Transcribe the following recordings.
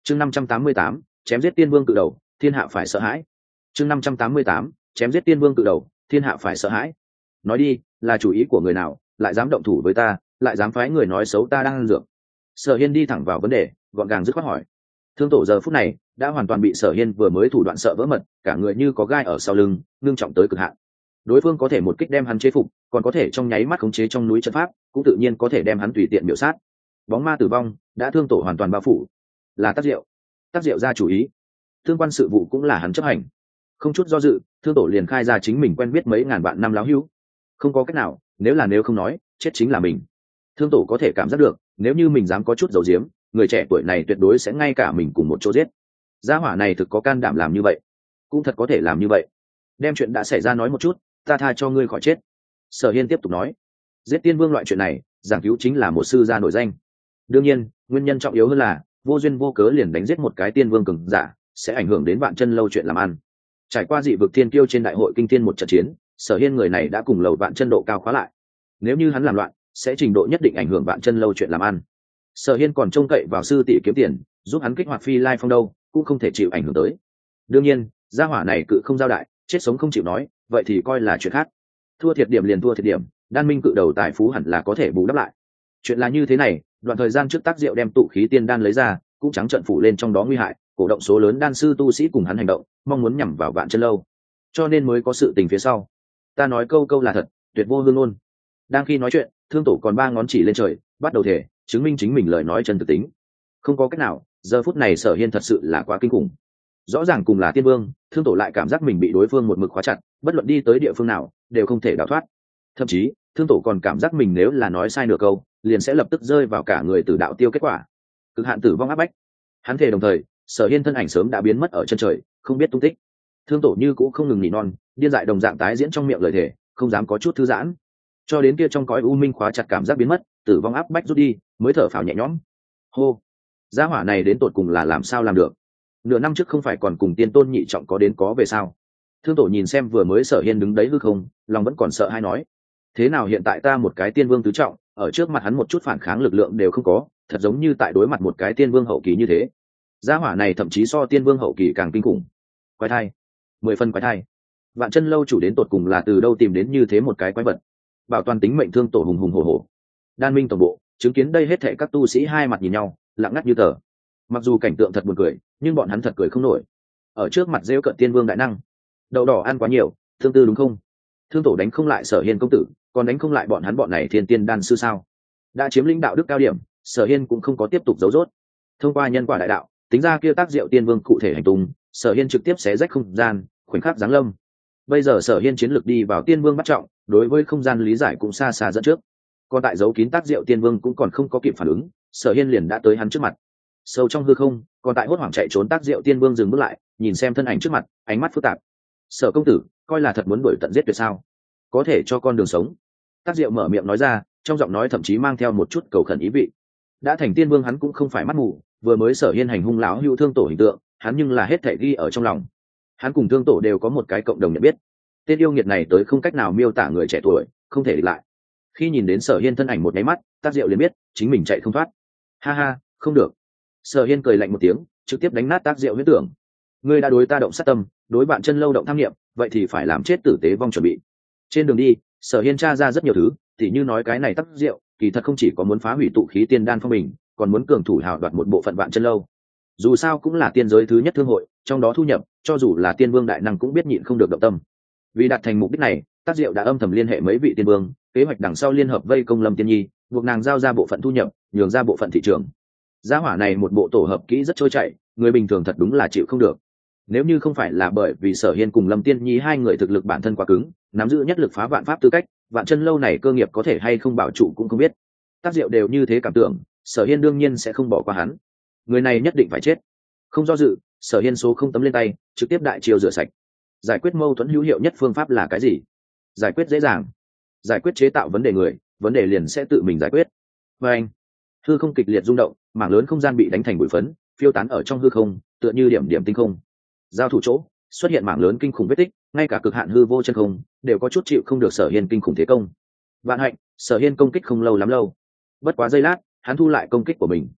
chương 588, chém giết tiên vương cự đầu, thiên hạ phải sợ hãi. chương 588, chém giết tiên vương cự đầu, thiên hạ phải sợ hãi. Nói đi, là chủ ý của người nào lại dám động thủ với ta, lại dám phái người nói xấu ta đang ăn dược? Sở Hiên đi thẳng vào vấn đề, gọn gàng dứt khoát hỏi. Thương Tổ giờ phút này đã hoàn toàn bị Sở Hiên vừa mới thủ đoạn sợ vỡ mật, cả người như có gai ở sau lưng, ngưng trọng tới cực hạn. Đối phương có thể một kích đem hắn chế phục, còn có thể trong nháy mắt khống chế trong núi trận pháp, cũng tự nhiên có thể đem hắn tùy tiện miểu sát. Bóng ma tử vong đã Thương Tổ hoàn toàn bao phủ. Là Tác Diệu ra chủ ý, tương quan sự vụ cũng là hắn chấp hành. Không chút do dự, Thương Tổ liền khai ra chính mình quen biết mấy ngàn vạn năm láo hữu. Không có cách nào, nếu không nói, chết chính là mình. Thương Tổ có thể cảm giác được, nếu như mình dám có chút giấu giếm, người trẻ tuổi này tuyệt đối sẽ ngay cả mình cùng một chỗ giết. Gia hỏa này thực có can đảm làm như vậy, cũng thật có thể làm như vậy. Đem chuyện đã xảy ra nói một chút, ta tha cho ngươi khỏi chết. Sở Hiên tiếp tục nói, giết tiên vương loại chuyện này, giảng cứu chính là một sư gia nổi danh. Đương nhiên, nguyên nhân trọng yếu hơn là vô duyên vô cớ liền đánh giết một cái tiên vương cường giả, sẽ ảnh hưởng đến Vạn Chân Lâu chuyện làm ăn. Trải qua dị vực thiên kiêu trên đại hội kinh thiên một trận chiến, Sở Hiên người này đã cùng lầu Vạn Chân độ cao khóa lại. Nếu như hắn làm loạn, sẽ trình độ nhất định ảnh hưởng Vạn Chân Lâu chuyện làm ăn. Sở Hiên còn trông cậy vào sư tỷ kiếm tiền, giúp hắn kích hoạt Phi Lai Phong đâu, cũng không thể chịu ảnh hưởng tới. Đương nhiên, gia hỏa này cự không giao đại, chết sống không chịu nói, vậy thì coi là chuyện khác. Thua thiệt điểm liền thua thiệt điểm, Đan Minh cự đầu tài phú hẳn là có thể bù đắp lại. Chuyện là như thế này, đoạn thời gian trước Tác Diệu đem tụ khí tiên đan lấy ra, cũng trắng trợn phủ lên trong đó nguy hại, cổ động số lớn đan sư tu sĩ cùng hắn hành động, mong muốn nhằm vào Vạn Chân Lâu, cho nên mới có sự tình phía sau. Ta nói câu là thật, tuyệt vô hương ngôn. Đang khi nói chuyện, Thương Tổ còn ba ngón chỉ lên trời, bắt đầu thể chứng minh chính mình lời nói chân thực tính. Không có cách nào, giờ phút này Sở Hiên thật sự là quá kinh khủng. Rõ ràng cùng là tiên vương, Thương Tổ lại cảm giác mình bị đối phương một mực khóa chặt, bất luận đi tới địa phương nào đều không thể đào thoát. Thậm chí, Thương Tổ còn cảm giác mình nếu là nói sai nửa câu, liền sẽ lập tức rơi vào cả người tử đạo tiêu kết quả. Cực hạn tử vong áp bách. Hắn thề đồng thời, Sở Hiên thân ảnh sớm đã biến mất ở chân trời, không biết tung tích. Thương Tổ như cũng không ngừng nỉ non, điên dại đồng dạng tái diễn trong miệng lời thề, không dám có chút thư giãn. Cho đến kia trong cõi u minh khóa chặt cảm giác biến mất, tử vong áp bách rút đi, mới thở phào nhẹ nhõm. Hô, gia hỏa này đến tột cùng là làm sao làm được? Nửa năm trước không phải còn cùng tiên tôn nhị trọng có đến có về sao? Thương Tổ nhìn xem vừa mới Sở Hiên đứng đấy hư không, lòng vẫn còn sợ hay nói, thế nào hiện tại ta một cái tiên vương tứ trọng, ở trước mặt hắn một chút phản kháng lực lượng đều không có, thật giống như tại đối mặt một cái tiên vương hậu kỳ như thế. Gia hỏa này thậm chí so tiên vương hậu kỳ càng kinh khủng. Quái thai, 10 phân quái thai. Vạn Chân Lâu chủ đến tột cùng là từ đâu tìm đến như thế một cái quái vật? Bảo toàn tính mệnh Thương Tổ hùng hùng hổ hổ. Đan Minh tổng bộ, chứng kiến đây hết thảy các tu sĩ hai mặt nhìn nhau, lặng ngắt như tờ. Mặc dù cảnh tượng thật buồn cười, nhưng bọn hắn thật cười không nổi. Ở trước mặt giễu cợt tiên vương đại năng, đậu đỏ ăn quá nhiều, thương tư đúng không? Thương Tổ đánh không lại Sở Hiên công tử, còn đánh không lại bọn này thiên tiên đan sư sao? Đã chiếm lĩnh đạo đức cao điểm, Sở Hiên cũng không có tiếp tục giấu rốt. Thông qua nhân quả đại đạo, tính ra kia Tác Diệu tiên vương cụ thể hành tung, Sở Hiên trực tiếp xé rách không gian, khoảnh khắc giáng lâm. Bây giờ Sở Hiên chiến lược đi vào tiên vương bắt trọng, đối với không gian lý giải cũng xa xa dẫn trước. Còn tại giấu kín Tác Diệu tiên vương cũng còn không có kịp phản ứng, Sở Hiên liền đã tới hắn trước mặt. Sâu trong hư không, còn tại hốt hoảng chạy trốn Tác Diệu tiên vương dừng bước lại, nhìn xem thân ảnh trước mặt, ánh mắt phức tạp. Sở công tử, coi là thật muốn đuổi tận giết tuyệt sao? Có thể cho con đường sống. Tác Diệu mở miệng nói ra, trong giọng nói thậm chí mang theo một chút cầu khẩn ý vị. Đã thành tiên vương hắn cũng không phải mắt mù, vừa mới Sở Hiên hành hung lão hữu Thương Tổ hình tượng, hắn nhưng là hết thảy ghi ở trong lòng. Hắn cùng Thương Tổ đều có một cái cộng đồng nhận biết. Tên yêu nghiệt này tới không cách nào miêu tả người trẻ tuổi, không thể địch lại. Khi nhìn đến Sở Hiên thân ảnh một cái mắt, Tác Diệu liền biết chính mình chạy không thoát. Ha ha, không được. Sở Hiên cười lạnh một tiếng, trực tiếp đánh nát Tác Diệu huyết tưởng. Ngươi đã đối ta động sát tâm, đối Vạn Chân Lâu động tham nghiệm, vậy thì phải làm chết tử tế vong chuẩn bị. Trên đường đi, Sở Hiên tra ra rất nhiều thứ, tỉ như nói cái này Tác Diệu kỳ thật không chỉ có muốn phá hủy tụ khí tiên đan phong bình, còn muốn cường thủ hào đoạt một bộ phận Vạn Chân Lâu. Dù sao cũng là tiên giới thứ nhất thương hội, trong đó thu nhập, cho dù là tiên vương đại năng cũng biết nhịn không được động tâm. Vì đạt thành mục đích này, Tác Diệu đã âm thầm liên hệ mấy vị tiên vương, kế hoạch đằng sau liên hợp vây công Lâm Tiên Nhi, buộc nàng giao ra bộ phận thu nhập, nhường ra bộ phận thị trường. Gia hỏa này một bộ tổ hợp kỹ rất trôi chảy, người bình thường thật đúng là chịu không được. Nếu như không phải là bởi vì Sở Hiên cùng Lâm Tiên Nhi hai người thực lực bản thân quá cứng, nắm giữ nhất lực phá vạn pháp tư cách, Vạn Chân Lâu này cơ nghiệp có thể hay không bảo trụ cũng không biết. Tác Diệu đều như thế cảm tưởng, Sở Hiên đương nhiên sẽ không bỏ qua hắn. Người này nhất định phải chết. Không do dự, Sở Hiên số không tấm lên tay, trực tiếp đại chiêu rửa sạch. Giải quyết mâu thuẫn hữu hiệu nhất phương pháp là cái gì? Giải quyết dễ dàng. Giải quyết chế tạo vấn đề người, vấn đề liền sẽ tự mình giải quyết. Và anh, hư không kịch liệt rung động, mảng lớn không gian bị đánh thành bụi phấn, phiêu tán ở trong hư không, tựa như điểm điểm tinh không. Giao thủ chỗ xuất hiện mảng lớn kinh khủng vết tích, ngay cả cực hạn hư vô chân không đều có chút chịu không được Sở Hiên kinh khủng thế công. Vạn hạnh, Sở Hiên công kích không lâu lắm. Bất quá giây lát, hắn thu lại công kích của mình.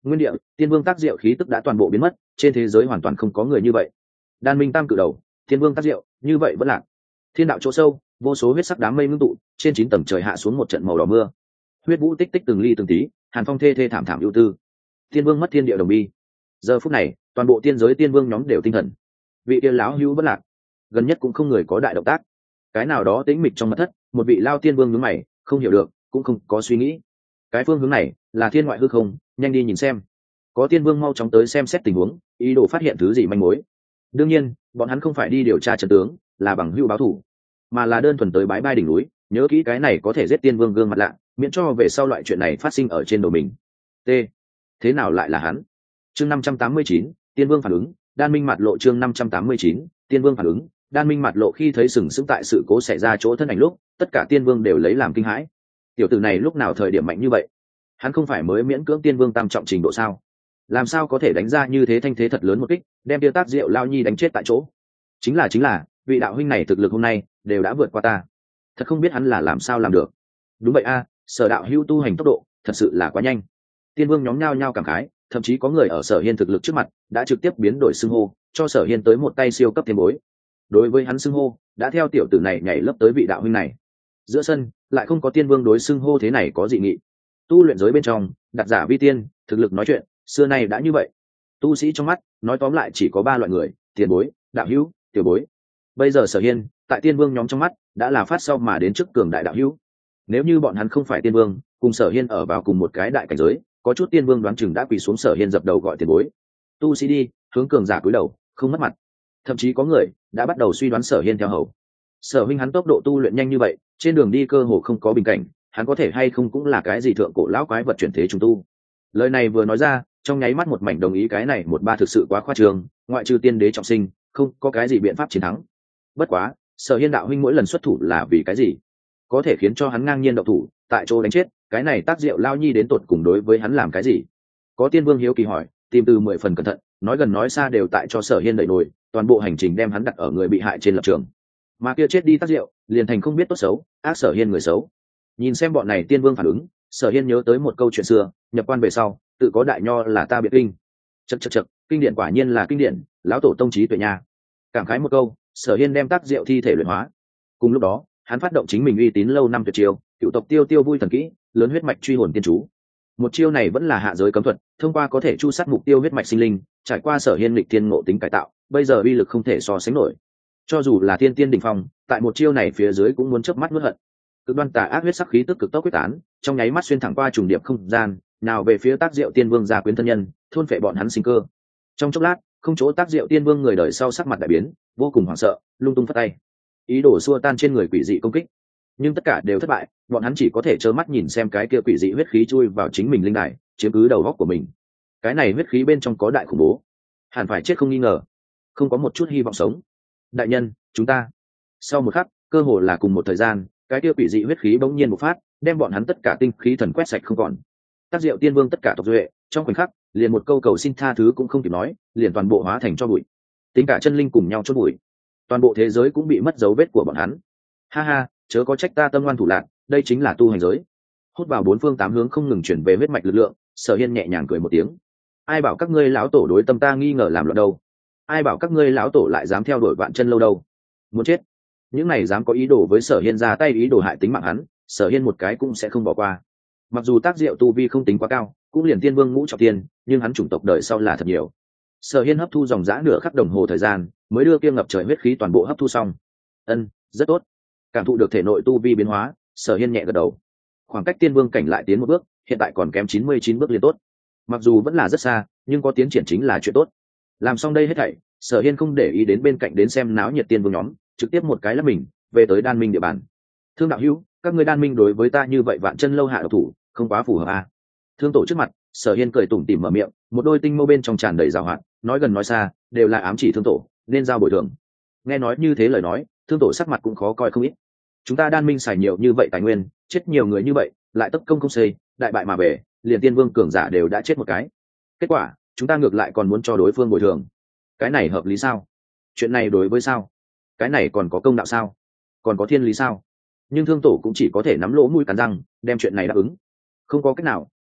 Nguyên địa, tiên vương tác diệu khí tức đã toàn bộ biến mất, trên thế giới hoàn toàn không có người như vậy. Đan minh tam cự đầu, tiên vương tác diệu, như vậy vẫn lạc. Thiên đạo chỗ sâu, vô số huyết sắc đám mây ngưng tụ, trên 9 tầng trời hạ xuống một trận màu đỏ mưa. Huyết vũ tích tích từng ly từng tí, hàn phong thê thê thảm thảm ưu tư. Tiên vương mất thiên địa đồng bi. Giờ phút này, toàn bộ tiên giới tiên vương nhóm đều tinh thần. Vị tiên lão hữu bất lạc, gần nhất cũng không người có đại động tác. Cái nào đó tĩnh mịch trong mật thất, một vị lao tiên vương nhướng mày, không hiểu được, cũng không có suy nghĩ. Cái phương hướng này là thiên ngoại hư không, nhanh đi nhìn xem. Có tiên vương mau chóng tới xem xét tình huống, ý đồ phát hiện thứ gì manh mối. Đương nhiên, bọn hắn không phải đi điều tra trận tướng, là bằng hữu báo thủ, mà là đơn thuần tới bái bai đỉnh núi, nhớ kỹ cái này có thể giết tiên vương gương mặt lạ, miễn cho về sau loại chuyện này phát sinh ở trên đầu mình. T. Thế nào lại là hắn? Chương 589, tiên vương phản ứng, đan minh mặt lộ. Chương 589, tiên vương phản ứng, đan minh mặt lộ. Khi thấy sừng sững tại sự cố xảy ra chỗ thân ảnh lúc, tất cả tiên vương đều lấy làm kinh hãi. Tiểu tử này lúc nào thời điểm mạnh như vậy? Hắn không phải mới miễn cưỡng tiên vương tam trọng trình độ sao? Làm sao có thể đánh ra như thế thanh thế thật lớn một kích, đem tiêu tác diệu lao nhi đánh chết tại chỗ? Chính là vị đạo huynh này thực lực hôm nay đều đã vượt qua ta, thật không biết hắn là làm sao làm được. Đúng vậy a, Sở đạo hữu tu hành tốc độ thật sự là quá nhanh. Tiên vương nhóm nhao nhao cảm khái, thậm chí có người ở Sở Hiên thực lực trước mặt đã trực tiếp biến đổi xưng hô, cho Sở Hiên tới một tay siêu cấp tiền bối. Đối với hắn xưng hô đã theo tiểu tử này nhảy lớp tới vị đạo huynh này. Giữa sân lại không có tiên vương đối xưng hô thế này có dị nghị. Tu luyện giới bên trong đặt giả vi tiên, thực lực nói chuyện xưa nay đã như vậy. Tu sĩ trong mắt nói tóm lại chỉ có 3 loại người: tiền bối, đạo hữu, tiểu bối. Bây giờ Sở Hiên tại tiên vương nhóm trong mắt đã là phát sau mà đến trước cường đại đạo hữu. Nếu như bọn hắn không phải tiên vương, cùng Sở Hiên ở vào cùng một cái đại cảnh giới, có chút tiên vương đoán chừng đã quỳ xuống Sở Hiên dập đầu gọi tiền bối. Tu sĩ đi, hướng cường giả cúi đầu, không mất mặt. Thậm chí có người đã bắt đầu suy đoán Sở Hiên theo hầu. Sở huynh hắn tốc độ tu luyện nhanh như vậy, trên đường đi cơ hồ không có bình cảnh, hắn có thể hay không cũng là cái gì thượng cổ lão quái vật chuyển thế trùng tu. Lời này vừa nói ra, trong nháy mắt một mảnh đồng ý cái này một ba thực sự quá khoa trương, ngoại trừ tiên đế trọng sinh, không có cái gì biện pháp chiến thắng. Bất quá, Sở Hiên đạo huynh mỗi lần xuất thủ là vì cái gì? Có thể khiến cho hắn ngang nhiên động thủ, tại chỗ đánh chết, cái này tác diệu lao nhi đến tột cùng đối với hắn làm cái gì? Có tiên vương hiếu kỳ hỏi, tìm từ 10 phần cẩn thận, nói gần nói xa đều tại cho Sở Hiên đẩy nổi, toàn bộ hành trình đem hắn đặt ở người bị hại trên lập trường. Mà kia chết đi tác diệu, liền thành không biết tốt xấu, ác Sở Hiên người xấu. Nhìn xem bọn này tiên vương phản ứng, Sở Hiên nhớ tới một câu chuyện xưa, nhập quan về sau, tự có đại nho là ta biệt kinh. Chậc, kinh điển quả nhiên là kinh điển, lão tổ tông trí tuệ nha. Cảm khái một câu, Sở Hiên đem tác diệu thi thể luyện hóa. Cùng lúc đó, hắn phát động chính mình uy tín lâu năm tuyệt chiêu, cựu tộc tiêu tiêu vui thần kỹ, lớn huyết mạch truy hồn tiên chú. Một chiêu này vẫn là hạ giới cấm thuật, thông qua có thể chu sát mục tiêu huyết mạch sinh linh, trải qua Sở Hiên lịch thiên ngộ tính cải tạo, bây giờ uy lực không thể so sánh nổi. Cho dù là thiên tiên đỉnh phong, tại một chiêu này phía dưới cũng muốn chớp mắt nuốt hận. Cực đoan tà ác huyết sắc khí tức cực tốc quyết tán, trong nháy mắt xuyên thẳng qua trùng điệp không gian, nào về phía tác diệu tiên vương gia quyến thân nhân, thôn phệ bọn hắn sinh cơ. Trong chốc lát, không chỗ tác diệu tiên vương người đời sau sắc mặt đại biến, vô cùng hoảng sợ, lung tung phất tay, ý đồ xua tan trên người quỷ dị công kích. Nhưng tất cả đều thất bại, bọn hắn chỉ có thể trơ mắt nhìn xem cái kia quỷ dị huyết khí chui vào chính mình linh đài, chiếm cứ đầu góc của mình. Cái này huyết khí bên trong có đại khủng bố, hẳn phải chết không nghi ngờ, không có một chút hy vọng sống. Đại nhân, chúng ta. Sau một khắc, cơ hồ là cùng một thời gian, cái kia quỷ dị huyết khí bỗng nhiên bộc phát, đem bọn hắn tất cả tinh khí thần quét sạch không còn. Tác diệu tiên vương tất cả tộc duệ, trong khoảnh khắc, liền một câu cầu xin tha thứ cũng không kịp nói, liền toàn bộ hóa thành cho bụi. Tính cả chân linh cùng nhau chốt bụi. Toàn bộ thế giới cũng bị mất dấu vết của bọn hắn. Ha ha, chớ có trách ta tâm ngoan thủ lạn, đây chính là tu hành giới. Hút vào 4 phương 8 hướng không ngừng chuyển về huyết mạch lực lượng, Sở Hiên nhẹ nhàng cười một tiếng. Ai bảo các ngươi lão tổ đối tâm ta nghi ngờ làm loạn đâu? Ai bảo các ngươi lão tổ lại dám theo đuổi vạn chân lâu đâu? Muốn chết. Những này dám có ý đồ với Sở Hiên ra tay ý đồ hại tính mạng hắn, Sở Hiên một cái cũng sẽ không bỏ qua. Mặc dù tác diệu tu vi không tính quá cao, cũng liền tiên vương ngũ trọng tiên, nhưng hắn chủng tộc đời sau là thật nhiều. Sở Hiên hấp thu dòng dã nửa khắc đồng hồ thời gian, mới đưa kia ngập trời huyết khí toàn bộ hấp thu xong. Rất tốt. Cảm thụ được thể nội tu vi biến hóa, Sở Hiên nhẹ gật đầu. Khoảng cách tiên vương cảnh lại tiến một bước, hiện tại còn kém 99 bước liền tốt. Mặc dù vẫn là rất xa, nhưng có tiến triển chính là chuyện tốt. Làm xong đây hết thảy, Sở Hiên không để ý đến bên cạnh đến xem náo nhiệt tiên vương nhóm, trực tiếp một cái lắp mình về tới đan minh địa bàn. Thương đạo hữu, các ngươi đan minh đối với ta như vậy vạn chân lâu hạ độc thủ, không quá phù hợp à? Thương tổ trước mặt, Sở Hiên cười tủm tỉm mở miệng, một đôi tinh mâu bên trong tràn đầy giảo hoạt, nói gần nói xa đều là ám chỉ thương tổ nên giao bồi thường. Nghe nói như thế lời nói, thương tổ sắc mặt cũng khó coi không ít. Chúng ta đan minh xài nhiều như vậy tài nguyên, chết nhiều người như vậy, lại tất công không xây, đại bại mà về, liền tiên vương cường giả đều đã chết một cái. Kết quả, chúng ta ngược lại còn muốn cho đối phương bồi thường. Cái này hợp lý sao? Chuyện này đối với sao? Cái này còn có công đạo sao? Còn có thiên lý sao? Nhưng thương tổ cũng chỉ có thể nắm lỗ mũi cắn răng, đem chuyện này đáp ứng. Không có cách nào,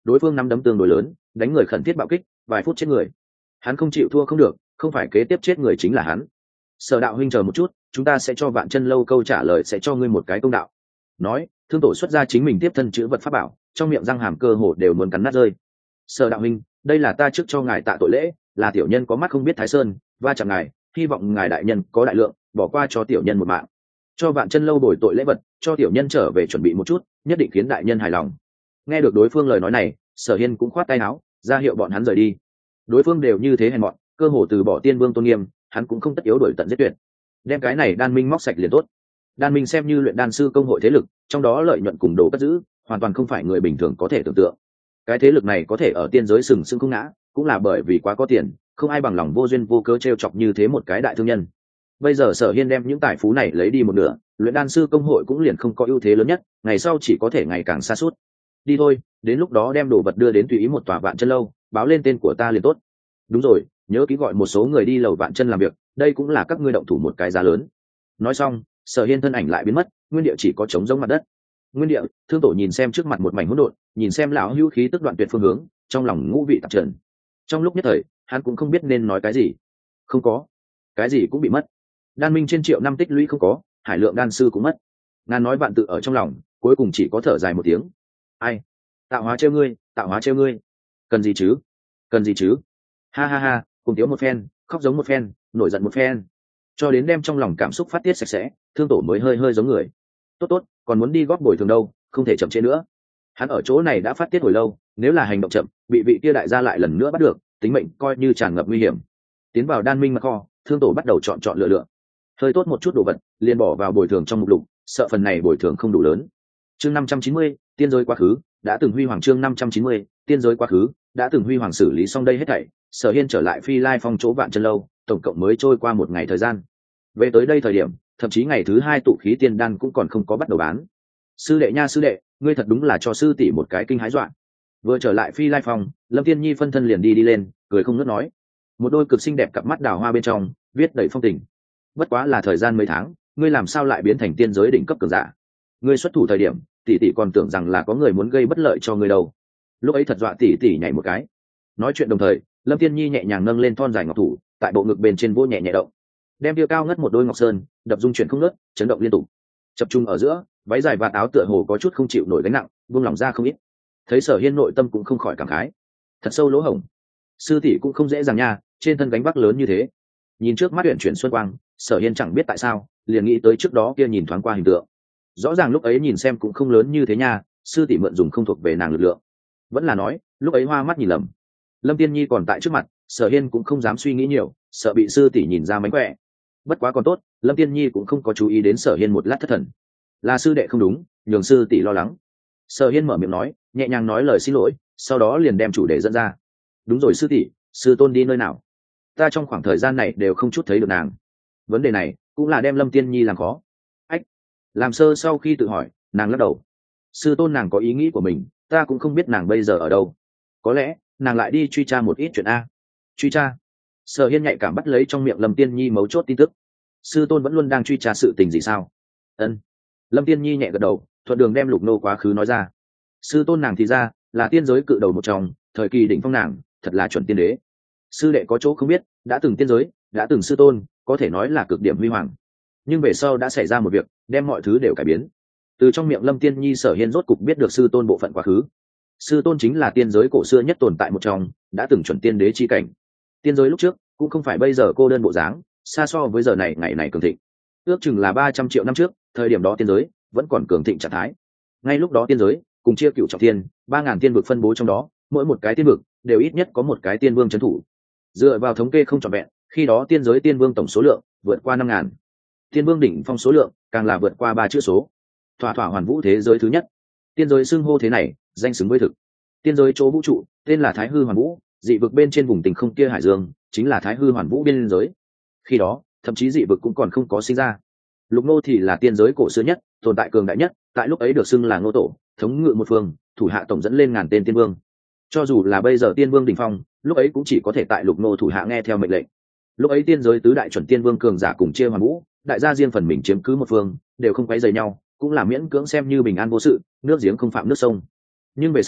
đối phương nắm đấm tương đối lớn, đánh người khẩn thiết bạo kích, vài phút chết người. Hắn không chịu thua không được, không phải kế tiếp chết người chính là hắn. Sở đạo huynh chờ một chút, chúng ta sẽ cho Vạn Chân Lâu câu trả lời, sẽ cho ngươi một cái công đạo. Nói, Thương Tổ xuất ra chính mình tiếp thân chữ vật pháp bảo, trong miệng răng hàm cơ hồ đều muốn cắn nát rơi. Sở đạo huynh, đây là ta trước cho ngài tạ tội lễ, là tiểu nhân có mắt không biết Thái Sơn, va chạm ngài, hy vọng ngài đại nhân có đại lượng, bỏ qua cho tiểu nhân một mạng. Cho Vạn Chân Lâu bồi tội lễ vật, cho tiểu nhân trở về chuẩn bị một chút, nhất định khiến đại nhân hài lòng. Nghe được đối phương lời nói này, Sở Hiên cũng khoát tay áo, ra hiệu bọn hắn rời đi. Đối phương đều như thế hèn mọn, cơ hồ từ bỏ tiên vương tôn nghiêm, hắn cũng không tất yếu đuổi tận giết tuyệt. Đem cái này đan minh móc sạch liền tốt. Đan minh xem như luyện đan sư công hội thế lực, trong đó lợi nhuận cùng đồ cất giữ, hoàn toàn không phải người bình thường có thể tưởng tượng. Cái thế lực này có thể ở tiên giới sừng sững không ngã, cũng là bởi vì quá có tiền, không ai bằng lòng vô duyên vô cớ trêu chọc như thế một cái đại thương nhân. Bây giờ Sở Hiên đem những tài phú này lấy đi một nửa, luyện đan sư công hội cũng liền không có ưu thế lớn nhất, ngày sau chỉ có thể ngày càng xa suốt. Đi thôi, đến lúc đó đem đồ vật đưa đến tùy ý một tòa Vạn Chân Lâu, báo lên tên của ta liền tốt. Đúng rồi, nhớ ký gọi một số người đi lầu Vạn Chân làm việc, đây cũng là các ngươi động thủ một cái giá lớn. Nói xong, Sở Hiên thân ảnh lại biến mất, nguyên địa chỉ có trống rỗng mặt đất. Nguyên địa, Thương Tổ nhìn xem trước mặt một mảnh hỗn độn, nhìn xem lão hữu khí tức đoạn tuyệt phương hướng, trong lòng ngũ vị tạp trần. Trong lúc nhất thời, hắn cũng không biết nên nói cái gì. Không có, cái gì cũng bị mất. Đan minh trên triệu năm tích lũy không có, hải lượng đan sư cũng mất. Ngàn nói vạn tự ở trong lòng, cuối cùng chỉ có thở dài một tiếng. Ai? Tạo hóa trêu ngươi, tạo hóa trêu ngươi. Cần gì chứ? Cần gì chứ? Ha ha ha, cùng tiếu một phen, khóc giống một phen, nổi giận một phen, cho đến đem trong lòng cảm xúc phát tiết sạch sẽ, Thương Tổ mới hơi hơi giống người. Tốt tốt, còn muốn đi góp bồi thường đâu, không thể chậm trễ nữa. Hắn ở chỗ này đã phát tiết hồi lâu, nếu là hành động chậm, bị vị kia đại gia lại lần nữa bắt được, tính mệnh coi như tràn ngập nguy hiểm. Tiến vào đan minh mật kho, Thương Tổ bắt đầu chọn lựa lựa. Hơi tốt một chút đồ vật, liền bỏ vào bồi thường trong mục lục, sợ phần này bồi thường không đủ lớn. Chương 590, tiên giới quá khứ, đã từng huy hoàng. Chương 590, tiên giới quá khứ, đã từng huy hoàng. Xử lý xong đây hết thảy, Sở Hiên trở lại Phi Lai Phong chỗ Vạn Chân Lâu, tổng cộng mới trôi qua một ngày thời gian. Về tới đây thời điểm, thậm chí ngày thứ hai tụ khí tiên đan cũng còn không có bắt đầu bán. Sư đệ nha sư đệ, ngươi thật đúng là cho sư tỷ một cái kinh hãi dọa. Vừa trở lại Phi Lai Phong, Lâm Tiên Nhi phân thân liền đi lên, cười không ngớt nói. Một đôi cực xinh đẹp cặp mắt đào hoa bên trong, viết đầy phong tình. Bất quá là thời gian mấy tháng, ngươi làm sao lại biến thành tiên giới đỉnh cấp cường giả? Ngươi xuất thủ thời điểm, tỷ tỷ còn tưởng rằng là có người muốn gây bất lợi cho ngươi đâu. Lúc ấy thật dọa tỷ tỷ nhảy một cái. Nói chuyện đồng thời, Lâm Tiên Nhi nhẹ nhàng nâng lên thon dài ngọc thủ, tại bộ ngực bên trên vỗ nhẹ nhẹ động, đem tiêu cao ngất một đôi ngọc sơn, đập dung chuyển không ngớt, chấn động liên tục. Chập trung ở giữa, váy dài vạt áo tựa hồ có chút không chịu nổi gánh nặng, buông lỏng ra không ít. Thấy Sở Hiên nội tâm cũng không khỏi cảm khái, thật sâu lỗ hổng. Sư tỷ cũng không dễ dàng nha, trên thân gánh vác lớn như thế. Nhìn trước mắt uyển chuyển xuân quang, Sở Hiên chẳng biết tại sao, liền nghĩ tới trước đó kia nhìn thoáng qua hình tượng. Rõ ràng lúc ấy nhìn xem cũng không lớn như thế nha, sư tỷ mượn dùng không thuộc về nàng lực lượng. Vẫn là nói, lúc ấy hoa mắt nhìn lầm. Lâm Tiên Nhi còn tại trước mặt, Sở Hiên cũng không dám suy nghĩ nhiều, sợ bị sư tỷ nhìn ra mánh khỏe. Bất quá còn tốt, Lâm Tiên Nhi cũng không có chú ý đến Sở Hiên một lát thất thần. Là sư đệ không đúng, nhường sư tỷ lo lắng. Sở Hiên mở miệng nói, nhẹ nhàng nói lời xin lỗi, sau đó liền đem chủ đề dẫn ra. Đúng rồi sư tỷ, sư tôn đi nơi nào? Ta trong khoảng thời gian này đều không chút thấy được nàng. Vấn đề này cũng là đem Lâm Tiên Nhi làm khó. Ách, làm sơ sau khi tự hỏi, nàng lắc đầu. Sư tôn nàng có ý nghĩ của mình, ta cũng không biết nàng bây giờ ở đâu. Có lẽ nàng lại đi truy tra một ít chuyện a. Truy tra? Sở Hiên nhạy cảm bắt lấy trong miệng Lâm Tiên Nhi mấu chốt tin tức. Sư tôn vẫn luôn đang truy tra sự tình gì sao? Ân. Lâm Tiên Nhi nhẹ gật đầu, thuận đường đem Lục Nô quá khứ nói ra. Sư tôn nàng thì ra là tiên giới cự đầu một trong, thời kỳ đỉnh phong nàng thật là chuẩn tiên đế. Sư đệ có chỗ không biết, đã từng tiên giới, đã từng sư tôn, có thể nói là cực điểm huy hoàng. Nhưng về sau đã xảy ra một việc, đem mọi thứ đều cải biến. Từ trong miệng Lâm Tiên Nhi, Sở Hiên rốt cục biết được sư tôn bộ phận quá khứ. Sư tôn chính là tiên giới cổ xưa nhất tồn tại một trong, đã từng chuẩn tiên đế chi cảnh. Tiên giới lúc trước cũng không phải bây giờ cô đơn bộ dáng, xa so với giờ này ngày này cường thịnh. Ước chừng là 300 triệu năm trước, thời điểm đó tiên giới vẫn còn cường thịnh trạng thái. Ngay lúc đó tiên giới cùng chia cựu trọng thiên, 3000 tiên vực phân bố trong đó, mỗi một cái tiên vực đều ít nhất có một cái tiên vương trấn thủ. Dựa vào thống kê không trọn vẹn, khi đó tiên giới tiên vương tổng số lượng vượt qua 5000. Tiên vương đỉnh phong số lượng càng là vượt qua 3 chữ số. Thỏa thỏa hoàn vũ thế giới thứ nhất. Tiên giới xưng hô thế này, danh xứng với thực. Tiên giới chỗ vũ trụ tên là Thái Hư Hoàn Vũ, dị vực bên trên vùng tình không kia hải dương chính là Thái Hư Hoàn Vũ biên giới. Khi đó thậm chí dị vực cũng còn không có sinh ra. Lục Nô thì là tiên giới cổ xưa nhất, tồn tại cường đại nhất, tại lúc ấy được xưng là Ngô Tổ, thống ngự một phương, thủ hạ tổng dẫn lên ngàn tên tiên vương. Cho dù là bây giờ tiên vương đỉnh phong, lúc ấy cũng chỉ có thể tại Lục Nô thủ hạ nghe theo mệnh lệnh. Lúc ấy tiên giới tứ đại chuẩn tiên vương cường giả cùng chia hoàn vũ, đại gia riêng phần mình chiếm cứ một phương, đều không quấy rầy nhau, cũng là miễn cưỡng xem như bình an vô sự, nước giếng không phạm nước sông. Nhưng về sau,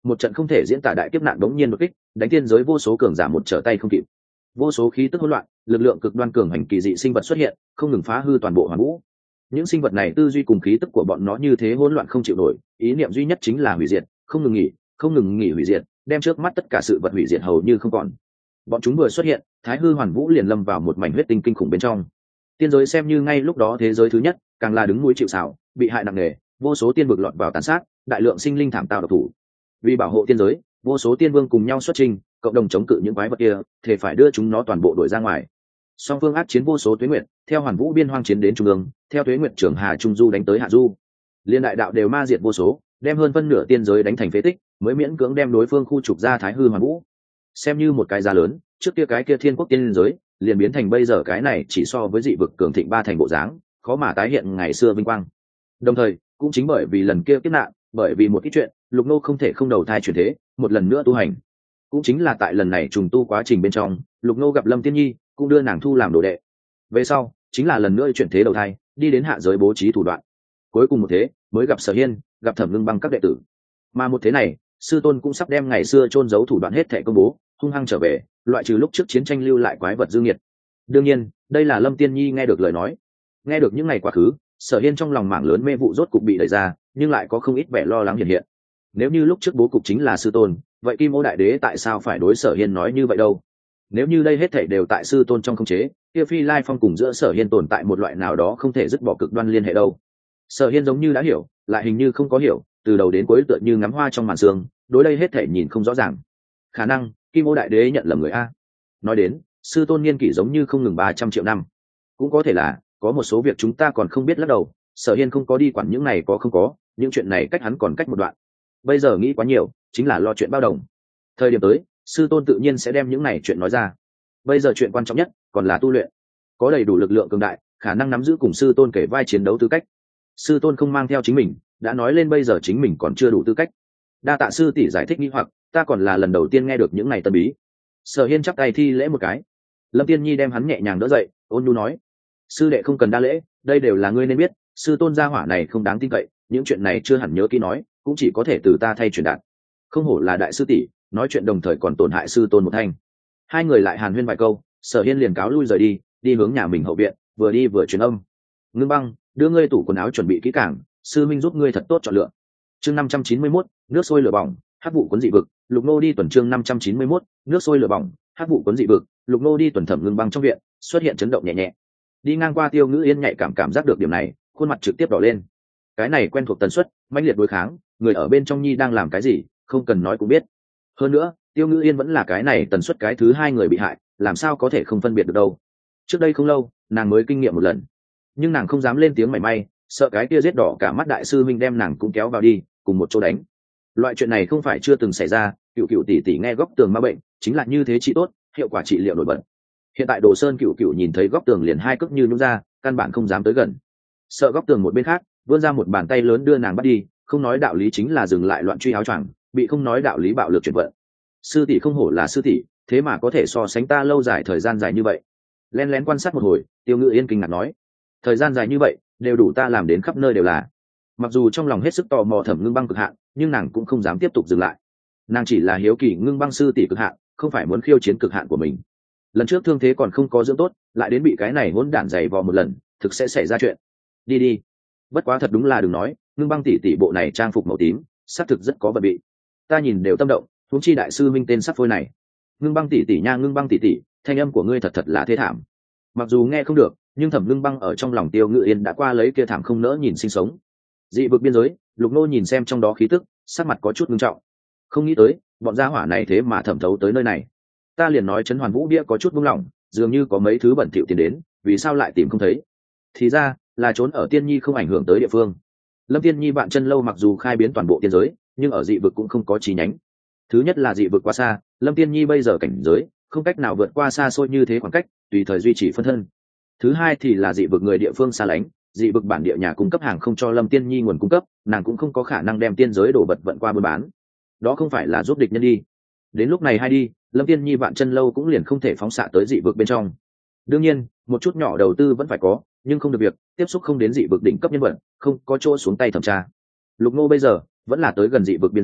một trận không thể diễn tả đại kiếp nạn đống nhiên đột kích, đánh tiên giới vô số cường giả một trở tay không kịp. Vô số khí tức hỗn loạn, lực lượng cực đoan cường hành kỳ dị sinh vật xuất hiện, không ngừng phá hư toàn bộ hoàn vũ. Những sinh vật này tư duy cùng khí tức của bọn nó như thế hỗn loạn không chịu nổi, ý niệm duy nhất chính là hủy diệt, không ngừng nghỉ hủy diệt, đem trước mắt tất cả sự vật hủy diệt hầu như không còn. Bọn chúng vừa xuất hiện, thái hư hoàn vũ liền lâm vào một mảnh huyết tinh kinh khủng bên trong. Tiên giới xem như ngay lúc đó thế giới thứ nhất, càng là đứng núi chịu sào, bị hại nặng nề, vô số tiên vực lọt vào tàn sát, đại lượng sinh linh thảm tao độc thủ. Vì bảo hộ tiên giới, vô số tiên vương cùng nhau xuất trình, cộng đồng chống cự những quái vật kia, thể phải đưa chúng nó toàn bộ đuổi ra ngoài. Song phương ác chiến vô số tuế nguyệt, theo hoàn vũ biên hoang chiến đến trung ương, theo tuế nguyệt trưởng hà trung du đánh tới hạ du. Liên đại đạo đều ma diệt vô số, đem hơn phân nửa tiên giới đánh thành phế tích, mới miễn cưỡng đem đối phương khu trục ra thái hư hoàn vũ. Xem như một cái giá lớn, trước kia cái kia thiên quốc tiên giới liền biến thành bây giờ cái này chỉ so với dị vực cường thịnh ba thành bộ dáng, khó mà tái hiện ngày xưa vinh quang. Đồng thời cũng chính bởi vì lần kia kiếp nạn, bởi vì một ít chuyện, Lục Nô không thể không đầu thai chuyển thế, một lần nữa tu hành. Cũng chính là tại lần này trùng tu quá trình bên trong, Lục Nô gặp Lâm Tiên Nhi, cũng đưa nàng thu làm đồ đệ. Về sau chính là lần nữa chuyển thế đầu thai, đi đến hạ giới bố trí thủ đoạn. Cuối cùng một thế mới gặp Sở Hiên, gặp Thẩm Ngưng Băng các đệ tử. Mà một thế này, sư tôn cũng sắp đem ngày xưa chôn giấu thủ đoạn hết thảy công bố, hung hăng trở về, loại trừ lúc trước chiến tranh lưu lại quái vật dư nghiệt. Đương nhiên, đây là Lâm Tiên Nhi nghe được lời nói. Nghe được những ngày quá khứ, Sở Hiên trong lòng mảng lớn mê vụ rốt cục bị đẩy ra, nhưng lại có không ít vẻ lo lắng hiện hiện. Nếu như lúc trước bố cục chính là sư tôn, vậy Kim Ô đại đế tại sao phải đối Sở Hiên nói như vậy đâu? Nếu như đây hết thảy đều tại sư tôn trong khống chế, kia Phi Lai Phong cùng giữa Sở Hiên tồn tại một loại nào đó không thể dứt bỏ cực đoan liên hệ đâu. Sở Hiên giống như đã hiểu, lại hình như không có hiểu, từ đầu đến cuối tựa như ngắm hoa trong màn sương, đối đây hết thảy nhìn không rõ ràng. Khả năng Kim Ô đại đế nhận lầm người a. Nói đến, sư tôn niên kỷ giống như không ngừng 300 triệu năm. Cũng có thể là có một số việc chúng ta còn không biết lắc đầu, Sở Hiên không có đi quản những này có không có, những chuyện này cách hắn còn cách một đoạn. Bây giờ nghĩ quá nhiều, chính là lo chuyện bao đồng. Thời điểm tới, sư tôn tự nhiên sẽ đem những này chuyện nói ra. Bây giờ chuyện quan trọng nhất còn là tu luyện. Có đầy đủ lực lượng cường đại, khả năng nắm giữ cùng sư tôn kể vai chiến đấu tư cách. Sư tôn không mang theo chính mình, đã nói lên bây giờ chính mình còn chưa đủ tư cách. Đa tạ sư tỷ giải thích nghi hoặc, ta còn là lần đầu tiên nghe được những này tân bí. Sở Hiên chắp tay thi lễ một cái. Lâm Tiên Nhi đem hắn nhẹ nhàng đỡ dậy, ôn nhu nói: sư đệ không cần đa lễ, đây đều là ngươi nên biết, sư tôn gia hỏa này không đáng tin cậy, những chuyện này chưa hẳn nhớ kỹ nói, cũng chỉ có thể từ ta thay truyền đạt. Không hổ là đại sư tỷ, nói chuyện đồng thời còn tổn hại sư tôn một thanh. Hai người lại hàn huyên vài câu, Sở Hiên liền cáo lui rời đi, đi hướng nhà mình hậu viện, vừa đi vừa truyền âm: Ngưng Băng, đưa ngươi tủ quần áo chuẩn bị kỹ càng, sư minh giúp ngươi thật tốt chọn lựa. Chương 591, nước sôi lửa bỏng, hắc vụ cuốn dị vực, Lục Nô đi tuần. Chương 591, nước sôi lửa bỏng, hắc vụ cuốn dị vực, Lục Nô đi tuần. Thẩm Ngưng Băng trong viện xuất hiện chấn động nhẹ nhẹ. Đi ngang qua Tiêu Ngữ Yên nhạy cảm giác được điểm này, khuôn mặt trực tiếp đỏ lên. Cái này quen thuộc tần suất, mãnh liệt đối kháng, người ở bên trong nhi đang làm cái gì, không cần nói cũng biết. Hơn nữa, Tiêu Ngữ Yên vẫn là cái này tần suất cái thứ hai người bị hại, làm sao có thể không phân biệt được đâu. Trước đây không lâu, nàng mới kinh nghiệm một lần, nhưng nàng không dám lên tiếng mảy may, sợ cái kia giết đỏ cả mắt đại sư minh đem nàng cũng kéo vào đi, cùng một chỗ đánh. Loại chuyện này không phải chưa từng xảy ra, Cựu tỷ tỷ nghe góc tường ma bệnh, chính là như thế trị tốt, hiệu quả trị liệu nổi bật. Hiện tại Đồ Sơn Cựu nhìn thấy góc tường liền hai cước như nhún ra, căn bản không dám tới gần. Sợ góc tường một bên khác, vươn ra một bàn tay lớn đưa nàng bắt đi, không nói đạo lý chính là dừng lại loạn truy áo choàng, bị không nói đạo lý bạo lực chuyển vận. Sư tỷ không hổ là sư tỷ, thế mà có thể so sánh ta lâu dài thời gian dài như vậy. Lén lén quan sát một hồi, Tiêu Ngữ Yên kinh ngạc nói: thời gian dài như vậy, đều đủ ta làm đến khắp nơi đều là. Mặc dù trong lòng hết sức tò mò Thẩm Ngưng Băng cực hạn, nhưng nàng cũng không dám tiếp tục dừng lại. Nàng chỉ là hiếu kỳ Ngưng Băng sư tỷ cực hạn, không phải muốn khiêu chiến cực hạn của mình. Lần trước thương thế còn không có dưỡng tốt, lại đến bị cái này hỗn đản giày vò một lần, thực sẽ xảy ra chuyện. Đi đi. Bất quá thật đúng là đừng nói, Ngưng Băng tỷ tỷ bộ này trang phục màu tím, xác thực rất có vận vị. Ta nhìn đều tâm động, huống chi đại sư minh tên sắp phôi này. Ngưng Băng tỷ tỷ nha, Ngưng Băng tỷ tỷ, thanh âm của ngươi thật thật là thế thảm. Mặc dù nghe không được, nhưng Thẩm Ngưng Băng ở trong lòng Tiêu Ngữ Yên đã qua lấy kia thảm không nỡ nhìn sinh sống. Dị vực biên giới, Lục Nô nhìn xem trong đó khí tức, sắc mặt có chút nghiêm trọng. Không nghĩ tới, bọn gia hỏa này thế mà thẩm thấu tới nơi này. Ta liền nói Trấn Hoàn Vũ bia có chút buông lỏng, dường như có mấy thứ bẩn thỉu tiền đến, vì sao lại tìm không thấy? Thì ra là trốn ở Tiên Nhi không ảnh hưởng tới địa phương. Lâm Tiên Nhi bạn chân lâu mặc dù khai biến toàn bộ tiên giới, nhưng ở dị vực cũng không có chi nhánh. Thứ nhất là dị vực quá xa, Lâm Tiên Nhi bây giờ cảnh giới không cách nào vượt qua xa xôi như thế khoảng cách, tùy thời duy trì phân thân. Thứ hai thì là dị vực người địa phương xa lánh, dị vực bản địa nhà cung cấp hàng không cho Lâm Tiên Nhi nguồn cung cấp, nàng cũng không có khả năng đem tiên giới đổ vật vận qua buôn bán. Đó không phải là giúp địch nhân đi. Đến lúc này hay đi, Lâm Tiên Nhi bạn chân lâu cũng liền không thể phóng xạ tới dị vực bên trong. Đương nhiên, một chút nhỏ đầu tư vẫn phải có, nhưng không được việc, tiếp xúc không đến dị vực đỉnh cấp nhân vật, không có chỗ xuống tay thẩm tra. Lục Nô bây giờ vẫn là tới gần dị vực biên giới,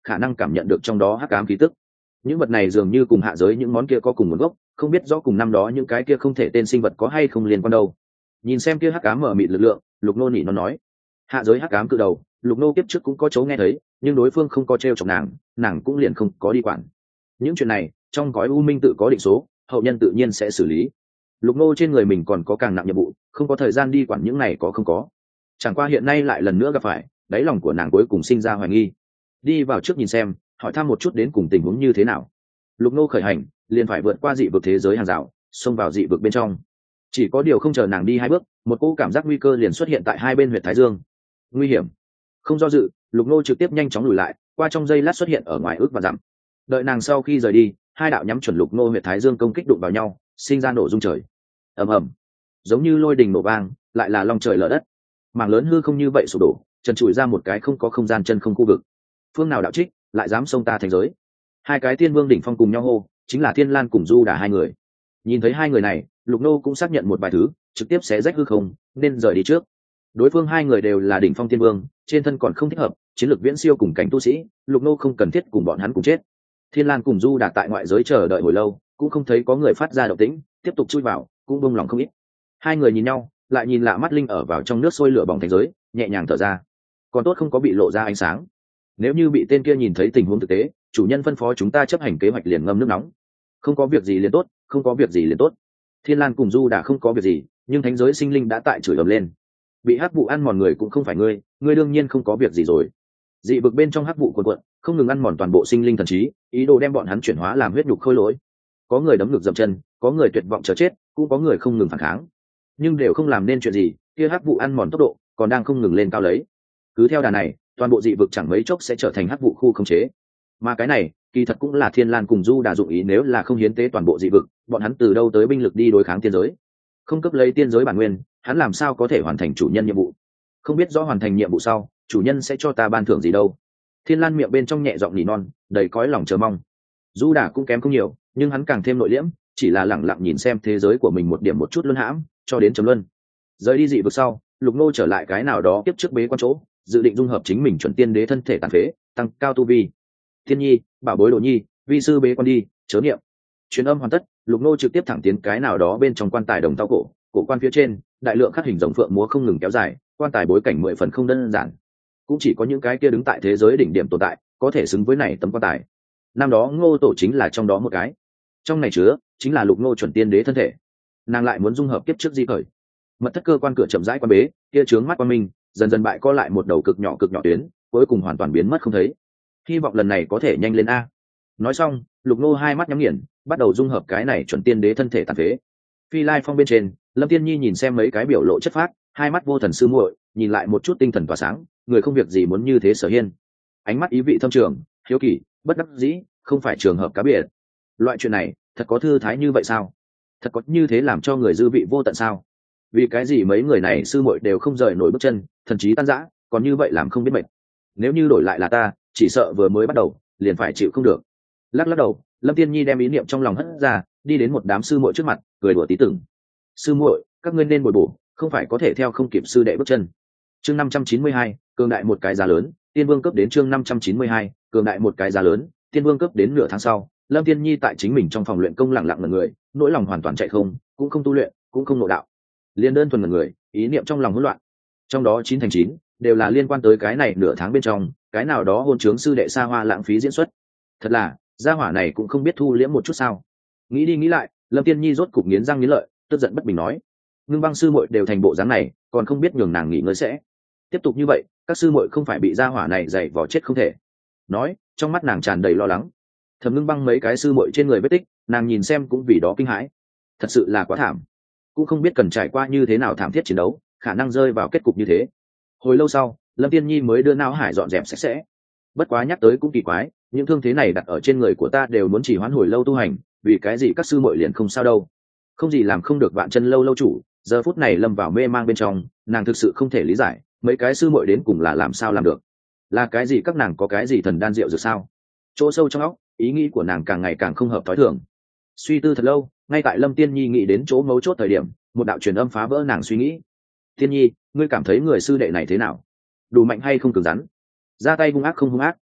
khả năng cảm nhận được trong đó hắc ám khí tức. Những vật này dường như cùng hạ giới những món kia có cùng nguồn gốc, không biết rõ cùng năm đó những cái kia không thể tên sinh vật có hay không liên quan đâu. Nhìn xem kia hắc ám mở mịt lực lượng, Lục Nô nỉ nó nói, hạ giới hắc ám cự đầu, Lục Nô kiếp trước cũng có chỗ nghe thấy, nhưng đối phương không có trêu chọc nàng cũng liền không có đi quản. Những chuyện này trong gói u minh tự có định số, hậu nhân tự nhiên sẽ xử lý. Lục Nô trên người mình còn có càng nặng nhiệm vụ, không có thời gian đi quản những này có không có. Chẳng qua hiện nay lại lần nữa gặp phải, đáy lòng của nàng cuối cùng sinh ra hoài nghi. Đi vào trước nhìn xem, hỏi thăm một chút đến cùng tình huống như thế nào. Lục Nô khởi hành, liền phải vượt qua dị vực thế giới hàng rào, xông vào dị vực bên trong. Chỉ có điều không chờ nàng đi 2 bước, một cỗ cảm giác nguy cơ liền xuất hiện tại hai bên huyệt thái dương. Nguy hiểm. Không do dự, Lục Nô trực tiếp nhanh chóng lùi lại, qua trong giây lát xuất hiện ở ngoài ước và dặm. Đợi nàng sau khi rời đi, hai đạo nhắm chuẩn Lục Nô huyệt thái dương công kích đụng vào nhau, sinh ra nổ rung trời. Ầm ầm, giống như lôi đình nổ vang, lại là long trời lở đất. Mảng lớn hư không như vậy sụp đổ, trần trụi ra một cái không có không gian chân không khu vực. Phương nào đạo trích, lại dám xông ta thành giới? Hai cái tiên vương đỉnh phong cùng nhau hô, chính là Thiên Lan cùng Du Đả hai người. Nhìn thấy hai người này, Lục Nô cũng xác nhận một vài thứ, trực tiếp xé rách hư không, nên rời đi trước. Đối phương hai người đều là đỉnh phong tiên vương, trên thân còn không thích hợp, chiến lược viễn siêu cùng cảnh tu sĩ, Lục Nô không cần thiết cùng bọn hắn cùng chết. Thiên Lan cùng Du Đả tại ngoại giới chờ đợi hồi lâu, cũng không thấy có người phát ra động tĩnh, tiếp tục chui vào, cũng buông lòng không ít. Hai người nhìn nhau, lại nhìn lạ mắt linh ở vào trong nước sôi lửa bỏng thành giới, nhẹ nhàng thở ra. Còn tốt không có bị lộ ra ánh sáng. Nếu như bị tên kia nhìn thấy tình huống thực tế, chủ nhân phân phó chúng ta chấp hành kế hoạch liền ngâm nước nóng. Không có việc gì liền tốt, không có việc gì liền tốt. Thiên Lan cùng Du đã không có việc gì, nhưng thánh giới sinh linh đã tại chửi ầm lên. Bị hắc vụ ăn mòn người cũng không phải ngươi đương nhiên không có việc gì rồi. Dị vực bên trong hắc vụ cuồn cuộn, không ngừng ăn mòn toàn bộ sinh linh thần trí, ý đồ đem bọn hắn chuyển hóa làm huyết nhục khôi lỗi. Có người đấm ngực dậm chân, có người tuyệt vọng chờ chết, cũng có người không ngừng phản kháng, nhưng đều không làm nên chuyện gì. Kia hắc vụ ăn mòn tốc độ còn đang không ngừng lên cao lấy. Cứ theo đà này, toàn bộ dị vực chẳng mấy chốc sẽ trở thành hắc vụ khu khống chế. Mà cái này kỳ thật cũng là Thiên Lan cùng Du đã dụng ý, nếu là không hiến tế toàn bộ dị vực, bọn hắn từ đâu tới binh lực đi đối kháng tiên giới? Không cấp lấy tiên giới bản nguyên, hắn làm sao có thể hoàn thành chủ nhân nhiệm vụ? Không biết rõ hoàn thành nhiệm vụ sau, chủ nhân sẽ cho ta ban thưởng gì đâu? Thiên Lan miệng bên trong nhẹ giọng nỉ non, đầy cõi lòng chờ mong. Du đã cũng kém không nhiều, nhưng hắn càng thêm nội liễm, chỉ là lẳng lặng nhìn xem thế giới của mình một điểm một chút luân hãm, cho đến chấm luân. Rời đi dị vực sau, Lục Nô trở lại cái nào đó tiếp trước bế quan chỗ, dự định dung hợp chính mình chuẩn tiên đế thân thể tàn phế, tăng cao tu vi. Thiên Nhi, bảo bối Đồ Nhi, vi sư bế quan đi, chớ niệm. Truyền âm hoàn tất, Lục Nô trực tiếp thẳng tiến cái nào đó bên trong quan tài đồng tao cổ quan phía trên, đại lượng khắc hình rồng phượng múa không ngừng kéo dài, quan tài bối cảnh 10 phần không đơn giản. Cũng chỉ có những cái kia đứng tại thế giới đỉnh điểm tồn tại, có thể xứng với này tấm quan tài. Năm đó Ngô Tổ chính là trong đó một cái. Trong này chứa chính là Lục Nô chuẩn tiên đế thân thể. Nàng lại muốn dung hợp kiếp trước di khởi. Mật thất cơ quan cửa chậm rãi quan bế, kia trướng mắt quan minh, dần dần bại co lại một đầu cực nhỏ tuyến, cuối cùng hoàn toàn biến mất không thấy. Hy vọng lần này có thể nhanh lên a. Nói xong, Lục Nô hai mắt nhắm nghiền, bắt đầu dung hợp cái này chuẩn tiên đế thân thể tàn phế. Phi Lai Phong bên trên, Lâm Tiên Nhi nhìn xem mấy cái biểu lộ chất phác, hai mắt vô thần sư muội, nhìn lại một chút tinh thần tỏa sáng, người không việc gì muốn như thế Sở Hiên. Ánh mắt ý vị thâm trường, hiếu kỳ, bất đắc dĩ, không phải trường hợp cá biệt. Loại chuyện này, thật có thư thái như vậy sao? Thật có như thế làm cho người dư vị vô tận sao? Vì cái gì mấy người này sư muội đều không rời nổi bước chân, thần trí tan rã, còn như vậy làm không biết mệt. Nếu như đổi lại là ta, chỉ sợ vừa mới bắt đầu liền phải chịu không được. Lắc đầu, Lâm Tiên Nhi đem ý niệm trong lòng hất ra, đi đến một đám sư muội trước mặt, cười đùa tí tưởng. Sư muội, các ngươi nên bồi bổ, không phải có thể theo không kịp sư đệ bước chân. Chương 592, cường đại một cái giá lớn, Tiên Vương cấp đến chương 592, cường đại một cái giá lớn, Tiên Vương cấp đến nửa tháng sau, Lâm Tiên Nhi tại chính mình trong phòng luyện công lặng lặng ngẩn người, nỗi lòng hoàn toàn chạy không, cũng không tu luyện, cũng không nội đạo, liên đơn thuần ngẩn người, ý niệm trong lòng hỗn loạn. Trong đó 9 thành 9 đều là liên quan tới cái này nửa tháng bên trong, cái nào đó hôn trướng sư đệ xa hoa lãng phí diễn xuất. Thật là, gia hỏa này cũng không biết thu liễm một chút sao? Nghĩ đi nghĩ lại, Lâm Tiên Nhi rốt cục nghiến răng nghiến lợi, tức giận bất bình nói: Ngưng Băng sư muội đều thành bộ dáng này, còn không biết nhường nàng nghỉ ngơi sẽ. Tiếp tục như vậy, các sư muội không phải bị gia hỏa này dày vò chết không thể. Nói, trong mắt nàng tràn đầy lo lắng. Thẩm Ngưng Băng mấy cái sư muội trên người vết tích, nàng nhìn xem cũng vì đó kinh hãi. Thật sự là quá thảm. Cũng không biết cần trải qua như thế nào thảm thiết chiến đấu, khả năng rơi vào kết cục như thế. Hồi lâu sau, Lâm Tiên Nhi mới đưa não hải dọn dẹp sạch sẽ. Bất quá nhắc tới cũng kỳ quái, những thương thế này đặt ở trên người của ta đều muốn chỉ hoãn hồi lâu tu hành, vì cái gì các sư muội liền không sao đâu? Không gì làm không được Vạn Chân lâu lâu chủ, giờ phút này lâm vào mê mang bên trong, nàng thực sự không thể lý giải, mấy cái sư muội đến cùng là làm sao làm được? Là cái gì các nàng có cái gì thần đan rượu rồi sao? Chỗ sâu trong óc, ý nghĩ của nàng càng ngày càng không hợp thói thường. Suy tư thật lâu, ngay tại Lâm Tiên Nhi nghĩ đến chỗ mấu chốt thời điểm, một đạo truyền âm phá vỡ nàng suy nghĩ. Tiên Nhi, ngươi cảm thấy người sư đệ này thế nào? Đủ mạnh hay không cứng rắn? Ra tay hung ác không hung ác?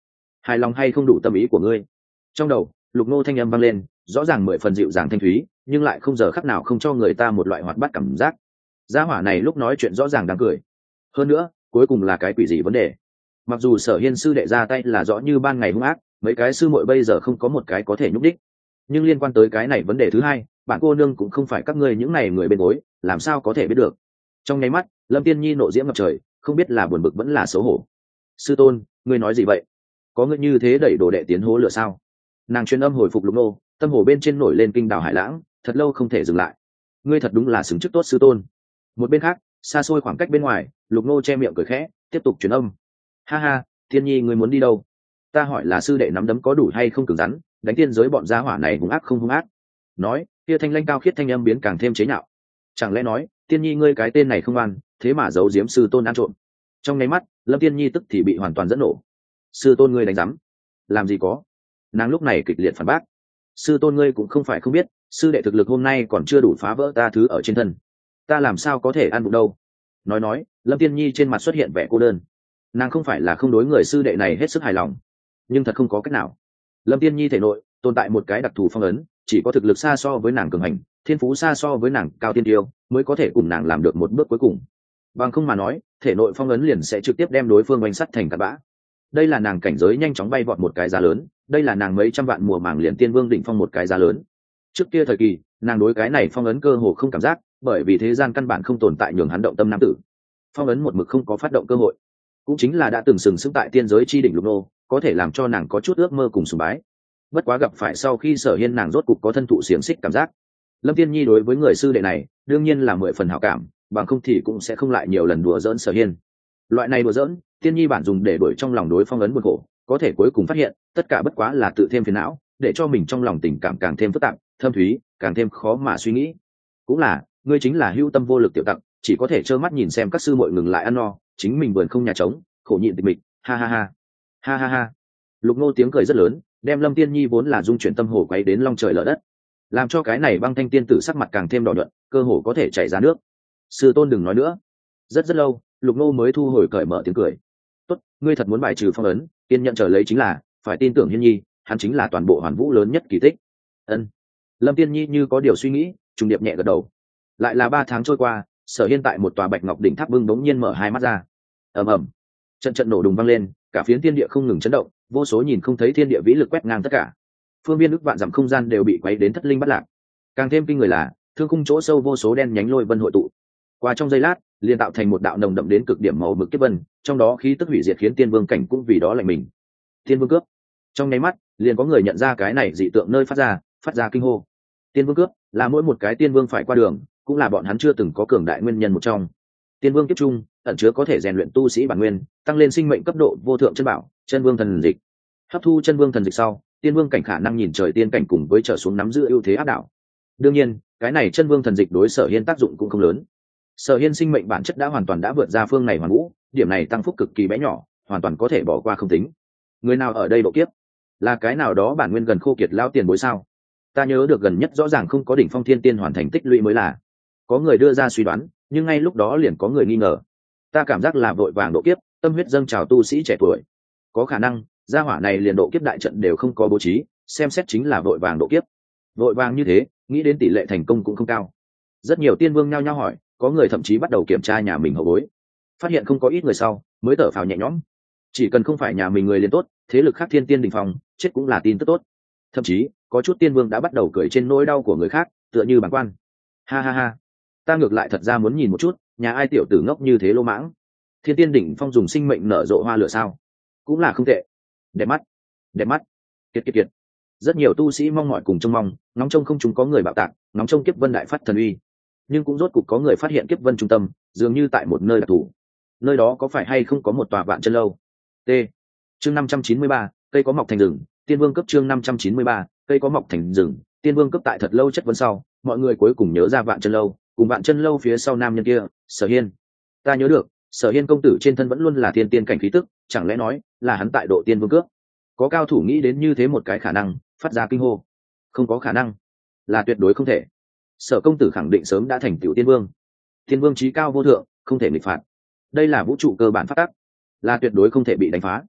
hài lòng hay không đủ tâm ý của ngươi. Trong đầu Lục Nô thanh âm vang lên, rõ ràng 10 phần dịu dàng thanh thúy, nhưng lại không giờ khắc nào không cho người ta một loại hoạt bát cảm giác. Gia hỏa này lúc nói chuyện rõ ràng đang cười. Hơn nữa, cuối cùng là cái quỷ gì vấn đề? Mặc dù Sở Hiên sư đệ ra tay là rõ như ban ngày hung ác, mấy cái sư muội bây giờ không có một cái có thể nhúc đích, nhưng liên quan tới cái này vấn đề thứ hai, bản cô nương cũng không phải các ngươi những này người bên gối, làm sao có thể biết được. Trong nháy mắt Lâm Tiên Nhi nộ diễm ngập trời, không biết là buồn bực vẫn là xấu hổ. Sư tôn, ngươi nói gì vậy? Có ngươi như thế đẩy đồ đệ tiến hố lửa sao? Nàng truyền âm hồi phục Lục Nô, tâm hồ bên trên nổi lên kinh đào hải lãng, thật lâu không thể dừng lại. Ngươi thật đúng là xứng chức tốt sư tôn. Một bên khác, xa xôi khoảng cách bên ngoài, Lục Nô che miệng cười khẽ, tiếp tục truyền âm. Ha ha, Tiên Nhi ngươi muốn đi đâu? Ta hỏi là sư đệ nắm đấm có đủ hay không cứng rắn, đánh tiên giới bọn gia hỏa này hung ác không hung ác? Nói, kia thanh lanh cao khiết thanh âm biến càng thêm chế nhạo. Chẳng lẽ nói, Tiên Nhi ngươi cái tên này không ăn, thế mà giấu giếm sư tôn ăn trộm? Trong nháy mắt, Lâm Tiên Nhi tức thì bị hoàn toàn dẫn nổ. Sư tôn ngươi đánh rắm? Làm gì có? Nàng lúc này kịch liệt phản bác. Sư tôn ngươi cũng không phải không biết, sư đệ thực lực hôm nay còn chưa đủ phá vỡ ta thứ ở trên thân, ta làm sao có thể ăn bụng đâu. Nói, Lâm Tiên Nhi trên mặt xuất hiện vẻ cô đơn. Nàng không phải là không đối người sư đệ này hết sức hài lòng, nhưng thật không có cách nào. Lâm Tiên Nhi thể nội tồn tại một cái đặc thù phong ấn, chỉ có thực lực xa so với nàng cường hành, thiên phú xa so với nàng cao tiên tiêu mới có thể cùng nàng làm được một bước cuối cùng. Bằng không mà nói, thể nội phong ấn liền sẽ trực tiếp đem đối phương oanh sắt thành cát bã. Đây là nàng cảnh giới nhanh chóng bay vọt một cái giá lớn, đây là nàng mấy trăm vạn mùa màng liền tiên vương đỉnh phong một cái giá lớn. Trước kia thời kỳ, nàng đối cái này phong ấn cơ hồ không cảm giác, bởi vì thế gian căn bản không tồn tại nhường hắn động tâm nam tử. Phong ấn một mực không có phát động cơ hội, cũng chính là đã từng sừng sững tại tiên giới chi đỉnh Lục Nô, có thể làm cho nàng có chút ước mơ cùng sùng bái. Bất quá gặp phải sau khi Sở Hiên, nàng rốt cục có thân thụ xiềng xích cảm giác. Lâm Tiên Nhi đối với người sư đệ này đương nhiên là 10 phần hảo cảm, bằng không thì cũng sẽ không lại nhiều lần đùa giỡn Sở Hiên. Loại này đùa giỡn, Tiên Nhi bản dùng để đuổi trong lòng đối phong ấn buồn khổ, có thể cuối cùng phát hiện tất cả bất quá là tự thêm phiền não, để cho mình trong lòng tình cảm càng thêm phức tạp, thâm thúy, càng thêm khó mà suy nghĩ. Cũng là, ngươi chính là hữu tâm vô lực tiểu tặc, chỉ có thể trơ mắt nhìn xem các sư muội ngừng lại ăn no, chính mình vườn không nhà trống, khổ nhịn tịch mịch. Ha ha ha, ha ha ha. Lục Nô tiếng cười rất lớn, đem Lâm Tiên Nhi vốn là dung chuyển tâm hồ quấy đến long trời lở đất, làm cho cái này băng thanh tiên tử sắc mặt càng thêm đỏ nhuận, cơ hồ có thể chảy ra nước. Sư tôn đừng nói nữa. Rất lâu, Lục Nô mới thu hồi cởi mở tiếng cười. Tốt, ngươi thật muốn bài trừ phong ấn, tiên nhận trở lấy chính là, phải tin tưởng Hiên Nhi, hắn chính là toàn bộ Hoàn Vũ lớn nhất kỳ tích. Ân. Lâm Tiên Nhi như có điều suy nghĩ, trùng điệp nhẹ gật đầu. Lại là 3 tháng trôi qua, Sở Hiên tại một tòa bạch ngọc đỉnh tháp bưng bỗng nhiên mở hai mắt ra. Ầm ầm. Trận nổ đùng vang lên, cả phiến thiên địa không ngừng chấn động, vô số nhìn không thấy thiên địa vĩ lực quét ngang tất cả. Phương viên ức vạn dặm không gian đều bị quấy đến thất linh bất lạc. Càng thêm kinh người là, thương khung chỗ sâu vô số đen nhánh lôi vân hội tụ. Qua trong giây lát, liền tạo thành một đạo nồng đậm đến cực điểm màu mực kiếp vân, trong đó khí tức hủy diệt khiến tiên vương cảnh cũng vì đó lạnh mình. Tiên vương cướp. Trong nháy mắt, liền có người nhận ra cái này dị tượng nơi phát ra kinh hô. Tiên vương cướp là mỗi một cái tiên vương phải qua đường, cũng là bọn hắn chưa từng có cường đại nguyên nhân một trong. Tiên vương kiếp trung ẩn chứa có thể rèn luyện tu sĩ bản nguyên, tăng lên sinh mệnh cấp độ vô thượng chân bảo, chân vương thần dịch. Hấp thu chân vương thần dịch sau, tiên vương cảnh khả năng nhìn trời tiên cảnh cùng với trở xuống nắm giữ ưu thế áp đảo. Đương nhiên, cái này chân vương thần dịch đối Sở Hiên tác dụng cũng không lớn. Sở Hiên sinh mệnh bản chất đã hoàn toàn đã vượt ra phương này hoàn vũ, điểm này tăng phúc cực kỳ bé nhỏ, hoàn toàn có thể bỏ qua không tính. Người nào ở đây độ kiếp? Là cái nào đó bản nguyên gần khô kiệt lao tiền bối sao? Ta nhớ được gần nhất rõ ràng không có đỉnh phong thiên tiên hoàn thành tích lũy mới là. Có người đưa ra suy đoán, nhưng ngay lúc đó liền có người nghi ngờ. Ta cảm giác là vội vàng độ kiếp, tâm huyết dâng trào tu sĩ trẻ tuổi. Có khả năng, gia hỏa này liền độ kiếp đại trận đều không có bố trí, xem xét chính là vội vàng độ kiếp. Vội vàng như thế, nghĩ đến tỷ lệ thành công cũng không cao. Rất nhiều tiên vương nhao nhao hỏi, có người thậm chí bắt đầu kiểm tra nhà mình hậu bối, phát hiện không có ít người sau, mới thở phào nhẹ nhõm. Chỉ cần không phải nhà mình người liền tốt, thế lực khác thiên tiên đỉnh phong, chết cũng là tin tức tốt. Thậm chí, có chút tiên vương đã bắt đầu cười trên nỗi đau của người khác, tựa như bản quan. Ha ha ha, ta ngược lại thật ra muốn nhìn một chút, nhà ai tiểu tử ngốc như thế lô mãng. Thiên tiên đỉnh phong dùng sinh mệnh nở rộ hoa lửa sao? Cũng là không tệ. Đẹp mắt, đẹp mắt. Kiệt. Rất nhiều tu sĩ mong mỏi cùng trông mong, ngóng trông không chúng có người bạo tạc, ngóng trông kiếp vân đại phát thần uy. Nhưng cũng rốt cục có người phát hiện kiếp vân trung tâm, dường như tại một nơi đặc thù. Nơi đó có phải hay không có một tòa vạn chân lâu? T. Chương 593, cây có mọc thành rừng, tiên vương cấp chương 593, cây có mọc thành rừng, tiên vương cấp tại thật lâu chất vấn sau, mọi người cuối cùng nhớ ra vạn chân lâu, cùng vạn chân lâu phía sau nam nhân kia, Sở Hiên. Ta nhớ được, Sở Hiên công tử trên thân vẫn luôn là tiên tiên cảnh khí tức, chẳng lẽ nói là hắn tại độ tiên vương cướp? Có cao thủ nghĩ đến như thế một cái khả năng, phát ra kinh hô. Không có khả năng, là tuyệt đối không thể. Sở công tử khẳng định sớm đã thành tiểu tiên vương. Tiên vương chí cao vô thượng, không thể nghịch phạt. Đây là vũ trụ cơ bản phát tắc, là tuyệt đối không thể bị đánh phá.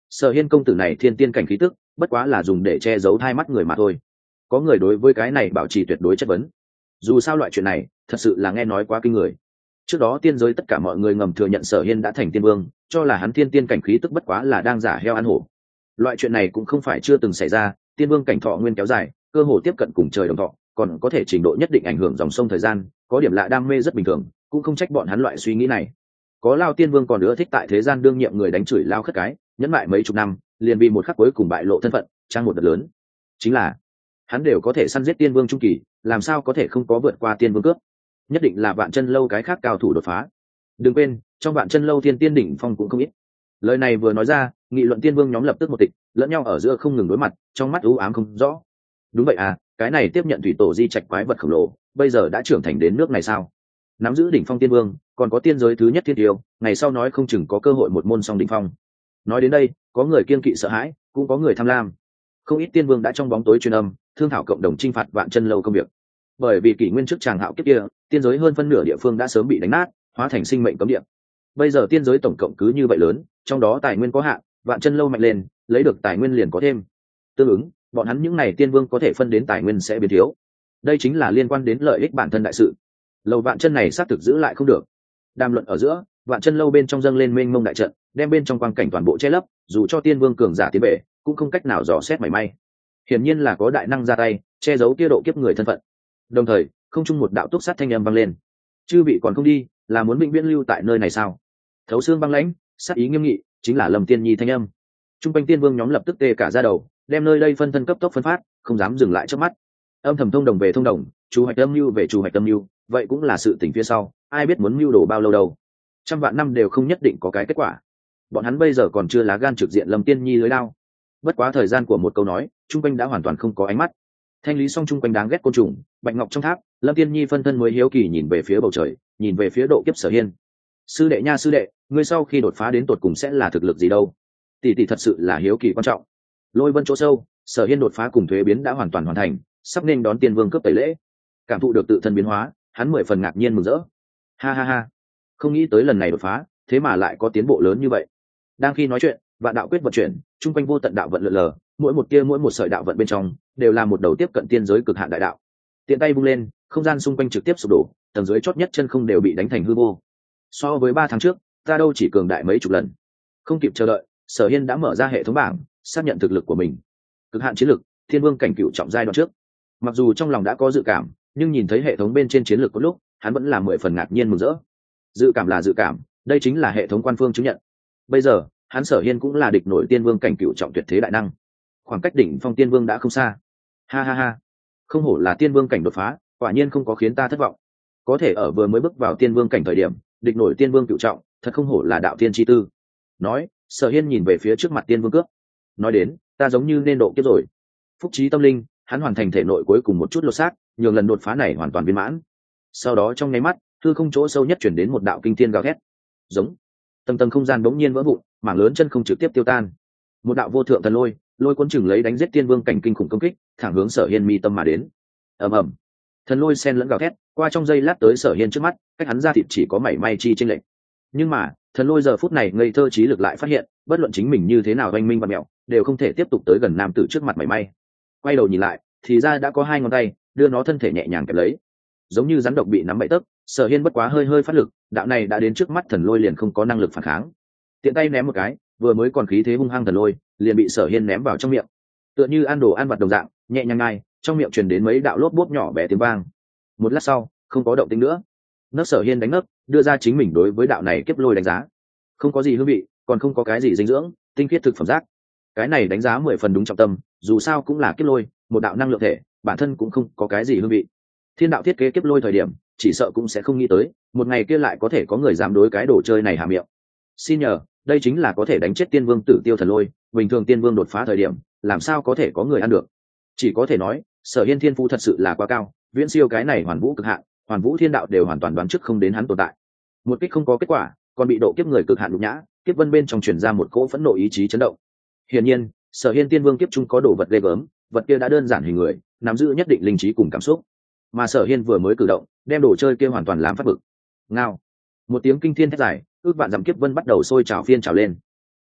Sở Hiên công tử này thiên tiên cảnh khí tức bất quá là dùng để che giấu hai mắt người mà thôi. Có người đối với cái này bảo trì tuyệt đối chất vấn. Dù sao loại chuyện này thật sự là nghe nói quá kinh người. Trước đó tiên giới tất cả mọi người ngầm thừa nhận Sở Hiên đã thành tiên vương, cho là hắn thiên tiên cảnh khí tức bất quá là đang giả heo ăn hổ. Loại chuyện này cũng không phải chưa từng xảy ra, tiên vương cảnh thọ nguyên kéo dài, cơ hồ tiếp cận cùng trời đồng thọ, còn có thể trình độ nhất định ảnh hưởng dòng sông thời gian, có điểm lạ đam mê rất bình thường, cũng không trách bọn hắn loại suy nghĩ này. Có Lao tiên vương còn ưa thích tại thế gian đương nhiệm người đánh chửi Lao khất cái, nhẫn lại mấy chục năm, liền vì một khắc cuối cùng bại lộ thân phận, trang một đợt lớn. Chính là hắn đều có thể săn giết tiên vương trung kỳ, làm sao có thể không có vượt qua tiên vương cướp? Nhất định là Vạn Chân Lâu cái khác cao thủ đột phá. Đừng quên, trong Vạn Chân Lâu thiên tiên đỉnh phong cũng không ít. Lời này vừa nói ra, nghị luận tiên vương nhóm lập tức một tịch, lẫn nhau ở giữa không ngừng đối mặt, trong mắt u ám không rõ. Đúng vậy à, cái này tiếp nhận thủy tổ di trạch quái vật khổng lồ, bây giờ đã trưởng thành đến nước này sao? Nắm giữ đỉnh phong tiên vương, còn có tiên giới thứ nhất thiên tiêu, ngày sau nói không chừng có cơ hội một môn song đỉnh phong. Nói đến đây, có người kiên kỵ sợ hãi, cũng có người tham lam. Không ít tiên vương đã trong bóng tối truyền âm, thương thảo cộng đồng chinh phạt Vạn Chân Lâu công việc. Bởi vì kỷ nguyên trước tràng hạo kiếp kia, tiên giới hơn phân nửa địa phương đã sớm bị đánh nát, hóa thành sinh mệnh cấm địa. Bây giờ tiên giới tổng cộng cứ như vậy lớn, trong đó tài nguyên có hạn, Vạn Chân Lâu mạnh lên, lấy được tài nguyên liền có thêm. Tương ứng, bọn hắn những này tiên vương có thể phân đến tài nguyên sẽ biến thiếu. Đây chính là liên quan đến lợi ích bản thân đại sự. Lầu Vạn Chân này xác thực giữ lại không được. Đàm luận ở giữa, Vạn Chân Lâu bên trong dâng lên mênh mông đại trận, đem bên trong quang cảnh toàn bộ che lấp, dù cho tiên vương cường giả tiến về, cũng không cách nào dò xét mảy may. Hiển nhiên là có đại năng ra tay, che giấu kia độ kiếp người thân phận. Đồng thời, không trung một đạo túc sát thanh âm vang lên. Chư vị còn không đi, là muốn vĩnh viễn lưu tại nơi này sao? Thấu xương băng lãnh, sát ý nghiêm nghị, chính là Lâm Tiên Nhi thanh âm. Trung quanh tiên vương nhóm lập tức tê cả da đầu, đem nơi đây phân thân cấp tốc phân phát, không dám dừng lại trước mắt. Âm thầm thông đồng về thông đồng, chủ hoạch âm mưu về chủ hoạch âm mưu, vậy cũng là sự tình phía sau, ai biết muốn mưu đồ bao lâu đâu. Trăm vạn năm đều không nhất định có cái kết quả. Bọn hắn bây giờ còn chưa lá gan trực diện Lâm Tiên Nhi lưới lao. Bất quá thời gian của một câu nói, trung quanh đã hoàn toàn không có ánh mắt. Thanh lý xong trung quanh đáng ghét côn trùng, bạch ngọc trong tháp, Lâm Tiên Nhi phân thân mới hiếu kỳ nhìn về phía bầu trời, nhìn về phía độ kiếp Sở Hiên. Sư đệ nha sư đệ, ngươi sau khi đột phá đến tột cùng sẽ là thực lực gì đâu? Tỷ tỷ thật sự là hiếu kỳ quan trọng. Lôi vân chỗ sâu, Sở Hiên đột phá cùng thuế biến đã hoàn toàn hoàn thành, sắp nên đón tiên vương cướp tẩy lễ. Cảm thụ được tự thân biến hóa, hắn 10 phần ngạc nhiên mừng rỡ. Ha ha ha, không nghĩ tới lần này đột phá, thế mà lại có tiến bộ lớn như vậy. Đang khi nói chuyện, vạn đạo quyết vận chuyển, trung quanh vô tận đạo vận lượn lờ, mỗi một tia mỗi một sợi đạo vận bên trong đều là một đầu tiếp cận tiên giới cực hạn đại đạo. Tiện tay vung lên, không gian xung quanh trực tiếp sụp đổ, tầng dưới chót nhất chân không đều bị đánh thành hư vô. So với 3 tháng trước, ta đâu chỉ cường đại mấy chục lần. Không kịp chờ đợi, Sở Hiên đã mở ra hệ thống bảng, xác nhận thực lực của mình. Cực hạn chiến lực, thiên vương cảnh cửu trọng giai đoạn trước. Mặc dù trong lòng đã có dự cảm, nhưng nhìn thấy hệ thống bên trên chiến lược có lúc, hắn vẫn là 10 phần ngạc nhiên mừng rỡ. Dự cảm là dự cảm, đây chính là hệ thống quan phương chứng nhận. Bây giờ, hắn Sở Hiên cũng là địch nổi tiên vương cảnh cửu trọng tuyệt thế đại năng. Khoảng cách đỉnh phong tiên vương đã không xa. Ha ha ha, không hổ là tiên vương cảnh đột phá, quả nhiên không có khiến ta thất vọng. Có thể ở vừa mới bước vào tiên vương cảnh thời điểm, địch nổi tiên vương cửu trọng, thật không hổ là đạo tiên chi tư. Nói, Sở Hiên nhìn về phía trước mặt tiên vương cướp. Nói đến, ta giống như nên độ kiếp rồi. Phúc trí tâm linh, hắn hoàn thành thể nội cuối cùng một chút lột xác, nhường lần đột phá này hoàn toàn viên mãn. Sau đó trong nháy mắt, hư không chỗ sâu nhất chuyển đến một đạo kinh thiên gào thét. Giống. Tầng tầng không gian bỗng nhiên vỡ vụn, mảng lớn chân không trực tiếp tiêu tan. Một đạo vô thượng thần lôi, lôi cuốn chừng lấy đánh giết tiên vương cảnh kinh khủng công kích, thẳng hướng Sở Hiên mi tâm mà đến. Ầm ầm. Thần lôi xen lẫn gào thét, qua trong giây lát tới Sở Hiên trước mắt, cách hắn ra thịt chỉ có mảy may chi chênh lệch. Nhưng mà, thần lôi giờ phút này ngây thơ trí lực lại phát hiện, bất luận chính mình như thế nào oanh minh và mẹo, đều không thể tiếp tục tới gần nam tử trước mặt mảy may. Quay đầu nhìn lại, thì ra đã có 2 ngón tay đưa nó thân thể nhẹ nhàng kẹp lấy, giống như rắn độc bị nắm bậy tấc. Sở Hiên bất quá hơi hơi phát lực, đạo này đã đến trước mắt thần lôi liền không có năng lực phản kháng. Tiện tay ném một cái, vừa mới còn khí thế hung hăng thần lôi, liền bị Sở Hiên ném vào trong miệng. Tựa như ăn đồ ăn vặt đồng dạng, nhẹ nhàng ngay, trong miệng truyền đến mấy đạo lốp bốp nhỏ bé tiếng vang. Một lát sau, không có động tĩnh nữa. Nấc Sở Hiên đánh nấc, đưa ra chính mình đối với đạo này kiếp lôi đánh giá. Không có gì hương vị, còn không có cái gì dinh dưỡng, tinh khiết thực phẩm giác. Cái này đánh giá 10 phần đúng trọng tâm, dù sao cũng là kiếp lôi, một đạo năng lượng thể, bản thân cũng không có cái gì hương vị. Thiên đạo thiết kế kiếp lôi thời điểm, chỉ sợ cũng sẽ không nghĩ tới, một ngày kia lại có thể có người dám đối cái đồ chơi này hạ miệng. Xin nhờ, đây chính là có thể đánh chết tiên vương tử tiêu thần lôi, bình thường tiên vương đột phá thời điểm, làm sao có thể có người ăn được? Chỉ có thể nói, Sở Hiên thiên phú thật sự là quá cao, viễn siêu cái này hoàn vũ cực hạn, hoàn vũ thiên đạo đều hoàn toàn đoán trước không đến hắn tồn tại. Một kích không có kết quả, còn bị độ kiếp người cực hạn nhục nhã, kiếp vân bên trong truyền ra một cỗ phẫn nộ ý chí chấn động. Hiển nhiên, Sở Hiên tiên vương kiếp trung có đồ vật ghê gớm, vật kia đã đơn giản hình người, nắm giữ nhất định linh trí cùng cảm xúc. Mà Sở Hiên vừa mới cử động, đem đồ chơi kia hoàn toàn làm phát bực. Ngao. Một tiếng kinh thiên thét dài, ước vạn dặm kiếp vân bắt đầu sôi trào phiên trào lên.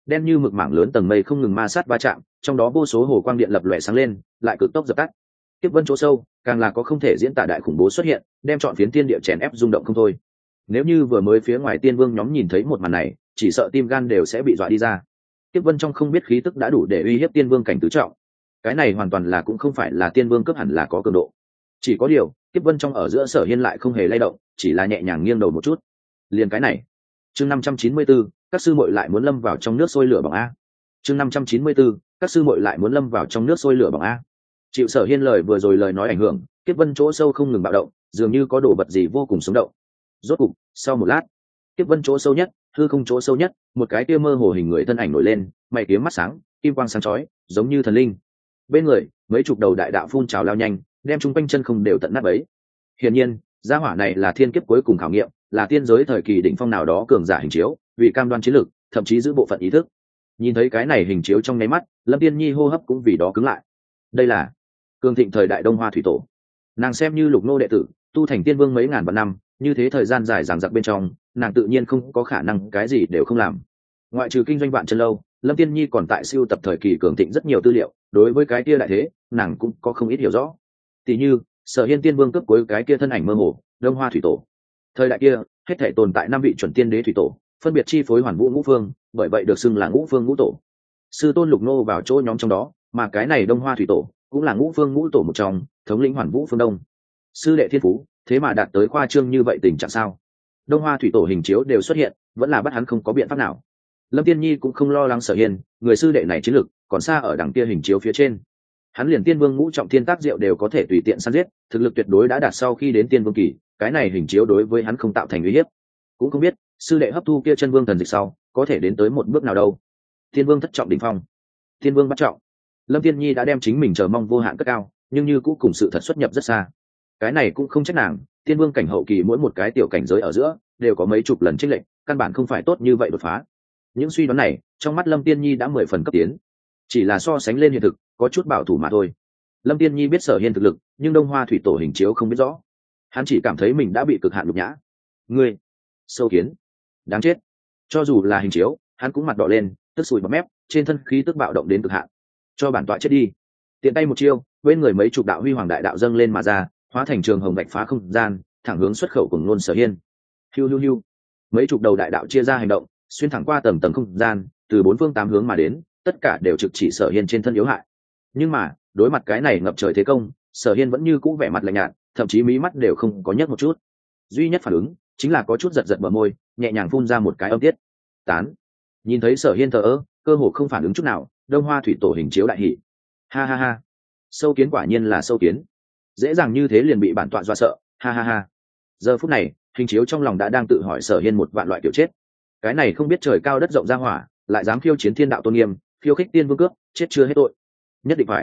đen như mực mảng lớn tầng mây không ngừng ma sát va chạm, trong đó vô số hồ quang điện lập lòe sáng lên, lại cực tốc dập tắt. Kiếp vân chỗ sâu, càng là có không thể diễn tả đại khủng bố xuất hiện, đem trọn phiến thiên địa chèn ép rung động không thôi. Nếu như vừa mới phía ngoài tiên vương nhóm nhìn thấy một màn này, chỉ sợ tim gan đều sẽ bị dọa đi ra. Kiếp vân trong không biết khí tức đã đủ để uy hiếp tiên vương cảnh tứ trọng. Cái này hoàn toàn là cũng không phải là tiên vương cấp hẳn là có cường độ. Chỉ có điều, kiếp vân trong ở giữa Sở Hiên lại không hề lay động, chỉ là nhẹ nhàng nghiêng đầu một chút. Liền cái này. Chương 594, các sư muội lại muốn lâm vào trong nước sôi lửa bỏng a. Chương 594, các sư muội lại muốn lâm vào trong nước sôi lửa bỏng a. Chịu Sở Hiên lời vừa rồi lời nói ảnh hưởng, kiếp vân chỗ sâu không ngừng bạo động, dường như có đồ vật gì vô cùng sống động. Rốt cục, sau một lát, kiếp vân chỗ sâu nhất, hư không chỗ sâu nhất, một cái tia mơ hồ hình người thân ảnh nổi lên, mày kiếm mắt sáng, kim quang sáng chói, giống như thần linh. Bên người, mấy chục đầu đại đạo phun trào lao nhanh, đem chung quanh chân không đều tận nát bấy. Hiển nhiên, gia hỏa này là thiên kiếp cuối cùng khảo nghiệm, là tiên giới thời kỳ đỉnh phong nào đó cường giả hình chiếu, vì cam đoan chiến lực, thậm chí giữ bộ phận ý thức. Nhìn thấy cái này hình chiếu trong nháy mắt, Lâm Tiên Nhi hô hấp cũng vì đó cứng lại. Đây là cường thịnh thời đại Đông Hoa thủy tổ. Nàng xem như lục nô đệ tử, tu thành tiên vương mấy ngàn vạn năm, như thế thời gian dài dằng dặc bên trong, nàng tự nhiên không có khả năng cái gì đều không làm. Ngoại trừ kinh doanh vạn chân lâu, Lâm Tiên Nhi còn tại siêu tập thời kỳ cường thịnh rất nhiều tư liệu, đối với cái kia đại thế, nàng cũng có không ít hiểu rõ. Tỷ như, Sở Hiên tiên vương cấp cuối cái kia thân ảnh mơ hồ, Đông Hoa thủy tổ. Thời đại kia, hết thảy tồn tại 5 vị chuẩn tiên đế thủy tổ, phân biệt chi phối hoàn vũ ngũ phương, bởi vậy được xưng là ngũ phương ngũ tổ. Sư tôn lục nô vào chỗ nhóm trong đó, mà cái này Đông Hoa thủy tổ cũng là ngũ phương ngũ tổ một trong, thống lĩnh hoàn vũ phương đông. Sư đệ thiên phú, thế mà đạt tới khoa trương như vậy tình trạng sao? Đông Hoa thủy tổ hình chiếu đều xuất hiện, vẫn là bắt hắn không có biện pháp nào. Lâm Tiên Nhi cũng không lo lắng Sở Hiên, người sư đệ này chiến lực còn xa ở đằng kia hình chiếu phía trên. Hắn liền tiên vương ngũ trọng thiên tác diệu đều có thể tùy tiện săn giết, thực lực tuyệt đối đã đạt sau khi đến tiên vương kỳ, cái này hình chiếu đối với hắn không tạo thành uy hiếp. Cũng không biết sư đệ hấp thu kia chân vương thần dịch sau có thể đến tới một bước nào đâu. Tiên vương thất trọng đỉnh phong, tiên vương bắt trọng. Lâm Tiên Nhi đã đem chính mình chờ mong vô hạn cất cao, nhưng như cũng cùng sự thật xuất nhập rất xa. Cái này cũng không trách nàng, tiên vương cảnh hậu kỳ mỗi một cái tiểu cảnh giới ở giữa đều có mấy chục lần chênh lệch, căn bản không phải tốt như vậy đột phá. Những suy đoán này trong mắt Lâm Tiên Nhi đã 10 phần cấp tiến, chỉ là so sánh lên hiện thực có chút bảo thủ mà thôi. Lâm Tiên Nhi biết Sở Hiên thực lực, nhưng Đông Hoa thủy tổ hình chiếu không biết rõ. Hắn chỉ cảm thấy mình đã bị cực hạn nhục nhã. Ngươi, sâu kiến, đáng chết. Cho dù là hình chiếu, hắn cũng mặt đỏ lên, tức sùi bọt mép, trên thân khí tức bạo động đến cực hạn. Cho bản tọa chết đi. Tiện tay một chiêu, bên người mấy chục đạo huy hoàng đại đạo dâng lên mà ra, hóa thành trường hồng bạch phá không gian, thẳng hướng xuất khẩu của ngôn Sở Hiên. Hiu hiu hiu. Mấy chục đầu đại đạo chia ra hành động, xuyên thẳng qua tầng tầng không gian, từ 4 phương 8 hướng mà đến, tất cả đều trực chỉ Sở Hiên trên thân yếu hại. Nhưng mà, đối mặt cái này ngập trời thế công, Sở Hiên vẫn như cũ vẻ mặt lạnh nhạt, thậm chí mí mắt đều không có nhấc một chút. Duy nhất phản ứng chính là có chút giật giật bờ môi, nhẹ nhàng phun ra một cái âm tiết. Tán. Nhìn thấy Sở Hiên thờ ơ, cơ hồ không phản ứng chút nào, Đông Hoa thủy tổ hình chiếu đại hỉ. Ha ha ha. Sâu kiến quả nhiên là sâu kiến. Dễ dàng như thế liền bị bản tọa dọa sợ, ha ha ha. Giờ phút này, hình chiếu trong lòng đã đang tự hỏi Sở Hiên một vạn loại kiểu chết. Cái này không biết trời cao đất rộng ra hỏa, lại dám khiêu chiến thiên đạo tôn nghiêm, khiêu khích tiên vương cướp, chết chưa hết tội. Nhất định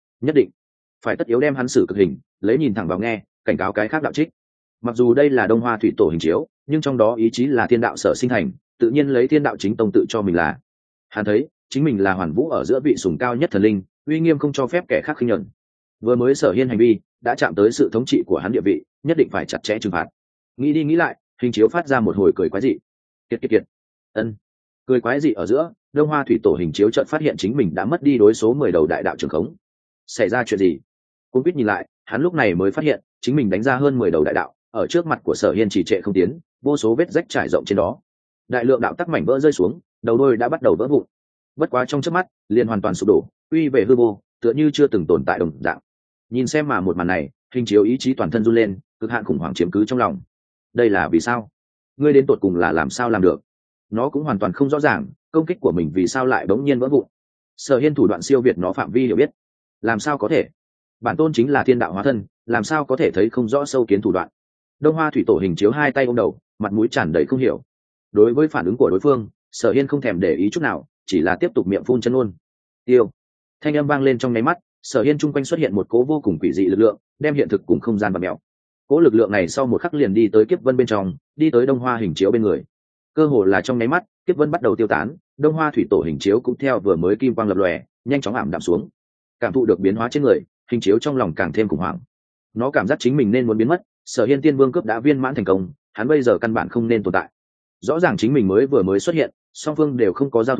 phải tất yếu đem hắn xử cực hình, lấy nhìn thẳng vào nghe, cảnh cáo cái khác đạo trích. Mặc dù đây là Đông Hoa thủy tổ hình chiếu, nhưng trong đó ý chí là thiên đạo sở sinh thành, tự nhiên lấy thiên đạo chính tông tự cho mình là. Hắn thấy chính mình là hoàn vũ ở giữa vị sủng cao nhất thần linh, uy nghiêm không cho phép kẻ khác khinh nhẫn. Vừa mới Sở Hiên hành vi đã chạm tới sự thống trị của hắn địa vị, nhất định phải chặt chẽ trừng phạt. Nghĩ đi nghĩ lại, hình chiếu phát ra một hồi cười quái dị. Kiệt. Ân. Cười quái dị ở giữa, Đông Hoa thủy tổ hình chiếu chợt phát hiện chính mình đã mất đi đối số 10 đầu đại đạo trường khống. Xảy ra chuyện gì? Cung biết nhìn lại, hắn lúc này mới phát hiện chính mình đánh ra hơn 10 đầu đại đạo, ở trước mặt của Sở Hiên trì trệ không tiến, vô số vết rách trải rộng trên đó. Đại lượng đạo tắc mảnh vỡ rơi xuống, đầu đôi đã bắt đầu vỡ vụn. Bất quá trong chớp mắt, liền hoàn toàn sụp đổ, uy về hư vô, tựa như chưa từng tồn tại đồng dạng. Nhìn xem mà một màn này, hình chiếu ý chí toàn thân run lên, cực hạn khủng hoảng chiếm cứ trong lòng. Đây là vì sao? Ngươi đến tột cùng là làm sao làm được? Nó cũng hoàn toàn không rõ ràng, công kích của mình vì sao lại bỗng nhiên vỡ vụn. Sở Hiên thủ đoạn siêu việt nó phạm vi hiểu biết. Làm sao có thể? Bản tôn chính là thiên đạo hóa thân, làm sao có thể thấy không rõ sâu kiến thủ đoạn? Đông Hoa thủy tổ hình chiếu hai tay ôm đầu, mặt mũi tràn đầy không hiểu. Đối với phản ứng của đối phương, Sở Hiên không thèm để ý chút nào, chỉ là tiếp tục miệng phun chân ôn. Tiêu. Thanh âm vang lên trong nháy mắt, Sở Hiên chung quanh xuất hiện một cố vô cùng quỷ dị lực lượng, đem hiện thực cùng không gian bặm mèo. Cố lực lượng này sau một khắc liền đi tới kiếp vân bên trong, đi tới Đông Hoa hình chiếu bên người. Cơ hồ là trong nháy mắt, kiếp vân bắt đầu tiêu tán, Đông Hoa thủy tổ hình chiếu cũng theo vừa mới kim quang lập lòe, nhanh chóng ảm đạm xuống. Cảm thụ được biến hóa trên người, hình chiếu trong lòng càng thêm khủng hoảng. Nó cảm giác chính mình nên muốn biến mất, Sở Hiên tiên vương cướp đã viên mãn thành công, hắn bây giờ căn bản không nên tồn tại. Rõ ràng chính mình mới vừa mới xuất hiện, song phương đều không có giao thủ,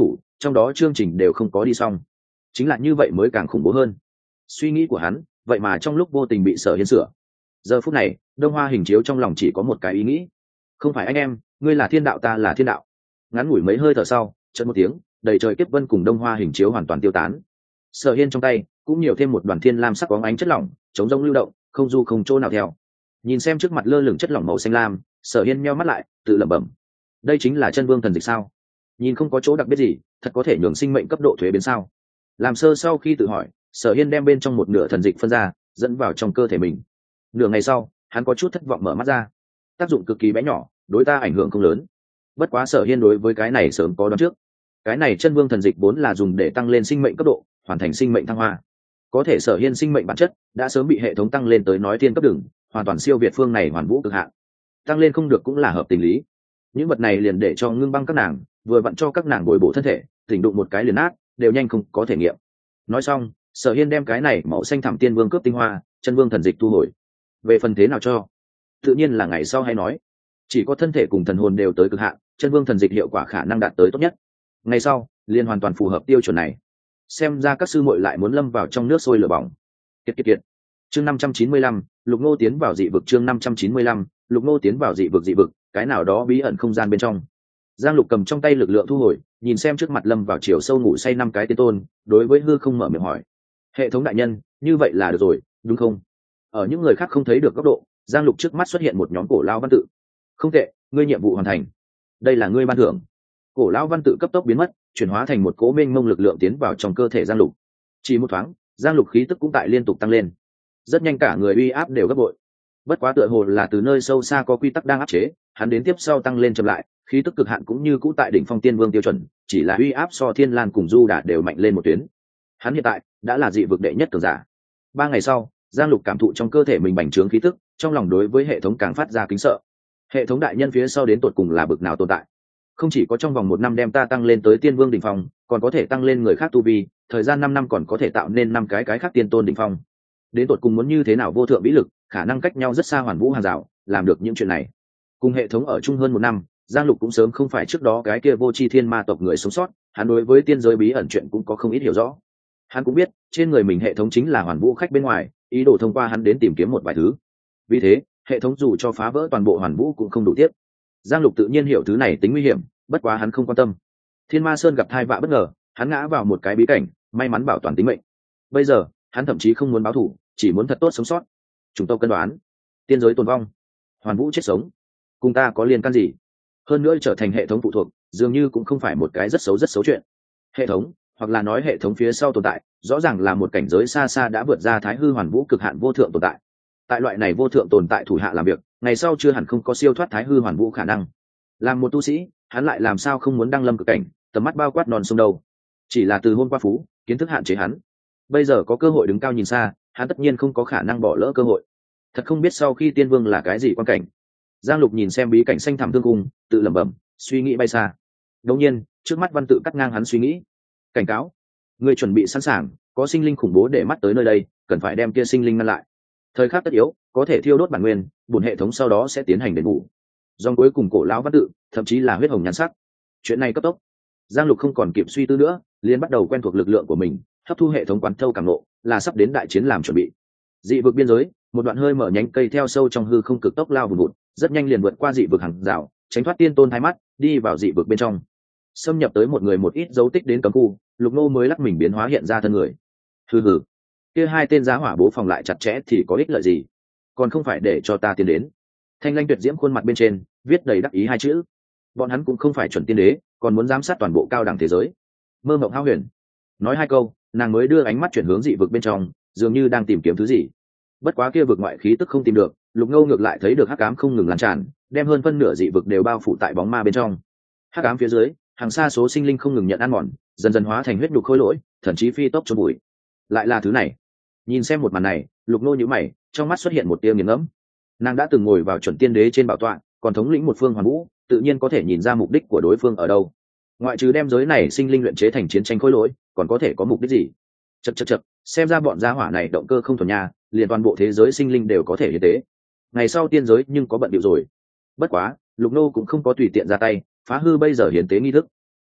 trong đó chương trình đều không có đi xong. Chính là như vậy mới càng khủng bố hơn. Suy nghĩ của hắn vậy mà trong lúc vô tình bị Sở Hiên sửa. Giờ phút này Đông Hoa Hình Chiếu trong lòng chỉ có một cái ý nghĩ: không phải anh em, ngươi là thiên đạo, ta là thiên đạo. Ngắn ngủi mấy hơi thở sau, chợt một tiếng, đầy trời kiếp vân cùng Đông Hoa Hình Chiếu hoàn toàn tiêu tán. Sở Hiên trong tay cũng nhiều thêm một đoàn thiên lam sắc bóng ánh chất lỏng, chống rông lưu động, không du không chỗ nào theo. Nhìn xem trước mặt lơ lửng chất lỏng màu xanh lam, Sở Hiên nheo mắt lại, tự lẩm bẩm: đây chính là chân vương thần dịch sao? Nhìn không có chỗ đặc biệt gì, thật có thể nhường sinh mệnh cấp độ thuế biến sao? Làm sơ sau khi tự hỏi, Sở Hiên đem bên trong một nửa thần dịch phân ra, dẫn vào trong cơ thể mình. Nửa ngày sau, hắn có chút thất vọng mở mắt ra. Tác dụng cực kỳ bé nhỏ, đối ta ảnh hưởng không lớn. Bất quá Sở Hiên đối với cái này sớm có đoán trước. Cái này chân vương thần dịch vốn là dùng để tăng lên sinh mệnh cấp độ, hoàn thành sinh mệnh thăng hoa. Có thể Sở Hiên sinh mệnh bản chất đã sớm bị hệ thống tăng lên tới nói thiên cấp đường, hoàn toàn siêu việt phương này hoàn vũ cực hạn. Tăng lên không được cũng là hợp tình lý. Những vật này liền để cho ngưng băng các nàng, vừa vặn cho các nàng bồi bổ thân thể, tỉnh đụng một cái liền nát, đều nhanh không có thể nghiệm. Nói xong, Sở Hiên đem cái này màu xanh thẳm tiên vương cướp tinh hoa, chân vương thần dịch thu hồi. Về phần thế nào cho, tự nhiên là ngày sau hay nói. Chỉ có thân thể cùng thần hồn đều tới cực hạn, chân vương thần dịch hiệu quả khả năng đạt tới tốt nhất. Ngày sau, liền hoàn toàn phù hợp tiêu chuẩn này. Xem ra các sư muội lại muốn lâm vào trong nước sôi lửa bỏng. Kiệt. Chương 595, Lục Ngô tiến vào dị vực. Chương 595, Lục Ngô tiến vào dị vực, cái nào đó bí ẩn không gian bên trong. Giang Lục cầm trong tay lực lượng thu hồi, nhìn xem trước mặt lâm vào chiều sâu ngủ say 5 cái tiên tôn, đối với hư không mở miệng hỏi: hệ thống đại nhân, như vậy là được rồi, đúng không? Ở những người khác không thấy được góc độ, Giang Lục trước mắt xuất hiện một nhóm cổ lao văn tự. Không tệ, ngươi nhiệm vụ hoàn thành. Đây là ngươi ban thưởng. Cổ lao văn tự cấp tốc biến mất, chuyển hóa thành một cỗ mênh mông lực lượng tiến vào trong cơ thể Giang Lục. Chỉ một thoáng, Giang Lục khí tức cũng tại liên tục tăng lên. Rất nhanh cả người uy áp đều gấp bội. Bất quá tựa hồ là từ nơi sâu xa có quy tắc đang áp chế, hắn đến tiếp sau tăng lên chậm lại, khí tức cực hạn cũng như cũ tại đỉnh phong tiên vương tiêu chuẩn, chỉ là uy áp so Thiên Lan cùng Du Đà đều mạnh lên một tuyến. Hắn hiện tại đã là dị vực đệ nhất cường giả. 3 ngày sau, Giang Lục cảm thụ trong cơ thể mình bành trướng khí tức, trong lòng đối với hệ thống càng phát ra kính sợ. Hệ thống đại nhân phía sau đến tột cùng là bực nào tồn tại? Không chỉ có trong vòng 1 năm đem ta tăng lên tới tiên vương đỉnh phong, còn có thể tăng lên người khác tu vi, thời gian 5 năm còn có thể tạo nên 5 cái khác tiên tôn đỉnh phong. Đến tột cùng muốn như thế nào vô thượng vĩ lực, khả năng cách nhau rất xa hoàn vũ hàng rào, làm được những chuyện này. Cùng hệ thống ở chung hơn 1 năm, Giang Lục cũng sớm không phải trước đó cái kia vô tri thiên ma tộc người sống sót, hắn đối với tiên giới bí ẩn chuyện cũng có không ít hiểu rõ. Hắn cũng biết, trên người mình hệ thống chính là hoàn vũ khách bên ngoài, ý đồ thông qua hắn đến tìm kiếm một vài thứ. Vì thế, hệ thống dù cho phá vỡ toàn bộ hoàn vũ cũng không đủ tiếp. Giang Lục tự nhiên hiểu thứ này tính nguy hiểm, bất quá hắn không quan tâm. Thiên Ma Sơn gặp thai vạ bất ngờ, hắn ngã vào một cái bí cảnh, may mắn bảo toàn tính mệnh. Bây giờ, hắn thậm chí không muốn báo thù, chỉ muốn thật tốt sống sót. Chúng tôi cân đoán, tiên giới tồn vong, hoàn vũ chết sống, cùng ta có liên can gì? Hơn nữa trở thành hệ thống phụ thuộc, dường như cũng không phải một cái rất xấu chuyện. Hệ thống, hoặc là nói hệ thống phía sau tồn tại, rõ ràng là một cảnh giới xa xa đã vượt ra thái hư hoàn vũ cực hạn vô thượng tồn tại. Tại loại này vô thượng tồn tại thủ hạ làm việc, ngày sau chưa hẳn không có siêu thoát thái hư hoàn vũ khả năng. Làm một tu sĩ, hắn lại làm sao không muốn đăng lâm cực cảnh, tầm mắt bao quát non sông đâu. Chỉ là từ hôm qua phú, kiến thức hạn chế hắn. Bây giờ có cơ hội đứng cao nhìn xa, hắn tất nhiên không có khả năng bỏ lỡ cơ hội. Thật không biết sau khi tiên vương là cái gì quan cảnh. Giang Lục nhìn xem bí cảnh xanh thẳm thương cung, tự lẩm bẩm, suy nghĩ bay xa. Đột nhiên, trước mắt văn tự cắt ngang hắn suy nghĩ. Cảnh cáo, người chuẩn bị sẵn sàng, có sinh linh khủng bố để mắt tới nơi đây, cần phải đem kia sinh linh ngăn lại. Thời khắc tất yếu, có thể thiêu đốt bản nguyên, bổn hệ thống sau đó sẽ tiến hành đền bù. Dòng cuối cùng cổ lão văn tự, thậm chí là huyết hồng nhan sắc. Chuyện này cấp tốc. Giang Lục không còn kịp suy tư nữa, liền bắt đầu quen thuộc lực lượng của mình, hấp thu hệ thống quán thâu cảm ngộ, là sắp đến đại chiến làm chuẩn bị. Dị vực biên giới, một đoạn hơi mở nhánh cây theo sâu trong hư không cực tốc lao vùn vụt, rất nhanh liền vượt qua dị vực hàng rào, tránh thoát tiên tôn hai mắt, đi vào dị vực bên trong. Xâm nhập tới một người một ít dấu tích đến cấm khu, Lục Nô mới lắc mình biến hóa hiện ra thân người. Hừ, kia hai tên giá hỏa bố phòng lại chặt chẽ thì có ích lợi gì? Còn không phải để cho ta tiến đến. Thanh Lanh tuyệt diễm khuôn mặt bên trên viết đầy đắc ý hai chữ. Bọn hắn cũng không phải chuẩn tiên đế, còn muốn giám sát toàn bộ cao đẳng thế giới. Mơ mộng hao huyền. Nói hai câu, nàng mới đưa ánh mắt chuyển hướng dị vực bên trong, dường như đang tìm kiếm thứ gì. Bất quá kia vực ngoại khí tức không tìm được, Lục Ngô ngược lại thấy được hắc ám không ngừng lan tràn, đem hơn phân nửa dị vực đều bao phủ tại bóng ma bên trong. Hắc ám phía dưới, hàng xa số sinh linh không ngừng nhận ăn mòn, dần dần hóa thành huyết nhục khôi lỗi, thậm chí phi tốc cho bụi. Lại là thứ này. Nhìn xem một màn này, Lục Ngô nhíu mày, trong mắt xuất hiện một tia nghiền ngẫm. Nàng đã từng ngồi vào chuẩn tiên đế trên bảo tọa, còn thống lĩnh một phương hoàn vũ, tự nhiên có thể nhìn ra mục đích của đối phương ở đâu. Ngoại trừ đem giới này sinh linh luyện chế thành chiến tranh khôi lỗi, còn có thể có mục đích gì? Chậc, xem ra bọn gia hỏa này động cơ không thuần nha, liền toàn bộ thế giới sinh linh đều có thể hiến tế. Ngày sau tiên giới nhưng có bận điệu rồi. Bất quá, Lục Nô cũng không có tùy tiện ra tay, phá hư bây giờ hiến tế nghi thức.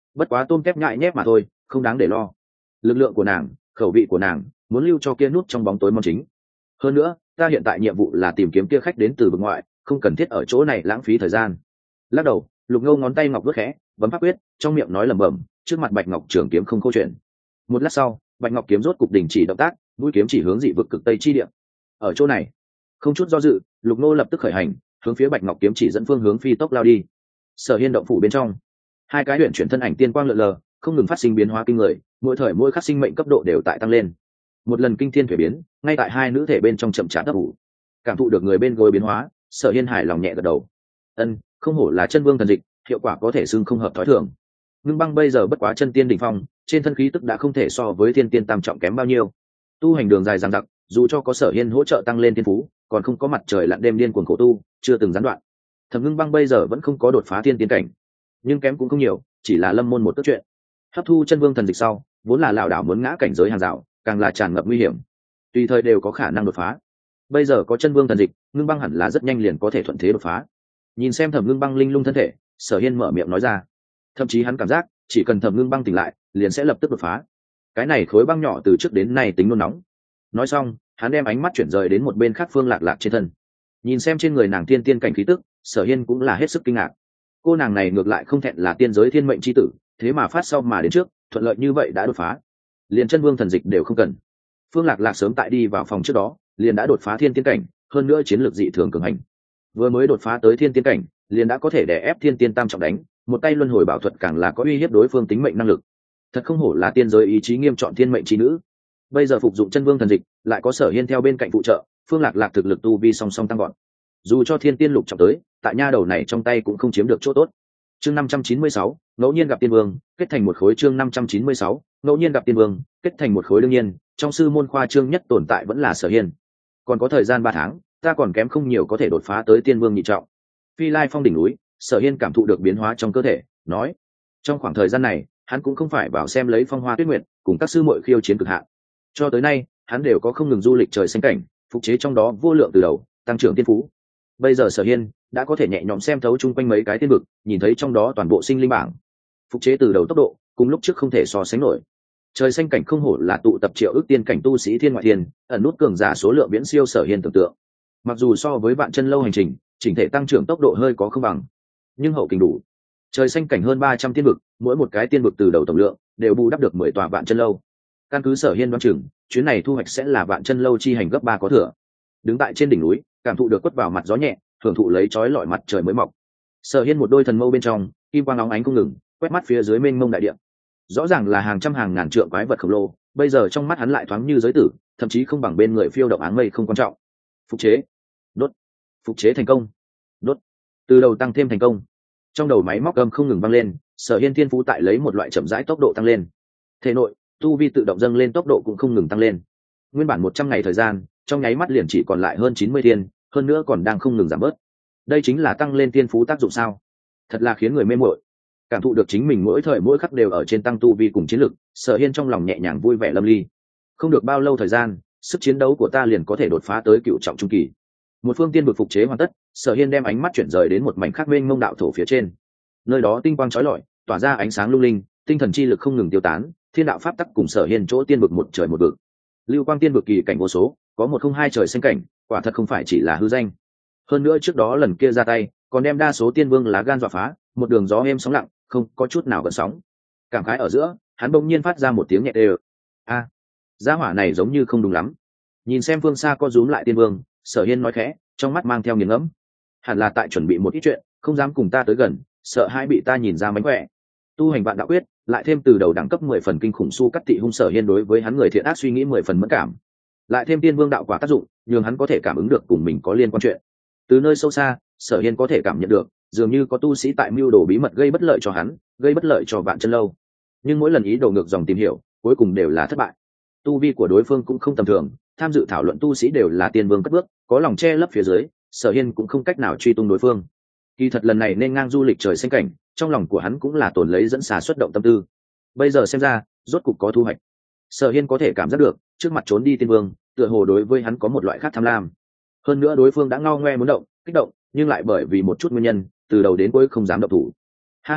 bất quá tôm tép nhại nhép mà thôi, không đáng để lo. Lực lượng của nàng, khẩu vị của nàng, muốn lưu cho kia nút trong bóng tối món chính. Hơn nữa, ta hiện tại nhiệm vụ là tìm kiếm kia khách đến từ vực ngoại, không cần thiết ở chỗ này lãng phí thời gian. Lắc đầu, Lục Ngâu ngón tay ngọc vuốt khẽ, bấm pháp quyết, trong miệng nói lẩm bẩm, trước mặt Bạch Ngọc Trường kiếm không câu chuyện. Một lát sau, Bạch Ngọc kiếm rốt cục đình chỉ động tác, mũi kiếm chỉ hướng dị vực cực tây chi địa. Ở chỗ này, không chút do dự, Lục Ngô lập tức khởi hành, hướng phía Bạch Ngọc kiếm chỉ dẫn phương hướng phi tốc lao đi. Sở Hiên động phủ bên trong, hai cái huyền chuyển thân ảnh tiên quang lượn lờ, không ngừng phát sinh biến hóa kinh người, mỗi thời mỗi khắc sinh mệnh cấp độ đều tại tăng lên. Một lần kinh thiên thủy biến, ngay tại hai nữ thể bên trong chậm chạp ấp ủ. Cảm thụ được người bên gối biến hóa, Sở Hiên hài lòng nhẹ gật đầu. Ân, không hổ là chân vương thần dịch, hiệu quả có thể xưng không hợp thói thường. Ngưng Băng bây giờ bất quá chân tiên đỉnh phong, trên thân khí tức đã không thể so với thiên tiên tam trọng kém bao nhiêu. Tu hành đường dài dằng dặc, dù cho có Sở Hiên hỗ trợ tăng lên thiên phú, còn không có mặt trời lặn đêm điên cuồng khổ tu, chưa từng gián đoạn. Thẩm Ngưng Băng bây giờ vẫn không có đột phá thiên tiên cảnh, nhưng kém cũng không nhiều, chỉ là lâm môn một tức chuyện. Hấp thu chân vương thần dịch sau, vốn là lão đảo muốn ngã cảnh giới hàng rào, càng là tràn ngập nguy hiểm, tùy thời đều có khả năng đột phá. Bây giờ có chân vương thần dịch, Ngưng Băng hẳn là rất nhanh liền có thể thuận thế đột phá. Nhìn xem Thẩm Ngưng Băng linh lung thân thể, Sở Hiên mở miệng nói ra. Thậm chí hắn cảm giác, chỉ cần Thẩm Ngưng Băng tỉnh lại, liền sẽ lập tức đột phá. Cái này khối băng nhỏ từ trước đến nay tính nôn nóng. Nói xong, hắn đem ánh mắt chuyển rời đến một bên khác Phương Lạc Lạc trên thân. Nhìn xem trên người nàng tiên tiên cảnh khí tức, Sở Hiên cũng là hết sức kinh ngạc. Cô nàng này ngược lại không thẹn là tiên giới thiên mệnh chi tử, thế mà phát sau mà đến trước, thuận lợi như vậy đã đột phá. Liền chân vương thần dịch đều không cần. Phương Lạc Lạc sớm tại đi vào phòng trước đó, liền đã đột phá thiên tiên cảnh, hơn nữa chiến lược dị thường cường hành. Vừa mới đột phá tới thiên tiên cảnh, liền đã có thể đè ép thiên tiên tam trọng đánh, một tay luân hồi bảo thuật càng là có uy hiếp đối phương tính mệnh năng lực. Thật không hổ là tiên giới ý chí nghiêm chọn thiên mệnh chi nữ. Bây giờ phục dụng chân vương thần dịch, lại có Sở Hiên theo bên cạnh phụ trợ, Phương Lạc Lạc thực lực tu vi song song tăng gọn. Dù cho thiên tiên lục trọng tới, tại nha đầu này trong tay cũng không chiếm được chỗ tốt. Chương 596, ngẫu nhiên gặp tiên vương, kết thành một khối. Chương 596, ngẫu nhiên gặp tiên vương, kết thành một khối. Đương nhiên, trong sư môn khoa trương nhất tồn tại vẫn là Sở Hiên. Còn có thời gian 3 tháng, ta còn kém không nhiều có thể đột phá tới tiên vương nhị trọng. Phi Lai Phong đỉnh núi, Sở Hiên cảm thụ được biến hóa trong cơ thể, nói: trong khoảng thời gian này, hắn cũng không phải vào xem lấy phong hoa tuyết nguyệt, cùng các sư muội khiêu chiến cực hạn. Cho tới nay, hắn đều có không ngừng du lịch trời xanh cảnh, phục chế trong đó vô lượng từ đầu, tăng trưởng tiên phú. Bây giờ Sở Hiên đã có thể nhẹ nhõm xem thấu chung quanh mấy cái tiên vực, nhìn thấy trong đó toàn bộ sinh linh bảng. Phục chế từ đầu tốc độ, cùng lúc trước không thể so sánh nổi. Trời xanh cảnh không hổ là tụ tập triệu ước tiên cảnh tu sĩ thiên ngoại thiên, ẩn nút cường giả số lượng viễn siêu Sở Hiên tưởng tượng. Mặc dù so với vạn chân lâu hành trình, chỉnh thể tăng trưởng tốc độ hơi có không bằng, nhưng hậu kình đủ. Trời xanh cảnh hơn 300 tiên vực, mỗi một cái tiên vực từ đầu tổng lượng đều bù đắp được 10 tòa vạn chân lâu. Căn cứ Sở Hiên đoán chừng, chuyến này thu hoạch sẽ là vạn chân lâu chi hành gấp 3 có thừa. Đứng tại trên đỉnh núi, cảm thụ được quất vào mặt gió nhẹ, hưởng thụ lấy chói lọi mặt trời mới mọc. Sở Hiên một đôi thần mâu bên trong, kim quang óng ánh không ngừng, quét mắt phía dưới mênh mông đại địa. Rõ ràng là hàng trăm hàng ngàn trượng quái vật khổng lồ, bây giờ trong mắt hắn lại thoáng như giới tử, thậm chí không bằng bên người phiêu động áng mây không quan trọng. Phục chế, đốt, phục chế thành công, đốt, từ đầu tăng thêm thành công. Trong đầu máy móc âm không ngừng vang lên, Sở Hiên thiên phú tại lấy một loại chậm rãi tốc độ tăng lên. Thể nội, tu vi tự động dâng lên tốc độ cũng không ngừng tăng lên. Nguyên bản 100 ngày thời gian, trong nháy mắt liền chỉ còn lại hơn 90 thiên, hơn nữa còn đang không ngừng giảm bớt. Đây chính là tăng lên tiên phú tác dụng sao? Thật là khiến người mê muội. Cảm thụ được chính mình mỗi thời mỗi khắc đều ở trên tăng tu vi cùng chiến lực, Sở Hiên trong lòng nhẹ nhàng vui vẻ lâm ly. Không được bao lâu thời gian, sức chiến đấu của ta liền có thể đột phá tới cựu trọng trung kỳ. Một phương tiên vực phục chế hoàn tất, Sở Hiên đem ánh mắt chuyển rời đến một mảnh khác mênh mông đạo thổ phía trên. Nơi đó tinh quang chói lọi, tỏa ra ánh sáng lung linh, tinh thần chi lực không ngừng tiêu tán, thiên đạo pháp tắc cùng Sở Hiên chỗ tiên vực một trời một vực. Lưu quang tiên vực kỳ cảnh vô số, có 102 trời xanh cảnh, quả thật không phải chỉ là hư danh. Hơn nữa trước đó lần kia ra tay, còn đem đa số tiên vương lá gan dọa phá, một đường gió êm sóng lặng, không có chút nào gợn sóng. Cảm khái ở giữa, hắn bỗng nhiên phát ra một tiếng nhẹ đều. A, gia hỏa này giống như không đúng lắm. Nhìn xem phương xa có rúm lại tiên vương, Sở Hiên nói khẽ, trong mắt mang theo nghiền ngẫm. Hẳn là tại chuẩn bị một ít chuyện, không dám cùng ta tới gần, sợ hai bị ta nhìn ra mánh khỏe. Tu hành vạn đạo quyết, lại thêm từ đầu đẳng cấp 10 phần kinh khủng su cắt tị hung. Sở Hiên đối với hắn người thiện ác suy nghĩ 10 phần mẫn cảm, lại thêm tiên vương đạo quả tác dụng, nhường hắn có thể cảm ứng được cùng mình có liên quan chuyện. Từ nơi sâu xa, Sở Hiên có thể cảm nhận được, dường như có tu sĩ tại mưu đồ bí mật gây bất lợi cho hắn, gây bất lợi cho vạn chân lâu. Nhưng mỗi lần ý đồ ngược dòng tìm hiểu, cuối cùng đều là thất bại. Tu vi của đối phương cũng không tầm thường, tham dự thảo luận tu sĩ đều là tiên vương cất bước, có lòng che lấp phía dưới, Sở Hiên cũng không cách nào truy tung đối phương. Kỳ thật lần này nên ngang du lịch trời xanh cảnh, trong lòng của hắn cũng là tồn lấy dẫn xà xuất động tâm tư. Bây giờ xem ra, rốt cục có thu hoạch. Sở Hiên có thể cảm giác được, trước mặt trốn đi tiên vương, tựa hồ đối với hắn có một loại khác tham lam. Hơn nữa đối phương đã ngao ngoe muốn động, kích động, nhưng lại bởi vì một chút nguyên nhân, từ đầu đến cuối không dám động thủ. Ha ha,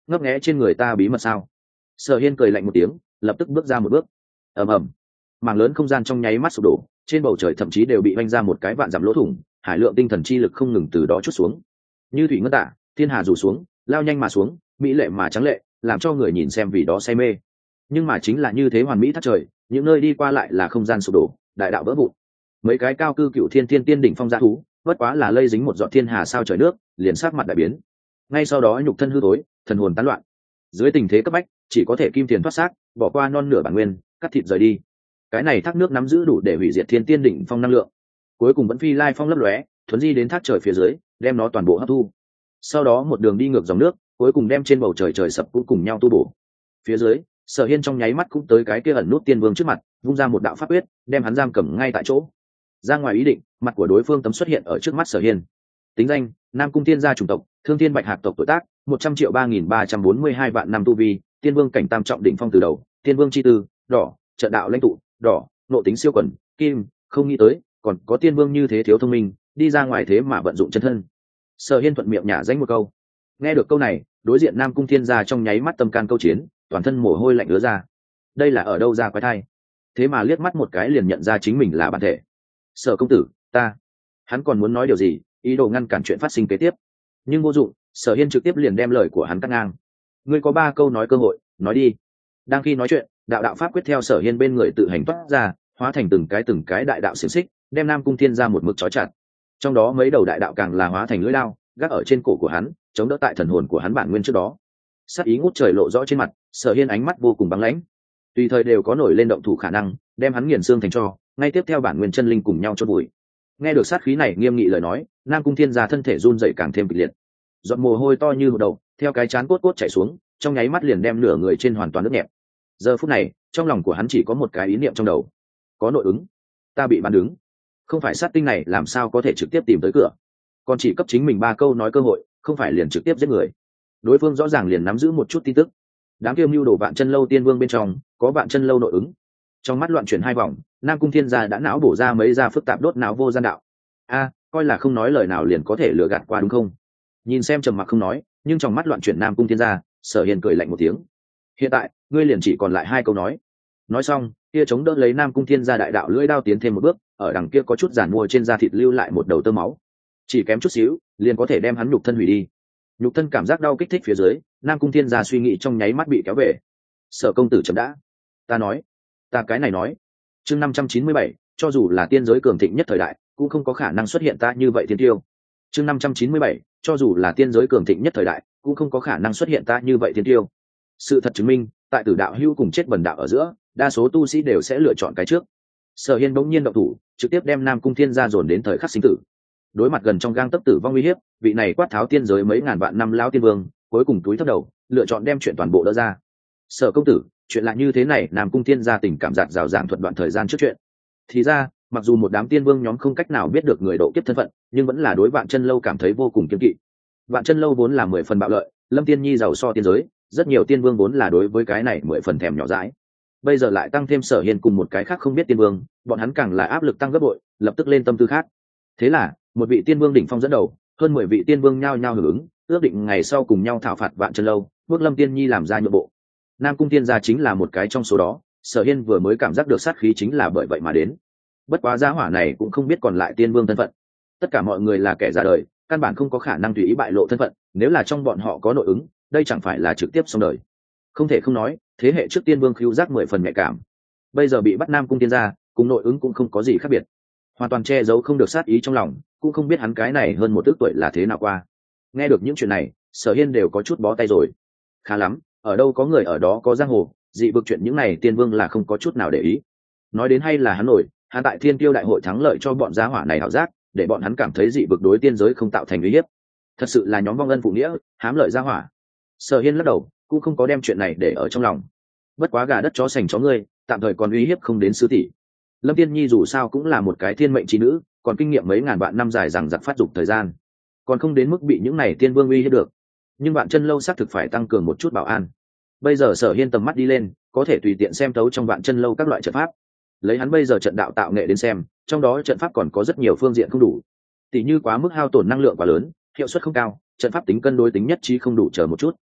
ngấp nghé trên người ta bí mật sao? Sở Hiên cười lạnh một tiếng, lập tức bước ra một bước. Ầm ầm, mảng lớn không gian trong nháy mắt sụp đổ, trên bầu trời thậm chí đều bị vanh ra một cái vạn dặm lỗ thủng, hải lượng tinh thần chi lực không ngừng từ đó chút xuống. Như thủy ngân tạ, thiên hà rủ xuống, lao nhanh mà xuống, mỹ lệ mà trắng lệ, làm cho người nhìn xem vì đó say mê. Nhưng mà chính là như thế hoàn mỹ thắt trời, những nơi đi qua lại là không gian sụp đổ, đại đạo vỡ vụn. Mấy cái cao cư cựu thiên tiên đỉnh phong dã thú, bất quá là lây dính một giọt thiên hà sao trời nước, liền sát mặt đại biến. Ngay sau đó nhục thân hư tối, thần hồn tán loạn. Dưới tình thế cấp bách, chỉ có thể kim tiền thoát xác, bỏ qua non nửa bản nguyên, cắt thịt rời đi. Cái này thác nước nắm giữ đủ để hủy diệt thiên tiên đỉnh phong năng lượng, cuối cùng vẫn phi lai phong lấp lóe, thuấn di đến thác trời phía dưới, đem nó toàn bộ hấp thu. Sau đó một đường đi ngược dòng nước, cuối cùng đem trên bầu trời trời sập cũng cùng nhau tu bổ. Phía dưới, Sở Hiên trong nháy mắt cũng tới cái kia ẩn nút tiên vương trước mặt, vung ra một đạo pháp quyết, đem hắn giam cầm ngay tại chỗ. Ra ngoài ý định, mặt của đối phương tấm xuất hiện ở trước mắt Sở Hiên. Tính danh: Nam Cung Tiên gia chủng tộc, Thương Thiên Bạch Hạc tộc, tuổi tác: 100.342 vạn năm tu vi, tiên vương cảnh tam trọng đỉnh phong từ đầu, tiên vương chi tư, đỏ, trận đạo lãnh tụ, đỏ, nộ tính siêu quần, kim, không nghĩ tới, còn có tiên vương như thế thiếu thông minh, đi ra ngoài thế mà vận dụng chân thân. Sở Hiên thuận miệng nhả danh một câu. Nghe được câu này, đối diện Nam Cung Thiên gia trong nháy mắt tâm can câu chiến, toàn thân mồ hôi lạnh ứa ra. Đây là ở đâu ra quái thai? Thế mà liếc mắt một cái liền nhận ra chính mình là bản thể. Sở công tử, ta. Hắn còn muốn nói điều gì, ý đồ ngăn cản chuyện phát sinh kế tiếp, nhưng vô dụng. Sở Hiên trực tiếp liền đem lời của hắn cắt ngang. Ngươi có 3 câu nói cơ hội, nói đi. Đang khi nói chuyện, đạo pháp quyết theo Sở Hiên bên người tự hành toát ra, hóa thành từng cái đại đạo xiềng xích, đem Nam Cung Thiên gia một mực trói chặt. Trong đó mấy đầu đại đạo càng là hóa thành lưỡi đao, gác ở trên cổ của hắn, chống đỡ tại thần hồn của hắn bản nguyên trước đó. Sát ý ngút trời lộ rõ trên mặt, Sở Hiên ánh mắt vô cùng băng lãnh, tùy thời đều có nổi lên động thủ khả năng, đem hắn nghiền xương thành tro, ngay tiếp theo bản nguyên chân linh cùng nhau chôn vùi. Nghe được sát khí này nghiêm nghị lời nói, Nam Cung Thiên gia thân thể run rẩy càng thêm kịch liệt, giọt mồ hôi to như hột đầu theo cái chán cốt chảy xuống, trong nháy mắt liền đem nửa người trên hoàn toàn ướt nhẹp. Giờ phút này, trong lòng của hắn chỉ có một cái ý niệm trong đầu: có nội ứng, ta bị bắn đứng. Không phải sát tinh này làm sao có thể trực tiếp tìm tới cửa, còn chỉ cấp chính mình 3 câu nói cơ hội, không phải liền trực tiếp giết người. Đối phương rõ ràng liền nắm giữ một chút tin tức. Đám kiêu mưu đồ Vạn Chân Lâu tiên vương bên trong có Vạn Chân Lâu nội ứng. Trong mắt loạn chuyển 2 vòng, Nam Cung Thiên gia đã não bổ ra mấy ra phức tạp đốt não vô gian đạo. Coi là không nói lời nào liền có thể lừa gạt qua đúng không? Nhìn xem trầm mặc không nói, nhưng trong mắt loạn chuyển Nam Cung Thiên gia, Sở Hiên cười lạnh một tiếng. Hiện tại, ngươi liền chỉ còn lại 2 câu nói. Nói xong, kia chống đỡ lấy Nam Cung Thiên gia đại đạo lưỡi đao tiến thêm một bước, ở đằng kia có chút giàn mua trên da thịt lưu lại một đầu tơ máu. Chỉ kém chút xíu, liền có thể đem hắn nhục thân hủy đi. Nhục thân cảm giác đau kích thích phía dưới, Nam Cung Thiên gia suy nghĩ trong nháy mắt bị kéo về. Sở công tử chậm đã. Ta cái này nói. Chương 597, cho dù là tiên giới cường thịnh nhất thời đại, cũng không có khả năng xuất hiện ta như vậy thiên tiêu. Chương 597, cho dù là tiên giới cường thịnh nhất thời đại, cũng không có khả năng xuất hiện ta như vậy thiên tiêu. Sự thật chứng minh, tại tử đạo hưu cùng chết bần đạo ở giữa, đa số tu sĩ đều sẽ lựa chọn cái trước. Sở Hiên bỗng nhiên động thủ, trực tiếp đem Nam Cung Thiên gia dồn đến thời khắc sinh tử. Đối mặt gần trong gang tấc tử vong uy hiếp, vị này quát tháo tiên giới mấy ngàn vạn năm lão tiên vương, cuối cùng túi thấp đầu, lựa chọn đem chuyện toàn bộ đỡ ra. Sở công tử, chuyện lại như thế này, Nam Cung Thiên gia tình cảm giạt rào giảng thuật đoạn thời gian trước chuyện. Thì ra, mặc dù một đám tiên vương nhóm không cách nào biết được người độ kiếp thân phận, nhưng vẫn là đối Vạn Chân Lâu cảm thấy vô cùng kiêng kỵ. Vạn Chân Lâu vốn là 10 phần bạo lợi, Lâm Tiên Nhi giàu so tiên giới, rất nhiều tiên vương vốn là đối với cái này 10 phần thèm nhỏ dãi. Bây giờ lại tăng thêm Sở Hiên cùng một cái khác không biết tiên vương, bọn hắn càng là áp lực tăng gấp bội, lập tức lên tâm tư khác. Thế là, một vị tiên vương đỉnh phong dẫn đầu, hơn 10 vị tiên vương nhao nhao hưởng ứng, ước định ngày sau cùng nhau thảo phạt Vạn Chân Lâu, bước Lâm Tiên Nhi làm ra nhượng bộ. Nam Cung Tiên gia chính là một cái trong số đó, Sở Hiên vừa mới cảm giác được sát khí chính là bởi vậy mà đến. Bất quá gia hỏa này cũng không biết còn lại tiên vương thân phận. Tất cả mọi người là kẻ ra đời, căn bản không có khả năng tùy ý bại lộ thân phận, nếu là trong bọn họ có nội ứng, đây chẳng phải là trực tiếp xong đời. Không thể không nói, thế hệ trước tiên vương khiêu giác 10 phần nhạy cảm. Bây giờ bị bắt Nam Cung Tiên gia, cùng nội ứng cũng không có gì khác biệt. Hoàn toàn che giấu không được sát ý trong lòng, cũng không biết hắn cái này hơn một ức tuổi là thế nào qua. Nghe được những chuyện này, Sở Hiên đều có chút bó tay rồi. Khá lắm, ở đâu có người ở đó có giang hồ, dị vực chuyện những này tiên vương là không có chút nào để ý. Nói đến hay là hắn nổi, hắn tại Thiên Tiêu đại hội thắng lợi cho bọn gia hỏa này ảo giác, để bọn hắn cảm thấy dị vực đối tiên giới không tạo thành uy hiếp. Thật sự là nhóm vong ân phụ nghĩa, hám lợi gia hỏa. Sở Hiên lắc đầu, cũng không có đem chuyện này để ở trong lòng. Bất quá gà đất chó sành chó ngươi, tạm thời còn uy hiếp không đến sư tỷ. Lâm Tiên Nhi dù sao cũng là một cái thiên mệnh trí nữ, còn kinh nghiệm mấy ngàn vạn năm dài rằng giặc phát dục thời gian, còn không đến mức bị những này tiên vương uy hiếp được. Nhưng Vạn Chân Lâu xác thực phải tăng cường một chút bảo an. Bây giờ Sở Hiên tầm mắt đi lên, có thể tùy tiện xem thấu trong Vạn Chân Lâu các loại trận pháp. Lấy hắn bây giờ trận đạo tạo nghệ đến xem, trong đó trận pháp còn có rất nhiều phương diện không đủ. Tỷ như quá mức hao tổn năng lượng quá lớn, hiệu suất không cao, trận pháp tính cân đối tính nhất trí không đủ, chờ một chút.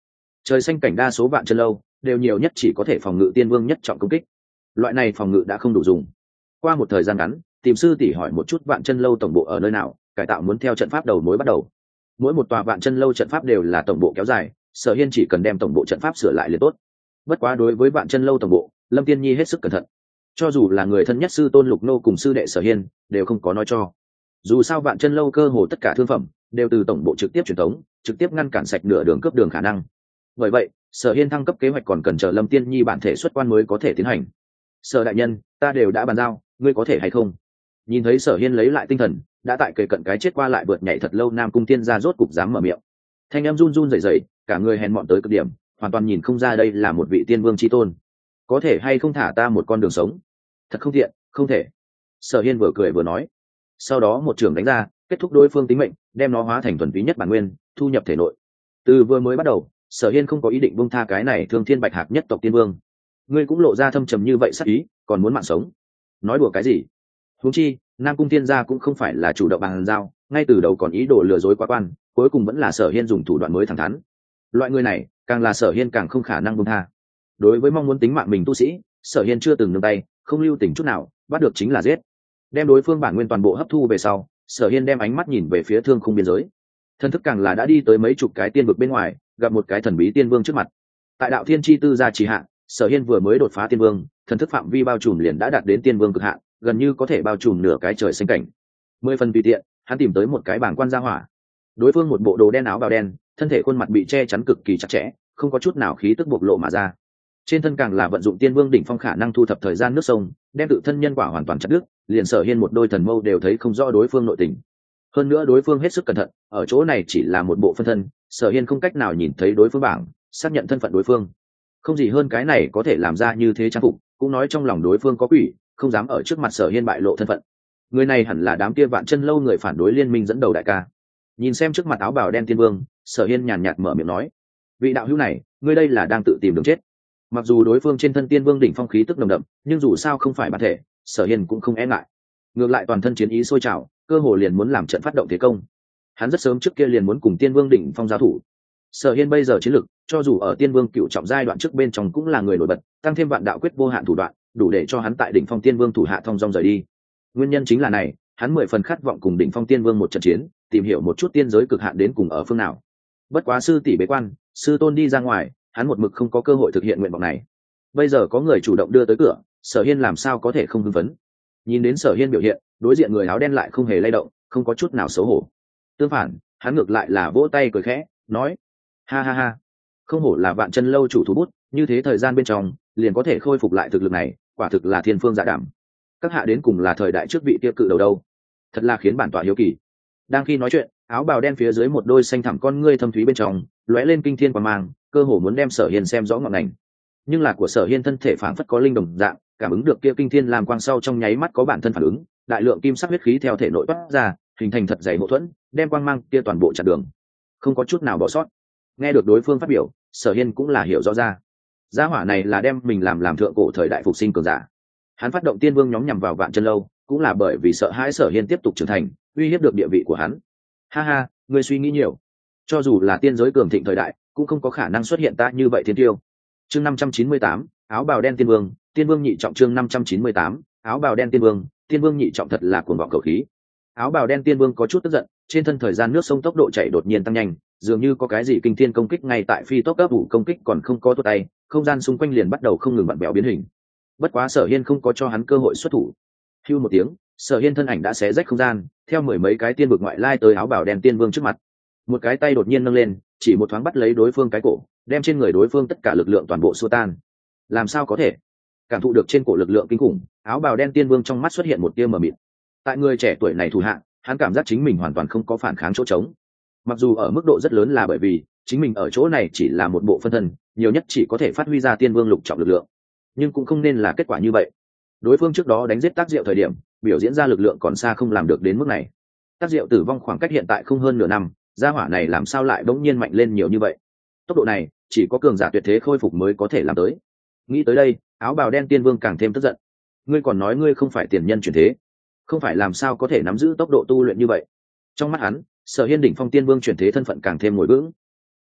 Trời xanh cảnh đa số vạn chân lâu đều nhiều nhất chỉ có thể phòng ngự tiên vương nhất trọng công kích, loại này phòng ngự đã không đủ dùng. Qua một thời gian ngắn, tìm sư tỷ hỏi một chút vạn chân lâu tổng bộ ở nơi nào, cải tạo muốn theo trận pháp đầu mối bắt đầu. Mỗi một tòa vạn chân lâu trận pháp đều là tổng bộ kéo dài, Sở Hiên chỉ cần đem tổng bộ trận pháp sửa lại liền tốt. Bất quá đối với vạn chân lâu tổng bộ, Lâm Tiên Nhi hết sức cẩn thận, cho dù là người thân nhất sư tôn Lục Nô cùng sư đệ Sở Hiên đều không có nói cho. Dù sao vạn chân lâu cơ hồ tất cả thương phẩm đều từ tổng bộ trực tiếp truyền tống, trực tiếp ngăn cản sạch nửa đường cướp đường khả năng. Bởi vậy, Sở Hiên thăng cấp kế hoạch còn cần chờ Lâm Tiên Nhi bản thể xuất quan mới có thể tiến hành. Sở đại nhân, ta đều đã bàn giao, ngươi có thể hay không? Nhìn thấy Sở Hiên lấy lại tinh thần, đã tại kề cận cái chết qua lại vượt nhảy thật lâu Nam Cung Tiên gia rốt cục dám mở miệng. Thanh em run run rẩy rẩy, cả người hèn mọn tới cực điểm, hoàn toàn nhìn không ra đây là một vị tiên vương chi tôn. Có thể hay không thả ta một con đường sống? Thật không tiện, không thể. Sở Hiên vừa cười vừa nói. Sau đó một trường đánh ra, kết thúc đối phương tính mệnh, đem nó hóa thành thuần túy nhất bản nguyên, thu nhập thể nội. Từ vừa mới bắt đầu, Sở Hiên không có ý định buông tha cái này Thương Thiên Bạch Hạc nhất tộc tiên vương. Ngươi cũng lộ ra thâm trầm như vậy sắc ý, còn muốn mạng sống? Nói đùa cái gì? Huống chi, Nam Cung Tiên gia cũng không phải là chủ động bàn giao, ngay từ đầu còn ý đồ lừa dối quá quan, cuối cùng vẫn là Sở Hiên dùng thủ đoạn mới thẳng thắn. Loại người này, càng là Sở Hiên càng không khả năng buông tha. Đối với mong muốn tính mạng mình tu sĩ, Sở Hiên chưa từng nương tay, không lưu tình chút nào, bắt được chính là giết. Đem đối phương bản nguyên toàn bộ hấp thu về sau, Sở Hiên đem ánh mắt nhìn về phía thương khung biên giới. Thân thức càng là đã đi tới mấy chục cái tiên vực bên ngoài, gặp một cái thần bí tiên vương trước mặt. Tại đạo thiên chi tư gia trì hạ, Sở Hiên vừa mới đột phá tiên vương, thần thức phạm vi bao trùm liền đã đạt đến tiên vương cực hạn, gần như có thể bao trùm nửa cái trời xanh cảnh. 10 phần tùy tiện, hắn tìm tới một cái bảng quan gia hỏa. Đối phương một bộ đồ đen áo bào đen, thân thể khuôn mặt bị che chắn cực kỳ chặt chẽ, không có chút nào khí tức bộc lộ mà ra. Trên thân càng là vận dụng tiên vương đỉnh phong khả năng thu thập thời gian nước sông, đem tự thân nhân quả hoàn toàn chặt đứt, liền Sở Hiên một đôi thần mâu đều thấy không rõ đối phương nội tình. Hơn nữa đối phương hết sức cẩn thận, ở chỗ này chỉ là một bộ phân thân, Sở Hiên không cách nào nhìn thấy đối phương bảng, xác nhận thân phận đối phương. Không gì hơn cái này có thể làm ra như thế trang phục, cũng nói trong lòng đối phương có quỷ, không dám ở trước mặt Sở Hiên bại lộ thân phận. Người này hẳn là đám kia vạn chân lâu người phản đối liên minh dẫn đầu đại ca. Nhìn xem trước mặt áo bào đen tiên vương, Sở Hiên nhàn nhạt mở miệng nói: vị đạo hữu này, ngươi đây là đang tự tìm đường chết. Mặc dù đối phương trên thân tiên vương đỉnh phong khí tức nồng đậm, nhưng dù sao không phải bản thể, Sở Hiên cũng không e ngại, ngược lại toàn thân chiến ý sôi trào, cơ hồ liền muốn làm trận phát động thế công. Hắn rất sớm trước kia liền muốn cùng tiên vương đỉnh phong giao thủ. Sở Hiên bây giờ chiến lực, cho dù ở tiên vương cựu trọng giai đoạn trước bên trong cũng là người nổi bật, tăng thêm vạn đạo quyết vô hạn thủ đoạn, đủ để cho hắn tại đỉnh phong tiên vương thủ hạ thông dong rời đi. Nguyên nhân chính là này, hắn 10 phần khát vọng cùng đỉnh phong tiên vương một trận chiến, tìm hiểu một chút tiên giới cực hạn đến cùng ở phương nào. Bất quá sư tỷ bế quan, sư tôn đi ra ngoài, hắn một mực không có cơ hội thực hiện nguyện vọng này. Bây giờ có người chủ động đưa tới cửa, Sở Hiên làm sao có thể không hưng phấn. Nhìn đến Sở Hiên biểu hiện, đối diện người áo đen lại không hề lay động, không có chút nào xấu hổ. Tương phản, hắn ngược lại là vỗ tay cười khẽ, nói: ha ha ha, không hổ là vạn chân lâu chủ thú bút, như thế thời gian bên trong liền có thể khôi phục lại thực lực này, quả thực là thiên phương dạ đảm. Các hạ đến cùng là thời đại trước vị kia cự đầu đâu, thật là khiến bản tọa hiếu kỳ. Đang khi nói chuyện, áo bào đen phía dưới một đôi xanh thẳm con ngươi thâm thúy bên trong lóe lên kinh thiên quang mang, cơ hồ muốn đem Sở Hiên xem rõ ngọn ngành. Nhưng là của Sở Hiên thân thể phảng phất có linh đồng dạng, cảm ứng được kia kinh thiên làm quang sau trong nháy mắt có bản thân phản ứng, đại lượng kim sắc huyết khí theo thể nội toát ra, hình thành thật dày hậu thuẫn, đem quang mang kia toàn bộ chặn đường, không có chút nào bỏ sót. Nghe được đối phương phát biểu, Sở Hiên cũng là hiểu rõ ra, gia hỏa này là đem mình làm thượng cổ thời đại phục sinh cường giả. Hắn phát động tiên vương nhóm nhằm vào vạn chân lâu, cũng là bởi vì sợ hãi Sở Hiên tiếp tục trưởng thành, uy hiếp được địa vị của hắn. Ha ha, ngươi suy nghĩ nhiều. Cho dù là tiên giới cường thịnh thời đại, cũng không có khả năng xuất hiện ta như vậy thiên tiêu. Chương 598, áo bào đen tiên vương nhị trọng. Chương 598, áo bào đen tiên vương nhị trọng, thật là cuồng vọng cầu khí. Áo bào đen tiên vương có chút tức giận, trên thân thời gian nước sông tốc độ chảy đột nhiên tăng nhanh, dường như có cái gì kinh thiên công kích ngay tại phi tốc cấp đủ công kích còn không có tuột tay, không gian xung quanh liền bắt đầu không ngừng vặn vẹo biến hình. Bất quá Sở Hiên không có cho hắn cơ hội xuất thủ. Hưu một tiếng, Sở Hiên thân ảnh đã xé rách không gian, theo mười mấy cái tiên vực ngoại lai tới áo bào đen tiên vương trước mặt. Một cái tay đột nhiên nâng lên, chỉ một thoáng bắt lấy đối phương cái cổ, đem trên người đối phương tất cả lực lượng toàn bộ xua tan. Làm sao có thể? Cảm thụ được trên cổ lực lượng kinh khủng, áo bào đen tiên vương trong mắt xuất hiện một tia mờ mịt. Tại người trẻ tuổi này thủ hạ, hắn cảm giác chính mình hoàn toàn không có phản kháng chỗ trống. Mặc dù ở mức độ rất lớn là bởi vì chính mình ở chỗ này chỉ là một bộ phân thân, nhiều nhất chỉ có thể phát huy ra tiên vương lục trọng lực lượng, nhưng cũng không nên là kết quả như vậy. Đối phương trước đó đánh giết Tác Diệu thời điểm, biểu diễn ra lực lượng còn xa không làm được đến mức này. Tác Diệu tử vong khoảng cách hiện tại không hơn nửa năm, gia hỏa này làm sao lại bỗng nhiên mạnh lên nhiều như vậy? Tốc độ này, chỉ có cường giả tuyệt thế khôi phục mới có thể làm tới. Nghĩ tới đây, áo bào đen tiên vương càng thêm tức giận. Ngươi còn nói ngươi không phải tiền nhân chuyển thế, không phải làm sao có thể nắm giữ tốc độ tu luyện như vậy? Trong mắt hắn, Sở Hiên đỉnh phong tiên vương chuyển thế thân phận càng thêm ngồi vững.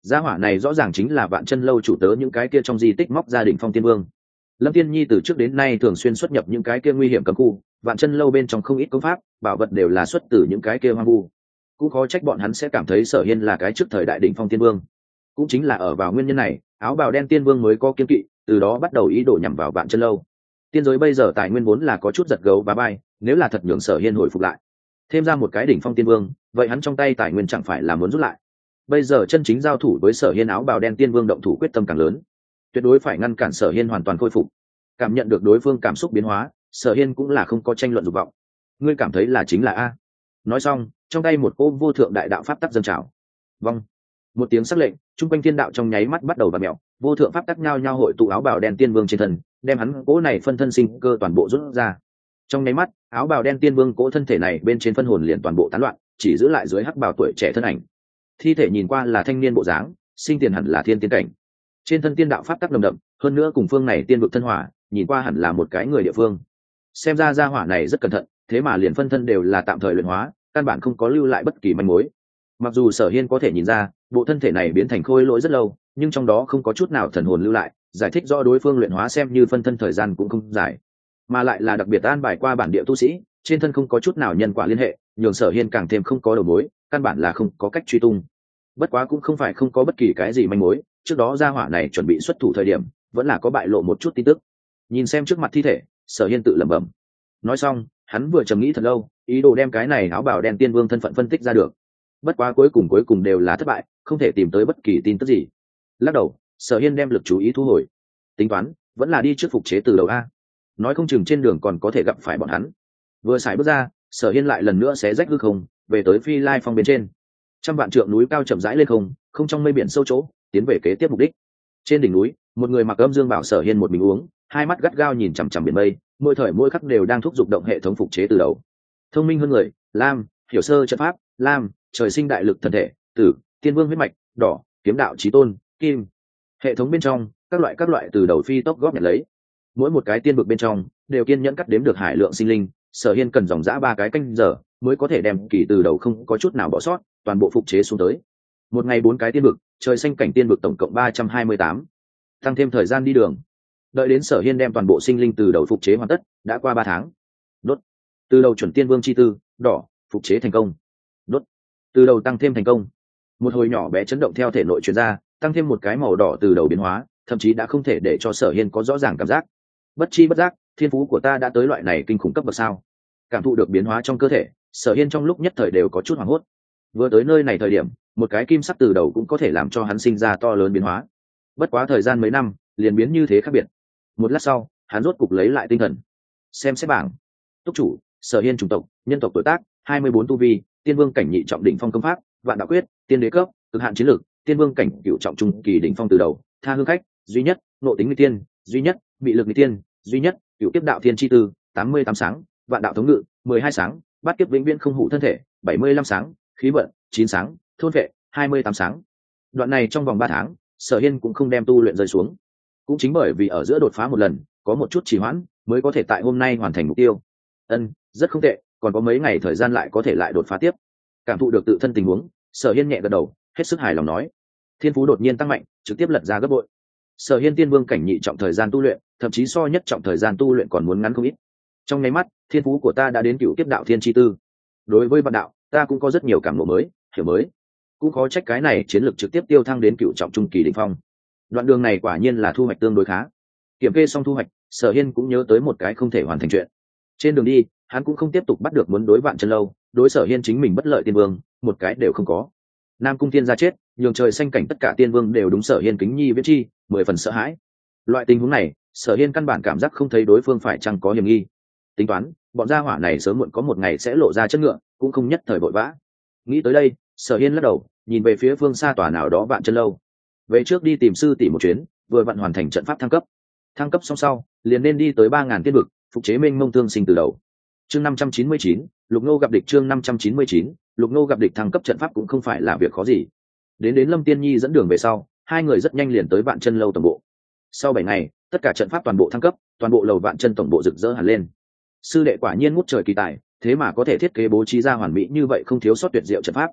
gia hỏa này rõ ràng chính là Vạn Chân Lâu chủ tớ những cái kia trong di tích móc gia đình phong tiên vương. Lâm Tiên Nhi từ trước đến nay thường xuyên xuất nhập những cái kia nguy hiểm cấm khu, Vạn Chân Lâu bên trong không ít công pháp bảo vật đều là xuất từ những cái kia hoang vu, cũng khó trách bọn hắn sẽ cảm thấy Sở Hiên là cái trước thời đại đỉnh phong tiên vương. Cũng chính là ở vào nguyên nhân này, áo bào đen tiên vương mới có kiên kỵ, từ đó bắt đầu ý đồ nhằm vào Vạn Chân Lâu. Tiên giới bây giờ tài nguyên vốn là có chút giật gấu và bay, nếu là thật nhường Sở Hiên hồi phục lại, thêm ra một cái đỉnh phong tiên vương, vậy hắn trong tay tài nguyên chẳng phải là muốn rút lại. Bây giờ chân chính giao thủ với Sở Hiên, áo bào đen tiên vương động thủ quyết tâm càng lớn, tuyệt đối phải ngăn cản Sở Hiên hoàn toàn khôi phục. Cảm nhận được đối phương cảm xúc biến hóa, Sở Hiên cũng là không có tranh luận dục vọng. Ngươi cảm thấy là chính là a? Nói xong, trong tay một cỗ vô thượng đại đạo pháp tắc dâng trào. Vâng. Một tiếng sắc lệnh, trung quanh thiên đạo trong nháy mắt bắt đầu vặn mèo, vô thượng pháp tắc nhao nhao hội tụ áo bào đen tiên vương trên thân, đem hắn cỗ này phân thân sinh cơ toàn bộ rút ra. Trong nháy mắt, áo bào đen tiên vương cỗ thân thể này bên trên phân hồn liền toàn bộ tán loạn, chỉ giữ lại dưới hắc bào tuổi trẻ thân ảnh. Thi thể nhìn qua là thanh niên bộ dáng, sinh tiền hẳn là thiên tiên cảnh. Trên thân tiên đạo pháp tắc nồng đậm, hơn nữa cùng phương này tiên vực thân hỏa, nhìn qua hẳn là một cái người địa phương. Xem ra gia hỏa này rất cẩn thận, thế mà liền phân thân đều là tạm thời luyện hóa, căn bản không có lưu lại bất kỳ manh mối. Mặc dù Sở Hiên có thể nhìn ra bộ thân thể này biến thành khôi lỗi rất lâu, nhưng trong đó không có chút nào thần hồn lưu lại, giải thích rõ đối phương luyện hóa xem như phân thân thời gian cũng không dài, mà lại là đặc biệt an bài qua bản địa tu sĩ, trên thân không có chút nào nhân quả liên hệ, nhường Sở Hiên càng thêm không có đầu mối, căn bản là không có cách truy tung. Bất quá cũng không phải không có bất kỳ cái gì manh mối, trước đó gia hỏa này chuẩn bị xuất thủ thời điểm vẫn là có bại lộ một chút tin tức. Nhìn xem trước mặt thi thể, Sở Hiên tự lẩm bẩm. Nói xong, hắn vừa trầm nghĩ thật lâu, ý đồ đem cái này áo bào đen tiên vương thân phận phân tích ra được. Bất quá cuối cùng đều là thất bại, không thể tìm tới bất kỳ tin tức gì. Lắc đầu, Sở Hiên đem lực chú ý thu hồi. Tính toán, vẫn là đi trước phục chế từ đầu a. Nói không chừng trên đường còn có thể gặp phải bọn hắn. Vừa xài bước ra, Sở Hiên lại lần nữa xé rách hư không, về tới Phi Lai Phong bên trên. Trăm vạn trượng núi cao chậm rãi lên không trong mây biển sâu chỗ, tiến về kế tiếp mục đích. Trên đỉnh núi, một người mặc âm dương bảo Sở Hiên một mình uống, hai mắt gắt gao nhìn chằm chằm biển mây, mỗi thời mỗi khắc đều đang thúc giục động hệ thống phục chế từ đầu. Thông minh hơn người, lam, hiểu sơ trận pháp, lam, trời sinh đại lực thần thể, tử, tiên vương huyết mạch, đỏ, kiếm đạo chí tôn, kim. Hệ thống bên trong, các loại từ đầu phi tốc góp nhặt lấy. Mỗi một cái tiên vực bên trong đều kiên nhẫn cắt đếm được hải lượng sinh linh, Sở Hiên cần dòng dã 3 cái canh giờ mới có thể đem kỳ từ đầu không có chút nào bỏ sót toàn bộ phục chế xuống tới. Một ngày 4 cái tiên vực, trời xanh cảnh tiên vực tổng cộng 328, tăng thêm thời gian đi đường. Đợi đến Sở Hiên đem toàn bộ sinh linh từ đầu phục chế hoàn tất, đã qua 3 tháng. Đốt. Từ đầu chuẩn tiên vương chi tư, đỏ, phục chế thành công. Đốt. Từ đầu tăng thêm thành công. Một hồi nhỏ bé chấn động theo thể nội truyền ra, tăng thêm một cái màu đỏ từ đầu biến hóa, thậm chí đã không thể để cho Sở Hiên có rõ ràng cảm giác. Bất chi bất giác, thiên phú của ta đã tới loại này kinh khủng cấp bậc sao? Cảm thụ được biến hóa trong cơ thể, Sở Hiên trong lúc nhất thời đều có chút hoảng hốt. Vừa tới nơi này thời điểm, một cái kim sắc từ đầu cũng có thể làm cho hắn sinh ra to lớn biến hóa. Bất quá thời gian mấy năm, liền biến như thế khác biệt. Một lát sau, hắn rốt cục lấy lại tinh thần. Xem xét bảng. Túc chủ, Sở Hiên chủng tộc, nhân tộc tuổi tác, 24 tu vi, tiên vương cảnh nhị trọng đỉnh phong công pháp, vạn đạo quyết, tiên đế cấp, cực hạn chiến lược, tiên vương cảnh cửu trọng trung kỳ đỉnh phong từ đầu, tha hương khách, duy nhất, nộ tính nguy tiên, duy nhất, bị lực nguy tiên, duy nhất, cửu kiếp đạo thiên chi tư, 88 sáng, vạn đạo thống ngự, 12 sáng, bát kiếp vĩnh viễn không hủ thân thể, 75 sáng, khí vận, 9 sáng, thôn vệ, 28 sáng. Đoạn này trong vòng 3 tháng, Sở Hiên cũng không đem tu luyện rơi xuống. Cũng chính bởi vì ở giữa đột phá một lần, có một chút trì hoãn, mới có thể tại hôm nay hoàn thành mục tiêu. Rất không tệ, còn có mấy ngày thời gian lại có thể lại đột phá tiếp. Cảm thụ được tự thân tình huống, Sở Hiên nhẹ gật đầu, hết sức hài lòng nói: thiên phú đột nhiên tăng mạnh, trực tiếp lật ra gấp bội. Sở Hiên tiên vương cảnh nhị trọng thời gian tu luyện, thậm chí so nhất trọng thời gian tu luyện còn muốn ngắn không ít. Trong nháy mắt, thiên phú của ta đã đến cửu kiếp đạo thiên chi tư. Đối với vạn đạo, ta cũng có rất nhiều cảm ngộ mới, hiểu mới. Cũng khó trách cái này chiến lược trực tiếp tiêu thăng đến cửu trọng trung kỳ đỉnh phong. Đoạn đường này quả nhiên là thu hoạch tương đối khá. Kiểm kê xong thu hoạch, Sở Hiên cũng nhớ tới một cái không thể hoàn thành chuyện. Trên đường đi, hắn cũng không tiếp tục bắt được muốn đối Vạn Chân Lâu, đối Sở Hiên chính mình bất lợi tiên vương, một cái đều không có. Nam cung tiên gia chết, nhường trời xanh cảnh tất cả tiên vương đều đúng Sở Hiên kính nhi viễn chi, 10 phần sợ hãi. Loại tình huống này, Sở Hiên căn bản cảm giác không thấy đối phương phải chăng có hiểm nghi. Tính toán, bọn gia hỏa này sớm muộn có một ngày sẽ lộ ra chất ngựa, cũng không nhất thời vội vã. Nghĩ tới đây, Sở Hiên lắc đầu, nhìn về phía phương xa tòa nào đó Vạn Chân Lâu. Về trước đi tìm sư tỷ một chuyến, vừa vặn hoàn thành trận pháp thăng cấp. Thăng cấp xong sau, liền nên đi tới 3000 tiên vực, phục chế mênh mông thương sinh từ đầu. Chương 599, Lục Ngô gặp địch. Chương 599, Lục Ngô gặp địch. Thăng cấp trận pháp cũng không phải là việc khó gì. Đến Lâm Tiên Nhi dẫn đường về sau, hai người rất nhanh liền tới Vạn Chân Lâu tổng bộ. Sau 7 ngày, tất cả trận pháp toàn bộ thăng cấp, toàn bộ lầu Vạn Chân tổng bộ rực rỡ hẳn lên. Sư đệ quả nhiên ngút trời kỳ tài, thế mà có thể thiết kế bố trí ra hoàn mỹ như vậy, không thiếu sót tuyệt diệu trận pháp.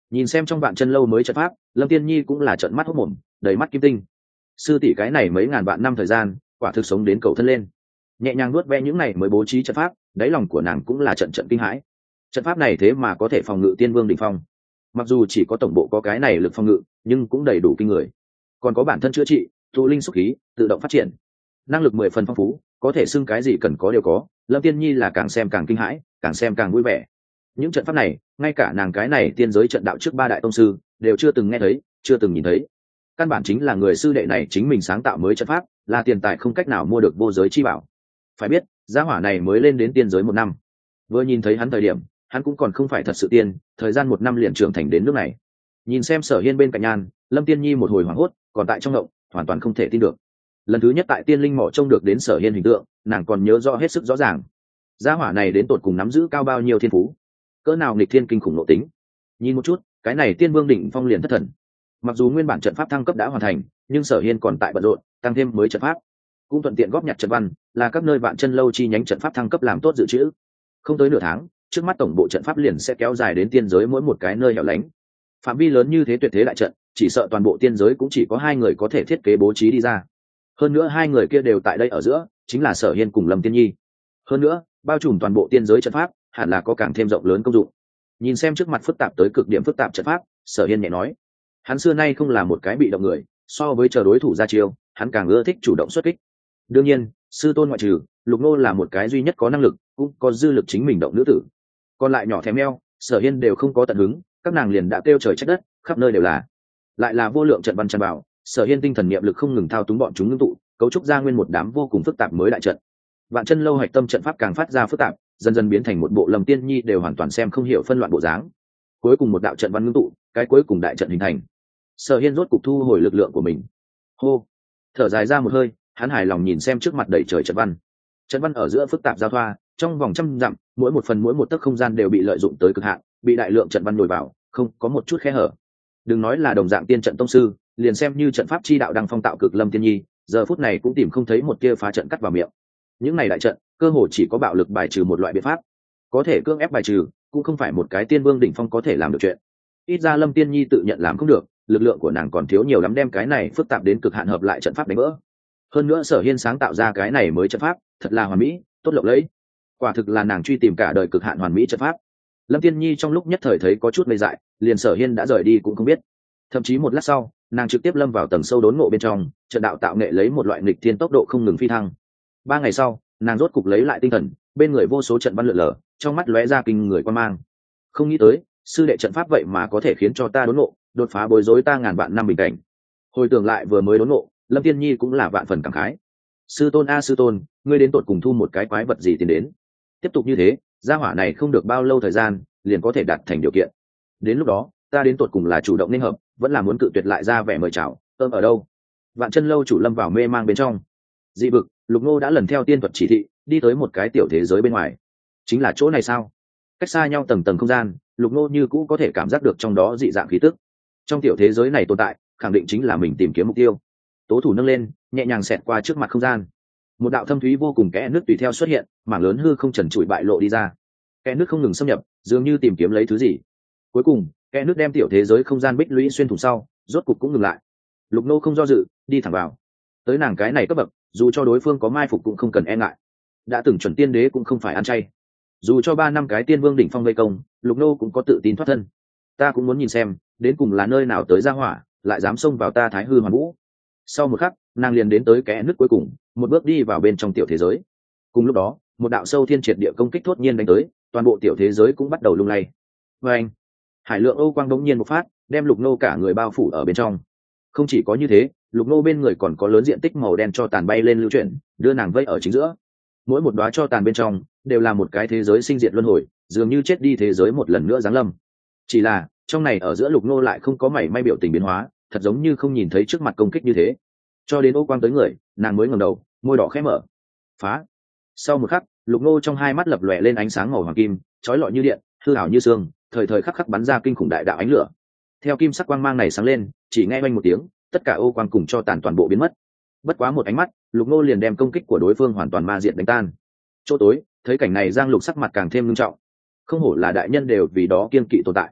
Nhìn xem trong vạn chân lâu mới trận pháp, Lâm Tiên Nhi cũng là trợn mắt hốt mồm, đầy mắt kim tinh. Sư tỷ cái này mấy ngàn vạn năm thời gian, quả thực sống đến cầu thân lên. Nhẹ nhàng nuốt ve những này mới bố trí trận pháp, đáy lòng của nàng cũng là trận trận kinh hãi. Trận pháp này thế mà có thể phòng ngự tiên vương đỉnh phong. Mặc dù chỉ có tổng bộ có cái này lực phòng ngự, nhưng cũng đầy đủ kinh người. Còn có bản thân chữa trị, tụ linh xúc khí, tự động phát triển, năng lực 10 phần phong phú, có thể xưng cái gì cần có đều có. Lâm Tiên Nhi là càng xem càng kinh hãi, càng xem càng vui vẻ. Những trận pháp này, ngay cả nàng cái này tiên giới trận đạo trước 3 đại tông sư đều chưa từng nghe thấy, chưa từng nhìn thấy. Căn bản chính là người sư đệ này chính mình sáng tạo mới trận pháp, là tiền tài không cách nào mua được vô giới chi bảo. Phải biết, gia hỏa này mới lên đến tiên giới 1 năm. Vừa nhìn thấy hắn thời điểm, hắn cũng còn không phải thật sự tiên, thời gian 1 năm liền trưởng thành đến nước này. Nhìn xem Sở Hiên bên cạnh Nhan, Lâm Tiên Nhi một hồi hoảng hốt, còn tại trong ngộng, hoàn toàn không thể tin được. Lần thứ nhất tại tiên linh mỏ trông được đến Sở Hiên hình tượng, nàng còn nhớ rõ hết sức rõ ràng. Gia hỏa này đến tột cùng nắm giữ cao bao nhiêu thiên phú, cỡ nào nghịch thiên kinh khủng nội tính. Nhìn một chút, cái này tiên vương đỉnh phong liền thất thần. Mặc dù nguyên bản trận pháp thăng cấp đã hoàn thành, nhưng Sở Hiên còn tại bận rộn, tăng thêm mới trận pháp, cũng thuận tiện góp nhặt trận văn, là các nơi vạn chân lâu chi nhánh trận pháp thăng cấp làm tốt dự trữ. Không tới nửa tháng, trước mắt tổng bộ trận pháp liền sẽ kéo dài đến tiên giới mỗi một cái nơi hẻo lánh. Phạm vi lớn như thế tuyệt thế đại trận, chỉ sợ toàn bộ tiên giới cũng chỉ có 2 người có thể thiết kế bố trí đi ra. Hơn nữa 2 người kia đều tại đây ở giữa, chính là Sở Hiên cùng Lâm Tiên Nhi. Hơn nữa, bao trùm toàn bộ tiên giới trận pháp, hẳn là có càng thêm rộng lớn công dụng. Nhìn xem trước mặt phức tạp tới cực điểm phức tạp trận pháp, Sở Hiên nhẹ nói, hắn xưa nay không là một cái bị động người, so với chờ đối thủ ra chiêu, hắn càng ưa thích chủ động xuất kích. Đương nhiên, sư tôn ngoại trừ, Lục Nô là một cái duy nhất có năng lực, cũng có dư lực chính mình động nữ tử. Còn lại nhỏ thèm eo, Sở Hiên đều không có tận hứng, các nàng liền đã kêu trời trách đất, khắp nơi đều là. Lại là vô lượng trận văn tràn vào, Sở Hiên tinh thần niệm lực không ngừng thao túng bọn chúng ngưng tụ, cấu trúc ra nguyên một đám vô cùng phức tạp mới đại trận. Vạn chân lâu hạch tâm trận pháp càng phát ra phức tạp, dần dần biến thành một bộ Lâm Tiên Nhi đều hoàn toàn xem không hiểu phân loạn bộ dáng. Cuối cùng một đạo trận văn ngưng tụ, cái cuối cùng đại trận hình thành. Sở Hiên rốt cục thu hồi lực lượng của mình. Hô, thở dài ra một hơi, hắn hài lòng nhìn xem trước mặt đầy trời trận văn. Trận văn ở giữa phức tạp giao thoa, trong vòng trăm dặm, mỗi một phần mỗi một tấc không gian đều bị lợi dụng tới cực hạn, bị đại lượng trận văn nhồi vào, không có một chút khe hở. Đừng nói là đồng dạng tiên trận tông sư, liền xem như trận pháp chi đạo đang phong tạo cực Lâm Tiên Nhi, giờ phút này cũng tìm không thấy một tia phá trận cắt vào miệng. Những này đại trận, cơ hồ chỉ có bạo lực bài trừ một loại biện pháp, có thể cưỡng ép bài trừ, cũng không phải một cái tiên vương đỉnh phong có thể làm được chuyện. Ít ra Lâm Tiên Nhi tự nhận làm không được, lực lượng của nàng còn thiếu nhiều lắm đem cái này phức tạp đến cực hạn hợp lại trận pháp đánh vỡ. Hơn nữa Sở Hiên sáng tạo ra cái này mới trận pháp, thật là hoàn mỹ, tốt lộng lẫy. Quả thực là nàng truy tìm cả đời cực hạn hoàn mỹ trận pháp. Lâm Tiên Nhi trong lúc nhất thời thấy có chút ngây dại, liền Sở Hiên đã rời đi cũng không biết. Thậm chí một lát sau, nàng trực tiếp lâm vào tầng sâu đốn ngộ bên trong, trận đạo tạo nghệ lấy một loại nghịch thiên tốc độ không ngừng phi thăng. 3 ngày sau, nàng rốt cục lấy lại tinh thần, bên người vô số trận văn lượn lờ, trong mắt lóe ra kinh người quan mang. Không nghĩ tới, sư đệ trận pháp vậy mà có thể khiến cho ta đốn ngộ, đột phá bối rối ta ngàn vạn năm bình cảnh. Hồi tưởng lại vừa mới đốn ngộ, Lâm Tiên Nhi cũng là vạn phần cảm khái. Sư tôn a sư tôn, ngươi đến tột cùng thu một cái quái vật gì tiền đến? Tiếp tục như thế, gia hỏa này không được bao lâu thời gian, liền có thể đạt thành điều kiện. Đến lúc đó, ta đến tột cùng là chủ động nên hợp, vẫn là muốn cự tuyệt lại ra vẻ mời chào, ơm ở đâu? Vạn chân lâu chủ lâm vào mê mang bên trong. Dị vực, Lục Ngô đã lần theo tiên thuật chỉ thị, đi tới một cái tiểu thế giới bên ngoài. Chính là chỗ này sao? Cách xa nhau tầng tầng không gian, Lục Ngô như cũ có thể cảm giác được trong đó dị dạng khí tức. Trong tiểu thế giới này tồn tại, khẳng định chính là mình tìm kiếm mục tiêu. Tố thủ nâng lên, nhẹ nhàng xẹt qua trước mặt không gian. Một đạo thâm thúy vô cùng kẽ nước tùy theo xuất hiện, mảng lớn hư không trần trụi bại lộ đi ra. Kẽ nước không ngừng xâm nhập, dường như tìm kiếm lấy thứ gì. Cuối cùng, kẽ nước đem tiểu thế giới không gian bích lũy xuyên thủng sau, rốt cục cũng ngừng lại. Lục Nô không do dự, đi thẳng vào. Tới nàng cái này cấp bậc, dù cho đối phương có mai phục cũng không cần e ngại. Đã từng chuẩn tiên đế cũng không phải ăn chay. Dù cho 3 năm cái tiên vương đỉnh phong vây công, Lục Nô cũng có tự tin thoát thân. Ta cũng muốn nhìn xem, đến cùng là nơi nào tới ra hỏa, lại dám xông vào ta Thái Hư Hoàn Vũ. Sau một khắc, nàng liền đến tới kẽ nước cuối cùng, một bước đi vào bên trong tiểu thế giới. Cùng lúc đó, một đạo sâu thiên triệt địa công kích thốt nhiên đánh tới, toàn bộ tiểu thế giới cũng bắt đầu lung lay. Và anh, hải lượng Âu quang đống nhiên một phát, đem Lục Nô cả người bao phủ ở bên trong. Không chỉ có như thế, Lục Nô bên người còn có lớn diện tích màu đen cho tàn bay lên lưu chuyển, đưa nàng vây ở chính giữa. Mỗi một đóa cho tàn bên trong đều là một cái thế giới sinh diệt luân hồi, dường như chết đi thế giới một lần nữa giáng lâm. Chỉ là trong này ở giữa Lục Nô lại không có mảy may biểu tình biến hóa, thật giống như không nhìn thấy trước mặt công kích như thế. Cho đến Âu quang tới người, nàng mới ngẩng đầu, môi đỏ khẽ mở. Phá. Sau một khắc, Lục Nô trong hai mắt lập lòe lên ánh sáng màu hoàng kim, chói lọi như điện, hư ảo như sương, thời thời khắc khắc bắn ra kinh khủng đại đạo ánh lửa. Theo kim sắc quang mang này sáng lên, chỉ nghe oanh một tiếng, tất cả ô quang cùng cho tàn toàn bộ biến mất. Bất quá một ánh mắt, Lục Nô liền đem công kích của đối phương hoàn toàn ma diệt đánh tan. Chỗ tối, thấy cảnh này Giang Lục sắc mặt càng thêm nghiêm trọng. Không hổ là đại nhân đều vì đó kiên kỵ tồn tại.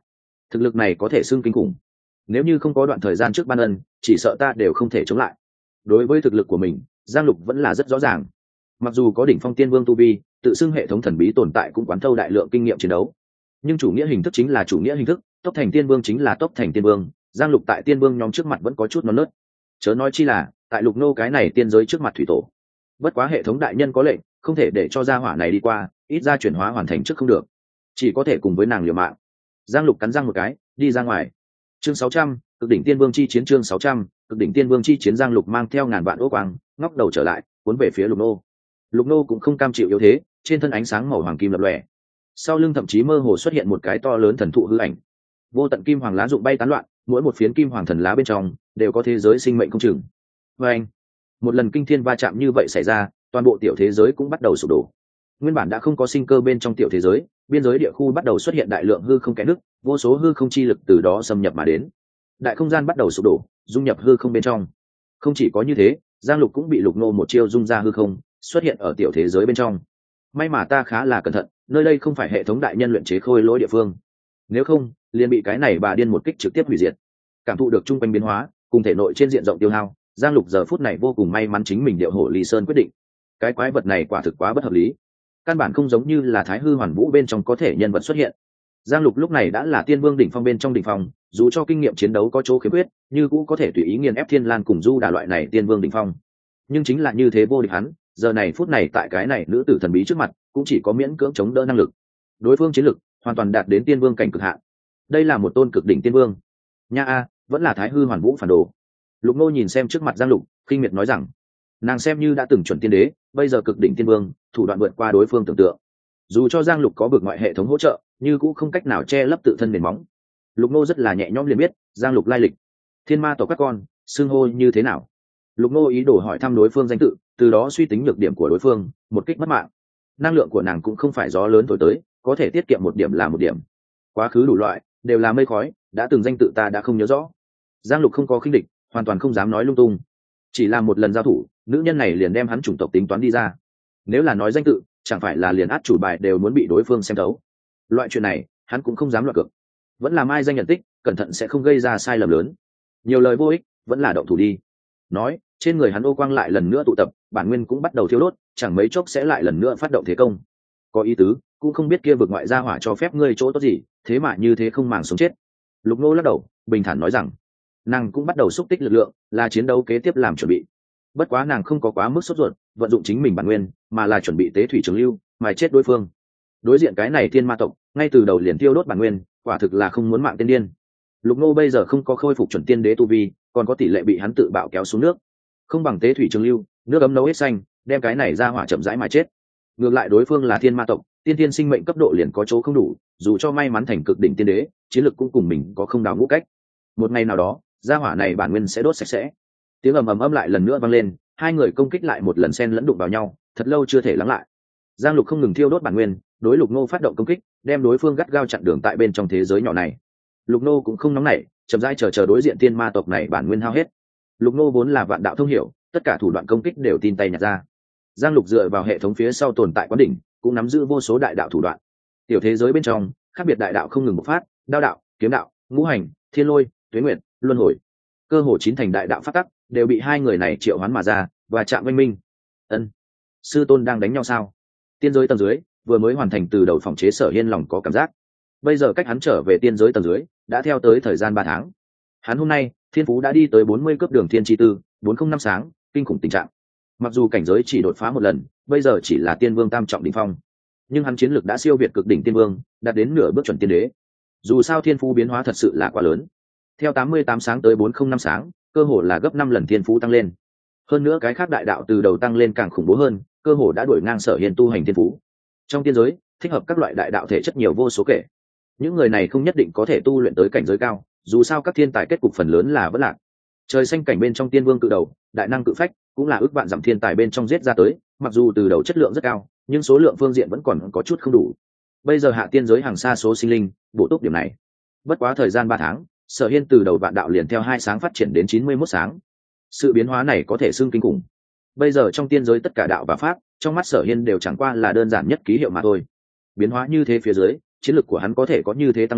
thực lực này có thể xưng kinh khủng. Nếu như không có đoạn thời gian trước ban ân, chỉ sợ ta đều không thể chống lại. Đối với thực lực của mình, Giang Lục vẫn là rất rõ ràng. Mặc dù có đỉnh phong tiên vương tu vi, tự xưng hệ thống thần bí tồn tại cũng quán thâu đại lượng kinh nghiệm chiến đấu, nhưng chủ nghĩa hình thức chính là chủ nghĩa hình thức, tốc thành tiên vương chính là tốc thành tiên vương. Giang Lục tại tiên vương nhóm trước mặt vẫn có chút non nớt, chớ nói chi là tại Lục Nô cái này tiên giới trước mặt thủy tổ. Bất quá hệ thống đại nhân có lệnh, không thể để cho gia hỏa này đi qua, ít ra chuyển hóa hoàn thành trước không được, chỉ có thể cùng với nàng liều mạng. Giang Lục cắn răng một cái, đi ra ngoài. Chương 600, cực đỉnh tiên vương chi chiến. Chương 600, cực đỉnh tiên vương chi chiến. Giang Lục mang theo ngàn vạn ô quang, ngóc đầu trở lại, cuốn về phía Lục Nô. Lục Nô cũng không cam chịu yếu thế, trên thân ánh sáng màu hoàng kim lập lòe, sau lưng thậm chí mơ hồ xuất hiện một cái to lớn thần thụ hư ảnh. Vô tận kim hoàng lá rụng bay tán loạn, mỗi một phiến kim hoàng thần lá bên trong đều có thế giới sinh mệnh không chừng. Và anh, một lần kinh thiên va chạm như vậy xảy ra, toàn bộ tiểu thế giới cũng bắt đầu sụp đổ. Nguyên bản đã không có sinh cơ bên trong tiểu thế giới, biên giới địa khu bắt đầu xuất hiện đại lượng hư không kẽ nứt, vô số hư không chi lực từ đó xâm nhập mà đến. Đại không gian bắt đầu sụp đổ, dung nhập hư không bên trong. Không chỉ có như thế, Giang Lục cũng bị Lục Nô một chiêu dung ra hư không, xuất hiện ở tiểu thế giới bên trong. May mà ta khá là cẩn thận, nơi đây không phải hệ thống đại nhân luyện chế khôi lỗi địa phương, nếu không liền bị cái này bà điên một kích trực tiếp hủy diệt. Cảm thụ được trung quanh biến hóa cùng thể nội trên diện rộng tiêu hao, Giang Lục giờ phút này vô cùng may mắn chính mình điệu hổ Lý Sơn quyết định. Cái quái vật này quả thực quá bất hợp lý, căn bản không giống như là Thái Hư Hoàn Vũ bên trong có thể nhân vật xuất hiện. Giang Lục lúc này đã là tiên vương đỉnh phong bên trong đỉnh phong, dù cho kinh nghiệm chiến đấu có chỗ khiếm khuyết, như cũng có thể tùy ý nghiền ép Thiên Lan cùng Du Đà loại này tiên vương đỉnh phong. Nhưng chính là như thế vô địch hắn, giờ này phút này tại cái này nữ tử thần bí trước mặt, cũng chỉ có miễn cưỡng chống đỡ năng lực. Đối phương chiến lực hoàn toàn đạt đến tiên vương cảnh cực hạn. Đây là một tôn cực đỉnh tiên vương. Nha a, vẫn là Thái Hư Hoàn Vũ phản đồ. Lục Nô nhìn xem trước mặt Giang Lục, khinh miệt nói rằng, nàng xem như đã từng chuẩn tiên đế, bây giờ cực đỉnh tiên vương, thủ đoạn vượt qua đối phương tưởng tượng. Dù cho Giang Lục có vực ngoại hệ thống hỗ trợ, nhưng cũng không cách nào che lấp tự thân nền móng. Lục Nô rất là nhẹ nhõm liền biết Giang Lục lai lịch. Thiên ma tộc các con, xưng hô như thế nào? Lục Nô ý đồ hỏi thăm đối phương danh tự, từ đó suy tính nhược điểm của đối phương, một kích mất mạng. Năng lượng của nàng cũng không phải gió lớn thổi tới, có thể tiết kiệm một điểm là một điểm. Quá khứ đủ loại đều là mây khói, đã từng danh tự ta đã không nhớ rõ. Giang Lục không có khinh địch, hoàn toàn không dám nói lung tung. Chỉ là một lần giao thủ, nữ nhân này liền đem hắn chủng tộc tính toán đi ra. Nếu là nói danh tự, chẳng phải là liền át chủ bài đều muốn bị đối phương xem thấu. Loại chuyện này, hắn cũng không dám loạn cược. Vẫn là mai danh nhận tích, cẩn thận sẽ không gây ra sai lầm lớn. Nhiều lời vô ích, vẫn là động thủ đi. Nói, trên người hắn ô quang lại lần nữa tụ tập, bản nguyên cũng bắt đầu thiêu đốt, chẳng mấy chốc sẽ lại lần nữa phát động thế công. Có ý tứ, cũng không biết kia vực ngoại gia hỏa cho phép ngươi chỗ tốt gì, thế mà như thế không màng sống chết. Lục Nô lắc đầu, bình thản nói rằng, nàng cũng bắt đầu xúc tích lực lượng, là chiến đấu kế tiếp làm chuẩn bị. Bất quá nàng không có quá mức sốt ruột, vận dụng chính mình bản nguyên, mà là chuẩn bị tế thủy trường lưu, mài chết đối phương. Đối diện cái này thiên ma tộc, ngay từ đầu liền tiêu đốt bản nguyên, quả thực là không muốn mạng tiên điên. Lục Nô bây giờ không có khôi phục chuẩn tiên đế tu vi, còn có tỷ lệ bị hắn tự bạo kéo xuống nước, không bằng tế thủy trường lưu, nước ấm nấu hết xanh, đem cái này ra hỏa chậm rãi mài chết. Ngược lại đối phương là thiên ma tộc, tiên tiên sinh mệnh cấp độ liền có chỗ không đủ, dù cho may mắn thành cực đỉnh tiên đế, chiến lực cũng cùng mình có không đào ngũ cách. Một ngày nào đó, gia hỏa này bản nguyên sẽ đốt sạch sẽ. Tiếng ầm ầm lại lần nữa vang lên, hai người công kích lại một lần xen lẫn đụng vào nhau, thật lâu chưa thể lắng lại. Giang Lục không ngừng thiêu đốt bản nguyên, đối Lục Nô phát động công kích, đem đối phương gắt gao chặn đường tại bên trong thế giới nhỏ này. Lục Nô cũng không nóng nảy, chậm rãi chờ đối diện tiên ma tộc này bản nguyên hao hết. Lục Nô vốn là vạn đạo thông hiểu, tất cả thủ đoạn công kích đều tin tay nhặt ra. Giang Lục dựa vào hệ thống phía sau tồn tại quán đỉnh, cũng nắm giữ vô số đại đạo thủ đoạn. Tiểu thế giới bên trong, khác biệt đại đạo không ngừng bộc phát, đao đạo, kiếm đạo, ngũ hành, thiên lôi, tuế nguyệt, luân hồi, cơ hồ chín thành đại đạo phát tắc đều bị hai người này triệu hoán mà ra, và chạm oanh minh. Ân, sư tôn đang đánh nhau sao? Tiên giới tầng dưới vừa mới hoàn thành từ đầu phòng chế Sở Hiên lòng có cảm giác. Bây giờ cách hắn trở về tiên giới tầng dưới đã theo tới thời gian 3 tháng. Hắn hôm nay thiên phú đã đi tới 40 cấp đường thiên chi tư, 405 sáng, kinh khủng tình trạng. Mặc dù cảnh giới chỉ đột phá một lần, bây giờ chỉ là tiên vương tam trọng đỉnh phong, nhưng hắn chiến lực đã siêu việt cực đỉnh tiên vương, đạt đến nửa bước chuẩn tiên đế. Dù sao thiên phú biến hóa thật sự là quá lớn, theo 88 sáng tới 405 sáng, cơ hồ là gấp 5 lần thiên phú tăng lên. Hơn nữa cái khác đại đạo từ đầu tăng lên càng khủng bố hơn, cơ hồ đã đuổi ngang Sở Hiên tu hành thiên phú. Trong tiên giới, thích hợp các loại đại đạo thể chất nhiều vô số kể. Những người này không nhất định có thể tu luyện tới cảnh giới cao, dù sao các thiên tài kết cục phần lớn là vẫn lạc. Trời xanh cảnh bên trong tiên vương cự đầu, đại năng cự phách, cũng là ước vạn dặm thiên tài bên trong giết ra tới, mặc dù từ đầu chất lượng rất cao, nhưng số lượng phương diện vẫn còn có chút không đủ. Bây giờ hạ tiên giới hàng xa số sinh linh, bổ túc điểm này. Bất quá thời gian 3 tháng, Sở Hiên từ đầu vạn đạo liền theo 2 sáng phát triển đến 91 sáng. Sự biến hóa này có thể xưng kinh khủng. Bây giờ trong tiên giới tất cả đạo và pháp, trong mắt Sở Hiên đều chẳng qua là đơn giản nhất ký hiệu mà thôi. Biến hóa như thế phía dưới, chiến lực của hắn có thể có như thế tăng lên,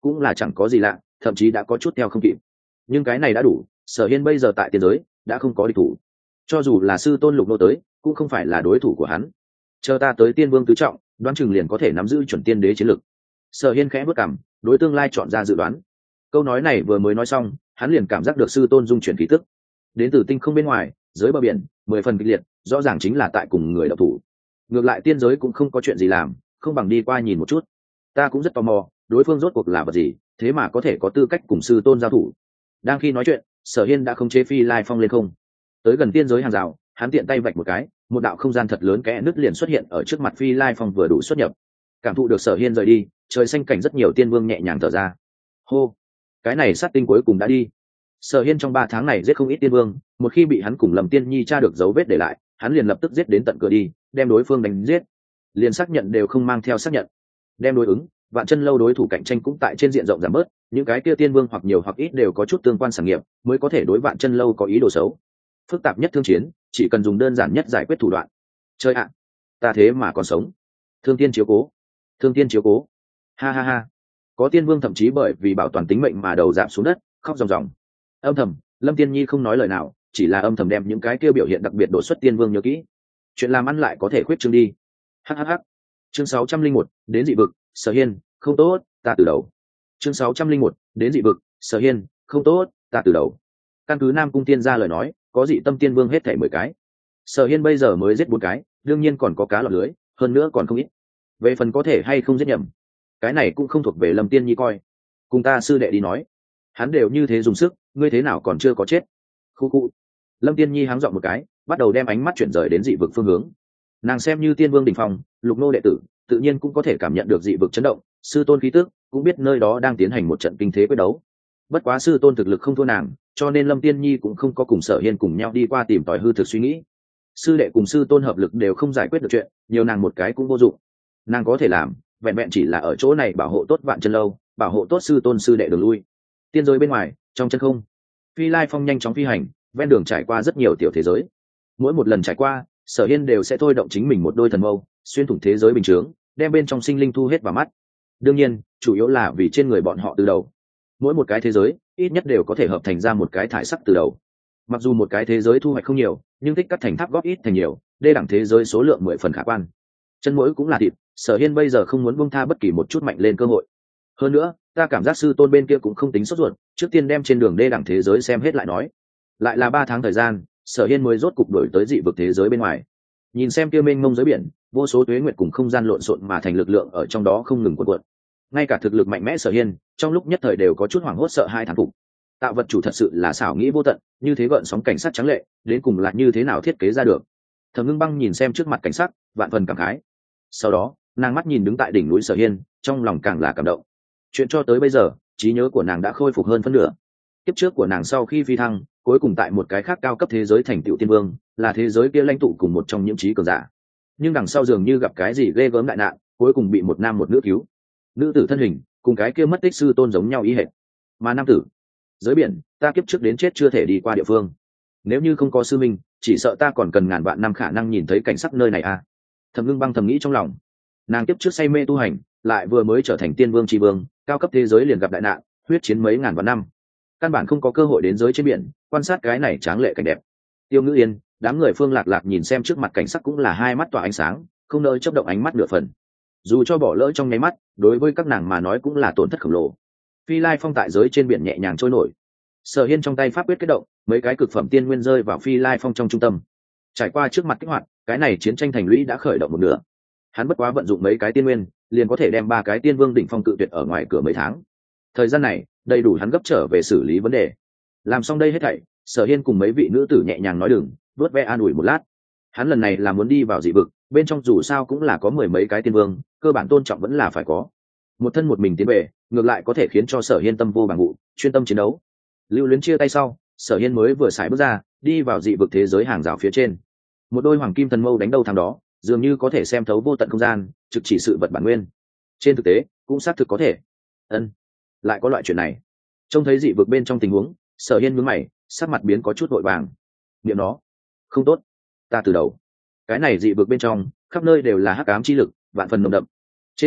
cũng là chẳng có gì lạ, thậm chí đã có chút theo không kịp. Nhưng cái này đã đủ, Sở Hiên bây giờ tại tiên giới đã không có địch thủ, cho dù là sư tôn Lục Nô tới cũng không phải là đối thủ của hắn. Chờ ta tới tiên vương tứ trọng, đoán chừng liền có thể nắm giữ chuẩn tiên đế chiến lực. Sở Hiên khẽ bước cằm, đối tương lai chọn ra dự đoán. Câu nói này vừa mới nói xong, hắn liền cảm giác được sư tôn dung chuyển khí tức đến từ tinh không bên ngoài, dưới bờ biển 10 phần kịch liệt, rõ ràng chính là tại cùng người độc thủ. Ngược lại tiên giới cũng không có chuyện gì làm, không bằng đi qua nhìn một chút. Ta cũng rất tò mò, đối phương rốt cuộc là vật gì, thế mà có thể có tư cách cùng sư tôn giao thủ. Đang khi nói chuyện, Sở Hiên đã không chế phi lai phong lên không, tới gần tiên giới hàng rào, hắn tiện tay vạch một cái, một đạo không gian thật lớn kẽ nứt liền xuất hiện ở trước mặt phi lai phong vừa đủ xuất nhập. Cảm thụ được Sở Hiên rời đi, trời xanh cảnh rất nhiều tiên vương nhẹ nhàng thở ra. Hô, cái này sát tinh cuối cùng đã đi. Sở Hiên trong 3 tháng này giết không ít tiên vương, một khi bị hắn cùng Lâm Tiên Nhi tra được dấu vết để lại, hắn liền lập tức giết đến tận cửa đi, đem đối phương đánh giết. Liền xác nhận đều không mang theo xác nhận. Đem đối ứng, Vạn Chân Lâu đối thủ cạnh tranh cũng tại trên diện rộng giảm bớt, những cái kia tiên vương hoặc nhiều hoặc ít đều có chút tương quan sản nghiệp, mới có thể đối Vạn Chân Lâu có ý đồ xấu. Phức tạp nhất thương chiến, chỉ cần dùng đơn giản nhất giải quyết thủ đoạn. Chơi ạ, ta thế mà còn sống. Thương tiên chiếu cố, thương tiên chiếu cố. Ha ha ha. Có tiên vương thậm chí bởi vì bảo toàn tính mệnh mà đầu rạp xuống đất, khóc ròng ròng. Âm thầm, Lâm Tiên Nhi không nói lời nào, chỉ là âm thầm đem những cái kia biểu hiện đặc biệt đột xuất tiên vương nhớ kỹ. Chuyện làm ăn lại có thể khuyết trương đi. Hhh. Chương 601, đến dị vực, Sở Hiên, không tốt, ta từ đầu. Chương 601, đến dị vực, Sở Hiên, không tốt, ta từ đầu. Căn cứ Nam Cung Tiên ra lời nói, có dị tâm tiên vương hết thảy 10 cái. Sở Hiên bây giờ mới giết 4 cái, đương nhiên còn có cá lọt lưới, hơn nữa còn không ít. Về phần có thể hay không giết nhầm, cái này cũng không thuộc về Lâm Tiên Nhi coi. Cùng ta sư đệ đi nói, hắn đều như thế dùng sức, ngươi thế nào còn chưa có chết. Khu khu. Lâm Tiên Nhi háng giọng một cái, bắt đầu đem ánh mắt chuyển rời đến dị vực phương hướng. Nàng xem như tiên vương đỉnh phong, Lục Nô đệ tử, tự nhiên cũng có thể cảm nhận được dị vực chấn động, sư tôn khí tức, cũng biết nơi đó đang tiến hành một trận kinh thế quyết đấu. Bất quá sư tôn thực lực không thua nàng, cho nên Lâm Tiên Nhi cũng không có cùng Sở Hiên cùng nhau đi qua tìm tòi hư thực suy nghĩ. Sư đệ cùng sư tôn hợp lực đều không giải quyết được chuyện, nhiều nàng một cái cũng vô dụng. Nàng có thể làm, vẹn vẹn chỉ là ở chỗ này bảo hộ tốt Vạn Chân Lâu, bảo hộ tốt sư tôn sư đệ đường lui. Tiên giới bên ngoài, trong chân không, Phi Lai Phong nhanh chóng phi hành, ven đường trải qua rất nhiều tiểu thế giới. Mỗi một lần trải qua, Sở Hiên đều sẽ thôi động chính mình một đôi thần mâu, xuyên thủng thế giới bình thường, đem bên trong sinh linh thu hết vào mắt. Đương nhiên, chủ yếu là vì trên người bọn họ từ đầu. Mỗi một cái thế giới, ít nhất đều có thể hợp thành ra một cái thải sắc từ đầu. Mặc dù một cái thế giới thu hoạch không nhiều, nhưng tích cắt thành tháp góp ít thành nhiều, đê đẳng thế giới số lượng 10 phần khả quan. Chân mũi cũng là thịt, Sở Hiên bây giờ không muốn buông tha bất kỳ một chút mạnh lên cơ hội. Hơn nữa, ta cảm giác sư tôn bên kia cũng không tính sốt ruột, trước tiên đem trên đường đê đẳng thế giới xem hết lại nói. Lại là 3 tháng thời gian, Sở Hiên mới rốt cục đổi tới dị vực thế giới bên ngoài. Nhìn xem kia mênh mông giới biển, vô số tuế nguyệt cùng không gian lộn xộn mà thành lực lượng ở trong đó không ngừng cuộn cuộn. Ngay cả thực lực mạnh mẽ Sở Hiên, trong lúc nhất thời đều có chút hoảng hốt sợ hai thán phục. Tạo vật chủ thật sự là xảo nghĩ vô tận, như thế gợn sóng cảnh sát trắng lệ, đến cùng là như thế nào thiết kế ra được. Thẩm Ngưng Băng nhìn xem trước mặt cảnh sắc, vạn phần cảm khái. Sau đó, nàng mắt nhìn đứng tại đỉnh núi Sở Hiên, trong lòng càng là cảm động. Chuyện cho tới bây giờ, trí nhớ của nàng đã khôi phục hơn phân nửa. Kiếp trước của nàng sau khi phi thăng, cuối cùng tại một cái khác cao cấp thế giới thành tựu tiên vương, là thế giới kia lãnh tụ cùng một trong những trí cường giả. Nhưng đằng sau dường như gặp cái gì ghê gớm đại nạn, cuối cùng bị một nam một nữ cứu. Nữ tử thân hình cùng cái kia mất tích sư tôn giống nhau ý hệt, mà nam tử, giới biển, ta kiếp trước đến chết chưa thể đi qua địa phương. Nếu như không có sư minh, chỉ sợ ta còn cần ngàn vạn năm khả năng nhìn thấy cảnh sắc nơi này à. Thẩm Ngưng Băng thầm nghĩ trong lòng. Nàng kiếp trước say mê tu hành, lại vừa mới trở thành tiên vương tri vương, cao cấp thế giới liền gặp đại nạn, huyết chiến mấy ngàn vạn năm, căn bản không có cơ hội đến giới trên biển quan sát cái này tráng lệ cảnh đẹp. Tiêu Ngữ Yên, đám người Phương Lạc Lạc nhìn xem trước mặt cảnh sắc cũng là hai mắt tỏa ánh sáng, không nỡ chớp động ánh mắt nửa phần. Dù cho bỏ lỡ trong nháy mắt, đối với các nàng mà nói cũng là tổn thất khổng lồ. Phi Lai Phong tại giới trên biển nhẹ nhàng trôi nổi. Sở Hiên trong tay pháp quyết kết động, mấy cái cực phẩm tiên nguyên rơi vào Phi Lai Phong trong trung tâm. Trải qua trước mặt kích hoạt, cái này chiến tranh thành lũy đã khởi động một nửa. Hắn bất quá vận dụng mấy cái tiên nguyên, liền có thể đem 3 cái tiên vương đỉnh phong cự tuyệt ở ngoài cửa mấy tháng. Thời gian này, đầy đủ hắn gấp trở về xử lý vấn đề. Làm xong đây hết thảy, Sở Hiên cùng mấy vị nữ tử nhẹ nhàng nói đừng, vuốt ve an ủi một lát. Hắn lần này là muốn đi vào dị vực, bên trong dù sao cũng là có 10 mấy cái tiên vương, cơ bản tôn trọng vẫn là phải có. Một thân một mình tiến về, ngược lại có thể khiến cho Sở Hiên tâm vô bằng vụ, chuyên tâm chiến đấu. Lưu Luyến chia tay sau, Sở Hiên mới vừa xài bước ra, đi vào dị vực thế giới hàng rào phía trên. Một đôi hoàng kim thần mâu đánh đầu thằng đó, dường như có thể xem thấu vô tận không gian, trực chỉ sự vật bản nguyên. Trên thực tế, cũng xác thực có thể. Lại có loại chuyện này. Trông thấy dị vực bên trong tình huống, Sở Hiên nhướng mày, sắc mặt biến có chút vội vàng. Niệm nó, không tốt, ta từ đầu. Cái này dị vực bên trong, khắp nơi đều là hắc ám chi lực, vạn phần nồng đậm. Trên mặt đất,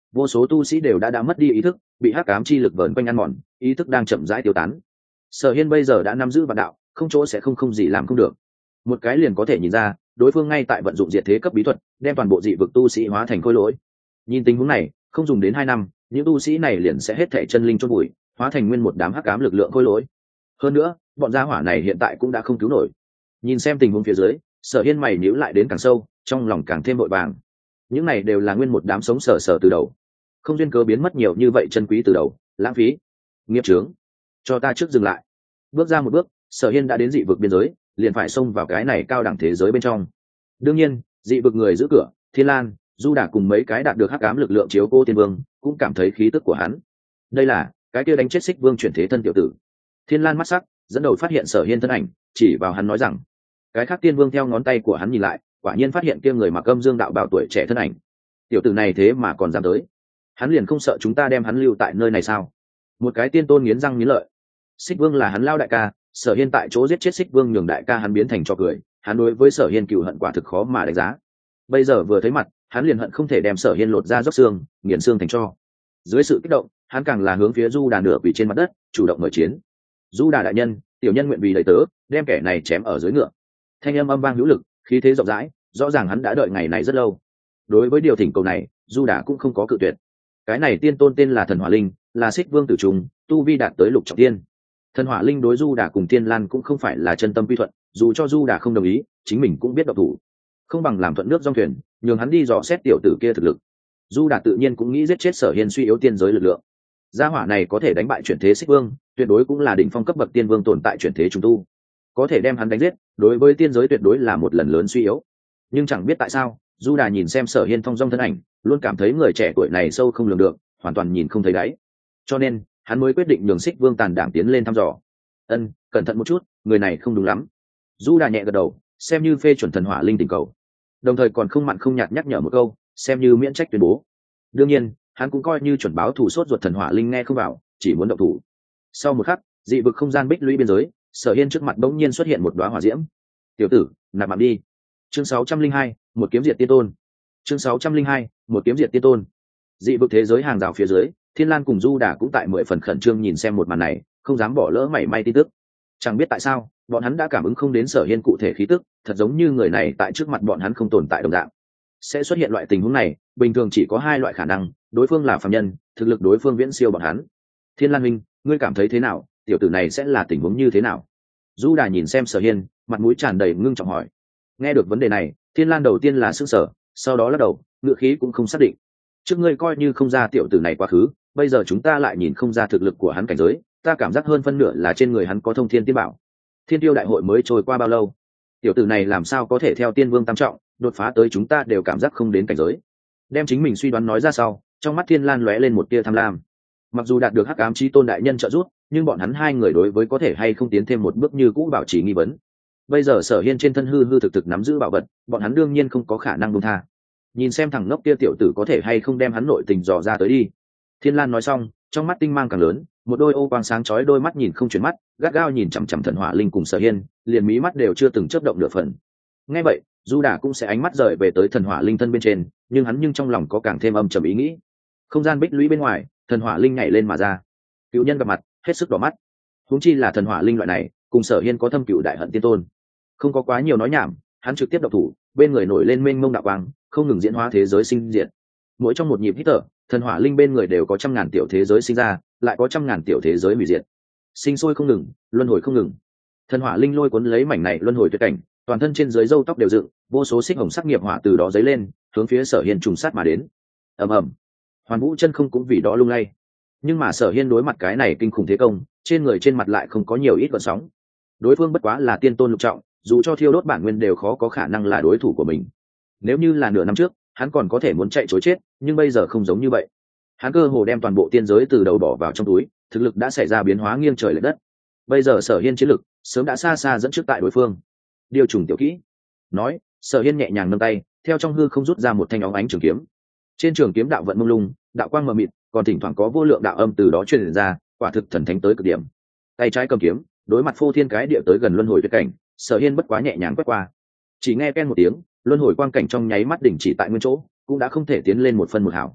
vô số tu sĩ đều đã mất đi ý thức, bị hắc ám chi lực vờn quanh ăn mòn, ý thức đang chậm rãi tiêu tán. Sở Hiên bây giờ đã nắm giữ vạn đạo, không chỗ sẽ không gì làm không được. Một cái liền có thể nhìn ra, đối phương ngay tại vận dụng diệt thế cấp bí thuật, đem toàn bộ dị vực tu sĩ hóa thành khối lỗi. Nhìn tình huống này, không dùng đến 2 năm, những tu sĩ này liền sẽ hết thảy chân linh chôn bụi, hóa thành nguyên một đám hắc ám lực lượng khối lỗi. Hơn nữa, bọn gia hỏa này hiện tại cũng đã không cứu nổi. Nhìn xem tình huống phía dưới, Sở Hiên mày nhíu lại đến càng sâu, trong lòng càng thêm vội vàng. Những này đều là nguyên một đám sống sờ từ đầu, không duyên cớ biến mất nhiều như vậy chân quý từ đầu, lãng phí. Nghiệp chướng, cho ta trước dừng lại. Bước ra một bước, Sở Hiên đã đến dị vực biên giới, liền phải xông vào cái này cao đẳng thế giới bên trong. Đương nhiên, dị vực người giữ cửa, Thiên Lan, Du Đả cùng mấy cái đạt được hắc ám lực lượng chiếu cô Tiên Vương, cũng cảm thấy khí tức của hắn. Đây là cái kia đánh chết Xích Vương chuyển thế thân tiểu tử. Thiên Lan mắt sắc, dẫn đầu phát hiện Sở Hiên thân ảnh, chỉ vào hắn nói rằng, cái khác Tiên Vương theo ngón tay của hắn nhìn lại, quả nhiên phát hiện kia người mặc âm dương đạo bào tuổi trẻ thân ảnh. Tiểu tử này thế mà còn dám tới, hắn liền không sợ chúng ta đem hắn lưu tại nơi này sao? Một cái tiên tôn nghiến răng nghiến lợi. Xích Vương là hắn lao đại ca, Sở Hiên tại chỗ giết chết Xích Vương nhường đại ca hắn biến thành trò cười, hắn đối với Sở Hiên cừu hận quả thực khó mà đánh giá. Bây giờ vừa thấy mặt, hắn liền hận không thể đem Sở Hiên lột ra róc xương, nghiền xương thành tro. Dưới sự kích động, hắn càng là hướng phía Du Đà nửa quỳ trên mặt đất, chủ động mở chiến. Du Đà đại nhân, tiểu nhân nguyện vì đầy tớ, đem kẻ này chém ở dưới ngựa. Thanh âm âm vang hữu lực, khí thế rộng rãi, rõ ràng hắn đã đợi ngày này rất lâu. Đối với điều thỉnh cầu này, Du Đà cũng không có cự tuyệt. Cái này tiên tôn tên là Thần Hỏa Linh, là Xích Vương tử trùng, tu vi đạt tới lục trọng tiên. Thần Hỏa Linh đối Du Đà cùng Tiên Lan cũng không phải là chân tâm quy thuận, dù cho Du Đà không đồng ý, chính mình cũng biết độc thủ, không bằng làm thuận nước dòng thuyền, nhường hắn đi dò xét tiểu tử kia thực lực. Du Đà tự nhiên cũng nghĩ giết chết Sở Hiên suy yếu tiên giới lực lượng. Gia hỏa này có thể đánh bại chuyển thế Xích Vương, tuyệt đối cũng là đỉnh phong cấp bậc tiên vương tồn tại chuyển thế trùng tu. Có thể đem hắn đánh giết, đối với tiên giới tuyệt đối là một lần lớn suy yếu. Nhưng chẳng biết tại sao, Du Đà nhìn xem Sở Hiên thong dong thân ảnh, luôn cảm thấy người trẻ tuổi này sâu không lường được, hoàn toàn nhìn không thấy đáy. Cho nên, hắn mới quyết định nhường Xích Vương tàn đảng tiến lên thăm dò. Cẩn thận một chút, người này không đúng lắm. Du Đà nhẹ gật đầu, xem như phê chuẩn Thần Hỏa Linh tình cầu, đồng thời còn không mặn không nhạt nhắc nhở một câu, xem như miễn trách tuyên bố. Đương nhiên, hắn cũng coi như chuẩn báo thủ sốt ruột Thần Hỏa Linh nghe không vào, chỉ muốn động thủ. Sau một khắc, dị vực không gian bích lũy biên giới, Sở Hiên trước mặt bỗng nhiên xuất hiện một đóa hỏa diễm. "Tiểu tử, nạp mạng đi." Chương 602, một kiếm diệt tiên tôn. Chương 602, một kiếm diệt tiên tôn. Dị vực thế giới hàng rào phía dưới, Thiên Lan cùng Du Đà cũng tại 10 phần khẩn trương nhìn xem một màn này, không dám bỏ lỡ mảy may tin tức. Chẳng biết tại sao, bọn hắn đã cảm ứng không đến Sở Hiên cụ thể khí tức, thật giống như người này tại trước mặt bọn hắn không tồn tại đồng dạng. Sẽ xuất hiện loại tình huống này, bình thường chỉ có 2 loại khả năng, đối phương là phàm nhân, thực lực đối phương viễn siêu bọn hắn. Thiên Lan huynh, ngươi cảm thấy thế nào, tiểu tử này sẽ là tình huống như thế nào? Du Đà nhìn xem Sở Hiên, mặt mũi tràn đầy ngưng trọng hỏi. Nghe được vấn đề này, Thiên Lan đầu tiên là sửng sở, sau đó lắc đầu, ngựa khí cũng không xác định. Trước ngươi coi như không ra tiểu tử này quá khứ, bây giờ chúng ta lại nhìn không ra thực lực của hắn cảnh giới, ta cảm giác hơn phân nửa là trên người hắn có thông thiên tiên bảo. Thiên Tiêu đại hội mới trôi qua bao lâu, tiểu tử này làm sao có thể theo tiên vương tam trọng đột phá tới chúng ta đều cảm giác không đến cảnh giới. Đem chính mình suy đoán nói ra sau, trong mắt Thiên Lan lóe lên một tia tham lam. Mặc dù đạt được hắc ám chi tôn đại nhân trợ giúp, nhưng bọn hắn 2 người đối với có thể hay không tiến thêm một bước như cũ bảo trì nghi vấn. Bây giờ Sở Hiên trên thân hư thực nắm giữ bảo vật, bọn hắn đương nhiên không có khả năng buông tha. Nhìn xem thằng ngốc kia tiểu tử có thể hay không đem hắn nội tình dò ra tới đi. Thiên Lan nói xong, trong mắt tinh mang càng lớn, một đôi ô quang sáng chói đôi mắt nhìn không chuyển mắt, gắt gao nhìn chằm chằm Thần Hỏa Linh cùng Sở Hiên, liền mí mắt đều chưa từng chớp động nửa phần. Nghe vậy, Du Đà cũng sẽ ánh mắt rời về tới Thần Hỏa Linh thân bên trên, nhưng trong lòng có càng thêm âm trầm ý nghĩ. Không gian bích lũy bên ngoài, Thần Hỏa Linh nhảy lên mà ra. Cựu nhân gặp mặt, hết sức đỏ mắt. Huống chi là Thần Hỏa Linh loại này, cùng Sở Hiên có thâm cựu đại hận tiên tôn. Không có quá nhiều nói nhảm, hắn trực tiếp động thủ, bên người nổi lên mênh mông đạo quang, không ngừng diễn hóa thế giới sinh diệt. Mỗi trong một nhịp hít thở, Thần Hỏa Linh bên người đều có trăm ngàn tiểu thế giới sinh ra, lại có trăm ngàn tiểu thế giới hủy diệt. Sinh sôi không ngừng, luân hồi không ngừng. Thần Hỏa Linh lôi cuốn lấy mảnh này luân hồi tuyệt cảnh, toàn thân trên dưới râu tóc đều dựng, vô số xích hồng sắc nghiệp hỏa từ đó dấy lên, hướng phía Sở Hiên trùng sát mà đến. Ầm ầm, Hoàn Vũ chân không cũng vì đó lung lay. Nhưng mà Sở Hiên đối mặt cái này kinh khủng thế công, trên người trên mặt lại không có nhiều ít gợn sóng. Đối phương bất quá là tiên tôn lục trọng, dù cho thiêu đốt bản nguyên đều khó có khả năng là đối thủ của mình. Nếu như là nửa năm trước, hắn còn có thể muốn chạy trối chết, nhưng bây giờ không giống như vậy. Hắn cơ hồ đem toàn bộ tiên giới từ đầu bỏ vào trong túi, thực lực đã xảy ra biến hóa nghiêng trời lệch đất. Bây giờ Sở Hiên chiến lực sớm đã xa xa dẫn trước tại đối phương. Điều trùng tiểu kỹ. Nói, Sở Hiên nhẹ nhàng nâng tay, theo trong hư không rút ra một thanh óng ánh trường kiếm. Trên trường kiếm đạo vận mông lung, đạo quang mờ mịt, còn thỉnh thoảng có vô lượng đạo âm từ đó truyền ra, quả thực thần thánh tới cực điểm. Tay trái cầm kiếm, đối mặt phô thiên cái địa tới gần luân hồi tuyệt cảnh, Sở Hiên bất quá nhẹ nhàng quét qua. Chỉ nghe ken một tiếng, luân hồi quang cảnh trong nháy mắt đỉnh chỉ tại nguyên chỗ, cũng đã không thể tiến lên một phân một hào.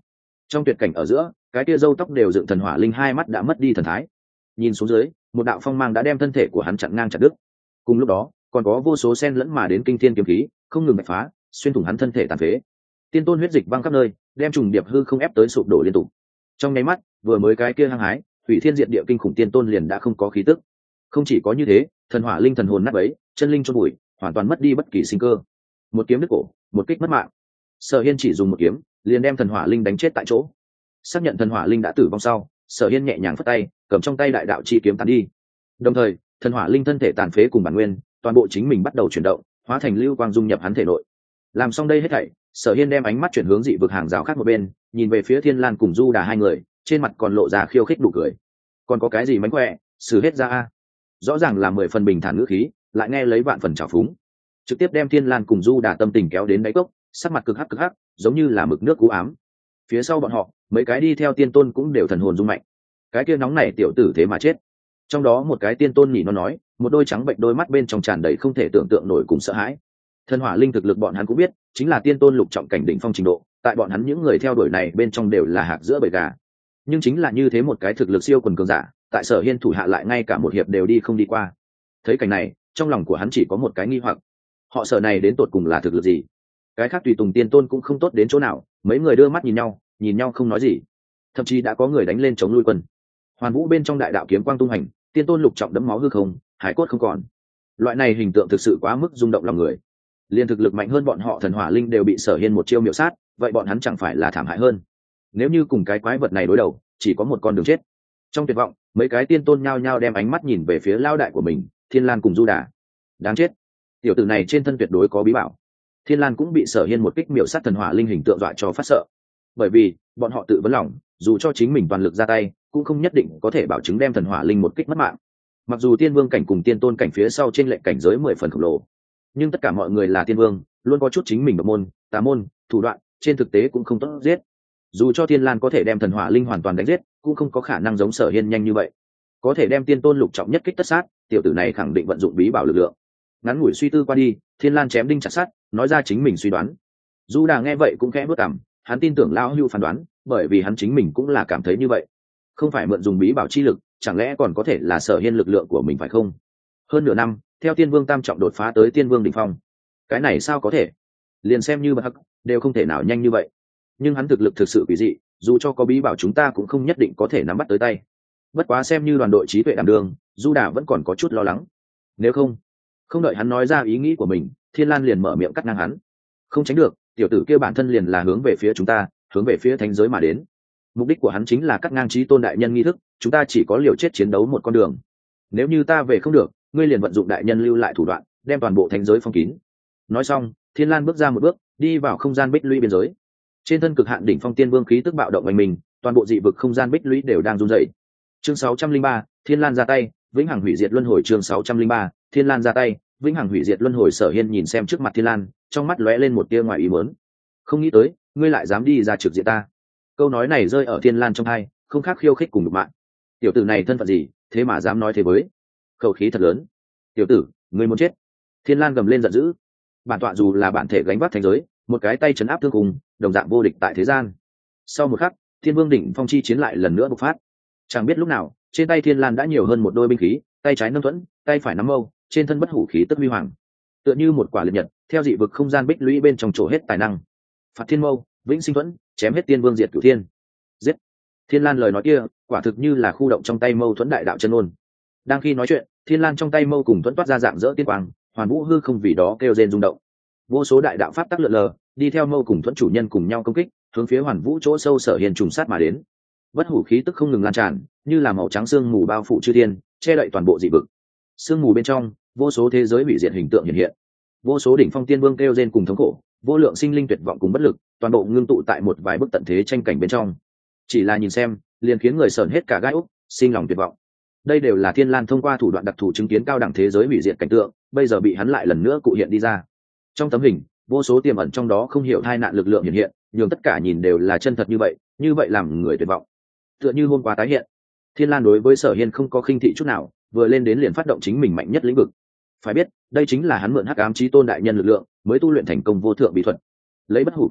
Trong tuyệt cảnh ở giữa, cái kia râu tóc đều dựng thần hỏa linh hai mắt đã mất đi thần thái. Nhìn xuống dưới, một đạo phong mang đã đem thân thể của hắn chặn ngang chặt đứt. Cùng lúc đó, còn có vô số sen lẫn mà đến kinh thiên kiếm khí, không ngừng bạch phá, xuyên thủng hắn thân thể tàn phế. Tiên tôn huyết dịch văng khắp nơi, đem trùng điệp hư không ép tới sụp đổ liên tục. Trong nháy mắt, vừa mới cái kia hăng hái, hủy thiên diệt địa kinh khủng tiên tôn liền đã không có khí tức. Không chỉ có như thế, thần hỏa linh thần hồn nát bấy, chân linh chôn bụi, hoàn toàn mất đi bất kỳ sinh cơ. Một kiếm đứt cổ, một kích mất mạng. Sở Hiên chỉ dùng một kiếm, liền đem thần hỏa linh đánh chết tại chỗ. Xác nhận thần hỏa linh đã tử vong sau, Sở Hiên nhẹ nhàng phất tay, cầm trong tay đại đạo chi kiếm tán đi. Đồng thời, thần hỏa linh thân thể tàn phế cùng bản nguyên, toàn bộ chính mình bắt đầu chuyển động, hóa thành lưu quang dung nhập hắn thể nội. Làm xong đây hết thảy, Sở Hiên đem ánh mắt chuyển hướng dị vực hàng rào khác một bên, nhìn về phía Thiên Lan cùng Du Đà hai người, trên mặt còn lộ ra khiêu khích đủ cười. Còn có cái gì mánh khỏe, xử hết ra a. Rõ ràng là 10 phần bình thản ngữ khí, lại nghe lấy vạn phần trào phúng, trực tiếp đem Thiên Lan cùng Du Đà tâm tình kéo đến đáy cốc, sắc mặt cực hắc, giống như là mực nước cú ám. Phía sau bọn họ, mấy cái đi theo tiên tôn cũng đều thần hồn rung mạnh. Cái kia nóng này tiểu tử thế mà chết. Trong đó một cái tiên tôn nhỉ nó nói, một đôi trắng bệnh đôi mắt bên trong tràn đầy không thể tưởng tượng nổi cùng sợ hãi. Thần hỏa linh thực lực bọn hắn cũng biết, chính là tiên tôn lục trọng cảnh đỉnh phong trình độ, tại bọn hắn những người theo đuổi này bên trong đều là hạc giữa bầy gà. Nhưng chính là như thế một cái thực lực siêu quần cường giả, tại Sở Hiên thủ hạ lại ngay cả một hiệp đều đi không đi qua. Thấy cảnh này, trong lòng của hắn chỉ có một cái nghi hoặc, họ Sở này đến tột cùng là thực lực gì? Cái khác tùy tùng tiên tôn cũng không tốt đến chỗ nào, mấy người đưa mắt nhìn nhau không nói gì. Thậm chí đã có người đánh lên chống lui quân. Hoàn vũ bên trong đại đạo kiếm quang tung hành, tiên tôn lục trọng đẫm máu hư không, hải cốt không còn. Loại này hình tượng thực sự quá mức rung động lòng người. Liên thực lực mạnh hơn bọn họ thần hỏa linh đều bị Sở Hiên một chiêu miểu sát, vậy bọn hắn chẳng phải là thảm hại hơn? Nếu như cùng cái quái vật này đối đầu, chỉ có một con đường chết. Trong tuyệt vọng, mấy cái tiên tôn nhao nhao đem ánh mắt nhìn về phía lao đại của mình, Thiên Lan cùng Du Đà. Đáng chết, tiểu tử này trên thân tuyệt đối có bí bảo. Thiên Lan cũng bị Sở Hiên một kích miểu sát thần hỏa linh hình tượng dọa cho phát sợ. Bởi vì bọn họ tự vấn lòng, dù cho chính mình toàn lực ra tay, cũng không nhất định có thể bảo chứng đem thần hỏa linh một kích mất mạng. Mặc dù tiên vương cảnh cùng tiên tôn cảnh phía sau trên lệnh cảnh giới 10 phần khổng lồ, nhưng tất cả mọi người là tiên vương, luôn có chút chính mình độc môn, tà môn, thủ đoạn, trên thực tế cũng không tốt giết. Dù cho Thiên Lan có thể đem thần hỏa linh hoàn toàn đánh giết, cũng không có khả năng giống Sở Hiên nhanh như vậy. Có thể đem tiên tôn lục trọng nhất kích tất sát, tiểu tử này khẳng định vận dụng bí bảo lực lượng. Ngắn ngủi suy tư qua đi, Thiên Lan chém đinh chặt sắt, nói ra chính mình suy đoán. Du Đà nghe vậy cũng khẽ bước cằm, hắn tin tưởng lão hưu phán đoán, bởi vì hắn chính mình cũng là cảm thấy như vậy. Không phải mượn dùng bí bảo chi lực, chẳng lẽ còn có thể là Sở Hiên lực lượng của mình phải không? Hơn nửa năm, theo tiên vương tam trọng đột phá tới tiên vương đỉnh phong, cái này sao có thể? Liền xem như bậc đều không thể nào nhanh như vậy. Nhưng hắn thực lực thực sự kỳ dị, dù cho có bí bảo chúng ta cũng không nhất định có thể nắm bắt tới tay. Bất quá xem như đoàn đội trí tuệ đảm đường, Du Đà vẫn còn có chút lo lắng. Nếu không đợi hắn nói ra ý nghĩ của mình, Thiên Lan liền mở miệng cắt ngang hắn. Không tránh được, tiểu tử kia bản thân liền là hướng về phía chúng ta, hướng về phía thánh giới mà đến. Mục đích của hắn chính là cắt ngang chí tôn đại nhân nghi thức, chúng ta chỉ có liều chết chiến đấu một con đường. Nếu như ta về không được, ngươi liền vận dụng đại nhân lưu lại thủ đoạn, đem toàn bộ thánh giới phong kín. Nói xong, Thiên Lan bước ra một bước, đi vào không gian bích lũy biên giới. Trên thân cực hạn đỉnh phong tiên vương khí tức bạo động quanh mình, toàn bộ dị vực không gian bích lũy đều đang run rẩy. Chương 603, Thiên Lan ra tay, vĩnh hằng hủy diệt luân hồi. Chương 603, Thiên Lan ra tay, vĩnh hằng hủy diệt luân hồi. Sở Hiên nhìn xem trước mặt Thiên Lan, trong mắt lóe lên một tia ngoài ý muốn. Không nghĩ tới, ngươi lại dám đi ra trực diện ta. Câu nói này rơi ở Thiên Lan trong tai, không khác khiêu khích cùng nhục mạ. Tiểu tử này thân phận gì, thế mà dám nói thế với? Khẩu khí thật lớn. Tiểu tử, ngươi muốn chết. Thiên Lan gầm lên giận dữ. Bản tọa dù là bản thể gánh vác thánh giới, một cái tay chấn áp thương cùng, đồng dạng vô địch tại thế gian. Sau một khắc, Thiên Vương đỉnh phong chi chiến lại lần nữa bộc phát. Chẳng biết lúc nào, trên tay Thiên Lan đã nhiều hơn một đôi binh khí, tay trái nâng thuẫn, tay phải nắm mâu, trên thân bất hủ khí tức huy hoàng, tựa như một quả liệt nhật, theo dị vực không gian bích lũy bên trong trổ hết tài năng. Phạt thiên mâu, vĩnh sinh thuẫn, chém hết tiên vương diệt cửu thiên. Giết. Thiên Lan lời nói kia, quả thực như là khu động trong tay mâu thuẫn đại đạo chân ôn. Đang khi nói chuyện, Thiên Lan trong tay mâu cùng thuẫn toát ra dạng dỡ tiên quang, hoàn vũ hư không vì đó kêu rên rung động. Vô số đại đạo pháp tắc lượn lờ, đi theo mâu cùng thuẫn chủ nhân cùng nhau công kích, hướng phía hoàn vũ chỗ sâu Sở Hiên trùng sát mà đến. Bất hủ khí tức không ngừng lan tràn, như là màu trắng sương mù bao phủ chư thiên, che đậy toàn bộ dị vực. Sương mù bên trong, vô số thế giới hủy diệt hình tượng hiện hiện. Vô số đỉnh phong tiên vương kêu rên cùng thống khổ, vô lượng sinh linh tuyệt vọng cùng bất lực, toàn bộ ngưng tụ tại một vài bức tận thế tranh cảnh bên trong. Chỉ là nhìn xem, liền khiến người sởn hết cả gai ốc, sinh lòng tuyệt vọng. Đây đều là Thiên Lan thông qua thủ đoạn đặc thù chứng kiến cao đẳng thế giới hủy diệt cảnh tượng, bây giờ bị hắn lại lần nữa cụ hiện đi ra. Trong tấm hình, vô số tiềm ẩn trong đó không hiểu tai nạn lực lượng hiện hiện, nhưng tất cả nhìn đều là chân thật như vậy làm người tuyệt vọng. Tựa như hôm qua tái hiện. Thiên Lan đối với Sở Hiên không có khinh thị chút nào, vừa lên đến liền phát động chính mình mạnh nhất lĩnh vực. Phải biết, đây chính là hắn mượn Hắc Ám Chí Tôn đại nhân lực lượng, mới tu luyện thành công vô thượng bí thuật. Lấy bất hủ khí tức,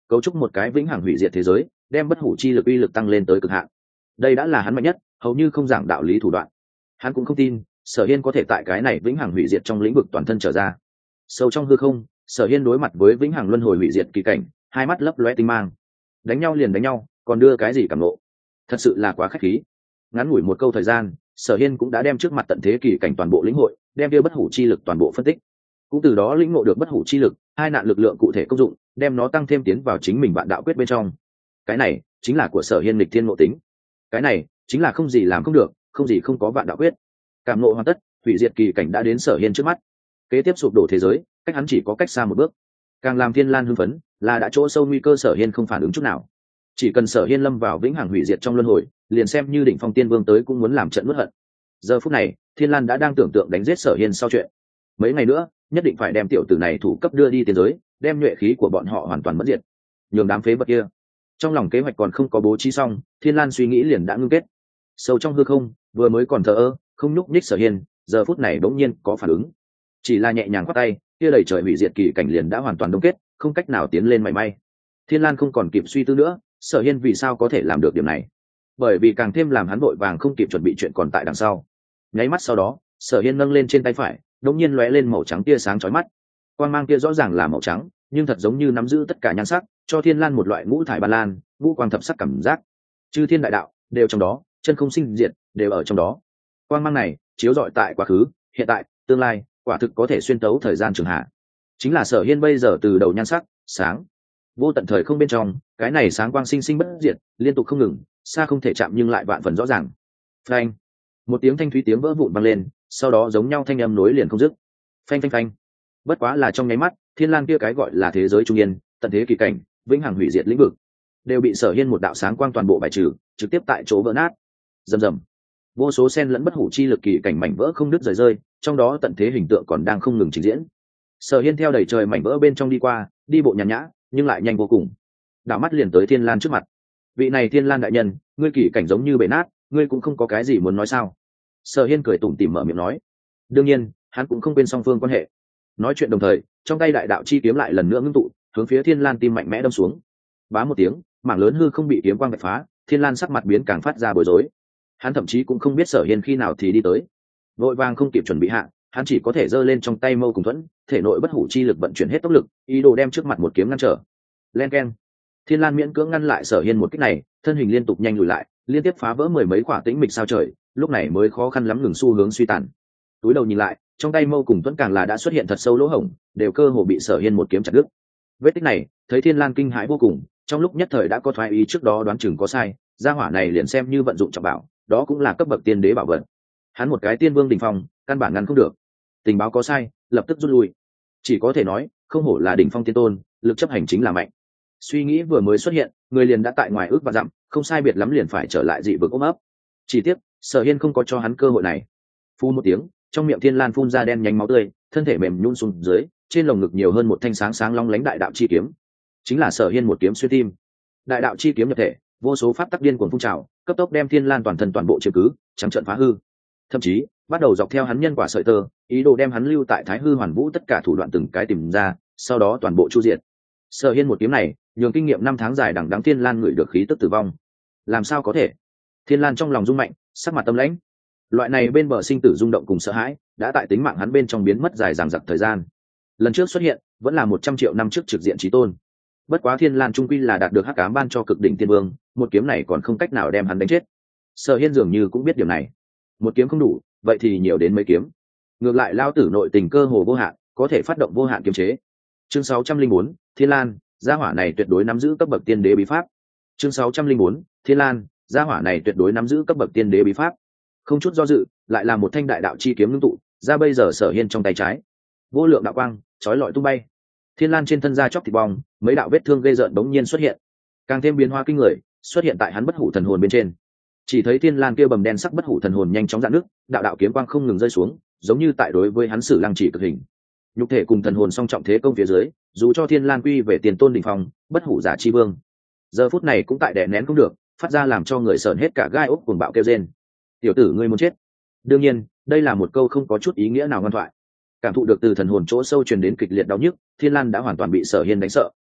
cấu trúc một cái vĩnh hằng hủy diệt thế giới, đem bất hủ chi lực uy lực tăng lên tới cực hạn. Đây đã là hắn mạnh nhất, hầu như không giảng đạo lý thủ đoạn. Hắn cũng không tin Sở Hiên có thể tại cái này vĩnh hằng hủy diệt trong lĩnh vực toàn thân trở ra. Sâu trong hư không, Sở Hiên đối mặt với vĩnh hằng luân hồi hủy diệt kỳ cảnh, hai mắt lấp lóe tinh mang. Đánh nhau liền đánh nhau, còn đưa cái gì cảm nộ? Thật sự là quá khách khí. Ngắn ngủi một câu thời gian, Sở Hiên cũng đã đem trước mặt tận thế kỳ cảnh toàn bộ lĩnh hội, đem kia bất hủ chi lực toàn bộ phân tích, cũng từ đó lĩnh ngộ được bất hủ chi lực, hai nạn lực lượng cụ thể công dụng, đem nó tăng thêm tiến vào chính mình vạn đạo quyết bên trong. Cái này chính là của Sở Hiên lịch thiên ngộ tính. Cái này chính là không gì làm không được, không gì không có vạn đạo quyết. Cảm ngộ hoàn tất, hủy diệt kỳ cảnh đã đến Sở Hiên trước mắt. Kế tiếp sụp đổ thế giới, cách hắn chỉ có cách xa một bước. Càng làm Thiên Lan hưng phấn, là đã chỗ sâu nguy cơ Sở Hiên không phản ứng chút nào. Chỉ cần Sở Hiên lâm vào vĩnh hằng hủy diệt trong luân hồi, liền xem như đỉnh phong tiên vương tới cũng muốn làm trận nuốt hận. Giờ phút này, Thiên Lan đã đang tưởng tượng đánh giết Sở Hiên sau chuyện. Mấy ngày nữa, nhất định phải đem tiểu tử này thủ cấp đưa đi tiên giới, đem nhuệ khí của bọn họ hoàn toàn mất diệt, nhường đám phế vật kia. Trong lòng kế hoạch còn không có bố trí xong, Thiên Lan suy nghĩ liền đã ngưng kết. Sâu trong hư không, vừa mới còn thờ ơ, không nhúc nhích Sở Hiên, giờ phút này bỗng nhiên có phản ứng. Chỉ là nhẹ nhàng quát tay, kia đầy trời hủy diệt kỳ cảnh liền đã hoàn toàn đông kết, không cách nào tiến lên mảy may. Thiên Lan không còn kịp suy tư nữa, Sở Hiên vì sao có thể làm được điểm này? Bởi vì càng thêm làm hắn vội vàng không kịp chuẩn bị chuyện còn tại đằng sau. Nháy mắt sau đó, Sở Hiên nâng lên trên tay phải, đột nhiên lóe lên màu trắng tia sáng chói mắt. Quang mang kia rõ ràng là màu trắng, nhưng thật giống như nắm giữ tất cả nhan sắc, cho Thiên Lan một loại ngũ thải ban lan, ngũ quang thập sắc cảm giác. Chư thiên đại đạo đều trong đó, chân không sinh diệt đều ở trong đó. Quang mang này chiếu rọi tại quá khứ, hiện tại, tương lai, quả thực có thể xuyên tấu thời gian trường hạ. Chính là Sở Hiên bây giờ từ đầu nhan sắc, sáng, vô tận thời không bên trong, cái này sáng quang sinh sinh bất diệt, liên tục không ngừng, xa không thể chạm nhưng lại vạn phần rõ ràng. Phanh, một tiếng thanh thúy tiếng vỡ vụn vang lên, sau đó giống nhau thanh âm nối liền không dứt. Phanh phanh phanh. Bất quá là trong nháy mắt, Thiên Lan kia cái gọi là thế giới trung yên, tận thế kỳ cảnh, vĩnh hằng hủy diệt lĩnh vực, đều bị Sở Hiên một đạo sáng quang toàn bộ bài trừ, trực tiếp tại chỗ vỡ nát. Rầm rầm. Vô số sen lẫn bất hủ chi lực kỳ cảnh mảnh vỡ không đứt rời rơi, trong đó tận thế hình tượng còn đang không ngừng trình diễn. Sở Hiên theo đầy trời mảnh vỡ bên trong đi qua, đi bộ nhàn nhã, nhưng lại nhanh vô cùng. Đảo mắt liền tới Thiên Lan trước mặt. Vị này Thiên Lan đại nhân, ngươi kỳ cảnh giống như bể nát, ngươi cũng không có cái gì muốn nói sao? Sở Hiên cười tủm tỉm mở miệng nói. Đương nhiên, hắn cũng không quên song phương quan hệ. Nói chuyện đồng thời, trong tay đại đạo chi kiếm lại lần nữa ngưng tụ, hướng phía Thiên Lan tim mạnh mẽ đâm xuống. Bá một tiếng, mảng lớn hư không bị kiếm quang vạch phá, Thiên Lan sắc mặt biến càng phát ra bối rối. Hắn thậm chí cũng không biết Sở Hiên khi nào thì đi tới, vội vàng không kịp chuẩn bị hạ, hắn chỉ có thể giơ lên trong tay mâu cùng thuẫn, thể nội bất hủ chi lực vận chuyển hết tốc lực, ý đồ đem trước mặt một kiếm ngăn trở. Len keng. Thiên Lan miễn cưỡng ngăn lại Sở Hiên một kích này, thân hình liên tục nhanh lùi lại, liên tiếp phá vỡ mười mấy quả tĩnh mịch sao trời, lúc này mới khó khăn lắm ngừng xu hướng suy tàn. Túi đầu nhìn lại, trong tay mâu cùng thuẫn càng là đã xuất hiện thật sâu lỗ hổng, đều cơ hồ bị Sở Hiên một kiếm chặt đứt. Vết tích này, thấy Thiên Lan kinh hãi vô cùng, trong lúc nhất thời đã có thoái ý trước đó đoán chừng có sai, gia hỏa này liền xem như vận dụng trọng bảo, đó cũng là cấp bậc tiên đế bảo vật. Hắn một cái tiên vương đỉnh phong, căn bản ngăn không được. Tình báo có sai, lập tức rút lui. Chỉ có thể nói, không hổ là đỉnh phong tiên tôn, lực chấp hành chính là mạnh. Suy nghĩ vừa mới xuất hiện, người liền đã tại ngoài ước và dặm, không sai biệt lắm liền phải trở lại dị vực ôm ấp. Chỉ tiếc, Sở Hiên không có cho hắn cơ hội này. Phu một tiếng, trong miệng Thiên Lan phun ra đen nhánh máu tươi, thân thể mềm nhũn xuống dưới, trên lồng ngực nhiều hơn một thanh sáng sáng long lánh đại đạo chi kiếm. Chính là Sở Hiên một kiếm xuyên tim. Đại đạo chi kiếm nhập thể, vô số pháp tắc điên cuồng phun trào, cấp tốc đem Thiên Lan toàn thân toàn bộ chiếm cứ, trắng trợn phá hư. Thậm chí, bắt đầu dọc theo hắn nhân quả sợi tơ, ý đồ đem hắn lưu tại Thái Hư Hoàn Vũ tất cả thủ đoạn từng cái tìm ra, sau đó toàn bộ chu diệt. Sở Hiên một kiếm này, nhường kinh nghiệm 5 tháng dài đằng đẵng Thiên Lan ngửi được khí tức tử vong. Làm sao có thể? Thiên Lan trong lòng rung mạnh, sắc mặt tâm lãnh. Loại này bên bờ sinh tử rung động cùng sợ hãi, đã tại tính mạng hắn bên trong biến mất dài dằng dặc thời gian. Lần trước xuất hiện, vẫn là 100 triệu năm trước trực diện chí tôn. Bất quá Thiên Lan trung quy là đạt được Hắc Ám ban cho cực đỉnh tiên vương, một kiếm này còn không cách nào đem hắn đánh chết. Sở Hiên dường như cũng biết điều này. Một kiếm không đủ, vậy thì nhiều đến mấy kiếm. Ngược lại lao tử nội tình cơ hồ vô hạn, có thể phát động vô hạn kiếm chế. Chương 604, Thiên Lan, gia hỏa này tuyệt đối nắm giữ cấp bậc tiên đế bí pháp. Chương 604, Thiên Lan, gia hỏa này tuyệt đối nắm giữ cấp bậc tiên đế bí pháp. Không chút do dự, lại là một thanh đại đạo chi kiếm ngưng tụ, ra bây giờ Sở Hiên trong tay trái. Vô lượng đạo quang, chói lọi tung bay. Thiên Lan trên thân da chóc thịt bong, mấy đạo vết thương gây rợn bỗng nhiên xuất hiện. Càng thêm biến hóa kinh người, xuất hiện tại hắn bất hủ thần hồn bên trên. Chỉ thấy Thiên Lan kia bầm đen sắc bất hủ thần hồn nhanh chóng rạn nước, đạo đạo kiếm quang không ngừng rơi xuống, giống như tại đối với hắn sử lăng chỉ cực hình. Nhục thể cùng thần hồn song trọng thế công phía dưới, dù cho Thiên Lan quy về tiền tôn đỉnh phong, bất hủ giả chi vương, giờ phút này cũng tại đè nén cũng được, phát ra làm cho người sởn hết cả gai ốc cuồng bạo kêu rên. Tiểu tử ngươi muốn chết. Đương nhiên, đây là một câu không có chút ý nghĩa nào ngoan thoại. Cảm thụ được từ thần hồn chỗ sâu truyền đến kịch liệt đau nhức, Thiên Lan đã hoàn toàn bị Sở Hiên đánh sợ.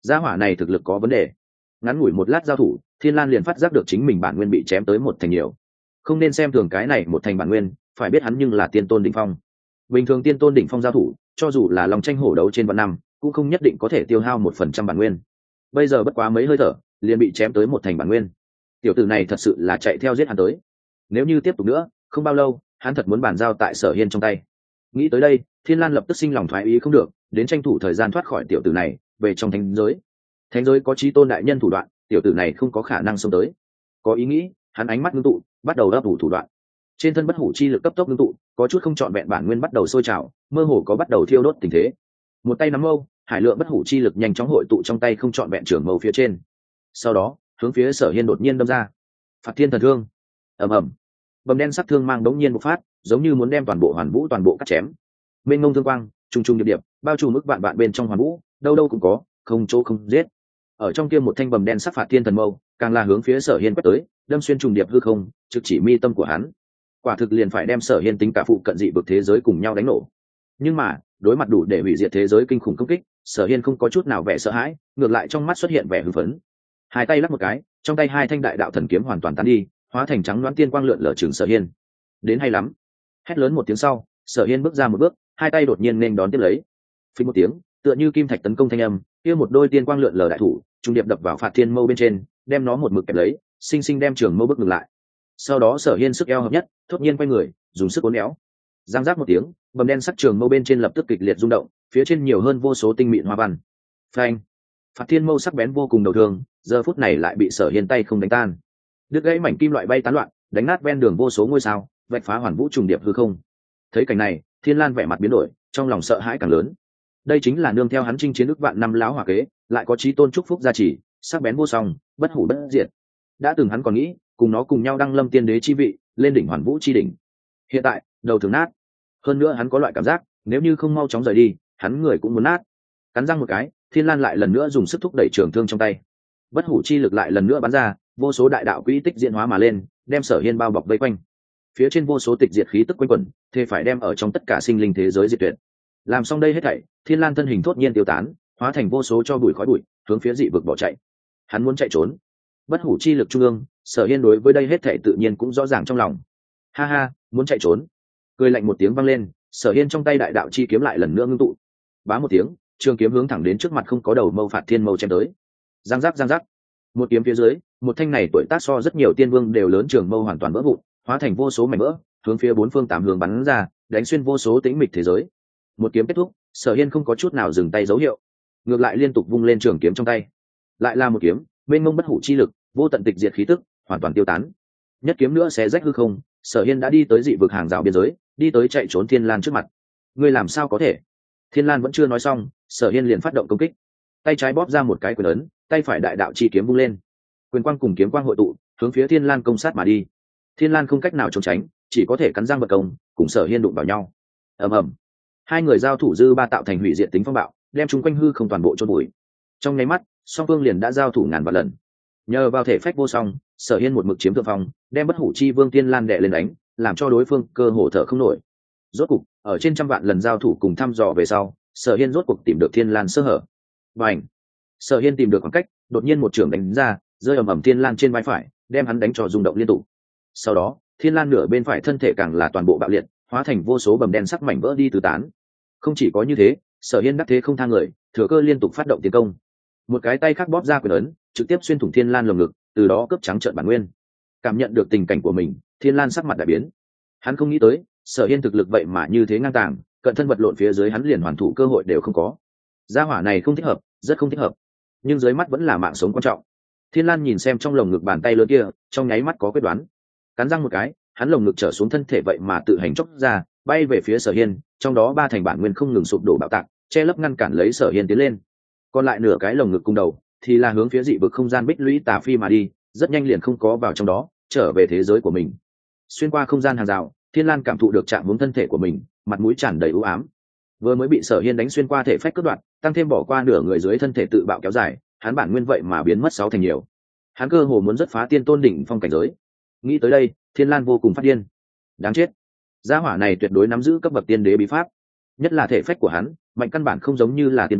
gia hỏa này thực lực có vấn đề. Ngắn ngủi một lát giao thủ, Thiên Lan liền phát giác được chính mình bản nguyên bị chém tới một thành nhiều. Không nên xem thường cái này một thành bản nguyên, phải biết hắn nhưng là tiên tôn đỉnh phong. Bình thường tiên tôn đỉnh phong giao thủ, cho dù là lòng tranh hổ đấu trên vạn năm, cũng không nhất định có thể tiêu hao 1% bản nguyên. Bây giờ bất quá mấy hơi thở, liền bị chém tới một thành bản nguyên. Tiểu tử này thật sự là chạy theo giết hắn tới. Nếu như tiếp tục nữa, không bao lâu, hắn thật muốn bàn giao tại Sở Hiên trong tay. Nghĩ tới đây, Thiên Lan lập tức sinh lòng thoái ý không được, đến tranh thủ thời gian thoát khỏi tiểu tử này, về trong thánh giới. Thánh giới có chí tôn đại nhân thủ đoạn, tiểu tử này không có khả năng xông tới. Có ý nghĩ, hắn ánh mắt ngưng tụ, bắt đầu ấp ủ thủ đoạn. Trên thân bất hủ chi lực cấp tốc ngưng tụ, có chút không trọn vẹn bản nguyên bắt đầu sôi trào, mơ hồ có bắt đầu thiêu đốt tình thế. Một tay nắm mâu, hải lượng bất hủ chi lực nhanh chóng hội tụ trong tay không trọn vẹn trường mâu phía trên. Sau đó, hướng phía Sở Hiên đột nhiên đâm ra. Phạt Thiên Thần Thương. Ầm ầm. Bầm đen sắc thương mang đống nhiên bộc phát, giống như muốn đem toàn bộ hoàn vũ toàn bộ cắt chém. Mênh mông thương quang, trùng trùng điệp điệp, bao trùm mức vạn bên trong hoàn vũ, đâu đâu cũng có, không chỗ không giết. Ở trong kia một thanh bầm đen sắc Phạt Thiên Thần Mâu, càng là hướng phía Sở Hiên quét tới, đâm xuyên trùng điệp hư không, trực chỉ mi tâm của hắn. Quả thực liền phải đem Sở Hiên tính cả phụ cận dị vực thế giới cùng nhau đánh nổ. Nhưng mà, đối mặt đủ để hủy diệt thế giới kinh khủng công kích, Sở Hiên không có chút nào vẻ sợ hãi, ngược lại trong mắt xuất hiện vẻ hưng phấn. Hai tay lắc một cái, trong tay hai thanh đại đạo thần kiếm hoàn toàn tán đi, hóa thành trắng loãng tiên quang lượn lờ trường Sở Hiên. Đến hay lắm. Hét lớn một tiếng sau, Sở Hiên bước ra một bước, hai tay đột nhiên nên đón tiếp lấy. Phình một tiếng, tựa như kim thạch tấn công thanh âm, kia một đôi tiên quang lượn lờ đại thủ, trung điệp đập vào Phạt Thiên Mâu bên trên, đem nó một mực kẹp lấy, sinh sinh đem trường mâu bước ngừng lại. Sau đó Sở Hiên sức eo hợp nhất, thốt nhiên quay người, dùng sức uốn éo. Giang giác một tiếng, bầm đen sắc trường mâu bên trên lập tức kịch liệt rung động, phía trên nhiều hơn vô số tinh mịn hoa văn. Phanh! Phạt Thiên Mâu sắc bén vô cùng đầu thường, giờ phút này lại bị Sở Hiên tay không đánh tan. Đứt gãy mảnh kim loại bay tán loạn, đánh nát ven đường vô số ngôi sao, vạch phá hoàn vũ trùng điệp hư không. Thấy cảnh này, Thiên Lan vẻ mặt biến đổi, trong lòng sợ hãi càng lớn. Đây chính là nương theo hắn chinh chiến ức vạn năm lão hỏa kế, lại có chí tôn chúc phúc gia trì, sắc bén vô song, bất hủ bất diệt. Đã từng hắn còn nghĩ, cùng nó cùng nhau đăng lâm tiên đế chi vị, lên đỉnh hoàn vũ chi đỉnh. Hiện tại, đầu thường nát. Hơn nữa hắn có loại cảm giác, nếu như không mau chóng rời đi, hắn người cũng muốn nát. Cắn răng một cái, Thiên Lan lại lần nữa dùng sức thúc đẩy trường thương trong tay. Bất hủ chi lực lại lần nữa bắn ra, vô số đại đạo quỹ tích diễn hóa mà lên, đem Sở Hiên bao bọc vây quanh. Phía trên vô số tịch diệt khí tức quanh quẩn, thế phải đem ở trong tất cả sinh linh thế giới diệt tuyệt. Làm xong đây hết thảy, Thiên Lan thân hình thốt nhiên tiêu tán, hóa thành vô số cho bụi khói bụi, hướng phía dị vực bỏ chạy. Hắn muốn chạy trốn. Bất hủ chi lực trung ương, Sở Hiên đối với đây hết thảy tự nhiên cũng rõ ràng trong lòng. Ha ha, muốn chạy trốn. Cười lạnh một tiếng vang lên, Sở Hiên trong tay đại đạo chi kiếm lại lần nữa ngưng tụ. Bá một tiếng, trường kiếm hướng thẳng đến trước mặt không có đầu mâu Phạt Thiên Mâu chém tới. Giang giác giang giác. Một kiếm phía dưới, một thanh này tuổi tác so rất nhiều tiên vương đều lớn trường mâu hoàn toàn vỡ vụn, hóa thành vô số mảnh vỡ, hướng phía bốn phương tám hướng bắn ra, đánh xuyên vô số tĩnh mịch thế giới. Một kiếm kết thúc, Sở Hiên không có chút nào dừng tay dấu hiệu, ngược lại liên tục vung lên trường kiếm trong tay. Lại là một kiếm, mênh mông bất hủ chi lực, vô tận tịch diệt khí tức, hoàn toàn tiêu tán. Nhất kiếm nữa xé rách hư không, Sở Hiên đã đi tới dị vực hàng rào biên giới, đi tới chạy trốn Thiên Lan trước mặt. Ngươi làm sao có thể? Thiên Lan vẫn chưa nói xong, Sở Hiên liền phát động công kích. Tay trái bóp ra một cái quyền ấn, tay phải đại đạo chi kiếm vung lên. Quyền quang cùng kiếm quang hội tụ, hướng phía Thiên Lan công sát mà đi. Thiên Lan không cách nào trốn tránh, chỉ có thể cắn răng vật công, cùng Sở Hiên đụng vào nhau. Ầm ầm. Hai người giao thủ dư ba tạo thành hủy diệt tính phong bạo, đem chúng quanh hư không toàn bộ chôn bụi. Trong nháy mắt, song phương liền đã giao thủ ngàn vạn lần. Nhờ vào thể phách vô song, Sở Hiên một mực chiếm thượng phong, đem bất hủ chi vương Thiên Lan đè lên đánh, làm cho đối phương cơ hồ thở không nổi. Rốt cục, ở trên trăm vạn lần giao thủ cùng thăm dò về sau, Sở Hiên rốt cuộc tìm được Thiên Lan sơ hở. Bành! Sở Hiên tìm được khoảng cách, đột nhiên một trường đánh ra, rơi ầm ầm Thiên Lan trên vai phải, đem hắn đánh cho rung động liên tục. Sau đó, Thiên Lan nửa bên phải thân thể càng là toàn bộ bạo liệt, hóa thành vô số bầm đen sắc mảnh vỡ đi tứ tán. Không chỉ có như thế, Sở Hiên đắc thế không tha người, thừa cơ liên tục phát động tiến công. Một cái tay khác bóp ra quyền ấn, trực tiếp xuyên thủng Thiên Lan lồng ngực, từ đó cướp trắng trợn bản nguyên. Cảm nhận được tình cảnh của mình, Thiên Lan sắc mặt đại biến. Hắn không nghĩ tới, Sở Hiên thực lực vậy mà như thế ngang tàng, cận thân vật lộn phía dưới hắn liền hoàn thủ cơ hội đều không có. Gia hỏa này không thích hợp, rất không thích hợp. Nhưng dưới mắt vẫn là mạng sống quan trọng. Thiên Lan nhìn xem trong lồng ngực bàn tay lớn kia, trong nháy mắt có quyết đoán. Cắn răng một cái, hắn lồng ngực trở xuống thân thể vậy mà tự hành chốc ra, bay về phía Sở Hiên, trong đó ba thành bản nguyên không ngừng sụp đổ bạo tạc, che lấp ngăn cản lấy Sở Hiên tiến lên. Còn lại nửa cái lồng ngực cung đầu thì là hướng phía dị vực không gian bích lũy tà phi mà đi, rất nhanh liền không có vào trong đó, trở về thế giới của mình. Xuyên qua không gian hàng rào, Thiên Lan cảm thụ được trạng huống thân thể của mình, mặt mũi tràn đầy u ám. Vừa mới bị Sở Hiên đánh xuyên qua thể phách cướp đoạt, tăng thêm bỏ qua nửa người dưới thân thể tự bạo kéo dài, hắn bản nguyên vậy mà biến mất 6 thành nhiều. Hắn cơ hồ muốn rất phá tiên tôn đỉnh phong cảnh giới. Nghĩ tới đây, Thiên Lan vô cùng phát điên. Đáng chết, gia hỏa này tuyệt đối nắm giữ cấp bậc tiên đế bí pháp, nhất là thể phách của hắn mạnh căn bản không giống như là tiên vương,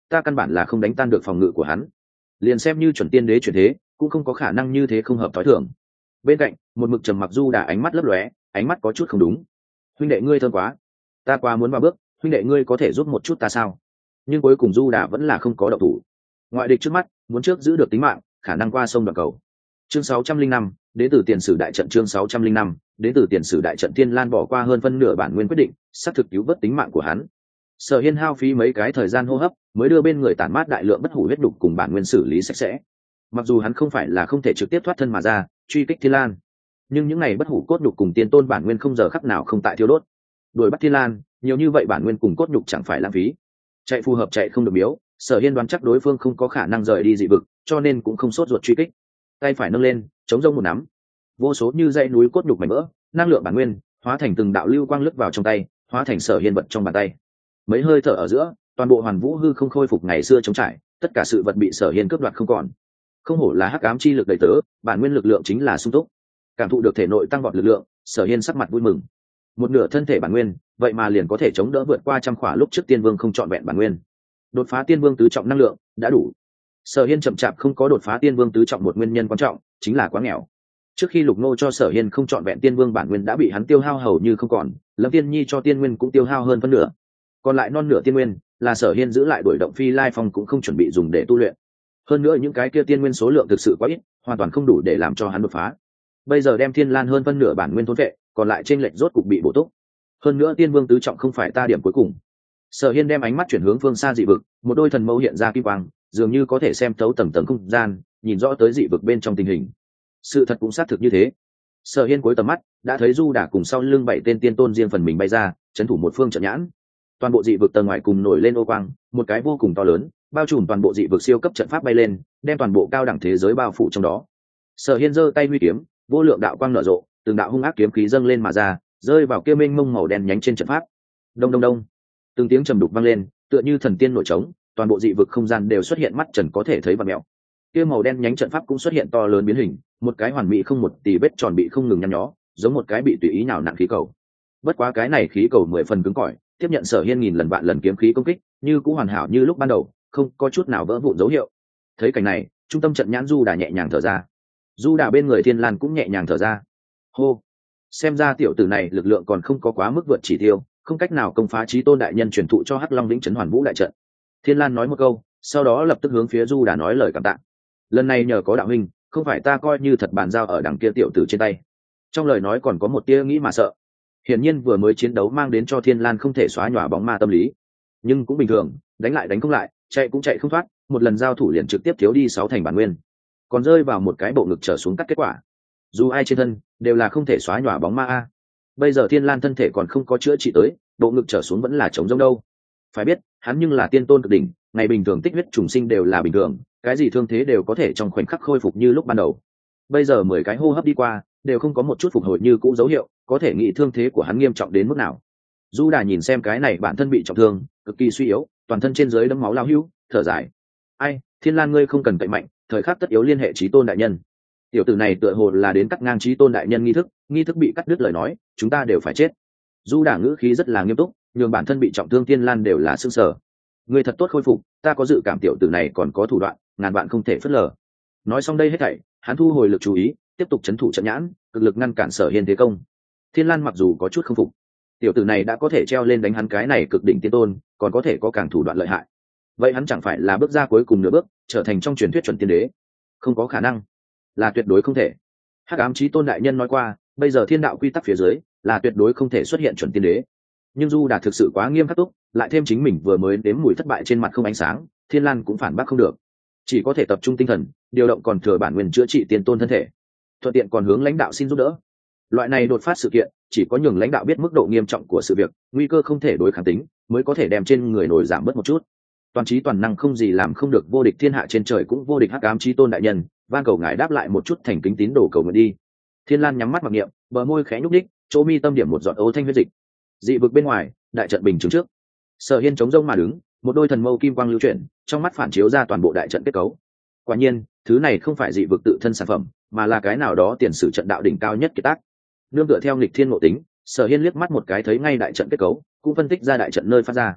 ta căn bản là không đánh tan được phòng ngự của hắn. Liền xem như chuẩn tiên đế chuyển thế cũng không có khả năng như thế, không hợp thói thường. Bên cạnh một mực trầm mặc Du Đà ánh mắt lấp lóe, ánh mắt có chút không đúng. Huynh đệ ngươi thơm quá, ta quá muốn vào bước, huynh đệ ngươi có thể giúp một chút ta sao? Nhưng cuối cùng Du Đà vẫn là không có động thủ. Ngoại địch trước mắt, muốn trước giữ được tính mạng, khả năng qua sông đoạn cầu. Chương 605, đến từ tiền sử đại trận. Chương 605, đến từ tiền sử đại trận. Thiên Lan bỏ qua hơn phân nửa bản nguyên quyết định, sắp thực cứu vớt tính mạng của hắn. Sở Hiên hao phí mấy cái thời gian hô hấp, mới đưa bên người tản mát đại lượng bất hủ huyết đục cùng bản nguyên xử lý sạch sẽ. Mặc dù hắn không phải là không thể trực tiếp thoát thân mà ra, truy kích Thiên Lan, nhưng những ngày bất hủ cốt nhục cùng tiên tôn bản nguyên không giờ khắc nào không tại thiêu đốt. Đuổi bắt Thiên Lan, nhiều như vậy bản nguyên cùng cốt nhục chẳng phải lãng phí. Chạy phù hợp chạy không được miếu, Sở Hiên đoán chắc đối phương không có khả năng rời đi dị vực, cho nên cũng không sốt ruột truy kích. Tay phải nâng lên, chống rông một nắm, vô số như dãy núi cốt nhục mảnh vỡ, năng lượng bản nguyên hóa thành từng đạo lưu quang lướt vào trong tay, hóa thành Sở Hiên vật trong bàn tay. Mấy hơi thở ở giữa, toàn bộ hoàn vũ hư không khôi phục ngày xưa trống trải, tất cả sự vật bị Sở Hiên cướp đoạt không còn. Không hổ là hắc ám chi lực đầy tớ, bản nguyên lực lượng chính là sung túc. Cảm thụ được thể nội tăng vọt lực lượng, Sở Hiên sắc mặt vui mừng. Một nửa thân thể bản nguyên, vậy mà liền có thể chống đỡ vượt qua trăm khỏa lúc trước tiên vương không trọn vẹn bản nguyên. Đột phá tiên vương tứ trọng năng lượng đã đủ. Sở Hiên chậm chạp không có đột phá tiên vương tứ trọng một nguyên nhân quan trọng chính là quá nghèo. Trước khi Lục Ngô cho Sở Hiên không trọn vẹn tiên vương bản nguyên đã bị hắn tiêu hao hầu như không còn, Lâm Tiên Nhi cho tiên nguyên cũng tiêu hao hơn phân nửa. Còn lại non nửa tiên nguyên là Sở Hiên giữ lại đuổi động Phi Lai Phong cũng không chuẩn bị dùng để tu luyện. Hơn nữa những cái kia tiên nguyên số lượng thực sự quá ít, hoàn toàn không đủ để làm cho hắn đột phá. Bây giờ đem Thiên Lan hơn phân nửa bản nguyên thôn vệ, còn lại trên lệch rốt cục bị bổ túc. Hơn nữa tiên vương tứ trọng không phải ta điểm cuối cùng. Sở Hiên đem ánh mắt chuyển hướng phương xa dị vực, một đôi thần mâu hiện ra kim quang, dường như có thể xem thấu tầng tầng không gian, nhìn rõ tới dị vực bên trong tình hình. Sự thật cũng xác thực như thế. Sở Hiên cuối tầm mắt đã thấy Du Đà cùng sau lưng 7 tên tiên tôn riêng phần mình bay ra, trấn thủ một phương trận nhãn. Toàn bộ dị vực tầng ngoài cùng nổi lên ô quang, một cái vô cùng to lớn, bao trùm toàn bộ dị vực siêu cấp trận pháp bay lên, đem toàn bộ cao đẳng thế giới bao phủ trong đó. Sở Hiên giơ tay huy kiếm, vô lượng đạo quang nở rộ, từng đạo hung ác kiếm khí dâng lên mà ra, rơi vào kia mênh mông màu đen nhánh trên trận pháp. Đông đông đông, từng tiếng trầm đục vang lên, tựa như thần tiên nổi trống, toàn bộ dị vực không gian đều xuất hiện mắt trần có thể thấy vặn mèo. Kia màu đen nhánh trận pháp cũng xuất hiện to lớn biến hình, một cái hoàn mỹ không một tì vết tròn bị không ngừng nhăn nhó, giống một cái bị tùy ý nào nặn khí cầu. Bất quá cái này khí cầu 10 phần cứng cỏi, tiếp nhận Sở Hiên nghìn lần vạn lần kiếm khí công kích, như cũng hoàn hảo như lúc ban đầu, không có chút nào vỡ vụn dấu hiệu. Thấy cảnh này, trung tâm trận nhãn Du Đà nhẹ nhàng thở ra. Du Đà bên người Thiên Lan cũng nhẹ nhàng thở ra. Hô, xem ra tiểu tử này lực lượng còn không có quá mức vượt chỉ tiêu, không cách nào công phá chí tôn đại nhân truyền thụ cho Hắc Long lĩnh trấn hoàn vũ đại trận. Thiên Lan nói một câu, sau đó lập tức hướng phía Du Đà nói lời cảm tạ. Lần này nhờ có đạo huynh, không phải ta coi như thật bàn giao ở đằng kia tiểu tử trên tay. Trong lời nói còn có một tia nghĩ mà sợ. Hiển nhiên vừa mới chiến đấu mang đến cho Thiên Lan không thể xóa nhòa bóng ma tâm lý, nhưng cũng bình thường, đánh lại đánh không lại, chạy cũng chạy không thoát, một lần giao thủ liền trực tiếp thiếu đi 6 thành bản nguyên, còn rơi vào một cái bộ ngực trở xuống cắt kết quả. Dù ai trên thân đều là không thể xóa nhòa bóng ma a. Bây giờ Thiên Lan thân thể còn không có chữa trị tới, bộ ngực trở xuống vẫn là trống rỗng đâu. Phải biết, hắn nhưng là tiên tôn cực đỉnh, ngày bình thường tích huyết trùng sinh đều là bình thường, cái gì thương thế đều có thể trong khoảnh khắc khôi phục như lúc ban đầu. Bây giờ 10 cái hô hấp đi qua, đều không có một chút phục hồi như cũ dấu hiệu, có thể nghĩ thương thế của hắn nghiêm trọng đến mức nào. Du Đà nhìn xem cái này bản thân bị trọng thương, cực kỳ suy yếu, toàn thân trên dưới đẫm máu lao hưu, thở dài. Ai, Thiên Lan ngươi không cần cậy mạnh, thời khắc tất yếu liên hệ chí tôn đại nhân. Tiểu tử này tựa hồ là đến cắt ngang chí tôn đại nhân nghi thức bị cắt đứt lời nói, chúng ta đều phải chết. Du Đà ngữ khí rất là nghiêm túc, nhường bản thân bị trọng thương Thiên Lan đều là sững sờ. Ngươi thật tốt khôi phục, ta có dự cảm tiểu tử này còn có thủ đoạn, ngàn vạn không thể phớt lờ. Nói xong đây hết thảy, hắn thu hồi lực chú ý, tiếp tục trấn thủ trận nhãn, cực lực ngăn cản Sở Hiên thế công. Thiên Lan mặc dù có chút không phục, tiểu tử này đã có thể treo lên đánh hắn cái này cực đỉnh tiên tôn, còn có thể có càng thủ đoạn lợi hại. Vậy hắn chẳng phải là bước ra cuối cùng nửa bước, trở thành trong truyền thuyết chuẩn tiên đế? Không có khả năng, là tuyệt đối không thể. Hắc ám chí tôn đại nhân nói qua, bây giờ thiên đạo quy tắc phía dưới là tuyệt đối không thể xuất hiện chuẩn tiên đế. Nhưng Du Đà thực sự quá nghiêm khắc túc, lại thêm chính mình vừa mới đếm mùi thất bại trên mặt không ánh sáng, Thiên Lan cũng phản bác không được, chỉ có thể tập trung tinh thần, điều động còn thừa bản nguyên chữa trị tiên tôn thân thể, thuận tiện còn hướng lãnh đạo xin giúp đỡ. Loại này đột phát sự kiện, chỉ có nhường lãnh đạo biết mức độ nghiêm trọng của sự việc, nguy cơ không thể đối kháng tính, mới có thể đem trên người nổi giảm bớt một chút. Toàn trí toàn năng không gì làm không được, vô địch thiên hạ trên trời cũng vô địch. Hắc ám chí tôn đại nhân, van cầu ngài đáp lại một chút thành kính tín đồ cầu nguyện đi. Thiên Lan nhắm mắt mặc niệm, bờ môi khẽ nhúc nhích, chỗ mi tâm điểm một giọt ấu thanh huyết dịch. Dị vực bên ngoài, đại trận bình chứng trước, Sở Hiên chống rông mà đứng, một đôi thần mâu kim quang lưu chuyển, trong mắt phản chiếu ra toàn bộ đại trận kết cấu. Quả nhiên, thứ này không phải dị vực tự thân sản phẩm, mà là cái nào đó tiền sử trận đạo đỉnh cao nhất kiệt tác. Nương tựa theo nghịch thiên ngộ tính, Sở Hiên liếc mắt một cái thấy ngay đại trận kết cấu, cũng phân tích ra đại trận nơi phát ra.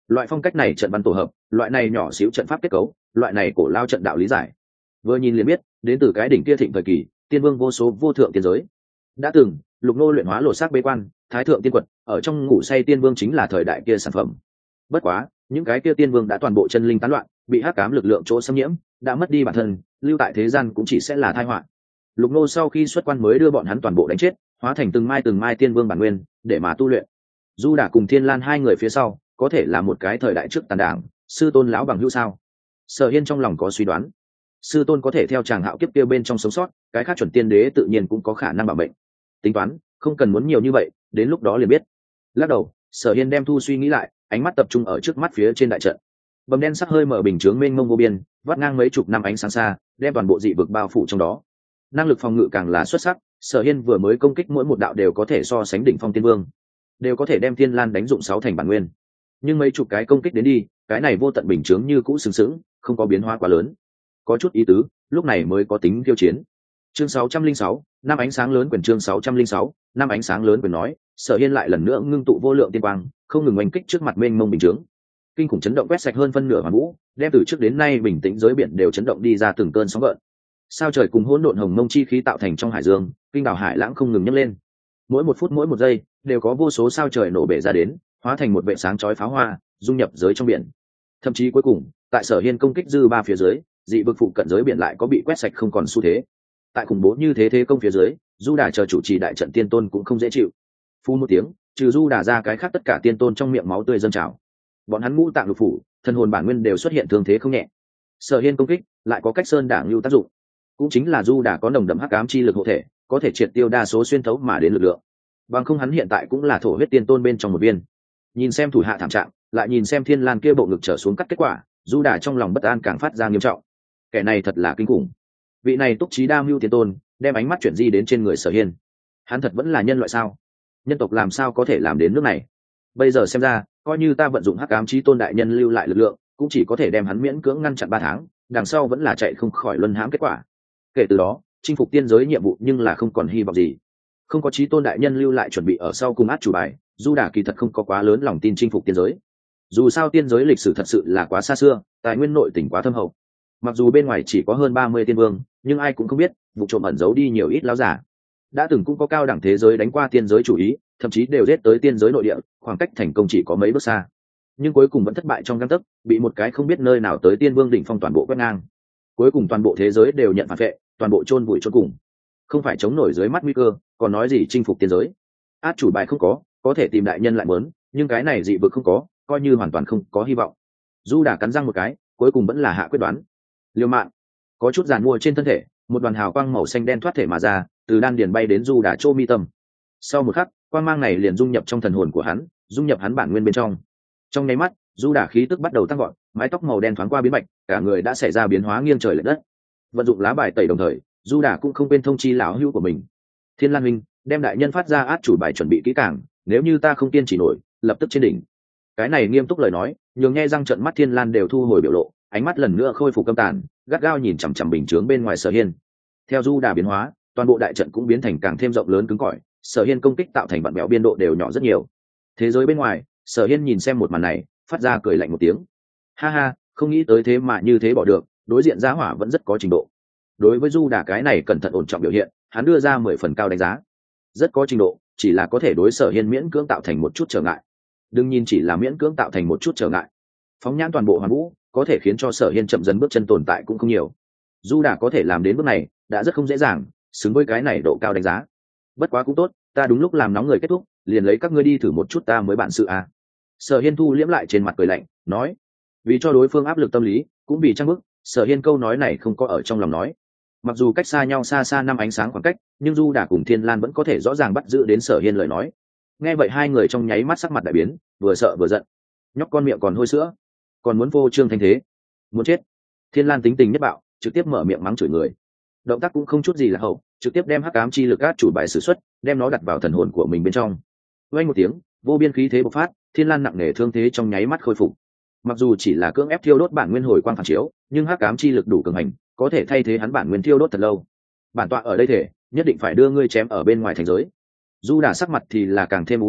Loại phong cách này trận văn tổ hợp, loại này nhỏ xíu trận pháp kết cấu, loại này cổ lao trận đạo lý giải, vừa nhìn liền biết đến từ cái đỉnh kia thịnh thời kỳ tiên vương vô số vô thượng tiên giới. Đã từng Lục Nô luyện hóa lột xác bế quan, thái thượng tiên quật, ở trong ngủ say tiên vương chính là thời đại kia sản phẩm. Bất quá những cái kia tiên vương đã toàn bộ chân linh tán loạn, bị hắc ám lực lượng chỗ xâm nhiễm, đã mất đi bản thân, lưu tại thế gian cũng chỉ sẽ là tai họa. Lục Nô sau khi xuất quan mới đưa bọn hắn toàn bộ đánh chết, hóa thành từng mai tiên vương bản nguyên để mà tu luyện. Du Đả cùng Thiên Lan hai người phía sau có thể là một cái thời đại trước tàn đảng, sư tôn lão bằng hữu sao? Sở Hiên trong lòng có suy đoán, sư tôn có thể theo chàng hạo kiếp kia bên trong sống sót, cái khác chuẩn tiên đế tự nhiên cũng có khả năng bảo mệnh. Tính toán không cần muốn nhiều như vậy, đến lúc đó liền biết. Lắc đầu, Sở Hiên đem thu suy nghĩ lại, ánh mắt tập trung ở trước mắt phía trên đại trận. Bầm đen sắc hơi mở bình chướng mênh mông vô biên, vắt ngang mấy chục năm ánh sáng xa, đem toàn bộ dị vực bao phủ trong đó. Năng lực phòng ngự càng là xuất sắc, Sở Hiên vừa mới công kích mỗi một đạo đều có thể so sánh đỉnh phong tiên vương, đều có thể đem Thiên Lan đánh dụng 6 thành bản nguyên. Nhưng mấy chục cái công kích đến đi, cái này vô tận bình chướng như cũ sừng sững, không có biến hóa quá lớn. Có chút ý tứ, lúc này mới có tính khiêu chiến. Chương 606, năm ánh sáng lớn quyền. Chương 606, năm ánh sáng lớn quyền nói, Sở Hiên lại lần nữa ngưng tụ vô lượng tiên quang, không ngừng oanh kích trước mặt mênh mông bình chướng. Kinh khủng chấn động quét sạch hơn phân nửa hoàn vũ, đem từ trước đến nay bình tĩnh giới biển đều chấn động đi ra từng cơn sóng gợn. Sao trời cùng hỗn độn hồng mông chi khí tạo thành trong hải dương, kinh đảo hải lãng không ngừng nhấc lên. Mỗi một phút mỗi một giây, đều có vô số sao trời nổ bể ra đến, hóa thành một vệ sáng chói pháo hoa, dung nhập giới trong biển. Thậm chí cuối cùng, tại Sở Hiên công kích dư ba phía dưới, dị vực phụ cận giới biển lại có bị quét sạch không còn xu thế. Tại khủng bố như thế công phía dưới, Du Đà chờ chủ trì đại trận tiên tôn cũng không dễ chịu. Phu một tiếng, trừ Du Đà ra cái khác tất cả tiên tôn trong miệng máu tươi dâng trào. Bọn hắn ngũ tạng lục phủ, thân hồn bản nguyên đều xuất hiện thương thế không nhẹ. Sở Hiên công kích lại có cách sơn đảng lưu tác dụng, cũng chính là Du Đà có nồng đậm hắc ám chi lực hộ thể, có thể triệt tiêu đa số xuyên thấu mà đến lực lượng. Bằng không hắn hiện tại cũng là thổ huyết tiên tôn bên trong một viên. Nhìn xem thủ hạ thảm trạng, lại nhìn xem Thiên Lan kia bộ ngực trở xuống cắt kết quả, Du Đà trong lòng bất an càng phát ra nghiêm trọng. Kẻ này thật là kinh khủng. Vị này túc trí đa mưu tiên tôn, đem ánh mắt chuyển di đến trên người Sở Hiên. Hắn thật vẫn là nhân loại sao? Nhân tộc làm sao có thể làm đến nước này? Bây giờ xem ra, coi như ta vận dụng hắc ám chí tôn đại nhân lưu lại lực lượng, cũng chỉ có thể đem hắn miễn cưỡng ngăn chặn 3 tháng, đằng sau vẫn là chạy không khỏi luân hãm kết quả. Kể từ đó, chinh phục tiên giới nhiệm vụ nhưng là không còn hy vọng gì. Không có chí tôn đại nhân lưu lại chuẩn bị ở sau cùng át chủ bài, Du Đà kỳ thật không có quá lớn lòng tin chinh phục tiên giới. Dù sao tiên giới lịch sử thật sự là quá xa xưa, tài nguyên nội tỉnh quá thâm hậu. Mặc dù bên ngoài chỉ có hơn 30 tiên vương, nhưng ai cũng không biết vụ trộm ẩn giấu đi nhiều ít láo giả. Đã từng cũng có cao đẳng thế giới đánh qua tiên giới chủ ý, thậm chí đều giết tới tiên giới nội địa, khoảng cách thành công chỉ có mấy bước xa, nhưng cuối cùng vẫn thất bại trong gang tấc, bị một cái không biết nơi nào tới tiên vương đỉnh phong toàn bộ quét ngang. Cuối cùng toàn bộ thế giới đều nhận phản vệ, toàn bộ chôn vùi chôn cùng. Không phải chống nổi dưới mắt nguy cơ, còn nói gì chinh phục tiên giới? Át chủ bài không có thể tìm đại nhân lại muốn, nhưng cái này dị vực không có, coi như hoàn toàn không có hy vọng. Du Đà cắn răng một cái, cuối cùng vẫn là hạ quyết đoán. Liều mạng. Có chút giàn mua trên thân thể, một đoàn hào quang màu xanh đen thoát thể mà ra, từ đan điền bay đến Du Đà chỗ mi tâm. Sau một khắc, quang mang này liền dung nhập trong thần hồn của hắn, dung nhập hắn bản nguyên bên trong. Trong nháy mắt, Du Đà khí tức bắt đầu tăng vọt, mái tóc màu đen thoáng qua biến bạch, cả người đã xảy ra biến hóa nghiêng trời lệch đất. Vận dụng lá bài tẩy đồng thời, Du Đà cũng không quên thông chi lão hữu của mình. Thiên Lan Minh, đem đại nhân phát ra át chủ bài chuẩn bị kỹ càng, nếu như ta không kiên trì nổi, lập tức trên đỉnh. Cái này nghiêm túc lời nói, nhường nghe răng trợn mắt Thiên Lan đều thu hồi biểu lộ, ánh mắt lần nữa khôi phục căm tàn, gắt gao nhìn chằm chằm bình chướng bên ngoài Sở Hiên. Theo Du Đà biến hóa, toàn bộ đại trận cũng biến thành càng thêm rộng lớn cứng cỏi, Sở Hiên công kích tạo thành vặn bèo biên độ đều nhỏ rất nhiều. Thế giới bên ngoài, Sở Hiên nhìn xem một màn này, phát ra cười lạnh một tiếng. Ha ha, không nghĩ tới thế mà như thế bỏ được, đối diện giá hỏa vẫn rất có trình độ. Đối với Du Đà cái này cẩn thận ổn trọng biểu hiện, hắn đưa ra 10 phần cao đánh giá. Rất có trình độ, chỉ là có thể đối Sở Hiên miễn cưỡng tạo thành một chút trở ngại. Đừng nhìn chỉ là miễn cưỡng tạo thành một chút trở ngại, phóng nhãn toàn bộ hoàn vũ, có thể khiến cho Sở Hiên chậm dần bước chân tồn tại cũng không nhiều. Du Đà có thể làm đến bước này, đã rất không dễ dàng, xứng với cái này độ cao đánh giá. Bất quá cũng tốt, ta đúng lúc làm nóng người kết thúc, liền lấy các ngươi đi thử một chút ta mới bản sự à. Sở Hiên thu liễm lại trên mặt cười lạnh, nói, vì cho đối phương áp lực tâm lý, cũng vì trang bức, Sở Hiên câu nói này không có ở trong lòng nói. Mặc dù cách xa nhau xa xa 5 ánh sáng khoảng cách, nhưng Du Đà cùng Thiên Lan vẫn có thể rõ ràng bắt giữ đến Sở Hiên lời nói. Nghe vậy hai người trong nháy mắt sắc mặt đại biến, vừa sợ vừa giận. Nhóc con miệng còn hôi sữa, còn muốn vô trương thanh thế, muốn chết. Thiên Lan tính tình nhất bạo, trực tiếp mở miệng mắng chửi người. Động tác cũng không chút gì là hậu, trực tiếp đem hắc ám chi lực át chủ bài sử xuất, đem nó đặt vào thần hồn của mình bên trong. Vang một tiếng, vô biên khí thế bộc phát, Thiên Lan nặng nề thương thế trong nháy mắt khôi phục. Mặc dù chỉ là cưỡng ép thiêu đốt bản nguyên hồi quang phản chiếu, nhưng hắc ám chi lực đủ cường hành, có thể thay thế hắn bản nguyên thiêu đốt thật lâu. Bản tọa ở đây thể, nhất định phải đưa ngươi chém ở bên ngoài thành giới. Du Đà sắc mặt thì là càng thêm u ám,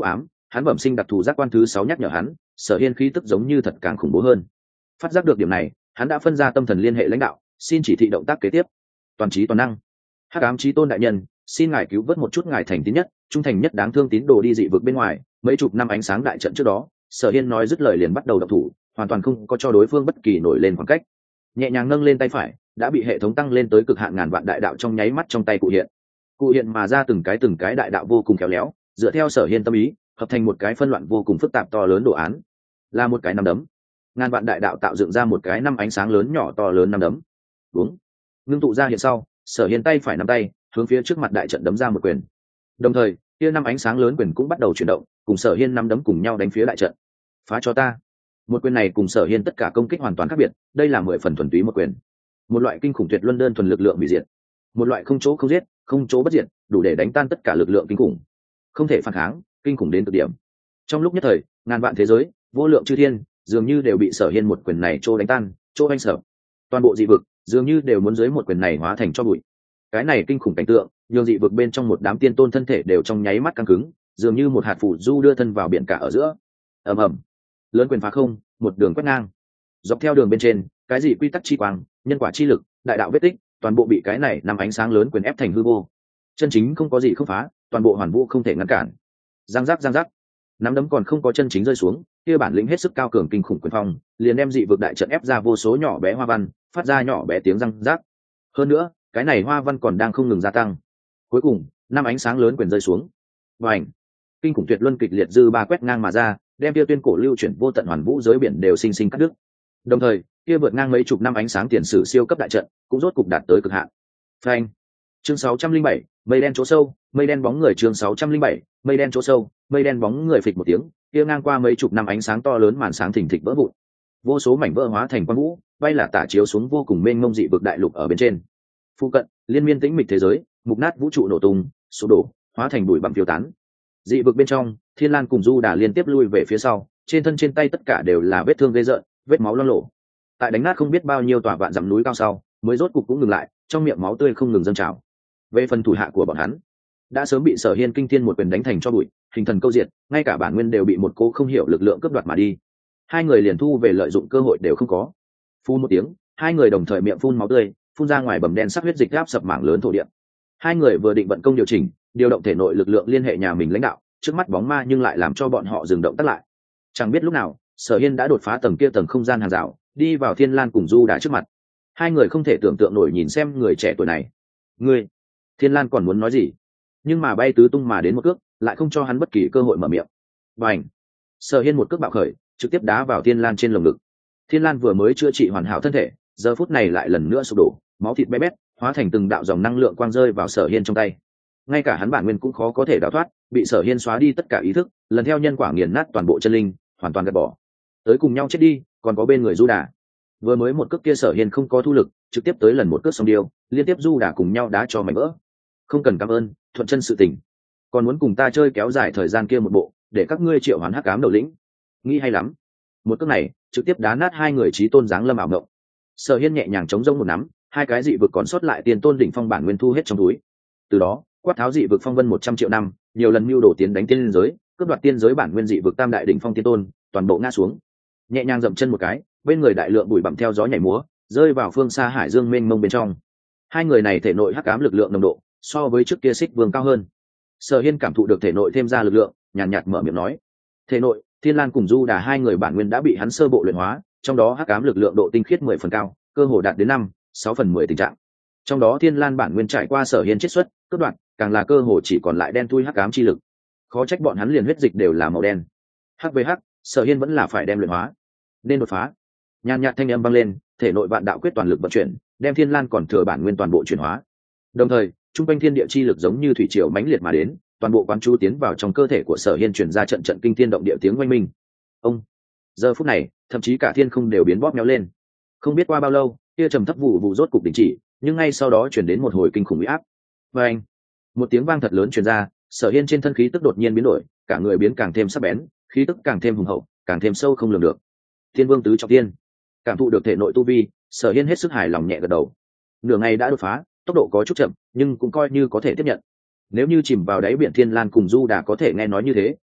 hắn bẩm sinh đặc thù giác quan thứ 6 nhắc nhở hắn, Sở Hiên khí tức giống như thật càng khủng bố hơn. Phát giác được điểm này, hắn đã phân ra tâm thần liên hệ lãnh đạo, xin chỉ thị động tác kế tiếp. Toàn trí toàn năng. Hắc ám chí tôn đại nhân, xin ngài cứu vớt một chút ngài thành tín nhất, trung thành nhất đáng thương tín đồ đi dị vực bên ngoài. Mấy chục năm ánh sáng đại trận trước đó, Sở Hiên nói dứt lời liền bắt đầu động thủ, hoàn toàn không có cho đối phương bất kỳ nổi lên khoảng cách. Nhẹ nhàng nâng lên tay phải, đã bị hệ thống tăng lên tới cực hạn ngàn vạn đại đạo trong nháy mắt trong tay cụ hiện mà ra từng cái đại đạo vô cùng khéo léo, dựa theo Sở Hiên tâm ý, hợp thành một cái phân loạn vô cùng phức tạp to lớn đồ án, là một cái nắm đấm. Ngàn vạn đại đạo tạo dựng ra một cái năm ánh sáng lớn nhỏ to lớn nắm đấm. Đúng, ngưng tụ ra hiện sau, Sở Hiên tay phải nắm tay, hướng phía trước mặt đại trận đấm ra một quyền. Đồng thời, kia năm ánh sáng lớn quyền cũng bắt đầu chuyển động, cùng Sở Hiên nắm đấm cùng nhau đánh phía đại trận. Phá cho ta! Một quyền này cùng Sở Hiên tất cả công kích hoàn toàn khác biệt, đây là 10 phần thuần túy một quyền. Một loại kinh khủng tuyệt luân đơn thuần lực lượng bị diệt, một loại không chỗ không giết, không chỗ bất diệt, đủ để đánh tan tất cả lực lượng kinh khủng, không thể phản kháng, kinh khủng đến cực điểm. Trong lúc nhất thời, ngàn vạn thế giới, vô lượng chư thiên, dường như đều bị Sở Hiên một quyền này trô đánh tan, trô anh sở. Toàn bộ dị vực, dường như đều muốn dưới một quyền này hóa thành cho bụi. Cái này kinh khủng cảnh tượng, nhường dị vực bên trong một đám tiên tôn thân thể đều trong nháy mắt căng cứng, dường như một hạt phù du đưa thân vào biển cả ở giữa. Ầm ầm, lớn quyền phá không, một đường quét ngang. Dọc theo đường bên trên, cái gì quy tắc chi quang, nhân quả chi lực, đại đạo vết tích, toàn bộ bị cái này năm ánh sáng lớn quyền ép thành hư vô. Chân chính không có gì không phá, toàn bộ hoàn vũ không thể ngăn cản. Giang giác, nắm đấm còn không có chân chính rơi xuống, kia bản lĩnh hết sức cao cường kinh khủng quyền phong, liền đem dị vực đại trận ép ra vô số nhỏ bé hoa văn, phát ra nhỏ bé tiếng răng rác. Hơn nữa, cái này hoa văn còn đang không ngừng gia tăng. Cuối cùng, năm ánh sáng lớn quyền rơi xuống. Bành! Kinh khủng tuyệt luân kịch liệt dư ba quét ngang mà ra, đem kia tuyên cổ lưu chuyển vô tận hoàn vũ giới biển đều sinh sinh cắt đứt. Đồng thời, kia vượt ngang mấy chục năm ánh sáng tiền sử siêu cấp đại trận, cũng rốt cục đạt tới cực hạn. Phanh! Chương 607, mây đen chỗ sâu, mây đen bóng người chương 607, mây đen chỗ sâu, mây đen bóng người phịch một tiếng, kia ngang qua mấy chục năm ánh sáng to lớn màn sáng thình thịch vỡ vụn. Vô số mảnh vỡ hóa thành quang vũ, bay là tả chiếu xuống vô cùng mênh mông dị vực đại lục ở bên trên. Phụ cận, liên miên tĩnh mịch thế giới, mục nát vũ trụ nổ tung, sụp đổ, hóa thành bụi bặm phiêu tán. Dị vực bên trong, Thiên Lan cùng Du Đà liên tiếp lui về phía sau, trên thân trên tay tất cả đều là vết thương ghê rợn, vết máu loang lổ. Tại đánh nát không biết bao nhiêu tòa vạn dặm núi cao sau, mới rốt cục cũng ngừng lại, trong miệng máu tươi không ngừng dâng trào. Về phần thủ hạ của bọn hắn, đã sớm bị Sở Hiên kinh thiên một quyền đánh thành cho bụi, hình thần câu diệt, ngay cả bản nguyên đều bị một cô không hiểu lực lượng cướp đoạt mà đi. Hai người liền thu về lợi dụng cơ hội đều không có. Phun một tiếng, hai người đồng thời miệng phun máu tươi, phun ra ngoài bầm đen sắc huyết dịch áp sập mảng lớn thổ địa. Hai người vừa định vận công điều chỉnh, điều động thể nội lực lượng liên hệ nhà mình lãnh đạo, trước mắt bóng ma nhưng lại làm cho bọn họ dừng động tác lại. Chẳng biết lúc nào, Sở Hiên đã đột phá tầng kia tầng không gian hàng rào, đi vào Thiên Lan cùng Du Đà trước mặt. Hai người không thể tưởng tượng nổi nhìn xem người trẻ tuổi này. Ngươi, Thiên Lan còn muốn nói gì, nhưng mà bay tứ tung mà đến một cước, lại không cho hắn bất kỳ cơ hội mở miệng. Bành! Sở Hiên một cước bạo khởi, trực tiếp đá vào Thiên Lan trên lồng ngực. Thiên Lan vừa mới chữa trị hoàn hảo thân thể, giờ phút này lại lần nữa sụp đổ, máu thịt bé bét, hóa thành từng đạo dòng năng lượng quang rơi vào Sở Hiên trong tay. Ngay cả hắn bản nguyên cũng khó có thể đào thoát, bị Sở Hiên xóa đi tất cả ý thức, lần theo nhân quả nghiền nát toàn bộ chân linh, hoàn toàn gạt bỏ. Tới cùng nhau chết đi, còn có bên người Du Đà. Vừa mới một cước kia Sở Hiên không có thu lực, trực tiếp tới lần một cước song điêu, liên tiếp Du Đà cùng nhau đá cho mảnh vỡ. Không cần cảm ơn, thuận chân sự tình. Còn muốn cùng ta chơi kéo dài thời gian kia một bộ, để các ngươi triệu hoán hắc ám đầu lĩnh. Nghĩ hay lắm. Một cước này, trực tiếp đá nát hai người chí tôn dáng lâm ảo mộng. Sở Hiên nhẹ nhàng chống rông một nắm, hai cái dị vực còn sót lại tiền tôn đỉnh phong bản nguyên thu hết trong túi. Từ đó, quát tháo dị vực phong vân 100 triệu năm, nhiều lần mưu đồ tiến đánh tiên giới, cướp đoạt tiên giới bản nguyên dị vực tam đại đỉnh phong tiên tôn, toàn bộ ngã xuống. Nhẹ nhàng dậm chân một cái, bên người đại lượng bụi bặm theo gió nhảy múa, rơi vào phương xa hải dương mênh mông bên trong. Hai người này thể nội hắc ám lực lượng nồng độ, so với trước kia Xích Vương cao hơn. Sở Hiên cảm thụ được thể nội thêm ra lực lượng, nhàn nhạt mở miệng nói: thể nội, Thiên Lan cùng Du Đà hai người bản nguyên đã bị hắn sơ bộ luyện hóa, trong đó hắc ám lực lượng độ tinh khiết 10 phần cao, cơ hồ đạt đến 5-6 phần 10 tình trạng. Trong đó Thiên Lan bản nguyên trải qua Sở Hiên chiết xuất, cướp đoạt, càng là cơ hồ chỉ còn lại đen thui hắc ám chi lực. Khó trách bọn hắn liền huyết dịch đều là màu đen. Hắc với hắc, Sở Hiên vẫn là phải đem luyện hóa, nên đột phá. Nhàn nhạt thanh âm vang lên, thể nội vạn đạo quyết toàn lực vận chuyển, đem Thiên Lan còn thừa bản nguyên toàn bộ chuyển hóa. Đồng thời, trung quanh thiên địa chi lực giống như thủy triều mãnh liệt mà đến, toàn bộ quán chú tiến vào trong cơ thể của Sở Hiên, truyền ra trận trận kinh thiên động địa tiếng oanh minh. Ông, giờ phút này, thậm chí cả thiên không đều biến bóp méo lên. Không biết qua bao lâu, kia trầm thấp vụ vụ rốt cục đình chỉ, nhưng ngay sau đó truyền đến một hồi kinh khủng uy áp. Và anh, một tiếng vang thật lớn truyền ra, Sở Hiên trên thân khí tức đột nhiên biến đổi, cả người biến càng thêm sắc bén, khí tức càng thêm hùng hậu, càng thêm sâu không lường được. Thiên Vương tứ trọng thiên, cảm thụ được thể nội tu vi, Sở Hiên hết sức hài lòng nhẹ gật đầu. Nửa ngày đã đột phá, tốc độ có chút chậm, nhưng cũng coi như có thể tiếp nhận. Nếu như chìm vào đáy biển Thiên Lan cùng Du Đà có thể nghe nói như thế,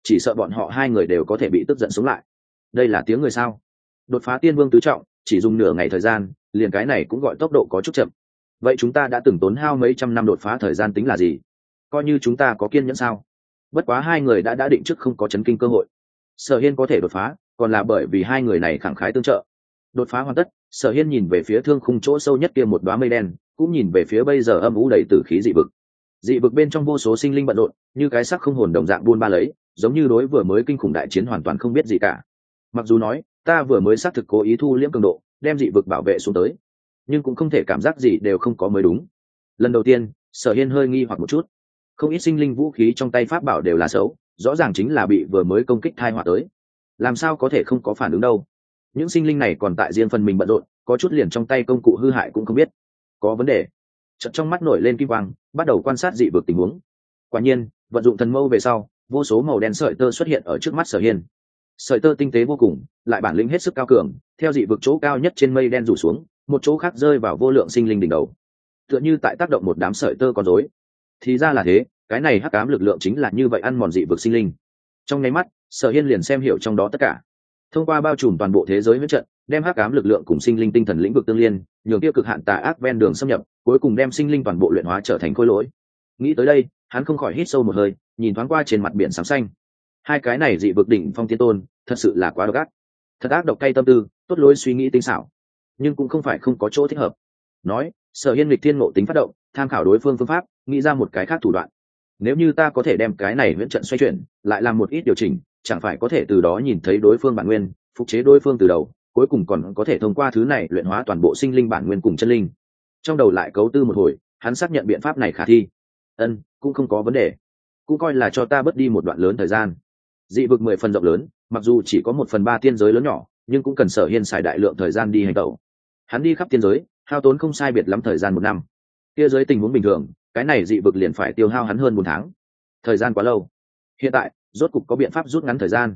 chỉ sợ bọn họ hai người đều có thể bị tức giận sống lại. Đây là tiếng người sao? Đột phá tiên vương tứ trọng chỉ dùng nửa ngày thời gian, liền cái này cũng gọi tốc độ có chút chậm. Vậy chúng ta đã từng tốn hao mấy trăm năm đột phá thời gian tính là gì? Coi như chúng ta có kiên nhẫn sao? Bất quá hai người đã định trước không có chấn kinh cơ hội. Sở Hiên có thể đột phá còn là bởi vì hai người này khẳng khái tương trợ. Đột phá hoàn tất, Sở Hiên nhìn về phía thương khung chỗ sâu nhất kia một đóa mây đen, cũng nhìn về phía bây giờ âm u đầy tử khí dị vực. Dị vực bên trong vô số sinh linh bận rộn, như cái xác không hồn đồng dạng buôn ba lấy, giống như đối vừa mới kinh khủng đại chiến hoàn toàn không biết gì cả. Mặc dù nói ta vừa mới xác thực cố ý thu liễm cường độ, đem dị vực bảo vệ xuống tới, nhưng cũng không thể cảm giác gì đều không có mới đúng. Lần đầu tiên, Sở Hiên hơi nghi hoặc một chút. Không ít sinh linh vũ khí trong tay pháp bảo đều là xấu, rõ ràng chính là bị vừa mới công kích thai họa tới, làm sao có thể không có phản ứng đâu. Những sinh linh này còn tại riêng phần mình bận rộn, có chút liền trong tay công cụ hư hại cũng không biết. Có vấn đề. Chợt trong mắt nổi lên kim quang, bắt đầu quan sát dị vực tình huống. Quả nhiên, vận dụng thần mâu về sau, vô số màu đen sợi tơ xuất hiện ở trước mắt Sở Hiên. Sợi tơ tinh tế vô cùng, lại bản lĩnh hết sức cao cường, theo dị vực chỗ cao nhất trên mây đen rủ xuống, một chỗ khác rơi vào vô lượng sinh linh đỉnh đầu, tựa như tại tác động một đám sợi tơ con rối. Thì ra là thế, cái này hắc ám lực lượng chính là như vậy ăn mòn dị vực sinh linh. Trong nháy mắt, Sở Hiên liền xem hiểu trong đó tất cả. Thông qua bao trùm toàn bộ thế giới huyết trận, đem hắc ám lực lượng cùng sinh linh tinh thần lĩnh vực tương liên, nhường tiêu cực hạn tà ác ven đường xâm nhập, cuối cùng đem sinh linh toàn bộ luyện hóa trở thành khối lỗi. Nghĩ tới đây, hắn không khỏi hít sâu một hơi, nhìn thoáng qua trên mặt biển sáng xanh. Hai cái này dị vực đỉnh phong tiên tôn, thật sự là quá độc ác. Thật ác độc cay tâm tư, tốt lối suy nghĩ tinh xảo, nhưng cũng không phải không có chỗ thích hợp. Nói, Sở Hiên lịch thiên ngộ tính phát động, tham khảo đối phương phương pháp, nghĩ ra một cái khác thủ đoạn. Nếu như ta có thể đem cái này huyễn trận xoay chuyển, lại làm một ít điều chỉnh, chẳng phải có thể từ đó nhìn thấy đối phương bản nguyên, phục chế đối phương từ đầu, cuối cùng còn có thể thông qua thứ này luyện hóa toàn bộ sinh linh bản nguyên cùng chân linh. Trong đầu lại cấu tư một hồi, hắn xác nhận biện pháp này khả thi. Cũng không có vấn đề, cũng coi là cho ta bớt đi một đoạn lớn thời gian. Dị vực 10 phần rộng lớn, mặc dù chỉ có 1/3 tiên giới lớn nhỏ, nhưng cũng cần Sở Hiên xài đại lượng thời gian đi hành tẩu. Hắn đi khắp tiên giới, hao tốn không sai biệt lắm thời gian 1 năm. Kia giới tình huống bình thường, cái này dị vực liền phải tiêu hao hắn hơn 4 tháng. Thời gian quá lâu. Hiện tại, rốt cục có biện pháp rút ngắn thời gian.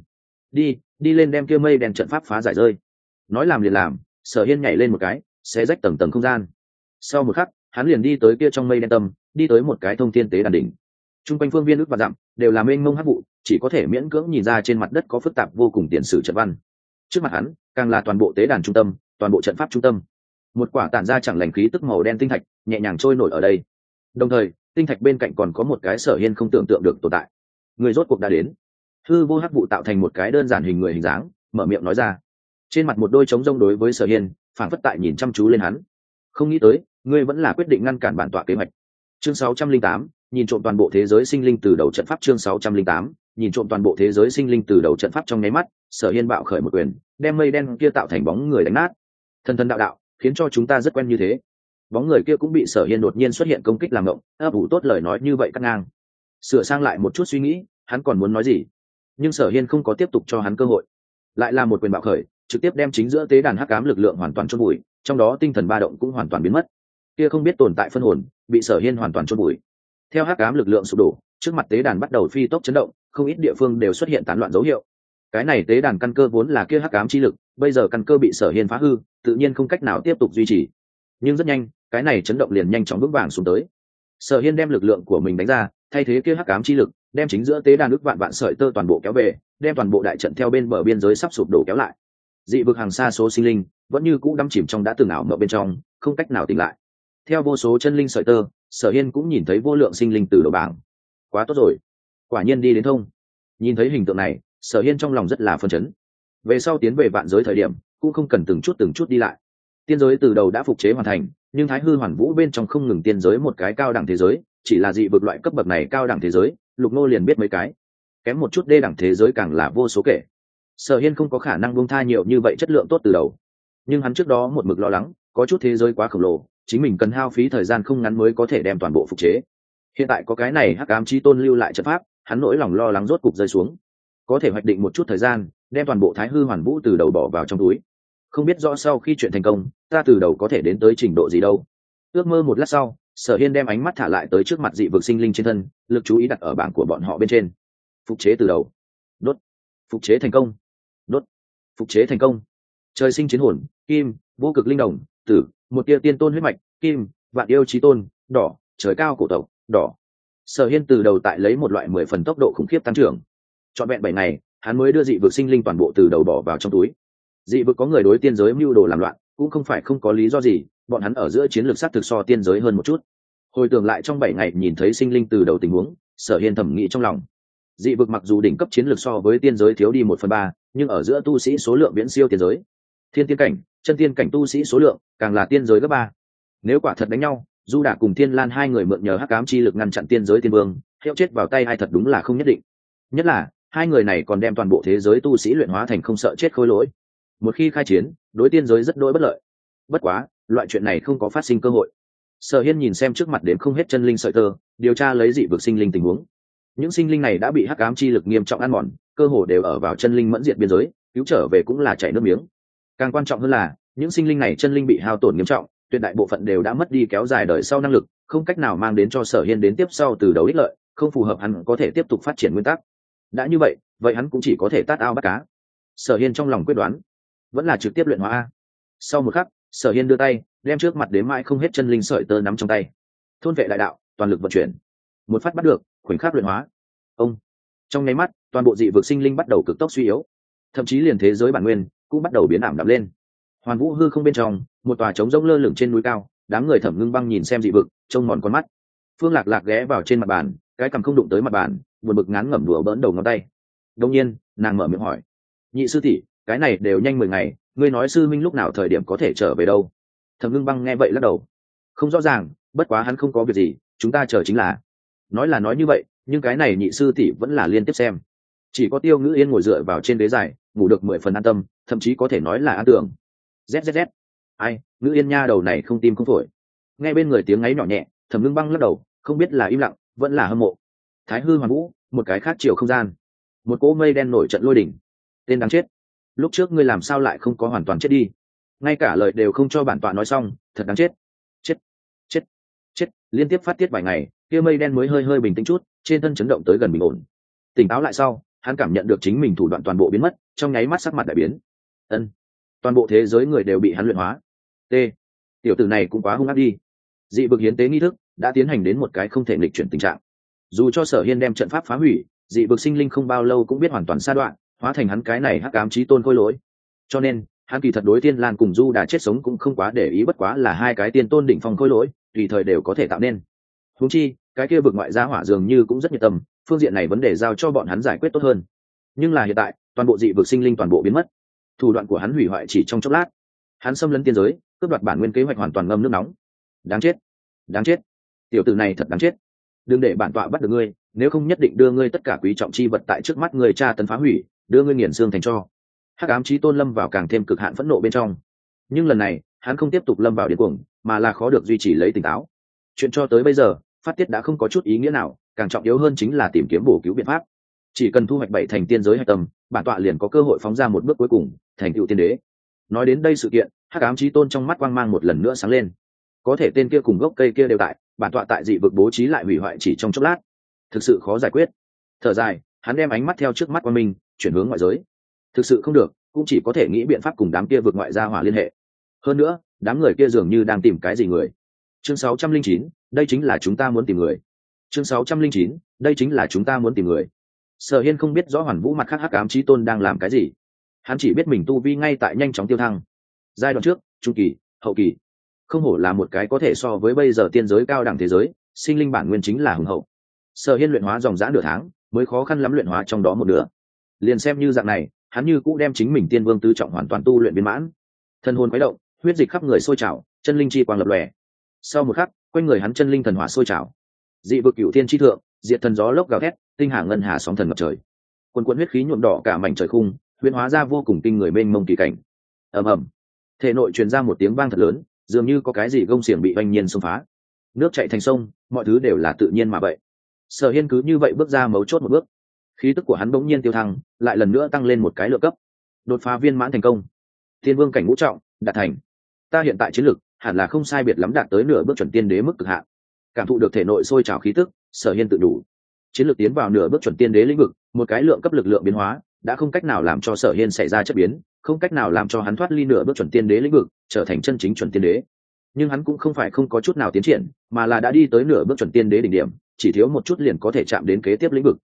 Đi lên đem kia mây đen trận pháp phá giải rơi. Nói làm liền làm, Sở Hiên nhảy lên một cái, xé rách tầng tầng không gian. Sau một khắc, hắn liền đi tới kia trong mây đen tâm, đi tới một cái thông thiên tế đàn đỉnh. Trung quanh phương viên ước và dặm đều là mênh mông hắc vụ, chỉ có thể miễn cưỡng nhìn ra trên mặt đất có phức tạp vô cùng tiền sử trận văn. Trước mặt hắn, càng là toàn bộ tế đàn trung tâm, toàn bộ trận pháp trung tâm. Một quả tản ra chẳng lành khí tức màu đen tinh thạch nhẹ nhàng trôi nổi ở đây. Đồng thời, tinh thạch bên cạnh còn có một cái Sở Hiên không tưởng tượng được tồn tại. Người rốt cuộc đã đến. Hư vô hắc vụ tạo thành một cái đơn giản hình người hình dáng, mở miệng nói ra. Trên mặt một đôi trống rông đối với Sở Hiên, phảng phất tại nhìn chăm chú lên hắn. Không nghĩ tới, ngươi vẫn là quyết định ngăn cản bản tọa kế hoạch. Chương 608, nhìn trộm toàn bộ thế giới sinh linh từ đầu trận pháp. Chương 608, nhìn trộm toàn bộ thế giới sinh linh từ đầu trận pháp. Trong nháy mắt, Sở Hiên bạo khởi một quyền, đem mây đen kia tạo thành bóng người đánh nát. Thân thân đạo đạo, khiến cho chúng ta rất quen như thế. Bóng người kia cũng bị Sở Hiên đột nhiên xuất hiện công kích làm ngộng, ấp ủ tốt lời nói như vậy cắt ngang. Sửa sang lại một chút suy nghĩ, hắn còn muốn nói gì, nhưng Sở Hiên không có tiếp tục cho hắn cơ hội, lại là một quyền bạo khởi, trực tiếp đem chính giữa tế đàn hắc ám lực lượng hoàn toàn chôn bụi, trong đó tinh thần ba động cũng hoàn toàn biến mất. Kia không biết tồn tại phân hồn, bị Sở Hiên hoàn toàn chôn bụi. Theo hắc ám lực lượng sụp đổ, trước mặt tế đàn bắt đầu phi tốc chấn động, không ít địa phương đều xuất hiện tán loạn dấu hiệu. Cái này tế đàn căn cơ vốn là kia hắc ám chi lực, bây giờ căn cơ bị Sở Hiên phá hư, tự nhiên không cách nào tiếp tục duy trì. Nhưng rất nhanh, cái này chấn động liền nhanh chóng vững vàng xuống tới. Sở Hiên đem lực lượng của mình đánh ra, thay thế kia hắc ám chi lực, đem chính giữa tế đàn ức vạn vạn sợi tơ toàn bộ kéo về, đem toàn bộ đại trận theo bên bờ biên giới sắp sụp đổ kéo lại. Dị vực hàng xa số sinh linh vẫn như cũ đắm chìm trong đã từng ảo mộng bên trong, không cách nào tỉnh lại. Theo vô số chân linh sợi tơ, Sở Hiên cũng nhìn thấy vô lượng sinh linh từ đầu bảng. Quá tốt rồi, quả nhiên đi đến thông. Nhìn thấy hình tượng này, Sở Hiên trong lòng rất là phân chấn. Về sau tiến về vạn giới thời điểm, cũng không cần từng chút đi lại. Tiên giới từ đầu đã phục chế hoàn thành, nhưng Thái Hư Hoàn Vũ bên trong không ngừng tiên giới một cái cao đẳng thế giới, chỉ là dị vực loại cấp bậc này cao đẳng thế giới, Lục Nô liền biết mấy cái. Kém một chút đê đẳng thế giới càng là vô số kể. Sở Hiên không có khả năng buông tha nhiều như vậy chất lượng tốt từ đầu. Nhưng hắn trước đó một mực lo lắng, có chút thế giới quá khổng lồ, chính mình cần hao phí thời gian không ngắn mới có thể đem toàn bộ phục chế. Hiện tại có cái này hắc ám chí tôn lưu lại trận pháp, hắn nỗi lòng lo lắng rốt cục rơi xuống. Có thể hoạch định một chút thời gian, đem toàn bộ Thái Hư Hoàn Vũ từ đầu bỏ vào trong túi. Không biết rõ sau khi chuyện thành công, ta từ đầu có thể đến tới trình độ gì đâu. Ước mơ một lát sau, Sở Hiên đem ánh mắt thả lại tới trước mặt dị vực sinh linh trên thân, lực chú ý đặt ở bảng của bọn họ bên trên. Phục chế từ đầu. Đốt. Phục chế thành công. Đốt. Phục chế thành công. Trời sinh chiến hồn, kim, vô cực linh đồng, tử, một tia tiên tôn huyết mạch, kim, vạn yêu chí tôn, đỏ, trời cao cổ tộc, đỏ. Sở Hiên từ đầu tại lấy một loại 10 phần tốc độ khủng khiếp tăng trưởng. trọn vẹn 7 ngày hắn mới đưa dị vực sinh linh toàn bộ từ đầu bỏ vào trong túi. Dị vực có người đối tiên giới mưu đồ làm loạn cũng không phải không có lý do gì, bọn hắn ở giữa chiến lược sát thực so tiên giới hơn một chút. Hồi tưởng lại trong 7 ngày nhìn thấy sinh linh từ đầu tình huống, Sở Hiên thẩm nghĩ trong lòng. Dị vực mặc dù đỉnh cấp chiến lược so với tiên giới thiếu đi 1/3, nhưng ở giữa tu sĩ số lượng viễn siêu tiên giới. Thiên tiên cảnh, chân tiên cảnh tu sĩ số lượng càng là tiên giới gấp 3. Nếu quả thật đánh nhau, Du Đả cùng Thiên Lan hai người mượn nhờ hắc ám chi lực ngăn chặn tiên giới tiên vương, hiệu chết vào tay ai thật đúng là không nhất định. Nhất là hai người này còn đem toàn bộ thế giới tu sĩ luyện hóa thành không sợ chết khôi lỗi. Một khi khai chiến, đối tiên giới rất đôi bất lợi. Bất quá, loại chuyện này không có phát sinh cơ hội. Sở Hiên nhìn xem trước mặt đến không hết chân linh sợi tơ, điều tra lấy dị vực sinh linh tình huống. Những sinh linh này đã bị hắc ám chi lực nghiêm trọng ăn mòn, cơ hồ đều ở vào chân linh mẫn diệt biên giới, cứu trở về cũng là chảy nước miếng. Càng quan trọng hơn là, những sinh linh này chân linh bị hao tổn nghiêm trọng, tuyệt đại bộ phận đều đã mất đi kéo dài đời sau năng lực, không cách nào mang đến cho Sở Hiên đến tiếp sau từ đầu ích lợi, không phù hợp hắn có thể tiếp tục phát triển nguyên tắc. Đã như vậy, vậy hắn cũng chỉ có thể tát ao bắt cá. Sở Hiên trong lòng quyết đoán, vẫn là trực tiếp luyện hóa a. Sau một khắc, Sở Hiên đưa tay, đem trước mặt đến mãi không hết chân linh sợi tơ nắm trong tay. Thôn vệ đại đạo, toàn lực vận chuyển. Một phát bắt được, khoảnh khắc luyện hóa. Ông. Trong nháy mắt, toàn bộ dị vực sinh linh bắt đầu cực tốc suy yếu, thậm chí liền thế giới bản nguyên cũng bắt đầu biến ảm đạm lên. Hoàn vũ hư không bên trong, một tòa trống rỗng lơ lửng trên núi cao, đám người Thẩm Ngưng Băng nhìn xem dị vực, trông mòn con mắt. Phương Lạc Lạc ghé vào trên mặt bàn, cái cằm không đụng tới mặt bàn, buồn bực ngán ngẩm đùa bỡn đầu ngón tay. Đương nhiên, nàng mở miệng hỏi: "Nhị sư tỷ, cái này đều nhanh 10 ngày, ngươi nói sư minh lúc nào thời điểm có thể trở về đâu?" Thẩm Ngưng Băng nghe vậy lắc đầu: "Không rõ ràng, bất quá hắn không có việc gì, chúng ta chờ chính là." Nói là nói như vậy, nhưng cái này nhị sư tỷ vẫn là liên tiếp xem. Chỉ có Tiêu Ngữ Yên ngồi dựa vào trên ghế dài, ngủ được 10 phần an tâm, thậm chí có thể nói là an tưởng. ZZZ. Ai, Ngữ Yên nha đầu này không tim không phổi. Nghe bên người tiếng ngáy nhỏ nhẹ, Thẩm Ngưng Băng lắc đầu, không biết là im lặng, vẫn là hâm mộ. Thái Hư Hoàn Vũ, một cái khác chiều không gian. Một cỗ mây đen nổi trận lôi đỉnh. Tên đáng chết. Lúc trước ngươi làm sao lại không có hoàn toàn chết đi? Ngay cả lời đều không cho bản tọa nói xong, thật đáng chết. Chết, chết, chết, liên tiếp phát tiết vài ngày, kia mây đen mới hơi hơi bình tĩnh chút, trên thân chấn động tới gần bình ổn. Tỉnh táo lại sau, hắn cảm nhận được chính mình thủ đoạn toàn bộ biến mất, trong nháy mắt sắc mặt đại biến. Ân, toàn bộ thế giới người đều bị hắn luyện hóa. T, tiểu tử này cũng quá hung ác đi. Dị vực hiến tế nghi thức đã tiến hành đến một cái không thể nghịch chuyển tình trạng. Dù cho Sở Hiên đem trận pháp phá hủy, dị vực sinh linh không bao lâu cũng biết hoàn toàn sa đoạn, hóa thành hắn cái này hắc ám chí tôn khôi lỗi. Cho nên, hắn kỳ thật đối Tiên Lan cùng Du Đà chết sống cũng không quá để ý, bất quá là hai cái tiên tôn đỉnh phong khôi lỗi, tùy thời đều có thể tạo nên. Huống chi, cái kia vực ngoại gia hỏa dường như cũng rất nhiệt tâm, phương diện này vấn đề giao cho bọn hắn giải quyết tốt hơn. Nhưng là hiện tại, toàn bộ dị vực sinh linh toàn bộ biến mất, thủ đoạn của hắn hủy hoại chỉ trong chốc lát. Hắn xâm lấn tiên giới, cướp đoạt bản nguyên kế hoạch hoàn toàn ngâm nước nóng. Đáng chết, đáng chết, tiểu tử này thật đáng chết. Đừng để bản tọa bắt được ngươi, nếu không nhất định đưa ngươi tất cả quý trọng chi vật tại trước mắt ngươi tra tấn phá hủy, đưa ngươi nghiền xương thành tro. Hắc ám chí tôn lâm vào càng thêm cực hạn phẫn nộ bên trong. Nhưng lần này, hắn không tiếp tục lâm vào điên cuồng, mà là khó được duy trì lấy tỉnh táo. Chuyện cho tới bây giờ, phát tiết đã không có chút ý nghĩa nào, càng trọng yếu hơn chính là tìm kiếm bổ cứu biện pháp. Chỉ cần thu hoạch 7 thành tiên giới hạch tâm, bản tọa liền có cơ hội phóng ra một bước cuối cùng, thành tựu tiên đế. Nói đến đây sự kiện, Hắc ám chí tôn trong mắt quang mang một lần nữa sáng lên. Có thể tên kia cùng gốc cây kia đều tại, bản tọa tại dị vực bố trí lại hủy hoại chỉ trong chốc lát, thực sự khó giải quyết. Thở dài, hắn đem ánh mắt theo trước mắt qua mình, chuyển hướng ngoại giới. Thực sự không được, cũng chỉ có thể nghĩ biện pháp cùng đám kia vượt ngoại gia hỏa liên hệ. Hơn nữa, đám người kia dường như đang tìm cái gì người. Chương 609, đây chính là chúng ta muốn tìm người. Chương 609, đây chính là chúng ta muốn tìm người. Sở Hiên không biết rõ Hoàn Vũ mặt khác hắc ám chí tôn đang làm cái gì. Hắn chỉ biết mình tu vi ngay tại nhanh chóng tiêu thăng. Giai đoạn trước, trung kỳ, hậu kỳ. Không hổ là một cái có thể so với bây giờ tiên giới cao đẳng thế giới, sinh linh bản nguyên chính là hùng hậu. Sở Hiên luyện hóa dòng dã nửa tháng, mới khó khăn lắm luyện hóa trong đó một nửa. Liền xem như dạng này, hắn như cũng đem chính mình tiên vương tứ trọng hoàn toàn tu luyện viên mãn. Thân hồn khuấy động, huyết dịch khắp người sôi trào, chân linh chi quang lập lòe. Sau một khắc, quanh người hắn chân linh thần hỏa sôi trào. Dị vực cửu thiên chi thượng, diệt thần gió lốc gào thét, tinh hà ngân hà sóng thần ngập trời. Quần quần huyết khí nhuộm đỏ cả mảnh trời khung, huyễn hóa ra vô cùng kinh người mênh mông kỳ cảnh. Ầm ầm, thể nội truyền ra một tiếng vang thật lớn, dường như có cái gì gông xiềng bị oanh nhiên xông phá. Nước chảy thành sông, mọi thứ đều là tự nhiên mà vậy. Sở Hiên cứ như vậy bước ra mấu chốt một bước, khí tức của hắn bỗng nhiên tiêu thăng, lại lần nữa tăng lên một cái lượng cấp, đột phá viên mãn thành công. Tiên vương cảnh ngũ trọng đạt thành. Ta hiện tại chiến lực hẳn là không sai biệt lắm, đạt tới nửa bước chuẩn tiên đế mức cực hạn. Cảm thụ được thể nội sôi trào khí tức, Sở Hiên tự đủ. Chiến lược tiến vào nửa bước chuẩn tiên đế lĩnh vực, một cái lượng cấp lực lượng biến hóa đã không cách nào làm cho Sở Hiên xảy ra chất biến, không cách nào làm cho hắn thoát ly nửa bước chuẩn tiên đế lĩnh vực, trở thành chân chính chuẩn tiên đế. Nhưng hắn cũng không phải không có chút nào tiến triển, mà là đã đi tới nửa bước chuẩn tiên đế đỉnh điểm, chỉ thiếu một chút liền có thể chạm đến kế tiếp lĩnh vực.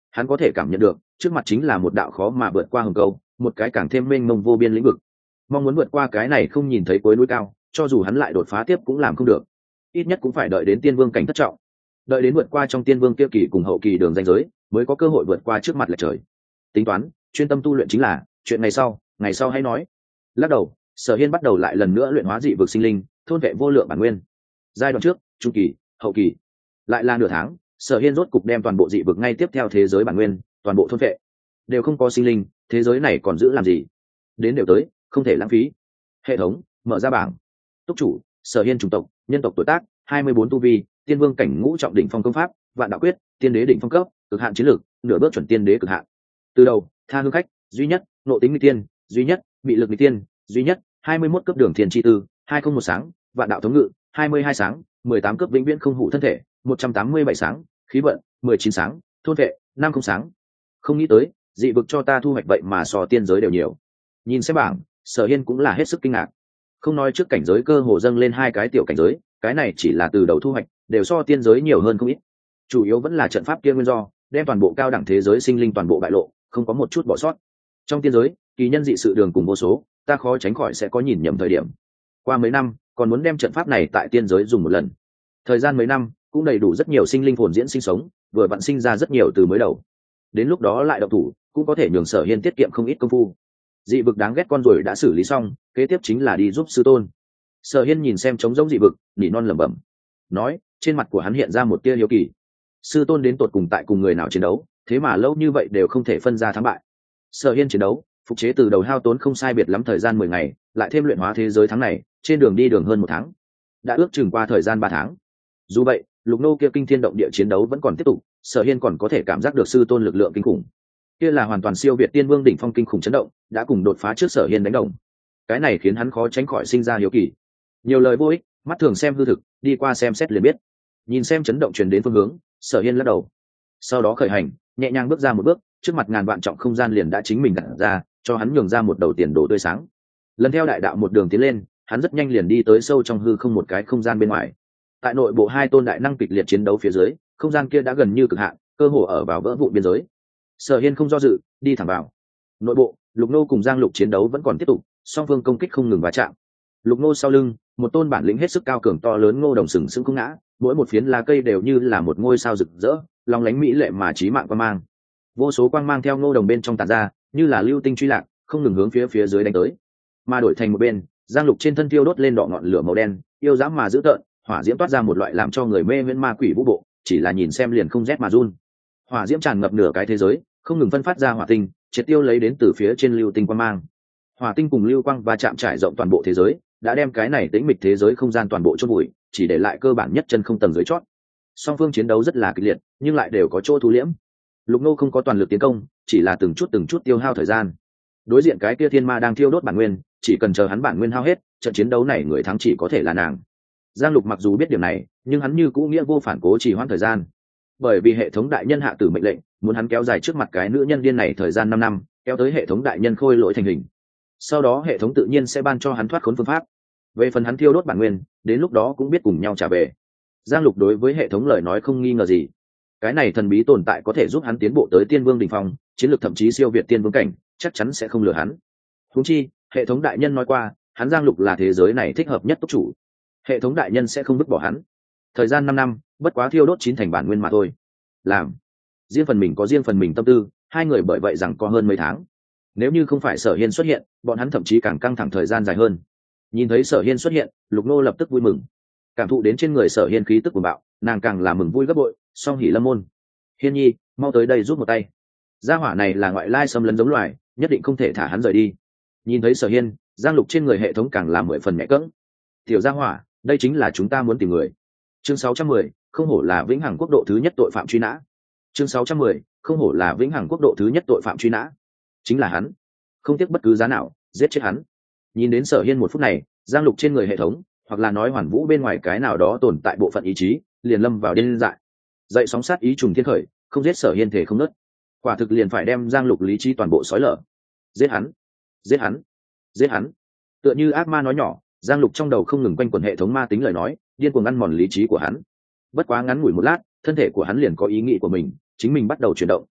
Hắn có thể cảm nhận được trước mặt chính là một đạo khó mà vượt qua hầm câu, một cái càng thêm mênh mông vô biên lĩnh vực. Mong muốn vượt qua cái này không nhìn thấy cuối núi cao, cho dù hắn lại đột phá tiếp cũng làm không được, ít nhất cũng phải đợi đến tiên vương cảnh thất trọng, đợi đến vượt qua trong tiên vương kia kỳ cùng hậu kỳ đường ranh giới, mới có cơ hội vượt qua trước mặt lệch trời. Tính toán chuyên tâm tu luyện chính là chuyện ngày sau hãy nói. Lắc đầu, Sở Hiên bắt đầu lại lần nữa luyện hóa dị vực sinh linh, thôn vệ vô lượng bản nguyên. Giai đoạn trước, trung kỳ, hậu kỳ, lại là nửa tháng, Sở Hiên rốt cục đem toàn bộ dị vực ngay tiếp theo thế giới bản nguyên toàn bộ thôn vệ. Đều không có sinh linh, thế giới này còn giữ làm gì? Đến đều tới, không thể lãng phí. Hệ thống mở ra bảng. Túc chủ Sở Hiên, chủng tộc nhân tộc, tuổi tác 24, tu vi tiên vương cảnh ngũ trọng đỉnh phong công pháp vạn đạo quyết tiên đế đỉnh phong cấp cực hạn chiến lược nửa bước chuẩn tiên đế cực hạn. Từ đầu tha hương khách duy nhất, nộ tính nghịch tiên duy nhất, bị lực nghịch tiên duy nhất, 21 cấp đường thiên chi tư 201 sáng, vạn đạo thống ngự 22 sáng, 18 cấp vĩnh viễn không hủ thân thể 187 sáng, khí vận 19 sáng, thôn vệ 50 sáng. Không nghĩ tới dị vực cho ta thu hoạch vậy mà so tiên giới đều nhiều. Nhìn xem bảng, Sở Hiên cũng là hết sức kinh ngạc. Không nói trước cảnh giới cơ hồ dâng lên 2 cái tiểu cảnh giới, cái này chỉ là từ đầu thu hoạch đều so tiên giới nhiều hơn không ít. Chủ yếu vẫn là trận pháp kia nguyên do, đem toàn bộ cao đẳng thế giới sinh linh toàn bộ bại lộ, không có một chút bỏ sót. Trong tiên giới kỳ nhân dị sự đường cùng vô số, ta khó tránh khỏi sẽ có nhìn nhầm thời điểm. Qua mấy năm còn muốn đem trận pháp này tại tiên giới dùng một lần. Thời gian mấy năm cũng đầy đủ rất nhiều sinh linh phồn diễn sinh sống, vừa vặn sinh ra rất nhiều từ mới đầu. Đến lúc đó lại động thủ cũng có thể nhường Sở Hiên tiết kiệm không ít công phu. Dị vực đáng ghét con rồi đã xử lý xong, kế tiếp chính là đi giúp sư tôn. Sở Hiên nhìn xem trống rỗng dị vực, nỉ non lẩm bẩm, nói, trên mặt của hắn hiện ra một tia hiếu kỳ. Sư tôn đến tột cùng tại cùng người nào chiến đấu, thế mà lâu như vậy đều không thể phân ra thắng bại. Sở Hiên chiến đấu phục chế từ đầu hao tốn không sai biệt lắm thời gian 10 ngày, lại thêm luyện hóa thế giới tháng này, trên đường đi đường hơn 1 tháng, đã ước chừng qua thời gian 3 tháng. Dù vậy lục nô kia kinh thiên động địa chiến đấu vẫn còn tiếp tục, Sở Hiên còn có thể cảm giác được sư tôn lực lượng kinh khủng, kia là hoàn toàn siêu việt tiên vương đỉnh phong kinh khủng chấn động, đã cùng đột phá trước Sở Hiên đánh đồng. Cái này khiến hắn khó tránh khỏi sinh ra hiếu kỳ. Nhiều lời vô ích, mắt thường xem hư thực, đi qua xem xét liền biết. Nhìn xem chấn động truyền đến phương hướng, Sở Hiên lắc đầu, sau đó khởi hành, nhẹ nhàng bước ra một bước, trước mặt ngàn vạn trọng không gian liền đã chính mình đặt ra, cho hắn nhường ra một đầu tiền đồ tươi sáng. Lần theo đại đạo một đường tiến lên, hắn rất nhanh liền đi tới sâu trong hư không một cái không gian bên ngoài. Tại nội bộ 2 tôn đại năng kịch liệt chiến đấu phía dưới, không gian kia đã gần như cực hạn, cơ hồ ở vào vỡ vụn biên giới. Sở Hiên không do dự, đi thẳng vào. Nội bộ, Lục Nô cùng Giang Lục chiến đấu vẫn còn tiếp tục, song phương công kích không ngừng va chạm. Lục Nô sau lưng, một tôn bản lĩnh hết sức cao cường to lớn ngô đồng sừng sững không ngã, mỗi một phiến lá cây đều như là một ngôi sao rực rỡ, long lánh mỹ lệ mà chí mạng quang mang. Vô số quang mang theo ngô đồng bên trong tản ra, như là lưu tinh truy lạc, không ngừng hướng phía dưới đánh tới. Mà đổi thành một bên, Giang Lục trên thân thiêu đốt lên đỏ ngọn lửa màu đen, yêu dã mà dữ tợn, hỏa diễm toát ra một loại làm cho người mê miễn ma quỷ vũ bộ, chỉ là nhìn xem liền không rét mà run. Hỏa diễm tràn ngập nửa cái thế giới, không ngừng phân phát ra hỏa tinh, triệt tiêu lấy đến từ phía trên lưu tinh quang mang. Hỏa tinh cùng lưu quang va chạm trải rộng toàn bộ thế giới, đã đem cái này tĩnh mịch thế giới không gian toàn bộ chôn bụi, chỉ để lại cơ bản nhất chân không tầng dưới chót. Song phương chiến đấu rất là kịch liệt, nhưng lại đều có chỗ thu liễm. Lục Nô không có toàn lực tiến công, chỉ là từng chút tiêu hao thời gian. Đối diện cái kia thiên ma đang thiêu đốt bản nguyên, chỉ cần chờ hắn bản nguyên hao hết, trận chiến đấu này người thắng chỉ có thể là nàng. Giang Lục mặc dù biết điểm này, nhưng hắn như cũ nghĩa vô phản cố trì hoãn thời gian. Bởi vì hệ thống đại nhân hạ tử mệnh lệnh, muốn hắn kéo dài trước mặt cái nữ nhân điên này thời gian 5 năm, kéo tới hệ thống đại nhân khôi lỗi thành hình. Sau đó hệ thống tự nhiên sẽ ban cho hắn thoát khốn phương pháp. Về phần hắn thiêu đốt bản nguyên, đến lúc đó cũng biết cùng nhau trả về. Giang Lục đối với hệ thống lời nói không nghi ngờ gì. Cái này thần bí tồn tại có thể giúp hắn tiến bộ tới tiên vương đỉnh phong, chiến lược thậm chí siêu việt tiên vương cảnh, chắc chắn sẽ không lừa hắn. Huống chi, hệ thống đại nhân nói qua, hắn Giang Lục là thế giới này thích hợp nhất túc chủ. Hệ thống đại nhân sẽ không vứt bỏ hắn. Thời gian 5 năm, bất quá thiêu đốt 9 thành bản nguyên mà thôi. Làm, riêng phần mình có riêng phần mình tâm tư, 2 người bởi vậy rằng có hơn mấy tháng. Nếu như không phải Sở Hiên xuất hiện, bọn hắn thậm chí càng căng thẳng thời gian dài hơn. Nhìn thấy Sở Hiên xuất hiện, Lục Nô lập tức vui mừng. Cảm thụ đến trên người Sở Hiên khí tức cuồng bạo, nàng càng là mừng vui gấp bội, song hỉ lâm môn. Hiên nhi, mau tới đây giúp một tay. Gia hỏa này là ngoại lai xâm lấn giống loài, nhất định không thể thả hắn rời đi. Nhìn thấy Sở Hiên, Giang Lục trên người hệ thống càng làm 10 phần nhẹ cẫng. Tiểu gia hỏa, đây chính là chúng ta muốn tìm người. Chương 610, không hổ là vĩnh hằng quốc độ thứ nhất tội phạm truy nã. Chương 610, không hổ là vĩnh hằng quốc độ thứ nhất tội phạm truy nã. Chính là hắn, không tiếc bất cứ giá nào giết chết hắn. Nhìn đến Sở Hiên một phút này, Giang Lục trên người hệ thống, hoặc là nói Hoàn Vũ bên ngoài cái nào đó tồn tại bộ phận ý chí, liền lâm vào điên dại. Dậy sóng sát ý trùng thiên khởi, không giết Sở Hiên thể không nứt. Quả thực liền phải đem Giang Lục lý trí toàn bộ xói lở. Giết hắn, giết hắn, giết hắn. Tựa như ác ma nói nhỏ, Giang Lục trong đầu không ngừng quanh quẩn hệ thống ma tính lời nói, điên cuồng ăn mòn lý trí của hắn. Bất quá ngắn ngủi một lát, thân thể của hắn liền có ý nghĩ của mình, chính mình bắt đầu chuyển động,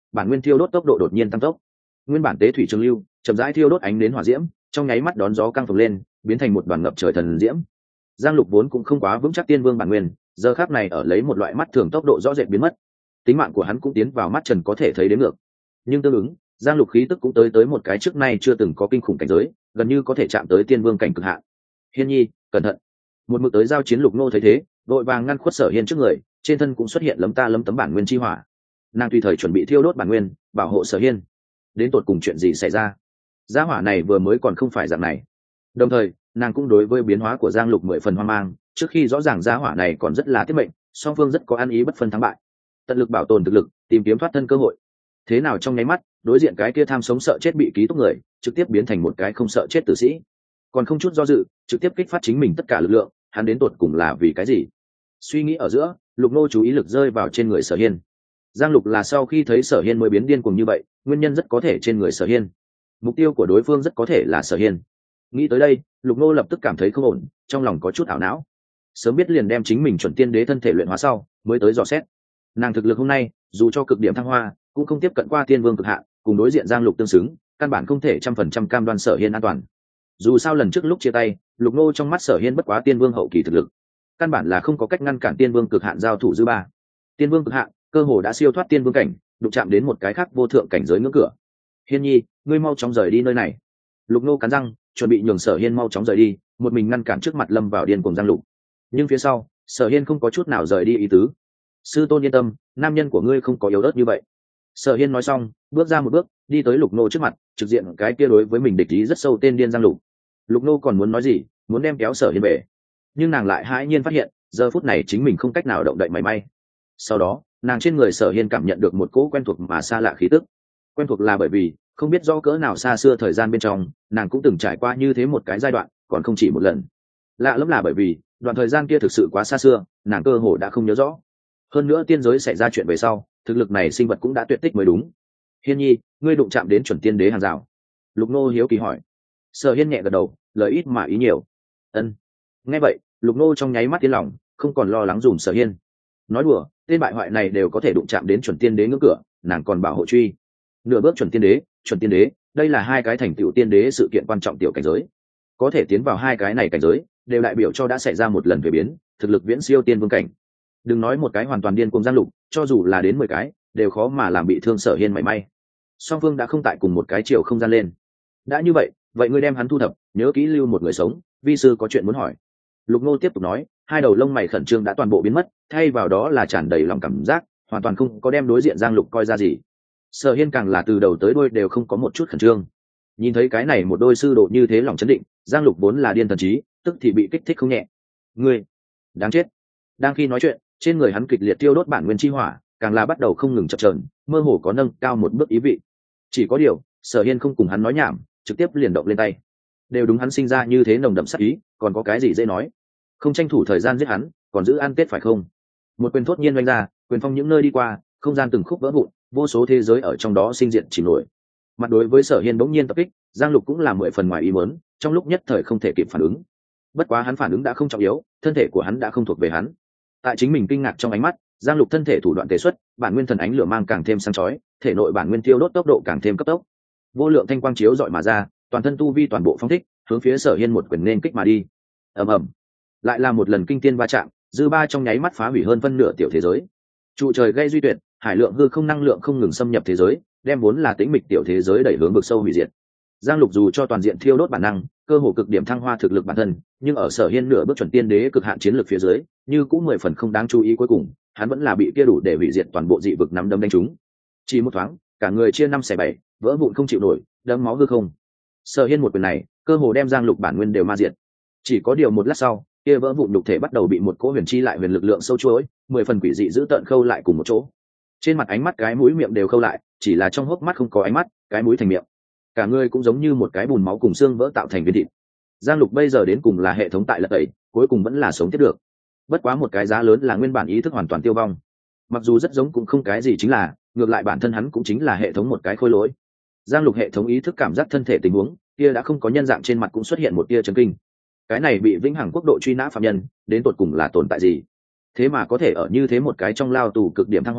bản nguyên thiêu đốt tốc độ đột nhiên tăng tốc. Nguyên bản tế thủy trường lưu chậm rãi thiêu đốt ánh đến hỏa diễm, trong nháy mắt đón gió căng phồng lên, biến thành một đoàn ngập trời thần diễm. Giang Lục vốn cũng không quá vững chắc tiên vương bản nguyên, giờ khắc này ở lấy một loại mắt thường tốc độ rõ rệt biến mất. Tính mạng của hắn cũng tiến vào mắt trần có thể thấy đến ngược. Nhưng tương ứng, Giang Lục khí tức cũng tới một cái trước nay chưa từng có kinh khủng cảnh giới, gần như có thể chạm tới tiên vương cảnh cực hạn. Hiên Nhi, cẩn thận! Một mực tới giao chiến Lục Nô thấy thế, vội vàng ngăn khuất Sở Hiên trước người, trên thân cũng xuất hiện lấm tấm bản nguyên chi hỏa. Nàng tùy thời chuẩn bị thiêu đốt bản nguyên, bảo hộ Sở Hiên. Đến tột cùng chuyện gì xảy ra? Gia hỏa này vừa mới còn không phải dạng này. Đồng thời, nàng cũng đối với biến hóa của Giang Lục 10 phần hoang mang, trước khi rõ ràng gia hỏa này còn rất là tiết mệnh, song phương rất có ăn ý bất phân thắng bại. Tận lực bảo tồn thực lực, tìm kiếm thoát thân cơ hội. Thế nào trong nháy mắt, đối diện cái kia tham sống sợ chết bị ký túc người, trực tiếp biến thành một cái không sợ chết tử sĩ. Còn không chút do dự, trực tiếp kích phát chính mình tất cả lực lượng, hắn đến tột cùng là vì cái gì? Suy nghĩ ở giữa, Lục Nô chú ý lực rơi vào trên người Sở Hiên. Giang Lục là sau khi thấy Sở Hiên mới biến điên cuồng như vậy, nguyên nhân rất có thể trên người Sở Hiên. Mục tiêu của đối phương rất có thể là Sở Hiên. Nghĩ tới đây, Lục Nô lập tức cảm thấy không ổn, trong lòng có chút ảo não. Sớm biết liền đem chính mình chuẩn tiên đế thân thể luyện hóa sau, mới tới dò xét. Nàng thực lực hôm nay, dù cho cực điểm thăng hoa, cũng không tiếp cận qua tiên vương cực hạn, cùng đối diện Giang Lục tương xứng, căn bản không thể 100% cam đoan Sở Hiên an toàn. Dù sao lần trước lúc chia tay, Lục Nô trong mắt Sở Hiên bất quá tiên vương hậu kỳ thực lực, căn bản là không có cách ngăn cản tiên vương cực hạn giao thủ dư ba. Tiên vương cực hạn, cơ hồ đã siêu thoát tiên vương cảnh, đụng chạm đến một cái khác vô thượng cảnh giới ngưỡng cửa. Hiên Nhi, ngươi mau chóng rời đi nơi này. Lục Nô cắn răng, chuẩn bị nhường Sở Hiên mau chóng rời đi, một mình ngăn cản trước mặt lâm vào điên cuồng Giang Lục. Nhưng phía sau, Sở Hiên không có chút nào rời đi ý tứ. Sư tôn yên tâm, nam nhân của ngươi không có yếu ớt như vậy. Sở Hiên nói xong, bước ra một bước, đi tới Lục Nô trước mặt, trực diện cái kia đối với mình địch ý rất sâu tên điên Giang Lục. Lục Nô còn muốn nói gì, muốn đem kéo Sở Hiên về, nhưng nàng lại hãi nhiên phát hiện, giờ phút này chính mình không cách nào động đậy mảy may. Sau đó, nàng trên người Sở Hiên cảm nhận được một cỗ quen thuộc mà xa lạ khí tức. Quen thuộc là bởi vì không biết rõ cỡ nào xa xưa thời gian bên trong, nàng cũng từng trải qua như thế một cái giai đoạn, còn không chỉ một lần. Lạ lắm là bởi vì đoạn thời gian kia thực sự quá xa xưa, nàng cơ hồ đã không nhớ rõ. Hơn nữa tiên giới xảy ra chuyện về sau, thực lực này sinh vật cũng đã tuyệt tích mới đúng. Hiên Nhi, ngươi đụng chạm đến chuẩn tiên đế hàng rào. Lục Nô hiếu kỳ hỏi. Sở Hiên nhẹ gật đầu, lời ít mà ý nhiều. Ân. Nghe vậy, Lục Nô trong nháy mắt tiến lòng, không còn lo lắng dùm Sở Hiên. Nói đùa, tên bại hoại này đều có thể đụng chạm đến chuẩn tiên đế ngưỡng cửa, nàng còn bảo hộ truy. Nửa bước chuẩn tiên đế, đây là hai cái thành tựu tiên đế sự kiện quan trọng tiểu cảnh giới. Có thể tiến vào hai cái này cảnh giới, đều đại biểu cho đã xảy ra một lần thuế biến, thực lực viễn siêu tiên vương cảnh. Đừng nói một cái hoàn toàn điên cuồng Giang Lục, cho dù là đến 10 cái, đều khó mà làm bị thương Sở Hiên mảy may. Song phương đã không tại cùng một cái chiều không gian lên. Đã như vậy, vậy ngươi đem hắn thu thập, nhớ kỹ lưu một người sống, vi sư có chuyện muốn hỏi. Lục Nô tiếp tục nói, hai đầu lông mày khẩn trương đã toàn bộ biến mất, thay vào đó là tràn đầy lòng cảm giác, hoàn toàn không có đem đối diện Giang Lục coi ra gì. Sở Hiên càng là từ đầu tới đuôi đều không có một chút khẩn trương. Nhìn thấy cái này một đôi sư đồ như thế lòng chấn định, Giang Lục vốn là điên thần trí, tức thì bị kích thích không nhẹ. Ngươi, đáng chết! Đang khi nói chuyện, trên người hắn kịch liệt tiêu đốt bản nguyên chi hỏa, càng là bắt đầu không ngừng chập chờn, mơ hồ có nâng cao một bước ý vị. Chỉ có điều, Sở Hiên không cùng hắn nói nhảm, trực tiếp liền động lên tay. Đều đúng hắn sinh ra như thế nồng đậm sát ý, còn có cái gì dễ nói? Không tranh thủ thời gian giết hắn, còn giữ ăn tết phải không? Một quyền thốt nhiên oanh ra, quyền phong những nơi đi qua, không gian từng khúc vỡ vụn, vô số thế giới ở trong đó sinh diện chìm nổi. Mặt đối với Sở Hiên bỗng nhiên tập kích, Giang Lục cũng là 10 phần ngoài ý muốn, trong lúc nhất thời không thể kịp phản ứng. Bất quá hắn phản ứng đã không trọng yếu, thân thể của hắn đã không thuộc về hắn. Tại chính mình kinh ngạc trong ánh mắt, Giang Lục thân thể thủ đoạn tề xuất, bản nguyên thần ánh lửa mang càng thêm sáng chói, thể nội bản nguyên tiêu đốt tốc độ càng thêm cấp tốc. Vô lượng thanh quang chiếu rọi mà ra, toàn thân tu vi toàn bộ phóng thích, hướng phía Sở Hiên một quyền nên kích mà đi. Ầm ầm, lại là một lần kinh thiên va chạm, dư ba trong nháy mắt phá hủy hơn phân nửa tiểu thế giới. Trụ trời gây duy tuyệt, hải lượng hư không năng lượng không ngừng xâm nhập thế giới, đem vốn là tĩnh mịch tiểu thế giới đẩy hướng vực sâu hủy diệt. Giang Lục dù cho toàn diện thiêu đốt bản năng, cơ hồ cực điểm thăng hoa thực lực bản thân, nhưng ở Sở Hiên nửa bước chuẩn tiên đế cực hạn chiến lược phía dưới, như cũng 10 phần không đáng chú ý, cuối cùng hắn vẫn là bị kia đủ để hủy diệt toàn bộ dị vực nắm đấm đánh trúng. Chỉ một thoáng, cả người chia 5/7, vỡ vụn không chịu nổi, đẫm máu hư không. Sở Hiên một quyền này, cơ hồ đem Giang Lục bản nguyên đều ma diệt. Chỉ có điều một lát sau, kia vỡ vụn nhục thể bắt đầu bị một cỗ huyền chi lại huyền lực lượng sâu chuỗi, 10 phần quỷ dị giữ tợn khâu lại cùng một chỗ. Trên mặt ánh mắt cái mũi miệng đều khâu lại, chỉ là trong hốc mắt không có ánh mắt, cái mũi thành miệng. Cả người cũng giống như một cái bùn máu cùng xương vỡ tạo thành viên thịt. Giang Lục bây giờ đến cùng là hệ thống tại lật tẩy, cuối cùng vẫn là sống tiếp được. Bất quá một cái giá lớn là nguyên bản ý thức hoàn toàn tiêu vong. Mặc dù rất giống cũng không cái gì, chính là ngược lại bản thân hắn cũng chính là hệ thống một cái khôi lỗi. Giang Lục hệ thống ý thức cảm giác thân thể tình huống, kia đã không có nhân dạng, trên mặt cũng xuất hiện một tia chấn kinh. Cái này bị vĩnh hằng quốc độ truy nã phạm nhân, đến tột cùng là tồn tại gì? Thế mà có thể ở như thế một cái trong lao tù cực điểm thăng hoa,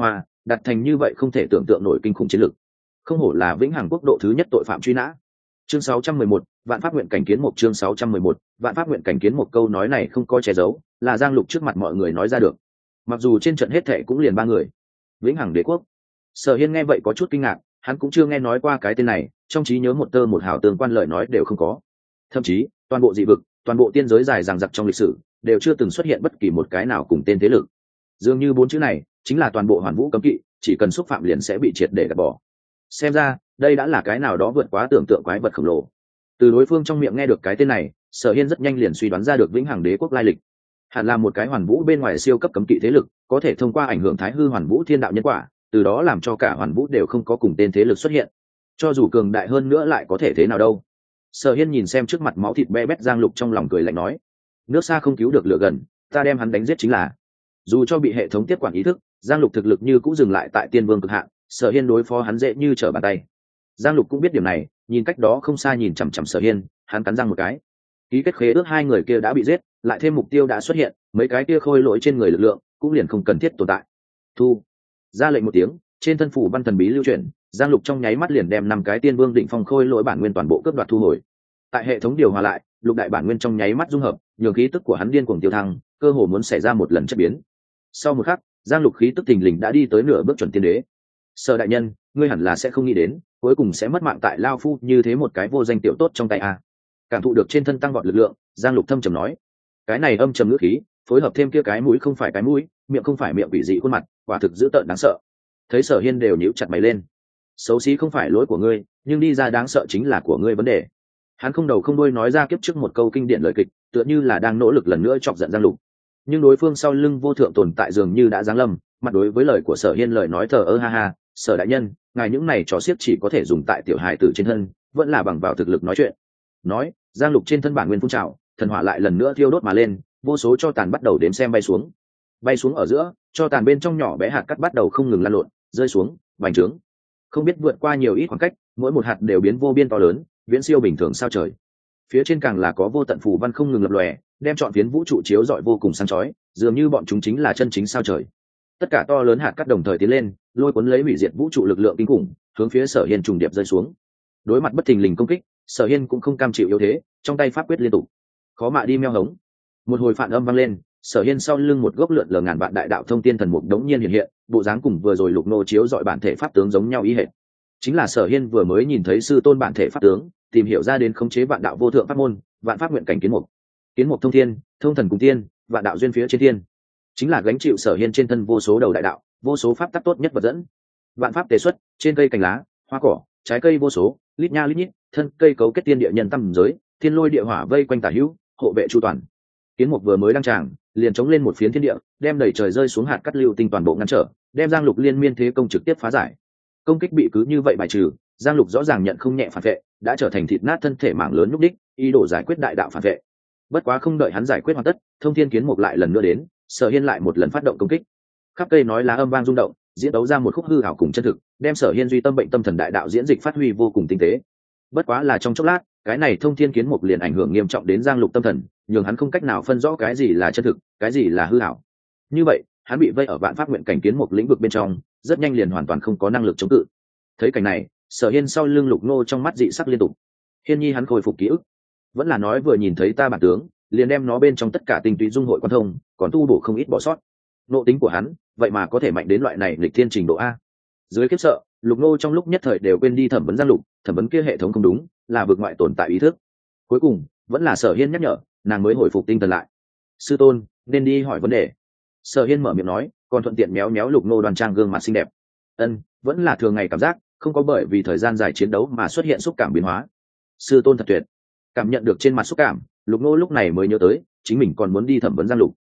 đặt thành như vậy không thể tưởng tượng nổi kinh khủng chiến lực. Không hổ là vĩnh hằng quốc độ thứ nhất tội phạm truy nã. Chương 611, vạn pháp nguyện cảnh kiến một. Chương 611, vạn pháp nguyện cảnh kiến một. Câu nói này không có che giấu, là Giang Lục trước mặt mọi người nói ra được. Mặc dù trên trận hết thệ cũng liền 3 người. Vĩnh hằng đế quốc. Sở Hiên nghe vậy có chút kinh ngạc, hắn cũng chưa nghe nói qua cái tên này, trong trí nhớ một tơ một hào tương quan lời nói đều không có. Thậm chí, toàn bộ dị vực, toàn bộ tiên giới dài dằng dặc trong lịch sử, đều chưa từng xuất hiện bất kỳ một cái nào cùng tên thế lực. Dường như 4 chữ này chính là toàn bộ Hoàn Vũ cấm kỵ, chỉ cần xúc phạm liền sẽ bị triệt để gạt bỏ. Xem ra, đây đã là cái nào đó vượt quá tưởng tượng quái vật khổng lồ. Từ đối phương trong miệng nghe được cái tên này, Sở Hiên rất nhanh liền suy đoán ra được vĩnh hằng đế quốc lai lịch. Hẳn là một cái Hoàn Vũ bên ngoài siêu cấp cấm kỵ thế lực, có thể thông qua ảnh hưởng Thái Hư Hoàn Vũ thiên đạo nhân quả, từ đó làm cho cả Hoàn Vũ đều không có cùng tên thế lực xuất hiện. Cho dù cường đại hơn nữa lại có thể thế nào đâu. Sở Hiên nhìn xem trước mặt máu thịt be bét Giang Lục trong lòng cười lạnh nói: nước xa không cứu được lửa gần, ta đem hắn đánh giết chính là. Dù cho bị hệ thống tiếp quản ý thức, Giang Lục thực lực như cũng dừng lại tại tiên vương cực hạn, Sở Hiên đối phó hắn dễ như trở bàn tay. Giang Lục cũng biết điểm này, nhìn cách đó không xa nhìn chằm chằm Sở Hiên, hắn cắn răng một cái. Ký kết khế ước 2 người kia đã bị giết, lại thêm mục tiêu đã xuất hiện, mấy cái kia khôi lỗi trên người lực lượng cũng liền không cần thiết tồn tại. Thu. Ra lệnh một tiếng, trên thân phủ văn thần bí lưu chuyển, Giang Lục trong nháy mắt liền đem 5 cái tiên vương định phong khôi lỗi bản nguyên toàn bộ cướp đoạt thu hồi. Tại hệ thống điều hòa lại, lục đại bản nguyên trong nháy mắt dung hợp, nhường khí tức của hắn điên cuồng tiêu thăng, cơ hồ muốn xảy ra một lần chất biến. Sau một khắc, Giang Lục khí tức thình lình đã đi tới nửa bước chuẩn tiên đế. Sở đại nhân, ngươi hẳn là sẽ không nghĩ đến, cuối cùng sẽ mất mạng tại lao phu như thế một cái vô danh tiểu tốt trong tay a. Cảm thụ được trên thân tăng vọt lực lượng, Giang Lục thâm trầm nói. Cái này âm trầm ngữ khí, phối hợp thêm kia cái mũi không phải cái mũi, miệng không phải miệng quỷ dị khuôn mặt, quả thực dữ tợn đáng sợ. Thấy Sở Hiên đều nhíu chặt mày lên. Xấu xí không phải lỗi của ngươi, nhưng đi ra đáng sợ chính là của ngươi vấn đề. Hắn không đầu không đuôi nói ra kiếp trước một câu kinh điển lời kịch, tựa như là đang nỗ lực lần nữa chọc giận Giang Lục. Nhưng đối phương sau lưng vô thượng tồn tại dường như đã giáng lâm, mặt đối với lời của Sở Hiên lời nói thờ ơ ha ha, Sở đại nhân, ngài những này trò xiếc chỉ có thể dùng tại tiểu hài tử trên thân, vẫn là bằng vào thực lực nói chuyện. Nói, Giang Lục trên thân bản nguyên phun trào, thần hỏa lại lần nữa thiêu đốt mà lên, vô số cho tàn bắt đầu đếm xem bay xuống. Bay xuống ở giữa, cho tàn bên trong nhỏ bé hạt cát bắt đầu không ngừng lan lộn, rơi xuống, bành trướng. Không biết vượt qua nhiều ít khoảng cách, mỗi một hạt đều biến vô biên to lớn, viễn siêu bình thường sao trời. Phía trên càng là có vô tận phù văn không ngừng lập lòe, đem trọn phiến vũ trụ chiếu rọi vô cùng sáng chói, dường như bọn chúng chính là chân chính sao trời. Tất cả to lớn hạt cát đồng thời tiến lên, lôi cuốn lấy hủy diệt vũ trụ lực lượng kinh khủng, hướng phía Sở Hiên trùng điệp rơi xuống. Đối mặt bất thình lình công kích, Sở Hiên cũng không cam chịu yếu thế, trong tay pháp quyết liên tục. Khó mạ đi meo hống. Một hồi phản âm vang lên, Sở Hiên sau lưng một gốc lượn lờ ngàn vạn đại đạo thông tiên thần mục đống nhiên hiện hiện, bộ dáng cùng vừa rồi Lục Nô chiếu dọi bản thể pháp tướng giống nhau ý hệt. Chính là Sở Hiên vừa mới nhìn thấy sư tôn bản thể pháp tướng, tìm hiểu ra đến khống chế vạn đạo vô thượng pháp môn, vạn pháp nguyện cảnh kiến mục. Kiến mục thông thiên, thông thần cùng tiên, vạn đạo duyên phía trên thiên. Chính là gánh chịu Sở Hiên trên thân vô số đầu đại đạo, vô số pháp tắc tốt nhất vật dẫn. Vạn pháp tề xuất, trên cây cành lá, hoa cỏ, trái cây vô số, lít nha lít nhít, thân cây cấu kết tiên địa nhân tâm giới, thiên lôi địa hỏa vây quanh tả hữu, hộ vệ chu toàn. Kiến mục vừa mới đăng tràng, liền chống lên một phiến thiên địa, đem đẩy trời rơi xuống hạt cát lưu tinh toàn bộ ngăn trở, đem Giang Lục liên miên thế công trực tiếp phá giải. Công kích bị cứ như vậy bài trừ, Giang Lục rõ ràng nhận không nhẹ phản vệ, đã trở thành thịt nát thân thể mảng lớn nhúc đích, ý đồ giải quyết đại đạo phản vệ. Bất quá không đợi hắn giải quyết hoàn tất, thông thiên kiến mục lại lần nữa đến, Sở Hiên lại một lần phát động công kích. Khắp cây nói lá âm vang rung động, diễn đấu ra một khúc hư ảo cùng chân thực, đem Sở Hiên duy tâm bệnh tâm thần đại đạo diễn dịch phát huy vô cùng tinh tế. Bất quá là trong chốc lát, cái này thông thiên kiến mục liền ảnh hưởng nghiêm trọng đến Giang Lục tâm thần, nhường hắn không cách nào phân rõ cái gì là chân thực, cái gì là hư ảo. Như vậy, hắn bị vây ở vạn pháp nguyện cảnh kiến mục lĩnh vực bên trong, rất nhanh liền hoàn toàn không có năng lực chống cự. Thấy cảnh này, Sở Hiên sau lưng Lục Nô trong mắt dị sắc liên tục. Hiên nhi hắn khôi phục ký ức, vẫn là nói vừa nhìn thấy ta bản tướng, liền đem nó bên trong tất cả tinh túy dung hội quan thông, còn tu bổ không ít bỏ sót. Nộ tính của hắn, vậy mà có thể mạnh đến loại này nghịch thiên trình độ a. Dưới kiếp sợ, Lục Nô trong lúc nhất thời đều quên đi thẩm vấn Giang Lục, thẩm vấn kia hệ thống không đúng, là vực ngoại tồn tại ý thức. Cuối cùng, vẫn là Sở Hiên nhắc nhở, nàng mới hồi phục tinh thần lại. Sư tôn, nên đi hỏi vấn đề. Sở Hiên mở miệng nói, còn thuận tiện méo méo Lục Nô đoan trang gương mặt xinh đẹp. Vẫn là thường ngày cảm giác, không có bởi vì thời gian dài chiến đấu mà xuất hiện xúc cảm biến hóa. Sư tôn thật tuyệt. Cảm nhận được trên mặt xúc cảm, Lục Nô lúc này mới nhớ tới, chính mình còn muốn đi thẩm vấn Giang Lục.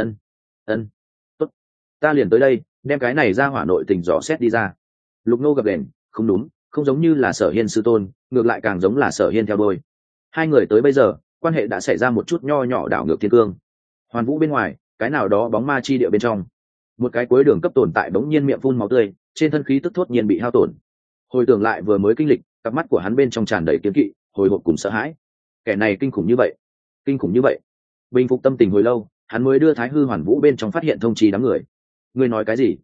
Tốt, ta liền tới đây, đem cái này ra hỏa nội tình dò xét đi ra. Lục Nô gật đền, không đúng, không giống như là Sở Hiên sư tôn, ngược lại càng giống là Sở Hiên theo đuôi. Hai người tới bây giờ, quan hệ đã xảy ra một chút nho nhỏ đảo ngược thiên cương. Hoàn Vũ bên ngoài, cái nào đó bóng ma chi địa bên trong, một cái cuối đường cấp tồn tại bỗng nhiên miệng phun máu tươi, trên thân khí tức thốt nhiên bị hao tổn. Hồi tưởng lại vừa mới kinh lịch, cặp mắt của hắn bên trong tràn đầy kiêng kỵ, hồi hộp cùng sợ hãi. Kẻ này kinh khủng như vậy, kinh khủng như vậy. Bình phục tâm tình hồi lâu, hắn mới đưa Thái Hư Hoàn Vũ bên trong phát hiện thông chi đám người. Ngươi nói cái gì?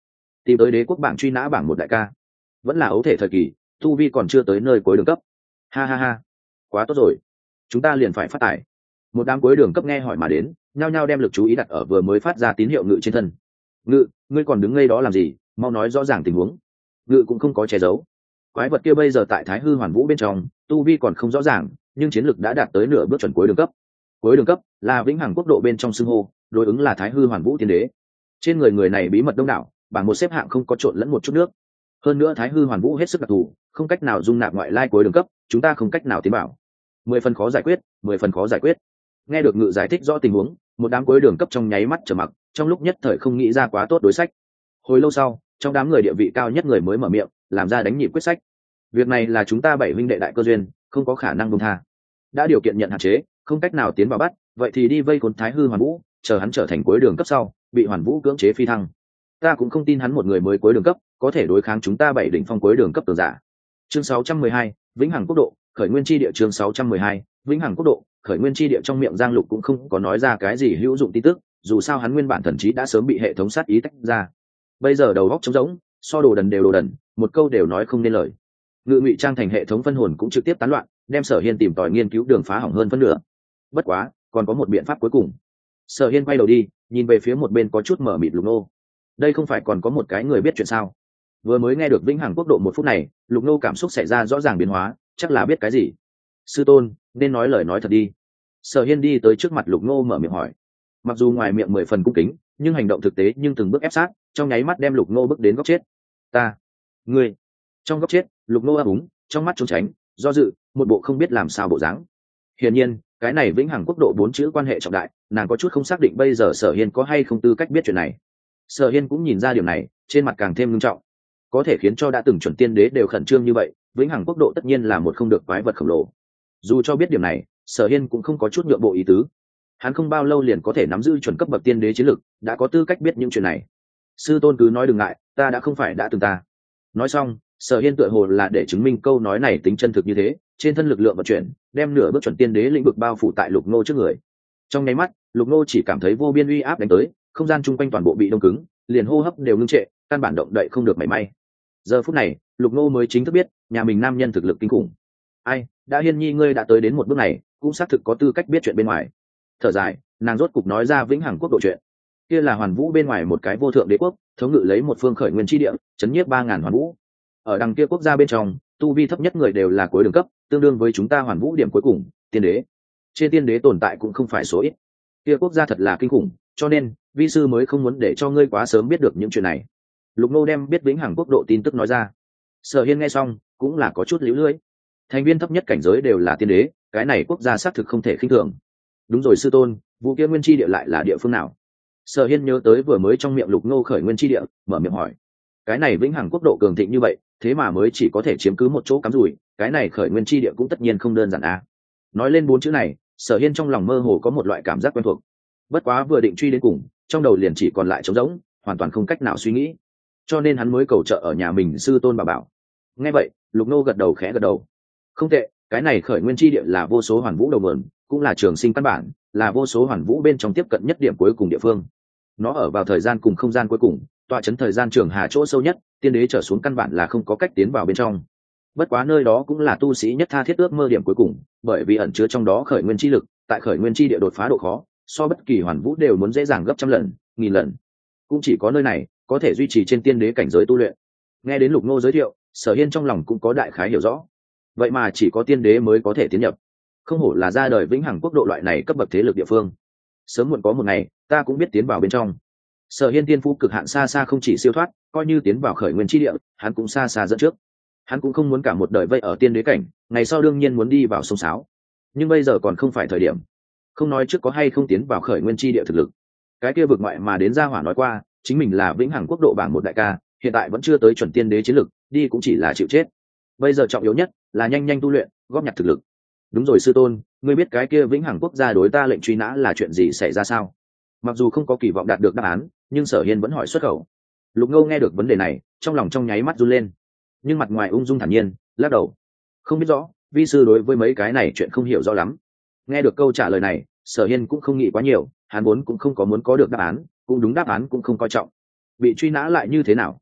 tìm tới đế quốc bảng truy nã bảng một đại ca, vẫn là ấu thể thời kỳ, tu vi còn chưa tới nơi cuối đường cấp. Ha ha ha, quá tốt rồi, chúng ta liền phải phát tài. Một đám cuối đường cấp nghe hỏi mà đến, nhao nhao đem lực chú ý đặt ở vừa mới phát ra tín hiệu Ngự trên thân. Ngự, ngươi còn đứng ngây đó làm gì, mau nói rõ ràng tình huống. Ngự cũng không có che giấu. Quái vật kia bây giờ tại Thái Hư Hoàn Vũ bên trong, tu vi còn không rõ ràng, nhưng chiến lực đã đạt tới nửa bước chuẩn cuối đường cấp. Cuối đường cấp là vĩnh hằng quốc độ bên trong xưng hô, đối ứng là Thái Hư Hoàn Vũ tiên đế. Trên người người này bí mật đông đảo, bảng một xếp hạng không có trộn lẫn một chút nước. Hơn nữa Thái Hư Hoàn Vũ hết sức đặc thù, không cách nào dung nạp ngoại lai cuối đường cấp, chúng ta không cách nào tiến bảo. 10 phần khó giải quyết, 10 phần khó giải quyết. Nghe được Ngự giải thích rõ tình huống, một đám cuối đường cấp trong nháy mắt trầm mặc, trong lúc nhất thời không nghĩ ra quá tốt đối sách. Hồi lâu sau, trong đám người địa vị cao nhất người mới mở miệng, làm ra đánh nhịp quyết sách. Việc này là chúng ta 7 huynh đệ đại cơ duyên, không có khả năng buông tha. Đã điều kiện nhận hạn chế, không cách nào tiến vào bắt, vậy thì đi vây khốn Thái Hư Hoàn Vũ, chờ hắn trở thành cuối đường cấp sau, bị Hoàn Vũ cưỡng chế phi thăng. Ta cũng không tin hắn một người mới cuối đường cấp có thể đối kháng chúng ta 7 đỉnh phong cuối đường cấp cường giả. Chương 612, Vĩnh Hằng Quốc độ, khởi nguyên chi địa. Chương 612, Vĩnh Hằng Quốc độ, khởi nguyên chi địa. Trong miệng Giang Lục cũng không có nói ra cái gì hữu dụng tin tức, dù sao hắn nguyên bản thần trí đã sớm bị hệ thống sát ý tách ra. Bây giờ đầu óc trống rỗng, so đồ đần đều đồ đần, một câu đều nói không nên lời. Ngự ngụy trang thành hệ thống phân hồn cũng trực tiếp tán loạn, đem Sở Hiên tìm tòi nghiên cứu đường phá hỏng hơn phân nửa. Bất quá, còn có một biện pháp cuối cùng. Sở Hiên quay đầu đi, nhìn về phía một bên có chút mở mịt Lục Nô. Đây không phải còn có một cái người biết chuyện sao? Vừa mới nghe được Vĩnh Hằng Quốc độ một phút này, Lục Nô cảm xúc xảy ra rõ ràng biến hóa, chắc là biết cái gì. Sư tôn, nên nói lời nói thật đi. Sở Hiên đi tới trước mặt Lục Nô mở miệng hỏi. Mặc dù ngoài miệng 10 phần cung kính, nhưng hành động thực tế nhưng từng bước ép sát, trong nháy mắt đem Lục Nô bước đến góc chết. Ta, ngươi. Trong góc chết, Lục Nô ấp úng, trong mắt trốn tránh, do dự, một bộ không biết làm sao bộ dáng. Hiển nhiên, cái này Vĩnh Hằng Quốc độ 4 chữ quan hệ trọng đại, nàng có chút không xác định bây giờ Sở Hiên có hay không tư cách biết chuyện này. Sở Hiên cũng nhìn ra điều này, trên mặt càng thêm nghiêm trọng. Có thể khiến cho đã từng chuẩn tiên đế đều khẩn trương như vậy, Vĩnh Hằng Quốc độ tất nhiên là một không được quái vật khổng lồ. Dù cho biết điểm này, Sở Hiên cũng không có chút nhượng bộ ý tứ. Hắn không bao lâu liền có thể nắm giữ chuẩn cấp bậc tiên đế chiến lực, đã có tư cách biết những chuyện này. Sư tôn cứ nói đừng ngại, ta đã không phải đã từng ta. Nói xong, Sở Hiên tựa hồ là để chứng minh câu nói này tính chân thực như thế, trên thân lực lượng vận chuyển, đem nửa bước chuẩn tiên đế lĩnh vực bao phủ tại Lục Nô trước người. Trong nháy mắt, Lục Nô chỉ cảm thấy vô biên uy áp đánh tới, không gian chung quanh toàn bộ bị đông cứng, liền hô hấp đều ngưng trệ, căn bản động đậy không được mảy may. Giờ phút này, Lục Nô mới chính thức biết, nhà mình nam nhân thực lực kinh khủng. Ai, đã Hiên nhi ngươi đã tới đến một bước này, cũng xác thực có tư cách biết chuyện bên ngoài. Thở dài, nàng rốt cục nói ra Vĩnh Hằng Quốc độ chuyện. Kia là Hoàn Vũ bên ngoài một cái vô thượng đế quốc, thống ngự lấy một phương khởi nguyên chi địa, chấn nhiếp 3000 Hoàn Vũ. Ở đằng kia quốc gia bên trong, tu vi thấp nhất người đều là cuối đường cấp, tương đương với chúng ta Hoàn Vũ điểm cuối cùng, tiên đế. Trên tiên đế tồn tại cũng không phải số ít. Kia quốc gia thật là kinh khủng, cho nên vi sư mới không muốn để cho ngươi quá sớm biết được những chuyện này. Lục Nô đem biết Vĩnh Hằng Quốc độ tin tức nói ra. Sở Hiên nghe xong cũng là có chút liễu lưỡi. Thành viên thấp nhất cảnh giới đều là tiên đế, cái này quốc gia xác thực không thể khinh thường. Đúng rồi sư tôn, vụ kia nguyên chi địa lại là địa phương nào? Sở Hiên nhớ tới vừa mới trong miệng Lục Nô khởi nguyên chi địa, mở miệng hỏi. Cái này Vĩnh Hằng Quốc độ cường thịnh như vậy, thế mà mới chỉ có thể chiếm cứ một chỗ cắm rủi, cái này khởi nguyên chi địa cũng tất nhiên không đơn giản à? Nói lên 4 chữ này, Sở Hiên trong lòng mơ hồ có một loại cảm giác quen thuộc. Bất quá vừa định truy đến cùng, trong đầu liền chỉ còn lại trống rỗng, hoàn toàn không cách nào suy nghĩ. Cho nên hắn mới cầu trợ ở nhà mình sư tôn bà bảo. Nghe vậy, Lục Nô gật đầu khẽ gật đầu. Không tệ, cái này khởi nguyên chi địa là vô số Hoàn Vũ đầu nguồn, cũng là trường sinh căn bản, là vô số Hoàn Vũ bên trong tiếp cận nhất điểm cuối cùng địa phương. Nó ở vào thời gian cùng không gian cuối cùng, tọa chấn thời gian trường hà chỗ sâu nhất, tiên đế trở xuống căn bản là không có cách tiến vào bên trong. Bất quá nơi đó cũng là tu sĩ nhất tha thiết ước mơ điểm cuối cùng, bởi vì ẩn chứa trong đó khởi nguyên chi lực, tại khởi nguyên chi địa đột phá độ khó, so bất kỳ Hoàn Vũ đều muốn dễ dàng gấp trăm lần, nghìn lần. Cũng chỉ có nơi này có thể duy trì trên tiên đế cảnh giới tu luyện. Nghe đến Lục Nô giới thiệu, Sở Hiên trong lòng cũng có đại khái hiểu rõ. Vậy mà chỉ có tiên đế mới có thể tiến nhập. Không hổ là ra đời Vĩnh Hằng Quốc độ loại này cấp bậc thế lực địa phương. Sớm muộn có một ngày, ta cũng biết tiến vào bên trong. Sở Hiên tiên phú cực hạn xa xa không chỉ siêu thoát, coi như tiến vào khởi nguyên chi địa, hắn cũng xa xa dẫn trước. Hắn cũng không muốn cả một đời vây ở tiên đế cảnh, ngày sau đương nhiên muốn đi vào sông sáo. Nhưng bây giờ còn không phải thời điểm. Không nói trước có hay không tiến vào khởi nguyên chi địa thực lực. Cái kia vực ngoại mà đến Gia Hỏa nói qua, chính mình là Vĩnh Hằng Quốc độ bảng 1 đại ca, hiện tại vẫn chưa tới chuẩn tiên đế chiến lực, đi cũng chỉ là chịu chết. Bây giờ trọng yếu nhất là nhanh nhanh tu luyện, góp nhặt thực lực. Đúng rồi sư tôn, ngươi biết cái kia Vĩnh Hằng Quốc gia đối ta lệnh truy nã là chuyện gì xảy ra sao? Mặc dù không có kỳ vọng đạt được đáp án, nhưng Sở Hiên vẫn hỏi xuất khẩu. Lục Ngô nghe được vấn đề này, trong lòng trong nháy mắt run lên, nhưng mặt ngoài ung dung thản nhiên, lắc đầu. Không biết rõ, vi sư đối với mấy cái này chuyện không hiểu rõ lắm. Nghe được câu trả lời này, Sở Hiên cũng không nghĩ quá nhiều, hắn vốn cũng không có muốn có được đáp án, cũng đúng đáp án cũng không coi trọng. Bị truy nã lại như thế nào?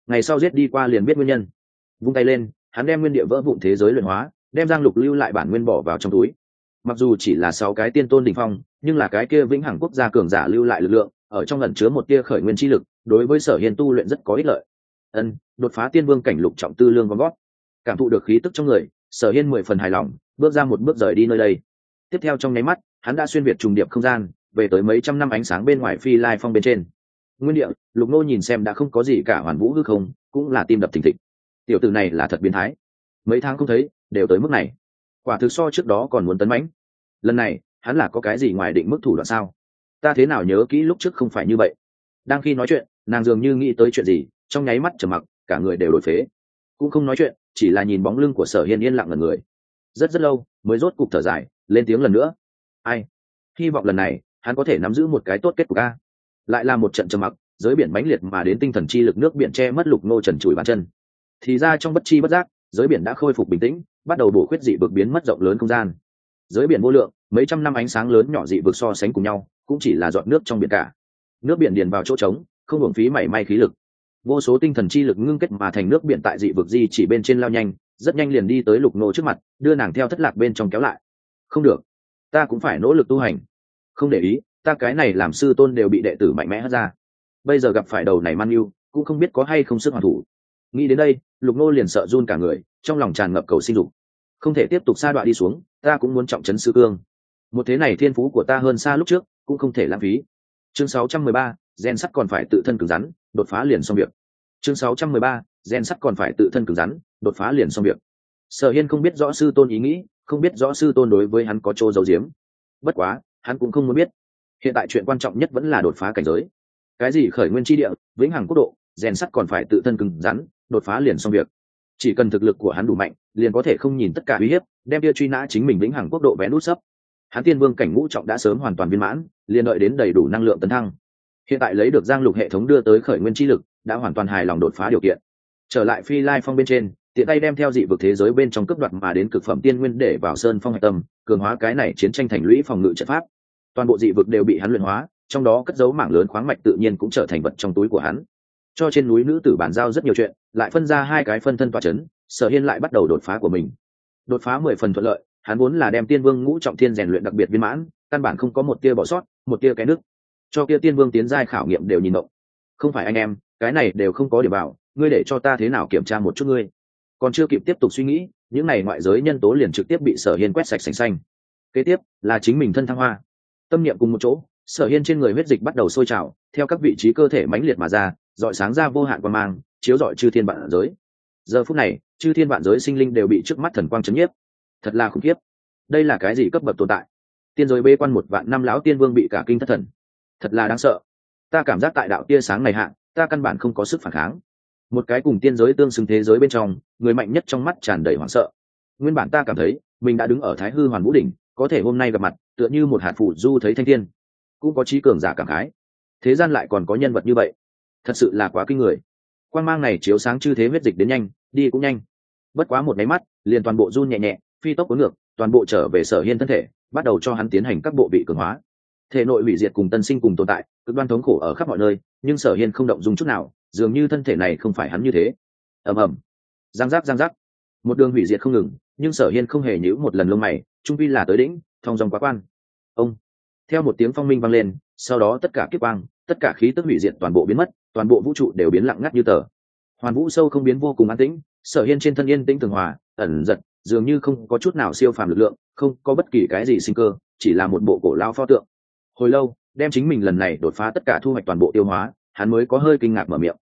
ngày sau giết đi qua liền biết nguyên nhân. Vung tay lên, hắn đem nguyên địa vỡ vụn thế giới luyện hóa, đem Giang Lục lưu lại bản nguyên bỏ vào trong túi. Mặc dù chỉ là 6 cái tiên tôn đỉnh phong, nhưng là cái kia vĩnh hằng quốc gia cường giả lưu lại lực lượng, ở trong ẩn chứa một tia khởi nguyên chi lực, đối với Sở Hiên tu luyện rất có ích lợi. Đột phá tiên vương cảnh lục trọng tư lương gom gót. Cảm thụ được khí tức trong người, Sở Hiên 10 phần hài lòng, bước ra một bước rời đi nơi đây. Tiếp theo trong nháy mắt, hắn đã xuyên việt trùng điệp không gian, về tới mấy trăm năm ánh sáng bên ngoài Phi Lai Phong bên trên. Nguyên địa, Lục Nô nhìn xem đã không có gì cả hoàn vũ hư không, cũng là tim đập thình thịch. Tiểu tử này là thật biến thái, mấy tháng không thấy, đều tới mức này. Quả thực so trước đó còn muốn tấn mãnh. Lần này, hắn là có cái gì ngoài định mức thủ đoạn sao? Ta thế nào nhớ kỹ lúc trước không phải như vậy. Đang khi nói chuyện, nàng dường như nghĩ tới chuyện gì, trong nháy mắt trầm mặc, cả người đều đổi phế. Cũng không nói chuyện, chỉ là nhìn bóng lưng của Sở Hiên yên lặng ngẩn người. Rất rất lâu, mới rốt cục thở dài, lên tiếng lần nữa. Ai? Hy vọng lần này, hắn có thể nắm giữ một cái tốt kết cục a. Lại là một trận trầm mặc, giới biển mãnh liệt mà đến tinh thần chi lực nước biển che mất Lục Nô trần trụi bàn chân. Thì ra trong bất chi bất giác, giới biển đã khôi phục bình tĩnh, bắt đầu bổ khuyết dị vực biến mất rộng lớn không gian. Giới biển vô lượng, mấy trăm năm ánh sáng lớn nhỏ dị vực so sánh cùng nhau, cũng chỉ là giọt nước trong biển cả. Nước biển điền vào chỗ trống, không hưởng phí mảy may khí lực. Vô số tinh thần chi lực ngưng kết mà thành nước biển tại dị vực di chỉ bên trên lao nhanh, rất nhanh liền đi tới Lục Nô trước mặt, đưa nàng theo thất lạc bên trong kéo lại. Không được, ta cũng phải nỗ lực tu hành. Không để ý, ta cái này làm sư tôn đều bị đệ tử mạnh mẽ hất ra. Bây giờ gặp phải đầu này man yêu, cũng không biết có hay không sức hoàn thủ. Nghĩ đến đây, Lục Nô liền sợ run cả người, trong lòng tràn ngập cầu sinh dục. Không thể tiếp tục sa đọa đi xuống, ta cũng muốn trọng trấn sư cương. Một thế này thiên phú của ta hơn xa lúc trước, cũng không thể lãng phí. Chương 613, gen sắt còn phải tự thân cứng rắn, đột phá liền xong việc. Chương 613, gen sắt còn phải tự thân cứng rắn, đột phá liền xong việc. Sở Hiên không biết rõ sư tôn ý nghĩ, không biết rõ sư tôn đối với hắn có chỗ giấu giếm. Bất quá, hắn cũng không muốn biết. Hiện tại chuyện quan trọng nhất vẫn là đột phá cảnh giới. Cái gì khởi nguyên chi địa, vĩnh hằng quốc độ, gen sắt còn phải tự thân cứng rắn, đột phá liền xong việc. Chỉ cần thực lực của hắn đủ mạnh, liền có thể không nhìn tất cả uy hiếp, đem kia truy nã chính mình vĩnh hằng quốc độ vẽ nút sấp. Hắn tiên vương cảnh ngũ trọng đã sớm hoàn toàn viên mãn, liền đợi đến đầy đủ năng lượng tấn thăng. Hiện tại lấy được Giang Lục hệ thống đưa tới khởi nguyên chi lực, đã hoàn toàn hài lòng đột phá điều kiện. Trở lại Phi Lai Phong bên trên, tiện tay đem theo dị vực thế giới bên trong cướp đoạt mà đến cực phẩm tiên nguyên để vào sơn phong hạch tâm, cường hóa cái này chiến tranh thành lũy phòng ngự trận pháp. Toàn bộ dị vực đều bị hắn luyện hóa, trong đó cất giấu mảng lớn khoáng mạch tự nhiên cũng trở thành vật trong túi của hắn. Cho trên núi nữ tử bàn giao rất nhiều chuyện, lại phân ra 2 cái phân thân tọa chấn, Sở Hiên lại bắt đầu đột phá của mình. Đột phá 10 phần thuận lợi, hắn vốn là đem tiên vương ngũ trọng thiên rèn luyện đặc biệt viên mãn, căn bản không có một tia bỏ sót, một tia cái nước. Cho kia tiên vương tiến giai khảo nghiệm đều nhìn động. Không phải anh em, cái này đều không có điểm bảo, ngươi để cho ta thế nào kiểm tra một chút ngươi. Còn chưa kịp tiếp tục suy nghĩ, những này ngoại giới nhân tố liền trực tiếp bị Sở Hiên quét sạch sành xanh. Kế tiếp là chính mình thân thăng hoa. Tâm niệm cùng một chỗ, Sở Hiên trên người huyết dịch bắt đầu sôi trào, theo các vị trí cơ thể mãnh liệt mà ra, rọi sáng ra vô hạn quang mang, chiếu rọi chư thiên vạn giới. Giờ phút này, chư thiên vạn giới sinh linh đều bị trước mắt thần quang chấn nhiếp. Thật là khủng khiếp. Đây là cái gì cấp bậc tồn tại? Tiên giới bế quan 1 vạn năm lão tiên vương bị cả kinh thất thần. Thật là đáng sợ. Ta cảm giác tại đạo tia sáng này hạ, ta căn bản không có sức phản kháng. Một cái cùng tiên giới tương xứng thế giới bên trong, người mạnh nhất trong mắt tràn đầy hoảng sợ. Nguyên bản ta cảm thấy, mình đã đứng ở Thái Hư Hoàn Vũ đỉnh, có thể hôm nay gặp mặt, tựa như một hạt phù du thấy thanh thiên. Cũng có trí cường giả cảm khái. Thế gian lại còn có nhân vật như vậy, thật sự là quá kinh người. Quang mang này chiếu sáng chư thế huyết dịch đến nhanh, đi cũng nhanh. Bất quá một máy mắt, liền toàn bộ run nhẹ nhẹ, phi tốc cuốn ngược, toàn bộ trở về Sở Hiên thân thể, bắt đầu cho hắn tiến hành các bộ vị cường hóa. Thể nội hủy diệt cùng tân sinh cùng tồn tại, cực đoan thống khổ ở khắp mọi nơi, nhưng Sở Hiên không động dung chút nào, dường như thân thể này không phải hắn như thế. Ầm ầm, giang giác, một đường hủy diệt không ngừng, nhưng Sở Hiên không hề nhíu một lần lông mày, trung vi là tới đỉnh, thong dong quá quan. Ông, theo một tiếng phong minh vang lên, sau đó tất cả kiếp quang, tất cả khí tức hủy diệt toàn bộ biến mất, toàn bộ vũ trụ đều biến lặng ngắt như tờ. Hoàn vũ sâu không biến vô cùng an tĩnh, Sở Hiên trên thân yên tĩnh tường hòa, ẩn giật, dường như không có chút nào siêu phàm lực lượng, không có bất kỳ cái gì sinh cơ, chỉ là một bộ cổ lao pho tượng. Hồi lâu, đem chính mình lần này đột phá tất cả thu hoạch toàn bộ tiêu hóa, hắn mới có hơi kinh ngạc mở miệng.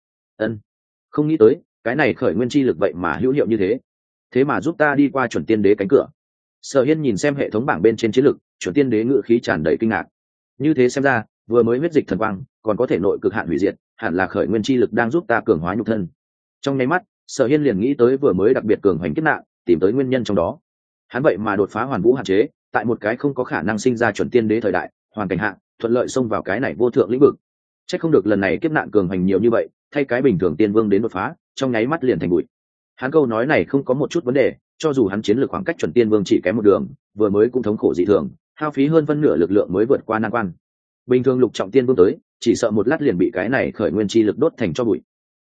Không nghĩ tới, cái này khởi nguyên chi lực vậy mà hữu hiệu như thế. Thế mà giúp ta đi qua chuẩn tiên đế cánh cửa. Sở Hiên nhìn xem hệ thống bảng bên trên chiến lực, chuẩn tiên đế ngự khí tràn đầy kinh ngạc. Như thế xem ra, vừa mới huyết dịch thần quang, còn có thể nội cực hạn hủy diệt, hẳn là khởi nguyên chi lực đang giúp ta cường hóa nhục thân. Trong nháy mắt, Sở Hiên liền nghĩ tới vừa mới đặc biệt cường hoành kiếp nạn, tìm tới nguyên nhân trong đó. Hắn vậy mà đột phá hoàn vũ hạn chế, tại một cái không có khả năng sinh ra chuẩn tiên đế thời đại, hoàn cảnh hạ, thuận lợi xông vào cái này vô thượng lĩnh vực. Chắc không được lần này kiếp nạn cường hoành nhiều như vậy, thay cái bình thường tiên vương đến đột phá, trong nháy mắt liền thành bụi. Hắn câu nói này không có một chút vấn đề, cho dù hắn chiến lược khoảng cách chuẩn tiên vương chỉ kém một đường, vừa mới cũng thống khổ dị thường, hao phí hơn phân nửa lực lượng mới vượt qua nan quan. Bình thường lục trọng tiên vương tới, chỉ sợ một lát liền bị cái này khởi nguyên chi lực đốt thành cho bụi.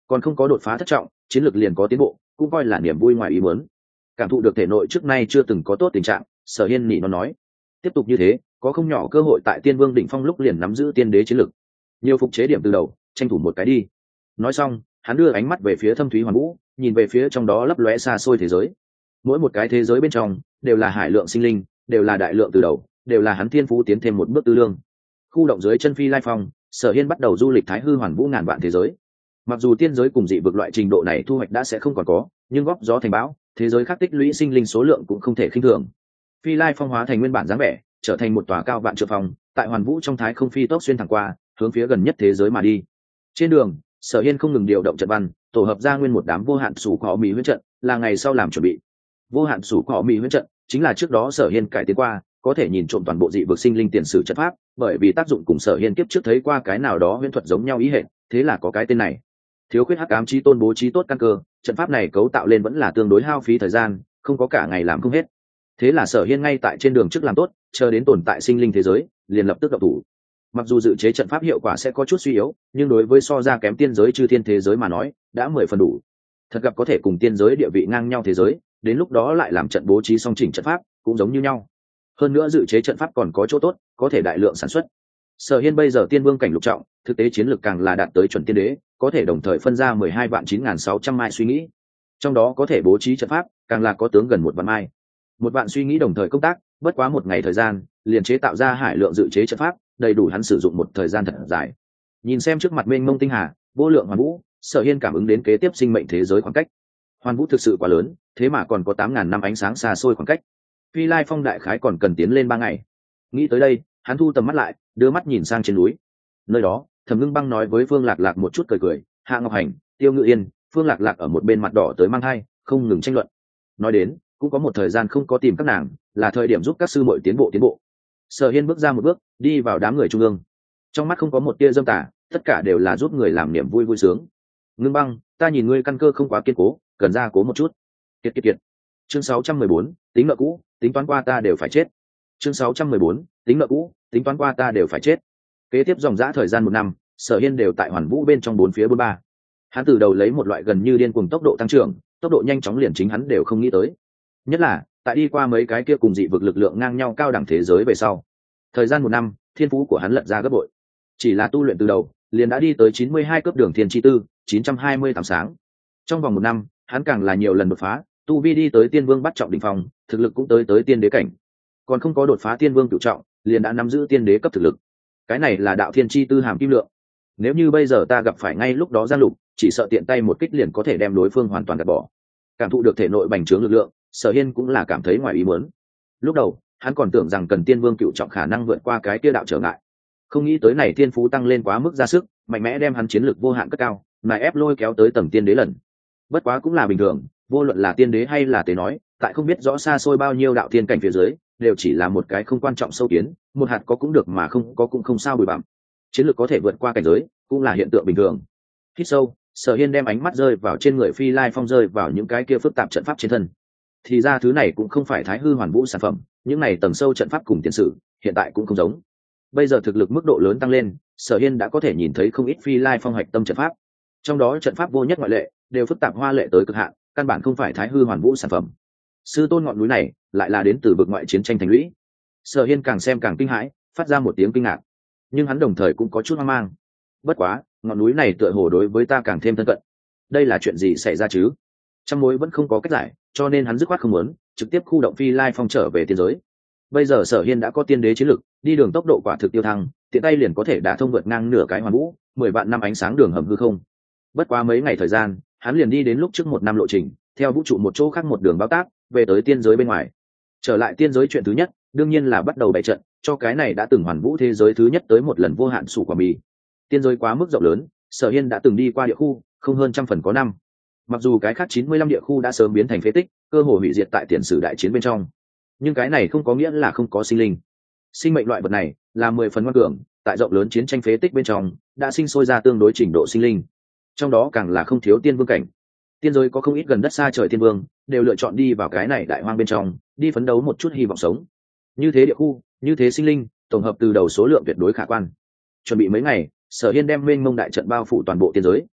còn không có đột phá thất trọng, chiến lược liền có tiến bộ, cũng coi là niềm vui ngoài ý muốn. Cảm thụ được thể nội trước nay chưa từng có tốt tình trạng, Sở Hiên nhỉ nó nói, tiếp tục như thế, có không nhỏ cơ hội tại Tiên Vương đỉnh phong lúc liền nắm giữ tiên đế chiến lược. Nhiều phục chế điểm từ đầu, tranh thủ một cái đi. Nói xong, hắn đưa ánh mắt về phía Thâm Thúy Hoàn Vũ, nhìn về phía trong đó lấp lóe xa xôi thế giới. Mỗi một cái thế giới bên trong đều là hải lượng sinh linh, đều là đại lượng từ đầu, đều là hắn thiên phú tiến thêm một bước tư lương. Khu động dưới chân Phi Lai Phong, Sở Hiên bắt đầu du lịch Thái Hư Hoàn Vũ ngàn vạn thế giới. Mặc dù tiên giới cùng dị vực loại trình độ này thu hoạch đã sẽ không còn có, nhưng góp gió thành bão, thế giới khác tích lũy sinh linh số lượng cũng không thể khinh thường. Phi Lai Phong hóa thành nguyên bản dáng vẻ, trở thành một tòa cao vạn trượng phong, tại Hoàn Vũ trong thái không phi tốc xuyên thẳng qua, hướng phía gần nhất thế giới mà đi. Trên đường, Sở Hiên không ngừng điều động trận văn, tổ hợp ra nguyên một đám vô hạn sủ cỏ mì huyễn trận, là ngày sau làm chuẩn bị. Vô hạn sủ cỏ mì huyễn trận chính là trước đó Sở Hiên cải tiến qua, có thể nhìn trộm toàn bộ dị vực sinh linh tiền sử trận pháp, bởi vì tác dụng cùng Sở Hiên kiếp trước thấy qua cái nào đó huyễn thuật giống nhau ý hệt, thế là có cái tên này. Thiếu khuyết hắc ám chí tôn bố trí tốt căn cơ, trận pháp này cấu tạo lên vẫn là tương đối hao phí thời gian, không có cả ngày làm không hết. Thế là Sở Hiên ngay tại trên đường trước làm tốt, chờ đến tồn tại sinh linh thế giới, liền lập tức động thủ. Mặc dù dự chế trận pháp hiệu quả sẽ có chút suy yếu, nhưng đối với so ra kém tiên giới chư thiên thế giới mà nói, đã 10 phần đủ. Thật gặp có thể cùng tiên giới địa vị ngang nhau thế giới, đến lúc đó lại làm trận bố trí song chỉnh trận pháp, cũng giống như nhau. Hơn nữa dự chế trận pháp còn có chỗ tốt, có thể đại lượng sản xuất. Sở Hiên bây giờ tiên vương cảnh lục trọng, thực tế chiến lược càng là đạt tới chuẩn tiên đế, có thể đồng thời phân ra 12.9600 mai suy nghĩ. Trong đó có thể bố trí trận pháp, càng là có tướng gần 1 vạn mai. 1 vạn suy nghĩ đồng thời công tác, bất quá 1 ngày thời gian, liền chế tạo ra hải lượng dự chế trận pháp, đầy đủ hắn sử dụng một thời gian thật dài. Nhìn xem trước mặt mênh mông tinh hà, vô lượng Hoàn Vũ, Sở Hiên cảm ứng đến kế tiếp sinh mệnh thế giới khoảng cách. Hoàn Vũ thực sự quá lớn, thế mà còn có 8.000 năm ánh sáng xa xôi khoảng cách. Phi Lai Phong đại khái còn cần tiến lên 3 ngày. Nghĩ tới đây, hắn thu tầm mắt lại, đưa mắt nhìn sang trên núi. Nơi đó, Thẩm Ngưng Băng nói với Phương Lạc Lạc một chút cười cười, Hạ Ngọc Hành, Tiêu Ngự Yên, Phương Lạc Lạc ở một bên mặt đỏ tới mang hai, không ngừng tranh luận. Nói đến, cũng có một thời gian không có tìm các nàng, là thời điểm giúp các sư muội tiến bộ. Sở Hiên bước ra một bước, đi vào đám người trung ương. Trong mắt không có một tia dâm tà, tất cả đều là giúp người làm niềm vui sướng. Ngưng Băng, ta nhìn ngươi căn cơ không quá kiên cố, cần ra cố một chút. Kiệt. Chương 614, tính nợ cũ, tính toán qua ta đều phải chết. Chương 614, tính nợ cũ, tính toán qua ta đều phải chết. Kế tiếp dòng dã thời gian 1 năm, Sở Hiên đều tại Hoàn Vũ bên trong 4 phía 43. Hắn từ đầu lấy một loại gần như điên cuồng tốc độ tăng trưởng, tốc độ nhanh chóng liền chính hắn đều không nghĩ tới. Nhất là, tại đi qua mấy cái kia cùng dị vực lực lượng ngang nhau cao đẳng thế giới về sau. Thời gian 1 năm, thiên phú của hắn lật ra gấp bội. Chỉ là tu luyện từ đầu, liền đã đi tới 92 cấp đường thiên chi tư, 928 sáng. Trong vòng 1 năm, hắn càng là nhiều lần đột phá, tu vi đi tới tiên vương bắt trọng đỉnh phong, thực lực cũng tới tiên đế cảnh. Còn không có đột phá tiên vương cửu trọng, liền đã nắm giữ tiên đế cấp thực lực. Cái này là đạo thiên chi tư hàm kim lượng. Nếu như bây giờ ta gặp phải ngay lúc đó Giang Lục, chỉ sợ tiện tay một kích liền có thể đem đối phương hoàn toàn gạt bỏ. Cảm thụ được thể nội bành trướng lực lượng, Sở Hiên cũng là cảm thấy ngoài ý muốn. Lúc đầu, hắn còn tưởng rằng cần tiên vương cửu trọng khả năng vượt qua cái kia đạo trở ngại. Không nghĩ tới này tiên phú tăng lên quá mức ra sức, mạnh mẽ đem hắn chiến lực vô hạn cất cao, nài ép lôi kéo tới tầng tiên đế lần. Bất quá cũng là bình thường, vô luận là tiên đế hay là tế nói, tại không biết rõ xa xôi bao nhiêu đạo tiên cảnh phía dưới, đều chỉ là một cái không quan trọng sâu kiến, một hạt có cũng được mà không có cũng không sao bùi bặm. Chiến lược có thể vượt qua cảnh giới, cũng là hiện tượng bình thường. Hít sâu, Sở Hiên đem ánh mắt rơi vào trên người Phi Lai Phong, rơi vào những cái kia phức tạp trận pháp trên thân. Thì ra thứ này cũng không phải Thái Hư Hoàn Vũ sản phẩm, những này tầng sâu trận pháp cùng tiền sử, hiện tại cũng không giống. Bây giờ thực lực mức độ lớn tăng lên, Sở Hiên đã có thể nhìn thấy không ít Phi Lai Phong hạch tâm trận pháp. Trong đó trận pháp vô nhất ngoại lệ, đều phức tạp hoa lệ tới cực hạn, căn bản không phải Thái Hư Hoàn Vũ sản phẩm. Sư tôn ngọn núi này lại là đến từ vực ngoại chiến tranh thành lũy. Sở Hiên càng xem càng kinh hãi, phát ra một tiếng kinh ngạc, nhưng hắn đồng thời cũng có chút hoang mang. Bất quá, ngọn núi này tựa hồ đối với ta càng thêm thân cận. Đây là chuyện gì xảy ra chứ? Trăm mối vẫn không có cách giải, cho nên hắn dứt khoát không muốn trực tiếp khu động Phi Lai Phong trở về tiên giới. Bây giờ Sở Hiên đã có tiên đế chiến lực, đi đường tốc độ quả thực tiêu thăng, tiện tay liền có thể đả thông vượt ngang nửa cái Hoàn Vũ, 10 vạn năm ánh sáng đường hầm hư không. Bất quá mấy ngày thời gian, hắn liền đi đến lúc trước 1 năm lộ trình, theo vũ trụ một chỗ khác một đường bao tác, về tới tiên giới bên ngoài. Trở lại tiên giới chuyện thứ nhất, đương nhiên là bắt đầu bày trận, cho cái này đã từng Hoàn Vũ thế giới thứ nhất tới một lần vô hạn sủ quả mì. Tiên giới quá mức rộng lớn, Sở Hiên đã từng đi qua địa khu, không hơn trăm phần có năm. Mặc dù cái khác 95 địa khu đã sớm biến thành phế tích, cơ hồ hủy diệt tại tiền sử đại chiến bên trong, nhưng cái này không có nghĩa là không có sinh linh. Sinh mệnh loại vật này là 10 phần ngoan cường, tại rộng lớn chiến tranh phế tích bên trong đã sinh sôi ra tương đối trình độ sinh linh, trong đó càng là không thiếu tiên vương cảnh. Tiên giới có không ít gần đất xa trời tiên vương, đều lựa chọn đi vào cái này đại hoang bên trong, đi phấn đấu một chút hy vọng sống. Như thế địa khu, như thế sinh linh, tổng hợp từ đầu số lượng tuyệt đối khả quan. Chuẩn bị mấy ngày, Sở Hiên đem mênh mông đại trận bao phủ toàn bộ tiên giới,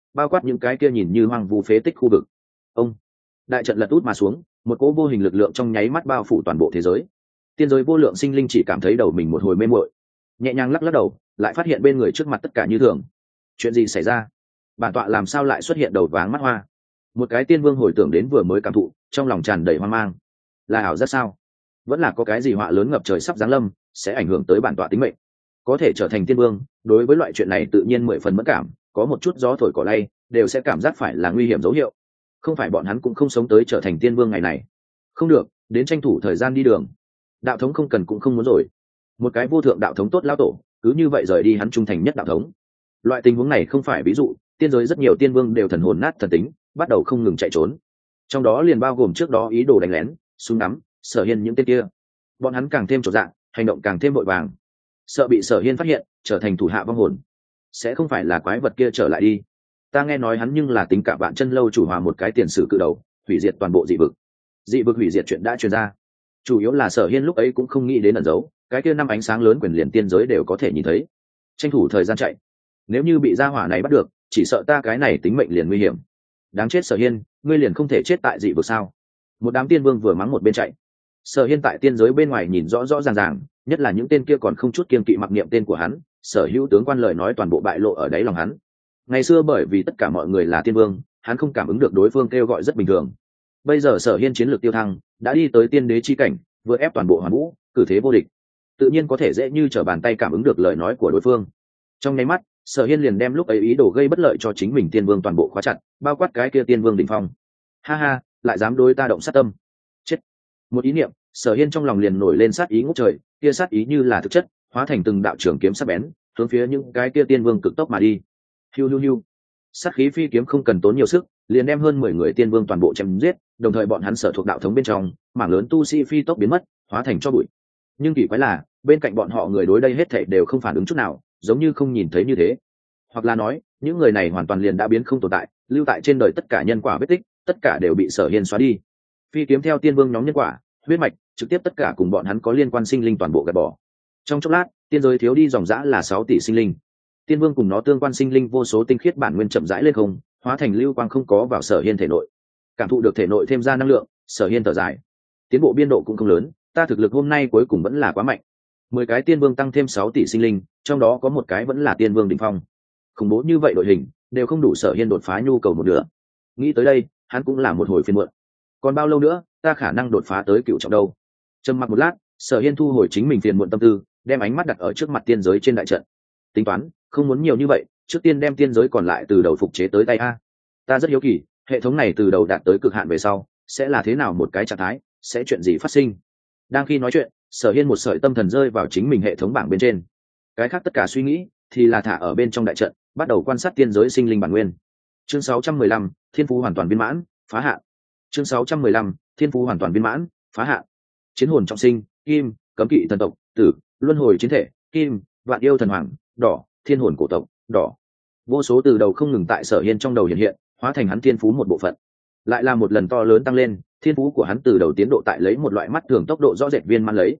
bao quát những cái kia nhìn như hoang vu phế tích khu vực. Ông đại trận lật út mà xuống, một cỗ vô hình lực lượng trong nháy mắt bao phủ toàn bộ thế giới. Tiên giới vô lượng sinh linh chỉ cảm thấy đầu mình một hồi mê muội, nhẹ nhàng lắc lắc đầu, lại phát hiện bên người trước mặt tất cả như thường. Chuyện gì xảy ra? Bản tọa làm sao lại xuất hiện đầu váng mắt hoa? Một cái tiên vương hồi tưởng đến vừa mới cảm thụ, trong lòng tràn đầy hoang mang. Là ảo giác sao? Vẫn là có cái gì họa lớn ngập trời sắp giáng lâm, sẽ ảnh hưởng tới bản tọa tính mệnh? Có thể trở thành tiên vương, đối với loại chuyện này tự nhiên 10 phần mẫn cảm, có một chút gió thổi cỏ lay, đều sẽ cảm giác phải là nguy hiểm dấu hiệu. Không phải bọn hắn cũng không sống tới trở thành tiên vương ngày này. Không được, đến tranh thủ thời gian đi đường. Đạo thống không cần cũng không muốn rồi. Một cái vô thượng đạo thống tốt lão tổ, cứ như vậy rời đi hắn trung thành nhất đạo thống. Loại tình huống này không phải ví dụ, tiên giới rất nhiều tiên vương đều thần hồn nát thần tính, bắt đầu không ngừng chạy trốn. Trong đó liền bao gồm trước đó ý đồ đánh lén, súng ngắm, Sở Hiên những tên kia. Bọn hắn càng thêm chột dạ, hành động càng thêm vội vàng, sợ bị Sở Hiên phát hiện, trở thành thủ hạ vong hồn. Sẽ không phải là quái vật kia trở lại đi. Ta nghe nói hắn nhưng là tính cả Vạn Chân Lâu chủ hòa một cái tiền sử cự đầu, hủy diệt toàn bộ dị vực. Dị vực hủy diệt chuyện đã truyền ra. Chủ yếu là Sở Hiên lúc ấy cũng không nghĩ đến ẩn giấu, cái kia năm ánh sáng lớn quyền liền tiên giới đều có thể nhìn thấy. Tranh thủ thời gian chạy. Nếu như bị gia hỏa này bắt được, chỉ sợ ta cái này tính mệnh liền nguy hiểm. Đáng chết Sở Hiên, ngươi liền không thể chết tại dị vực sao? Một đám tiên vương vừa mắng một bên chạy. Sở Hiên tại tiên giới bên ngoài nhìn rõ rõ ràng ràng, nhất là những tên kia còn không chút kiêng kỵ mặc niệm tên của hắn, sở hữu tướng quan lời nói toàn bộ bại lộ ở đáy lòng hắn. Ngày xưa bởi vì tất cả mọi người là tiên vương, hắn không cảm ứng được đối phương kêu gọi rất bình thường. Bây giờ Sở Hiên chiến lược tiêu thăng, đã đi tới tiên đế chi cảnh, vừa ép toàn bộ hoàn vũ, cử thế vô địch, tự nhiên có thể dễ như trở bàn tay cảm ứng được lời nói của đối phương. Trong nháy mắt, Sở Hiên liền đem lúc ấy ý đồ gây bất lợi cho chính mình tiên vương toàn bộ khóa chặt, bao quát cái kia tiên vương đỉnh phong. Ha ha, lại dám đối ta động sát tâm. Chết. Một ý niệm, Sở Hiên trong lòng liền nổi lên sát ý ngút trời, kia sát ý như là thực chất, hóa thành từng đạo trường kiếm sắc bén, hướng phía những cái kia tiên vương cực tốc mà đi. Hiu hiu hiu. Sát khí phi kiếm không cần tốn nhiều sức, liền đem hơn 10 người tiên vương toàn bộ chém giết, đồng thời bọn hắn sở thuộc đạo thống bên trong, mảng lớn tu sĩ phi tốc biến mất, hóa thành tro bụi. Nhưng kỳ quái là, bên cạnh bọn họ người đối đây hết thảy đều không phản ứng chút nào, giống như không nhìn thấy như thế. Hoặc là nói, những người này hoàn toàn liền đã biến không tồn tại, lưu tại trên đời tất cả nhân quả vết tích, tất cả đều bị Sở Hiên xóa đi. Phi kiếm theo tiên vương nhóm nhân quả, huyết mạch, trực tiếp tất cả cùng bọn hắn có liên quan sinh linh toàn bộ gạt bỏ. Trong chốc lát, tiên giới thiếu đi dòng dã là 6 tỷ sinh linh. Tiên vương cùng nó tương quan sinh linh vô số tinh khiết bản nguyên chậm rãi lên không, hóa thành lưu quang không có vào Sở Hiên thể nội. Cảm thụ được thể nội thêm ra năng lượng, Sở Hiên thở dài. Tiến bộ biên độ cũng không lớn, ta thực lực hôm nay cuối cùng vẫn là quá mạnh. 10 cái tiên vương tăng thêm 6 tỷ sinh linh, trong đó có một cái vẫn là tiên vương đỉnh phong. Khủng bố như vậy đội hình, đều không đủ Sở Hiên đột phá nhu cầu một nửa. Nghĩ tới đây, hắn cũng là một hồi phiền muộn. Còn bao lâu nữa, ta khả năng đột phá tới cựu trọng đâu? Trầm mặc một lát, Sở Hiên thu hồi chính mình phiền muộn tâm tư, đem ánh mắt đặt ở trước mặt tiên giới trên đại trận. Tính toán, không muốn nhiều như vậy, trước tiên đem tiên giới còn lại từ đầu phục chế tới tay a. Ta rất hiếu kỳ, hệ thống này từ đầu đạt tới cực hạn về sau, sẽ là thế nào một cái trạng thái, sẽ chuyện gì phát sinh? Đang khi nói chuyện, Sở Hiên một sợi tâm thần rơi vào chính mình hệ thống bảng bên trên. Cái khác tất cả suy nghĩ thì là thả ở bên trong đại trận, bắt đầu quan sát tiên giới sinh linh bản nguyên. Chương 615, Thiên phú hoàn toàn viên mãn, phá hạn. Chương 615, Thiên phú hoàn toàn viên mãn, phá hạn. Chiến hồn trọng sinh, kim, cấm kỵ thần tộc, tử, luân hồi chiến thể, kim, vạn yêu thần hoàng, đỏ, thiên hồn cổ tộc, đỏ. Vô số từ đầu không ngừng tại Sở Hiên trong đầu hiện hiện, hóa thành hắn thiên phú một bộ phận. Lại là một lần to lớn tăng lên, thiên phú của hắn từ đầu tiến độ tại lấy một loại mắt thường tốc độ rõ rệt viên mãn lấy.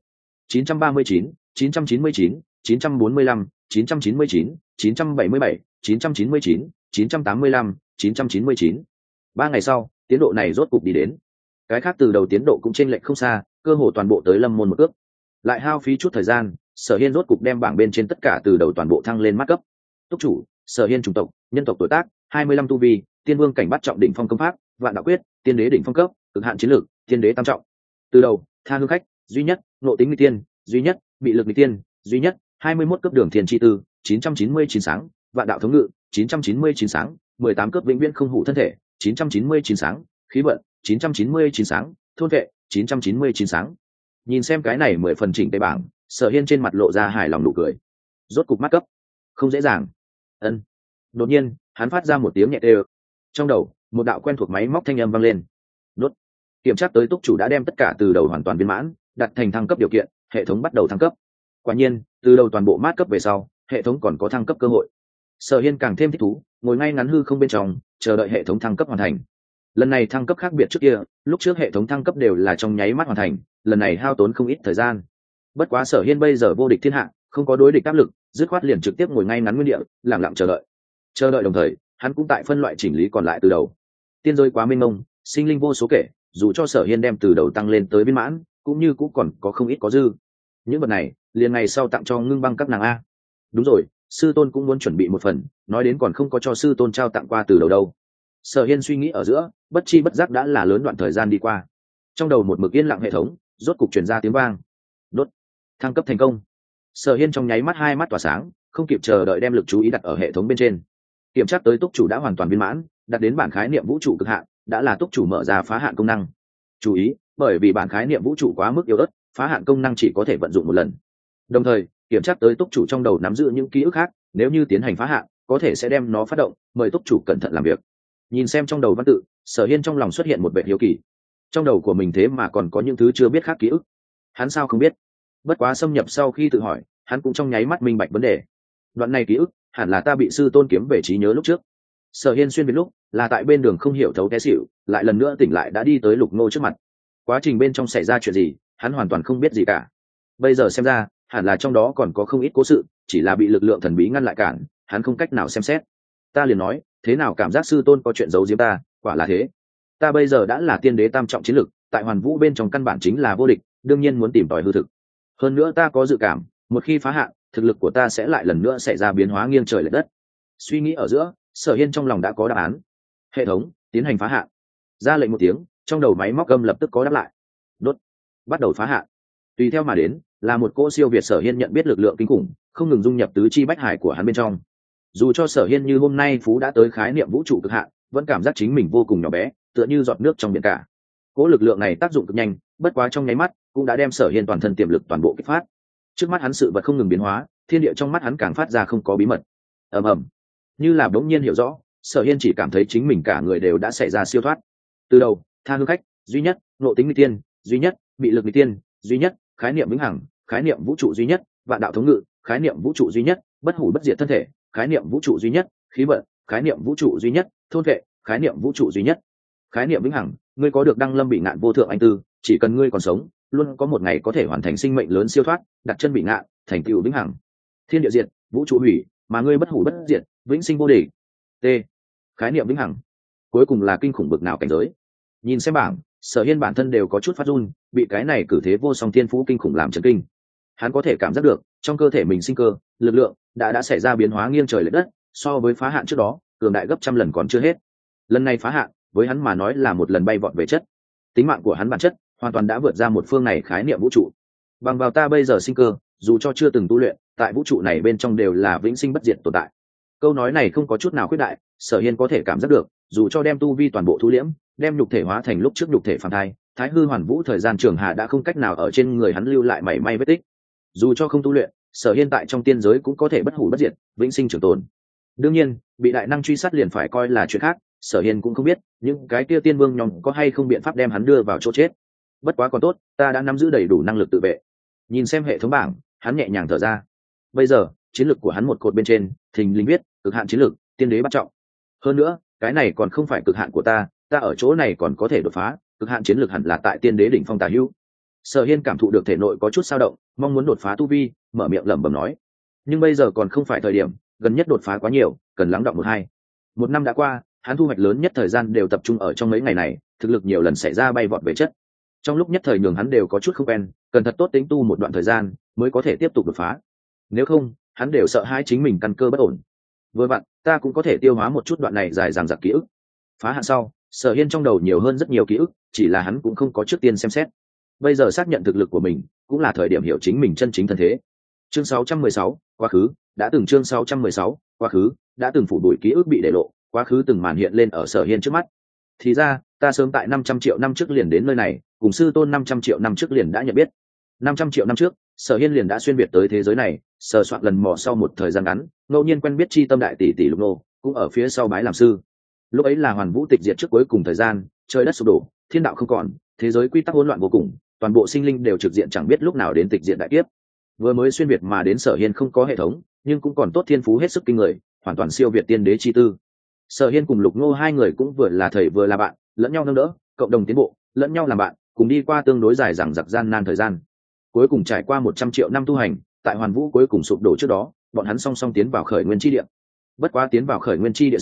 939, 999, 945, 999, 977, 999, 985, 999. 3 ngày sau, tiến độ này rốt cục đi đến. Cái khác từ đầu tiến độ cũng chênh lệch không xa, cơ hồ toàn bộ tới lâm môn một ước. Lại hao phí chút thời gian, Sở Hiên rốt cục đem bảng bên trên tất cả từ đầu toàn bộ thăng lên mắt cấp. Túc chủ, Sở Hiên chủng tộc, nhân tộc tuổi tác, 25 tu vi, tiên vương cảnh bắt trọng đỉnh phong công pháp, vạn đạo quyết, tiên đế đỉnh phong cấp, cực hạn chiến lược, tiên đế tam trọng. Từ đầu, tha hương khách, duy nhất, nộ tính nghịch tiên, duy nhất, bị lực nghịch tiên, duy nhất, 21 cấp đường thiên chi tư, 999 sáng, vạn đạo thống ngự, 999 sáng, 18 cấp vĩnh viễn không hủ thân thể, 999 sáng, khí vận, 999 sáng, thôn vệ, 999 sáng. Nhìn xem cái này 10 phần chỉnh tề bảng, Sở Hiên trên mặt lộ ra hài lòng nụ cười. Rốt cục mắt cấp, không dễ dàng. Ân. Đột nhiên, hắn phát ra một tiếng nhẹ đều. Trong đầu, một đạo quen thuộc máy móc thanh âm vang lên. Đốt. Kiểm tra tới túc chủ đã đem tất cả từ đầu hoàn toàn viên mãn, đặt thành thăng cấp điều kiện, hệ thống bắt đầu thăng cấp. Quả nhiên, từ đầu toàn bộ mát cấp về sau, hệ thống còn có thăng cấp cơ hội. Sở Hiên càng thêm thích thú, ngồi ngay ngắn hư không bên trong, chờ đợi hệ thống thăng cấp hoàn thành. Lần này thăng cấp khác biệt trước kia, lúc trước hệ thống thăng cấp đều là trong nháy mắt hoàn thành, lần này hao tốn không ít thời gian. Bất quá Sở Hiên bây giờ vô địch thiên hạ, không có đối địch áp lực, dứt khoát liền trực tiếp ngồi ngay ngắn nguyên địa, lặng lặng chờ đợi. Chờ đợi đồng thời, hắn cũng tại phân loại chỉnh lý còn lại từ đầu. Tiên giới quá mênh mông, sinh linh vô số kể, dù cho Sở Hiên đem từ đầu tăng lên tới viên mãn cũng như cũng còn có không ít có dư. Những vật này liền ngày sau tặng cho Ngưng Băng các nàng a. Đúng rồi, sư tôn cũng muốn chuẩn bị một phần, nói đến còn không có cho sư tôn trao tặng qua từ đầu đâu. Sở Hiên suy nghĩ ở giữa, bất chi bất giác đã là lớn đoạn thời gian đi qua. Trong đầu một mực yên lặng hệ thống rốt cục truyền ra tiếng vang. Đốt, thăng cấp thành công. Sở Hiên trong nháy mắt hai mắt tỏa sáng, không kịp chờ đợi đem lực chú ý đặt ở hệ thống bên trên. Kiểm tra tới túc chủ đã hoàn toàn viên mãn, đạt đến bản khái niệm vũ trụ cực hạn, đã là túc chủ mở ra phá hạn công năng. Chú ý, bởi vì bản khái niệm vũ trụ quá mức yếu ớt, phá hạn công năng chỉ có thể vận dụng một lần. Đồng thời, kiểm tra tới túc chủ trong đầu nắm giữ những ký ức khác, nếu như tiến hành phá hạn, có thể sẽ đem nó phát động, mời túc chủ cẩn thận làm việc. Nhìn xem trong đầu văn tự, Sở Hiên trong lòng xuất hiện một vẻ hiếu kỳ. Trong đầu của mình thế mà còn có những thứ chưa biết khác ký ức, hắn sao không biết? Bất quá xâm nhập sau khi tự hỏi, hắn cũng trong nháy mắt minh bạch vấn đề. Đoạn này ký ức hẳn là ta bị sư tôn kiếm về trí nhớ lúc trước. Sở Hiên xuyên việt lúc là tại bên đường không hiểu thấu té xỉu, lại lần nữa tỉnh lại đã đi tới Lục Ngô trước mặt. Quá trình bên trong xảy ra chuyện gì, hắn hoàn toàn không biết gì cả. Bây giờ xem ra, hẳn là trong đó còn có không ít cố sự, chỉ là bị lực lượng thần bí ngăn lại cản, hắn không cách nào xem xét. Ta liền nói, thế nào cảm giác sư tôn có chuyện giấu giếm ta, quả là thế. Ta bây giờ đã là tiên đế tam trọng chiến lực, tại Hoàn Vũ bên trong căn bản chính là vô địch, đương nhiên muốn tìm tòi hư thực. Hơn nữa ta có dự cảm, một khi phá hạn, thực lực của ta sẽ lại lần nữa xảy ra biến hóa nghiêng trời lệch đất. Suy nghĩ ở giữa, Sở Hiên trong lòng đã có đáp án. Hệ thống tiến hành phá hạn. Ra lệnh một tiếng, trong đầu máy móc gầm lập tức có đáp lại. Đốt, bắt đầu phá hạn. Tùy theo mà đến là một cỗ siêu việt Sở Hiên nhận biết lực lượng kinh khủng, không ngừng dung nhập tứ chi bách hải của hắn bên trong. Dù cho Sở Hiên như hôm nay phú đã tới khái niệm vũ trụ cực hạn, vẫn cảm giác chính mình vô cùng nhỏ bé, tựa như giọt nước trong biển cả. Cỗ lực lượng này tác dụng cực nhanh, bất quá trong nháy mắt cũng đã đem Sở Hiên toàn thân tiềm lực toàn bộ kích phát. Trước mắt hắn sự vật không ngừng biến hóa, thiên địa trong mắt hắn càng phát ra không có bí mật. Ầm ầm, như là bỗng nhiên hiểu rõ, Sở Hiên chỉ cảm thấy chính mình cả người đều đã xảy ra siêu thoát. Từ đầu, tha hương khách duy nhất, ngộ tính nghịch tiên duy nhất, bị lực nghịch tiên duy nhất, khái niệm vĩnh hằng, khái niệm vũ trụ duy nhất, vạn đạo thống ngự, khái niệm vũ trụ duy nhất, bất hủ bất diệt thân thể, khái niệm vũ trụ duy nhất, khí vận, khái niệm vũ trụ duy nhất, thôn vệ, khái niệm vũ trụ duy nhất, khái niệm vĩnh hằng. Ngươi có được đăng lâm bị ngạn vô thượng anh tư, chỉ cần ngươi còn sống, luôn có một ngày có thể hoàn thành sinh mệnh lớn siêu thoát, đặt chân bị ngạn, thành tựu vĩnh hằng. Thiên địa diệt, vũ trụ hủy, mà ngươi bất hủ bất diệt, vĩnh sinh vô địch. T. Khái niệm vĩnh hằng. Cuối cùng là kinh khủng bực nào cảnh giới. Nhìn xem bảng, Sở Hiên bản thân đều có chút phát run, bị cái này cử thế vô song thiên phú kinh khủng làm chấn kinh. Hắn có thể cảm giác được, trong cơ thể mình sinh cơ, lực lượng đã xảy ra biến hóa nghiêng trời lệch đất, so với phá hạn trước đó, cường đại gấp trăm lần còn chưa hết. Lần này phá hạn, với hắn mà nói là một lần bay vọt về chất. Tính mạng của hắn bản chất hoàn toàn đã vượt ra một phương này khái niệm vũ trụ. Bằng vào ta bây giờ sinh cơ, dù cho chưa từng tu luyện, tại vũ trụ này bên trong đều là vĩnh sinh bất diệt tồn tại. Câu nói này không có chút nào khuyết đại, Sở Hiên có thể cảm giác được, dù cho đem tu vi toàn bộ thu liễm, đem nhục thể hóa thành lúc trước nhục thể phàm thai, thái hư hoàn vũ thời gian trường hạ đã không cách nào ở trên người hắn lưu lại mảy may vết tích. Dù cho không tu luyện, Sở Hiên tại trong tiên giới cũng có thể bất hủ bất diệt, vĩnh sinh trường tồn. Đương nhiên, bị đại năng truy sát liền phải coi là chuyện khác, Sở Hiên cũng không biết những cái kia tiên vương nhóm có hay không biện pháp đem hắn đưa vào chỗ chết. Bất quá còn tốt, ta đã nắm giữ đầy đủ năng lực tự vệ. Nhìn xem hệ thống bảng, hắn nhẹ nhàng thở ra. Bây giờ, chiến lực của hắn một cột bên trên, thình lình viết, cực hạn chiến lực, tiên đế bắt trọng. Hơn nữa, cái này còn không phải cực hạn của ta ở chỗ này còn có thể đột phá, cực hạn chiến lực hẳn là tại tiên đế đỉnh phong tà hữu. Sở Hiên cảm thụ được thể nội có chút dao động, mong muốn đột phá tu vi, mở miệng lẩm bẩm nói. Nhưng bây giờ còn không phải thời điểm, gần nhất đột phá quá nhiều, cần lắng đọng một hai. Một năm đã qua, hắn thu hoạch lớn nhất thời gian đều tập trung ở trong mấy ngày này, thực lực nhiều lần xảy ra bay vọt về chất. Trong lúc nhất thời nhường hắn đều có chút không quen, cần thật tốt tính tu một đoạn thời gian mới có thể tiếp tục đột phá. Nếu không, hắn đều sợ hãi chính mình căn cơ bất ổn. Vừa vặn, ta cũng có thể tiêu hóa một chút đoạn này dài dằng dặc ký ức. Phá hạn sau, Sở Hiên trong đầu nhiều hơn rất nhiều ký ức, chỉ là hắn cũng không có trước tiên xem xét. Bây giờ xác nhận thực lực của mình, cũng là thời điểm hiểu chính mình chân chính thân thế. Chương 616, quá khứ, đã từng chương 616, quá khứ, đã từng phủ bụi ký ức bị để lộ, quá khứ từng màn hiện lên ở Sở Hiên trước mắt. Thì ra, ta sớm tại 500 triệu năm trước liền đến nơi này, cùng sư tôn 500 triệu năm trước liền đã nhận biết. 500 triệu năm trước, Sở Hiên liền đã xuyên việt tới thế giới này, sờ soạn lần mò sau một thời gian ngắn, ngẫu nhiên quen biết chi tâm đại tỷ tỷ Lục Nô, cũng ở phía sau bái làm sư. Lúc ấy là Hoàn Vũ tịch diệt trước cuối cùng thời gian, trời đất sụp đổ, thiên đạo không còn, thế giới quy tắc hỗn loạn vô cùng, toàn bộ sinh linh đều trực diện chẳng biết lúc nào đến tịch diệt đại kiếp. Vừa mới xuyên việt mà đến Sở Hiên không có hệ thống, nhưng cũng còn tốt thiên phú hết sức kinh người, hoàn toàn siêu việt tiên đế chi tư. Sở Hiên cùng Lục Nô hai người cũng vừa là thầy vừa là bạn, lẫn nhau nâng đỡ, cộng đồng tiến bộ, lẫn nhau làm bạn, cùng đi qua tương đối dài dằng dặc gian nan thời gian. Cuối cùng trải qua 100 triệu năm tu hành, tại Hoàn Vũ cuối cùng sụp đổ trước đó, bọn hắn song song tiến vào khởi nguyên chi địa. Bất quá tiến vào khởi nguyên chi địa sau,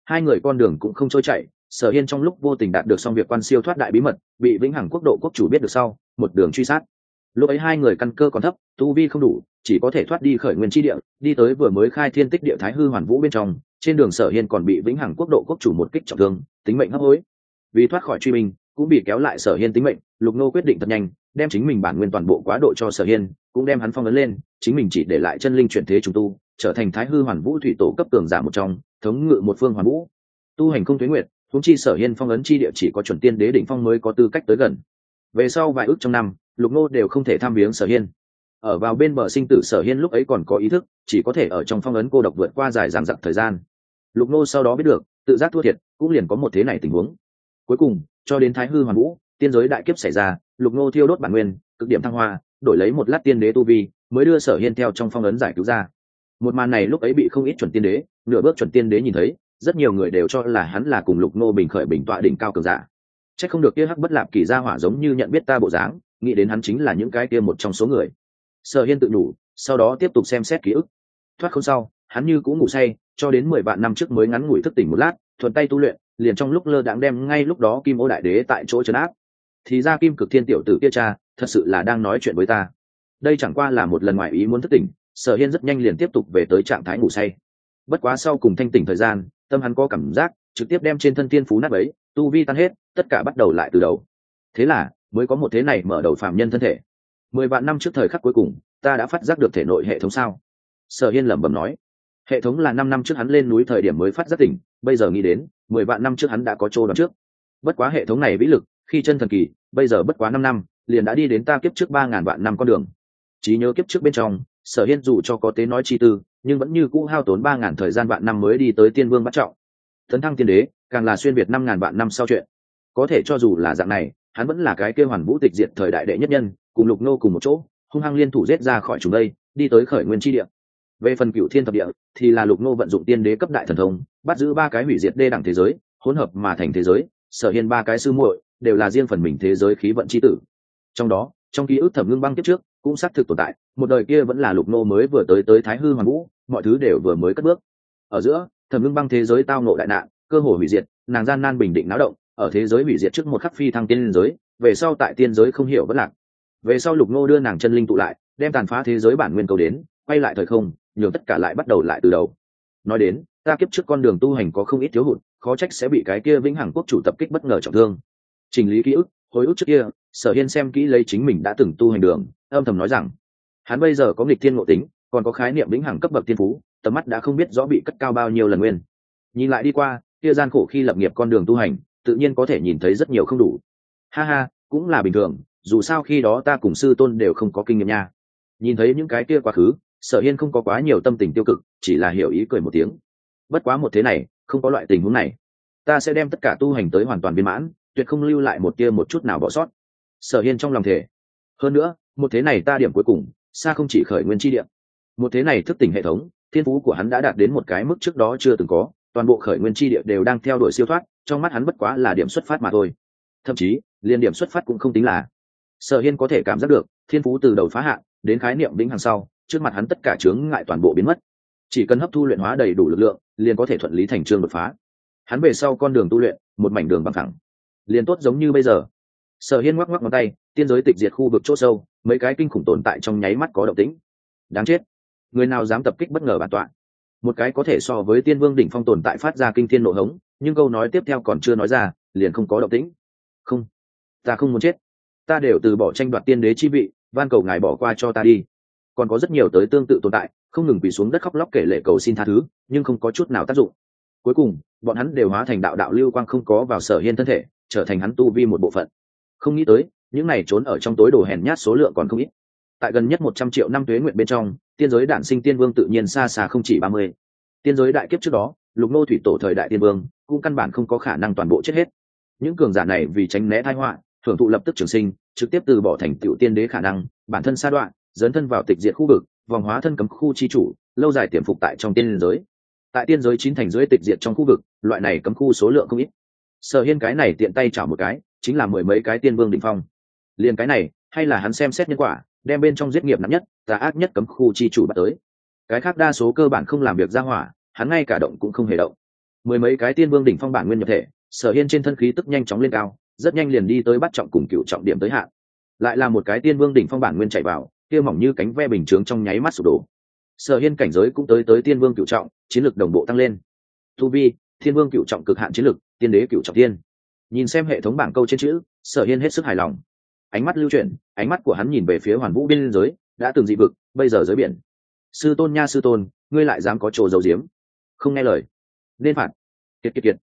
Hai người con đường cũng không trôi chảy, Sở Hiên trong lúc vô tình đạt được xong việc quan siêu thoát đại bí mật, bị Vĩnh Hằng quốc độ quốc chủ biết được sau, một đường truy sát. Lúc ấy hai người căn cơ còn thấp, tu vi không đủ, chỉ có thể thoát đi khởi nguyên chi địa, đi tới vừa mới khai thiên tích địa Thái Hư Hoàn Vũ bên trong. Trên đường Sở Hiên còn bị Vĩnh Hằng quốc độ quốc chủ một kích trọng thương, tính mệnh hấp hối. Vì thoát khỏi truy binh, cũng bị kéo lại Sở Hiên tính mệnh, Lục Nô quyết định thật nhanh, đem chính mình bản nguyên toàn bộ quá độ cho Sở Hiên, cũng đem hắn phong ấn lên, chính mình chỉ để lại chân linh chuyển thế trùng tu, trở thành Thái Hư Hoàn Vũ thủy tổ cấp cường giả một trong, thống ngự một phương hoàn vũ. Tu hành không tuế nguyệt, huống chi Sở Hiên phong ấn chi địa chỉ có chuẩn tiên đế đỉnh phong mới có tư cách tới gần. Về sau vài ước trong năm, Lục Nô đều không thể tham viếng Sở Hiên. Ở vào bên bờ sinh tử Sở Hiên lúc ấy còn có ý thức, chỉ có thể ở trong phong ấn cô độc vượt qua dài dằng dặc thời gian. Lục Nô sau đó biết được, tự giác thua thiệt, cũng liền có một thế này tình huống. Cuối cùng, cho đến Thái Hư Hoàn Vũ, tiên giới đại kiếp xảy ra, Lục Nô thiêu đốt bản nguyên, cực điểm thăng hoa, đổi lấy một lát tiên đế tu vi, mới đưa Sở Hiên theo trong phong ấn giải cứu ra. Một màn này lúc ấy bị không ít chuẩn tiên đế, nửa bước chuẩn tiên đế nhìn thấy, rất nhiều người đều cho là hắn là cùng Lục Nô bình khởi bình tọa đỉnh cao cường giả. Chắc không được kia Hắc Bất Lạp Kỳ gia hỏa giống như nhận biết ta bộ dáng, nghĩ đến hắn chính là những cái kia một trong số người. Sở Hiên tự nhủ, sau đó tiếp tục xem xét ký ức. Thoát không sau, hắn như cũng ngủ say, cho đến 10 vạn năm trước mới ngắn ngủi thức tỉnh một lát, thuận tay tu luyện, liền trong lúc lơ đãng đem ngay lúc đó Kim Ô Đại Đế tại chỗ trấn áp. Thì ra Kim Cực Thiên tiểu tử kia cha, thật sự là đang nói chuyện với ta. Đây chẳng qua là một lần ngoại ý muốn thức tỉnh, Sở Hiên rất nhanh liền tiếp tục về tới trạng thái ngủ say. Bất quá sau cùng thanh tỉnh thời gian, tâm hắn có cảm giác, trực tiếp đem trên thân tiên phú nát bấy, tu vi tan hết, tất cả bắt đầu lại từ đầu. Thế là, mới có một thế này mở đầu phàm nhân thân thể. 10 vạn năm trước thời khắc cuối cùng, ta đã phát giác được thể nội hệ thống sao? Sở Hiên lẩm bẩm nói. Hệ thống là 5 năm trước hắn lên núi thời điểm mới phát giác tỉnh, bây giờ nghĩ đến, 10 vạn năm trước hắn đã có chỗ đoán trước. Bất quá hệ thống này vĩ lực, khi chân thần kỳ, bây giờ bất quá 5 năm, liền đã đi đến ta kiếp trước 3000 vạn năm con đường. Trí nhớ kiếp trước bên trong, Sở Hiên dù cho có tế nói chi tư, nhưng vẫn như cũ hao tốn 3000 thời gian vạn năm mới đi tới tiên vương bát trọng. Tấn thăng tiên đế, càng là xuyên việt 5000 vạn năm sau chuyện. Có thể cho dù là dạng này, hắn vẫn là cái kia hoàn vũ tịch diệt thời đại đệ nhất nhân, cùng Lục Nô cùng một chỗ, hung hăng liên thủ giết ra khỏi chúng đây, đi tới khởi nguyên chi địa. Về phần Cửu Thiên thập địa, thì là Lục Nô vận dụng tiên đế cấp đại thần thông, bắt giữ 3 cái hủy diệt đê đẳng thế giới, hỗn hợp mà thành thế giới. Sở Hiên 3 cái sư muội đều là riêng phần mình thế giới khí vận chi tử. Trong đó, trong ký ức Thẩm Ngưng Băng kiếp trước, cũng xác thực tồn tại, một đời kia vẫn là Lục Nô mới vừa tới Thái Hư Hoàn Vũ, mọi thứ đều vừa mới cất bước. Ở giữa, Thẩm Ngưng Băng thế giới tao ngộ đại nạn, cơ hội hủy diệt, nàng gian nan bình định náo động, ở thế giới hủy diệt trước một khắc phi thăng tiên giới, về sau tại tiên giới không hiểu vẫn lạc. Về sau Lục Nô đưa nàng chân linh tụ lại, đem tàn phá thế giới bản nguyên cầu đến, quay lại thời không, nhường tất cả lại bắt đầu lại từ đầu. Nói đến, ta kiếp trước con đường tu hành có không ít thiếu hụt, khó trách sẽ bị cái kia Vĩnh Hằng quốc chủ tập kích bất ngờ trọng thương. Chỉnh lý ký ức, hồi ức trước kia, Sở Hiên xem kỹ lấy chính mình đã từng tu hành đường, âm thầm nói rằng, hắn bây giờ có nghịch thiên ngộ tính, còn có khái niệm Vĩnh Hằng cấp bậc thiên phú, tầm mắt đã không biết rõ bị cất cao bao nhiêu lần nguyên. Nhìn lại đi qua, kia gian khổ khi lập nghiệp con đường tu hành, tự nhiên có thể nhìn thấy rất nhiều không đủ. Ha ha, cũng là bình thường, dù sao khi đó ta cùng sư tôn đều không có kinh nghiệm nha. Nhìn thấy những cái kia quá khứ, Sở Hiên không có quá nhiều tâm tình tiêu cực, chỉ là hiểu ý cười một tiếng. Bất quá một thế này, không có loại tình huống này, ta sẽ đem tất cả tu hành tới hoàn toàn viên mãn, tuyệt không lưu lại một tia một chút nào bỏ sót. Sở Hiên trong lòng thể. Hơn nữa, một thế này ta điểm cuối cùng, xa không chỉ khởi nguyên chi địa. Một thế này thức tỉnh hệ thống, thiên phú của hắn đã đạt đến một cái mức trước đó chưa từng có, toàn bộ khởi nguyên chi địa đều đang theo đuổi siêu thoát, trong mắt hắn bất quá là điểm xuất phát mà thôi. Thậm chí, liên điểm xuất phát cũng không tính là. Sở Hiên có thể cảm giác được, thiên phú từ đầu phá hạn đến khái niệm vĩnh hằng sau, trước mặt hắn tất cả chướng ngại toàn bộ biến mất. Chỉ cần hấp thu luyện hóa đầy đủ lực lượng, liền có thể thuận lý thành chương đột phá. Hắn về sau con đường tu luyện, một mảnh đường bằng phẳng, liền tốt giống như bây giờ. Sở Hiên ngoắc ngoắc ngón tay, tiên giới tịch diệt khu vực chỗ sâu, mấy cái kinh khủng tồn tại trong nháy mắt có động tĩnh. Đáng chết, người nào dám tập kích bất ngờ bản tọa? Một cái có thể so với tiên vương đỉnh phong tồn tại phát ra kinh thiên nộ hống, nhưng câu nói tiếp theo còn chưa nói ra, liền không có động tĩnh. Không, ta không muốn chết, ta đều từ bỏ tranh đoạt tiên đế chi vị, van cầu ngài bỏ qua cho ta đi. Còn có rất nhiều tới tương tự tồn tại, không ngừng quỳ xuống đất khóc lóc kể lể cầu xin tha thứ, nhưng không có chút nào tác dụng. Cuối cùng, bọn hắn đều hóa thành đạo đạo lưu quang không có vào Sở Hiên thân thể, trở thành hắn tu vi một bộ phận. Không nghĩ tới, những này trốn ở trong tối đồ hèn nhát số lượng còn không ít. Tại gần nhất 100 triệu năm tuế nguyện bên trong, tiên giới đản sinh tiên vương tự nhiên xa xa không chỉ 30. Tiên giới đại kiếp trước đó, Lục Nô thủy tổ thời đại tiên vương, cũng căn bản không có khả năng toàn bộ chết hết. Những cường giả này vì tránh né tai họa, thưởng thụ lập tức trường sinh, trực tiếp từ bỏ thành tựu tiên đế khả năng, bản thân sa đoạn, dấn thân vào tịch diệt khu vực, vòng hóa thân cấm khu chi chủ, lâu dài tiềm phục tại trong tiên giới. Tại tiên giới 9 thành dưới tịch diệt trong khu vực, loại này cấm khu số lượng không ít. Sở Hiên cái này tiện tay chảo một cái, chính là 10 mấy cái tiên vương đỉnh phong. Liền cái này, hay là hắn xem xét nhân quả, đem bên trong giết nghiệp nặng nhất, tà ác nhất cấm khu chi chủ bắt tới. Cái khác đa số cơ bản không làm việc ra hỏa, hắn ngay cả động cũng không hề động. Mười mấy cái tiên vương đỉnh phong bản nguyên nhập thể, Sở Hiên trên thân khí tức nhanh chóng lên cao, rất nhanh liền đi tới bắt trọng cùng cựu trọng điểm tới hạn. Lại là một cái tiên vương đỉnh phong bản nguyên chạy vào, kia mỏng như cánh ve bình chướng trong nháy mắt sụp đổ. Sở Hiên cảnh giới cũng tới tiên vương cựu trọng, chiến lực đồng bộ tăng lên. Tu vi, thiên vương cựu trọng cực hạn chiến lực, tiên đế cựu trọng tiên. Nhìn xem hệ thống bảng câu trên chữ, Sở Hiên hết sức hài lòng. Ánh mắt lưu chuyển, ánh mắt của hắn nhìn về phía Hoàn Vũ biên giới, đã từng dị vực, bây giờ giới biển. Sư tôn nha sư tôn, ngươi lại dám có trò dầu diếm, không nghe lời, nên phạt. Kiệt kiệt kiệt.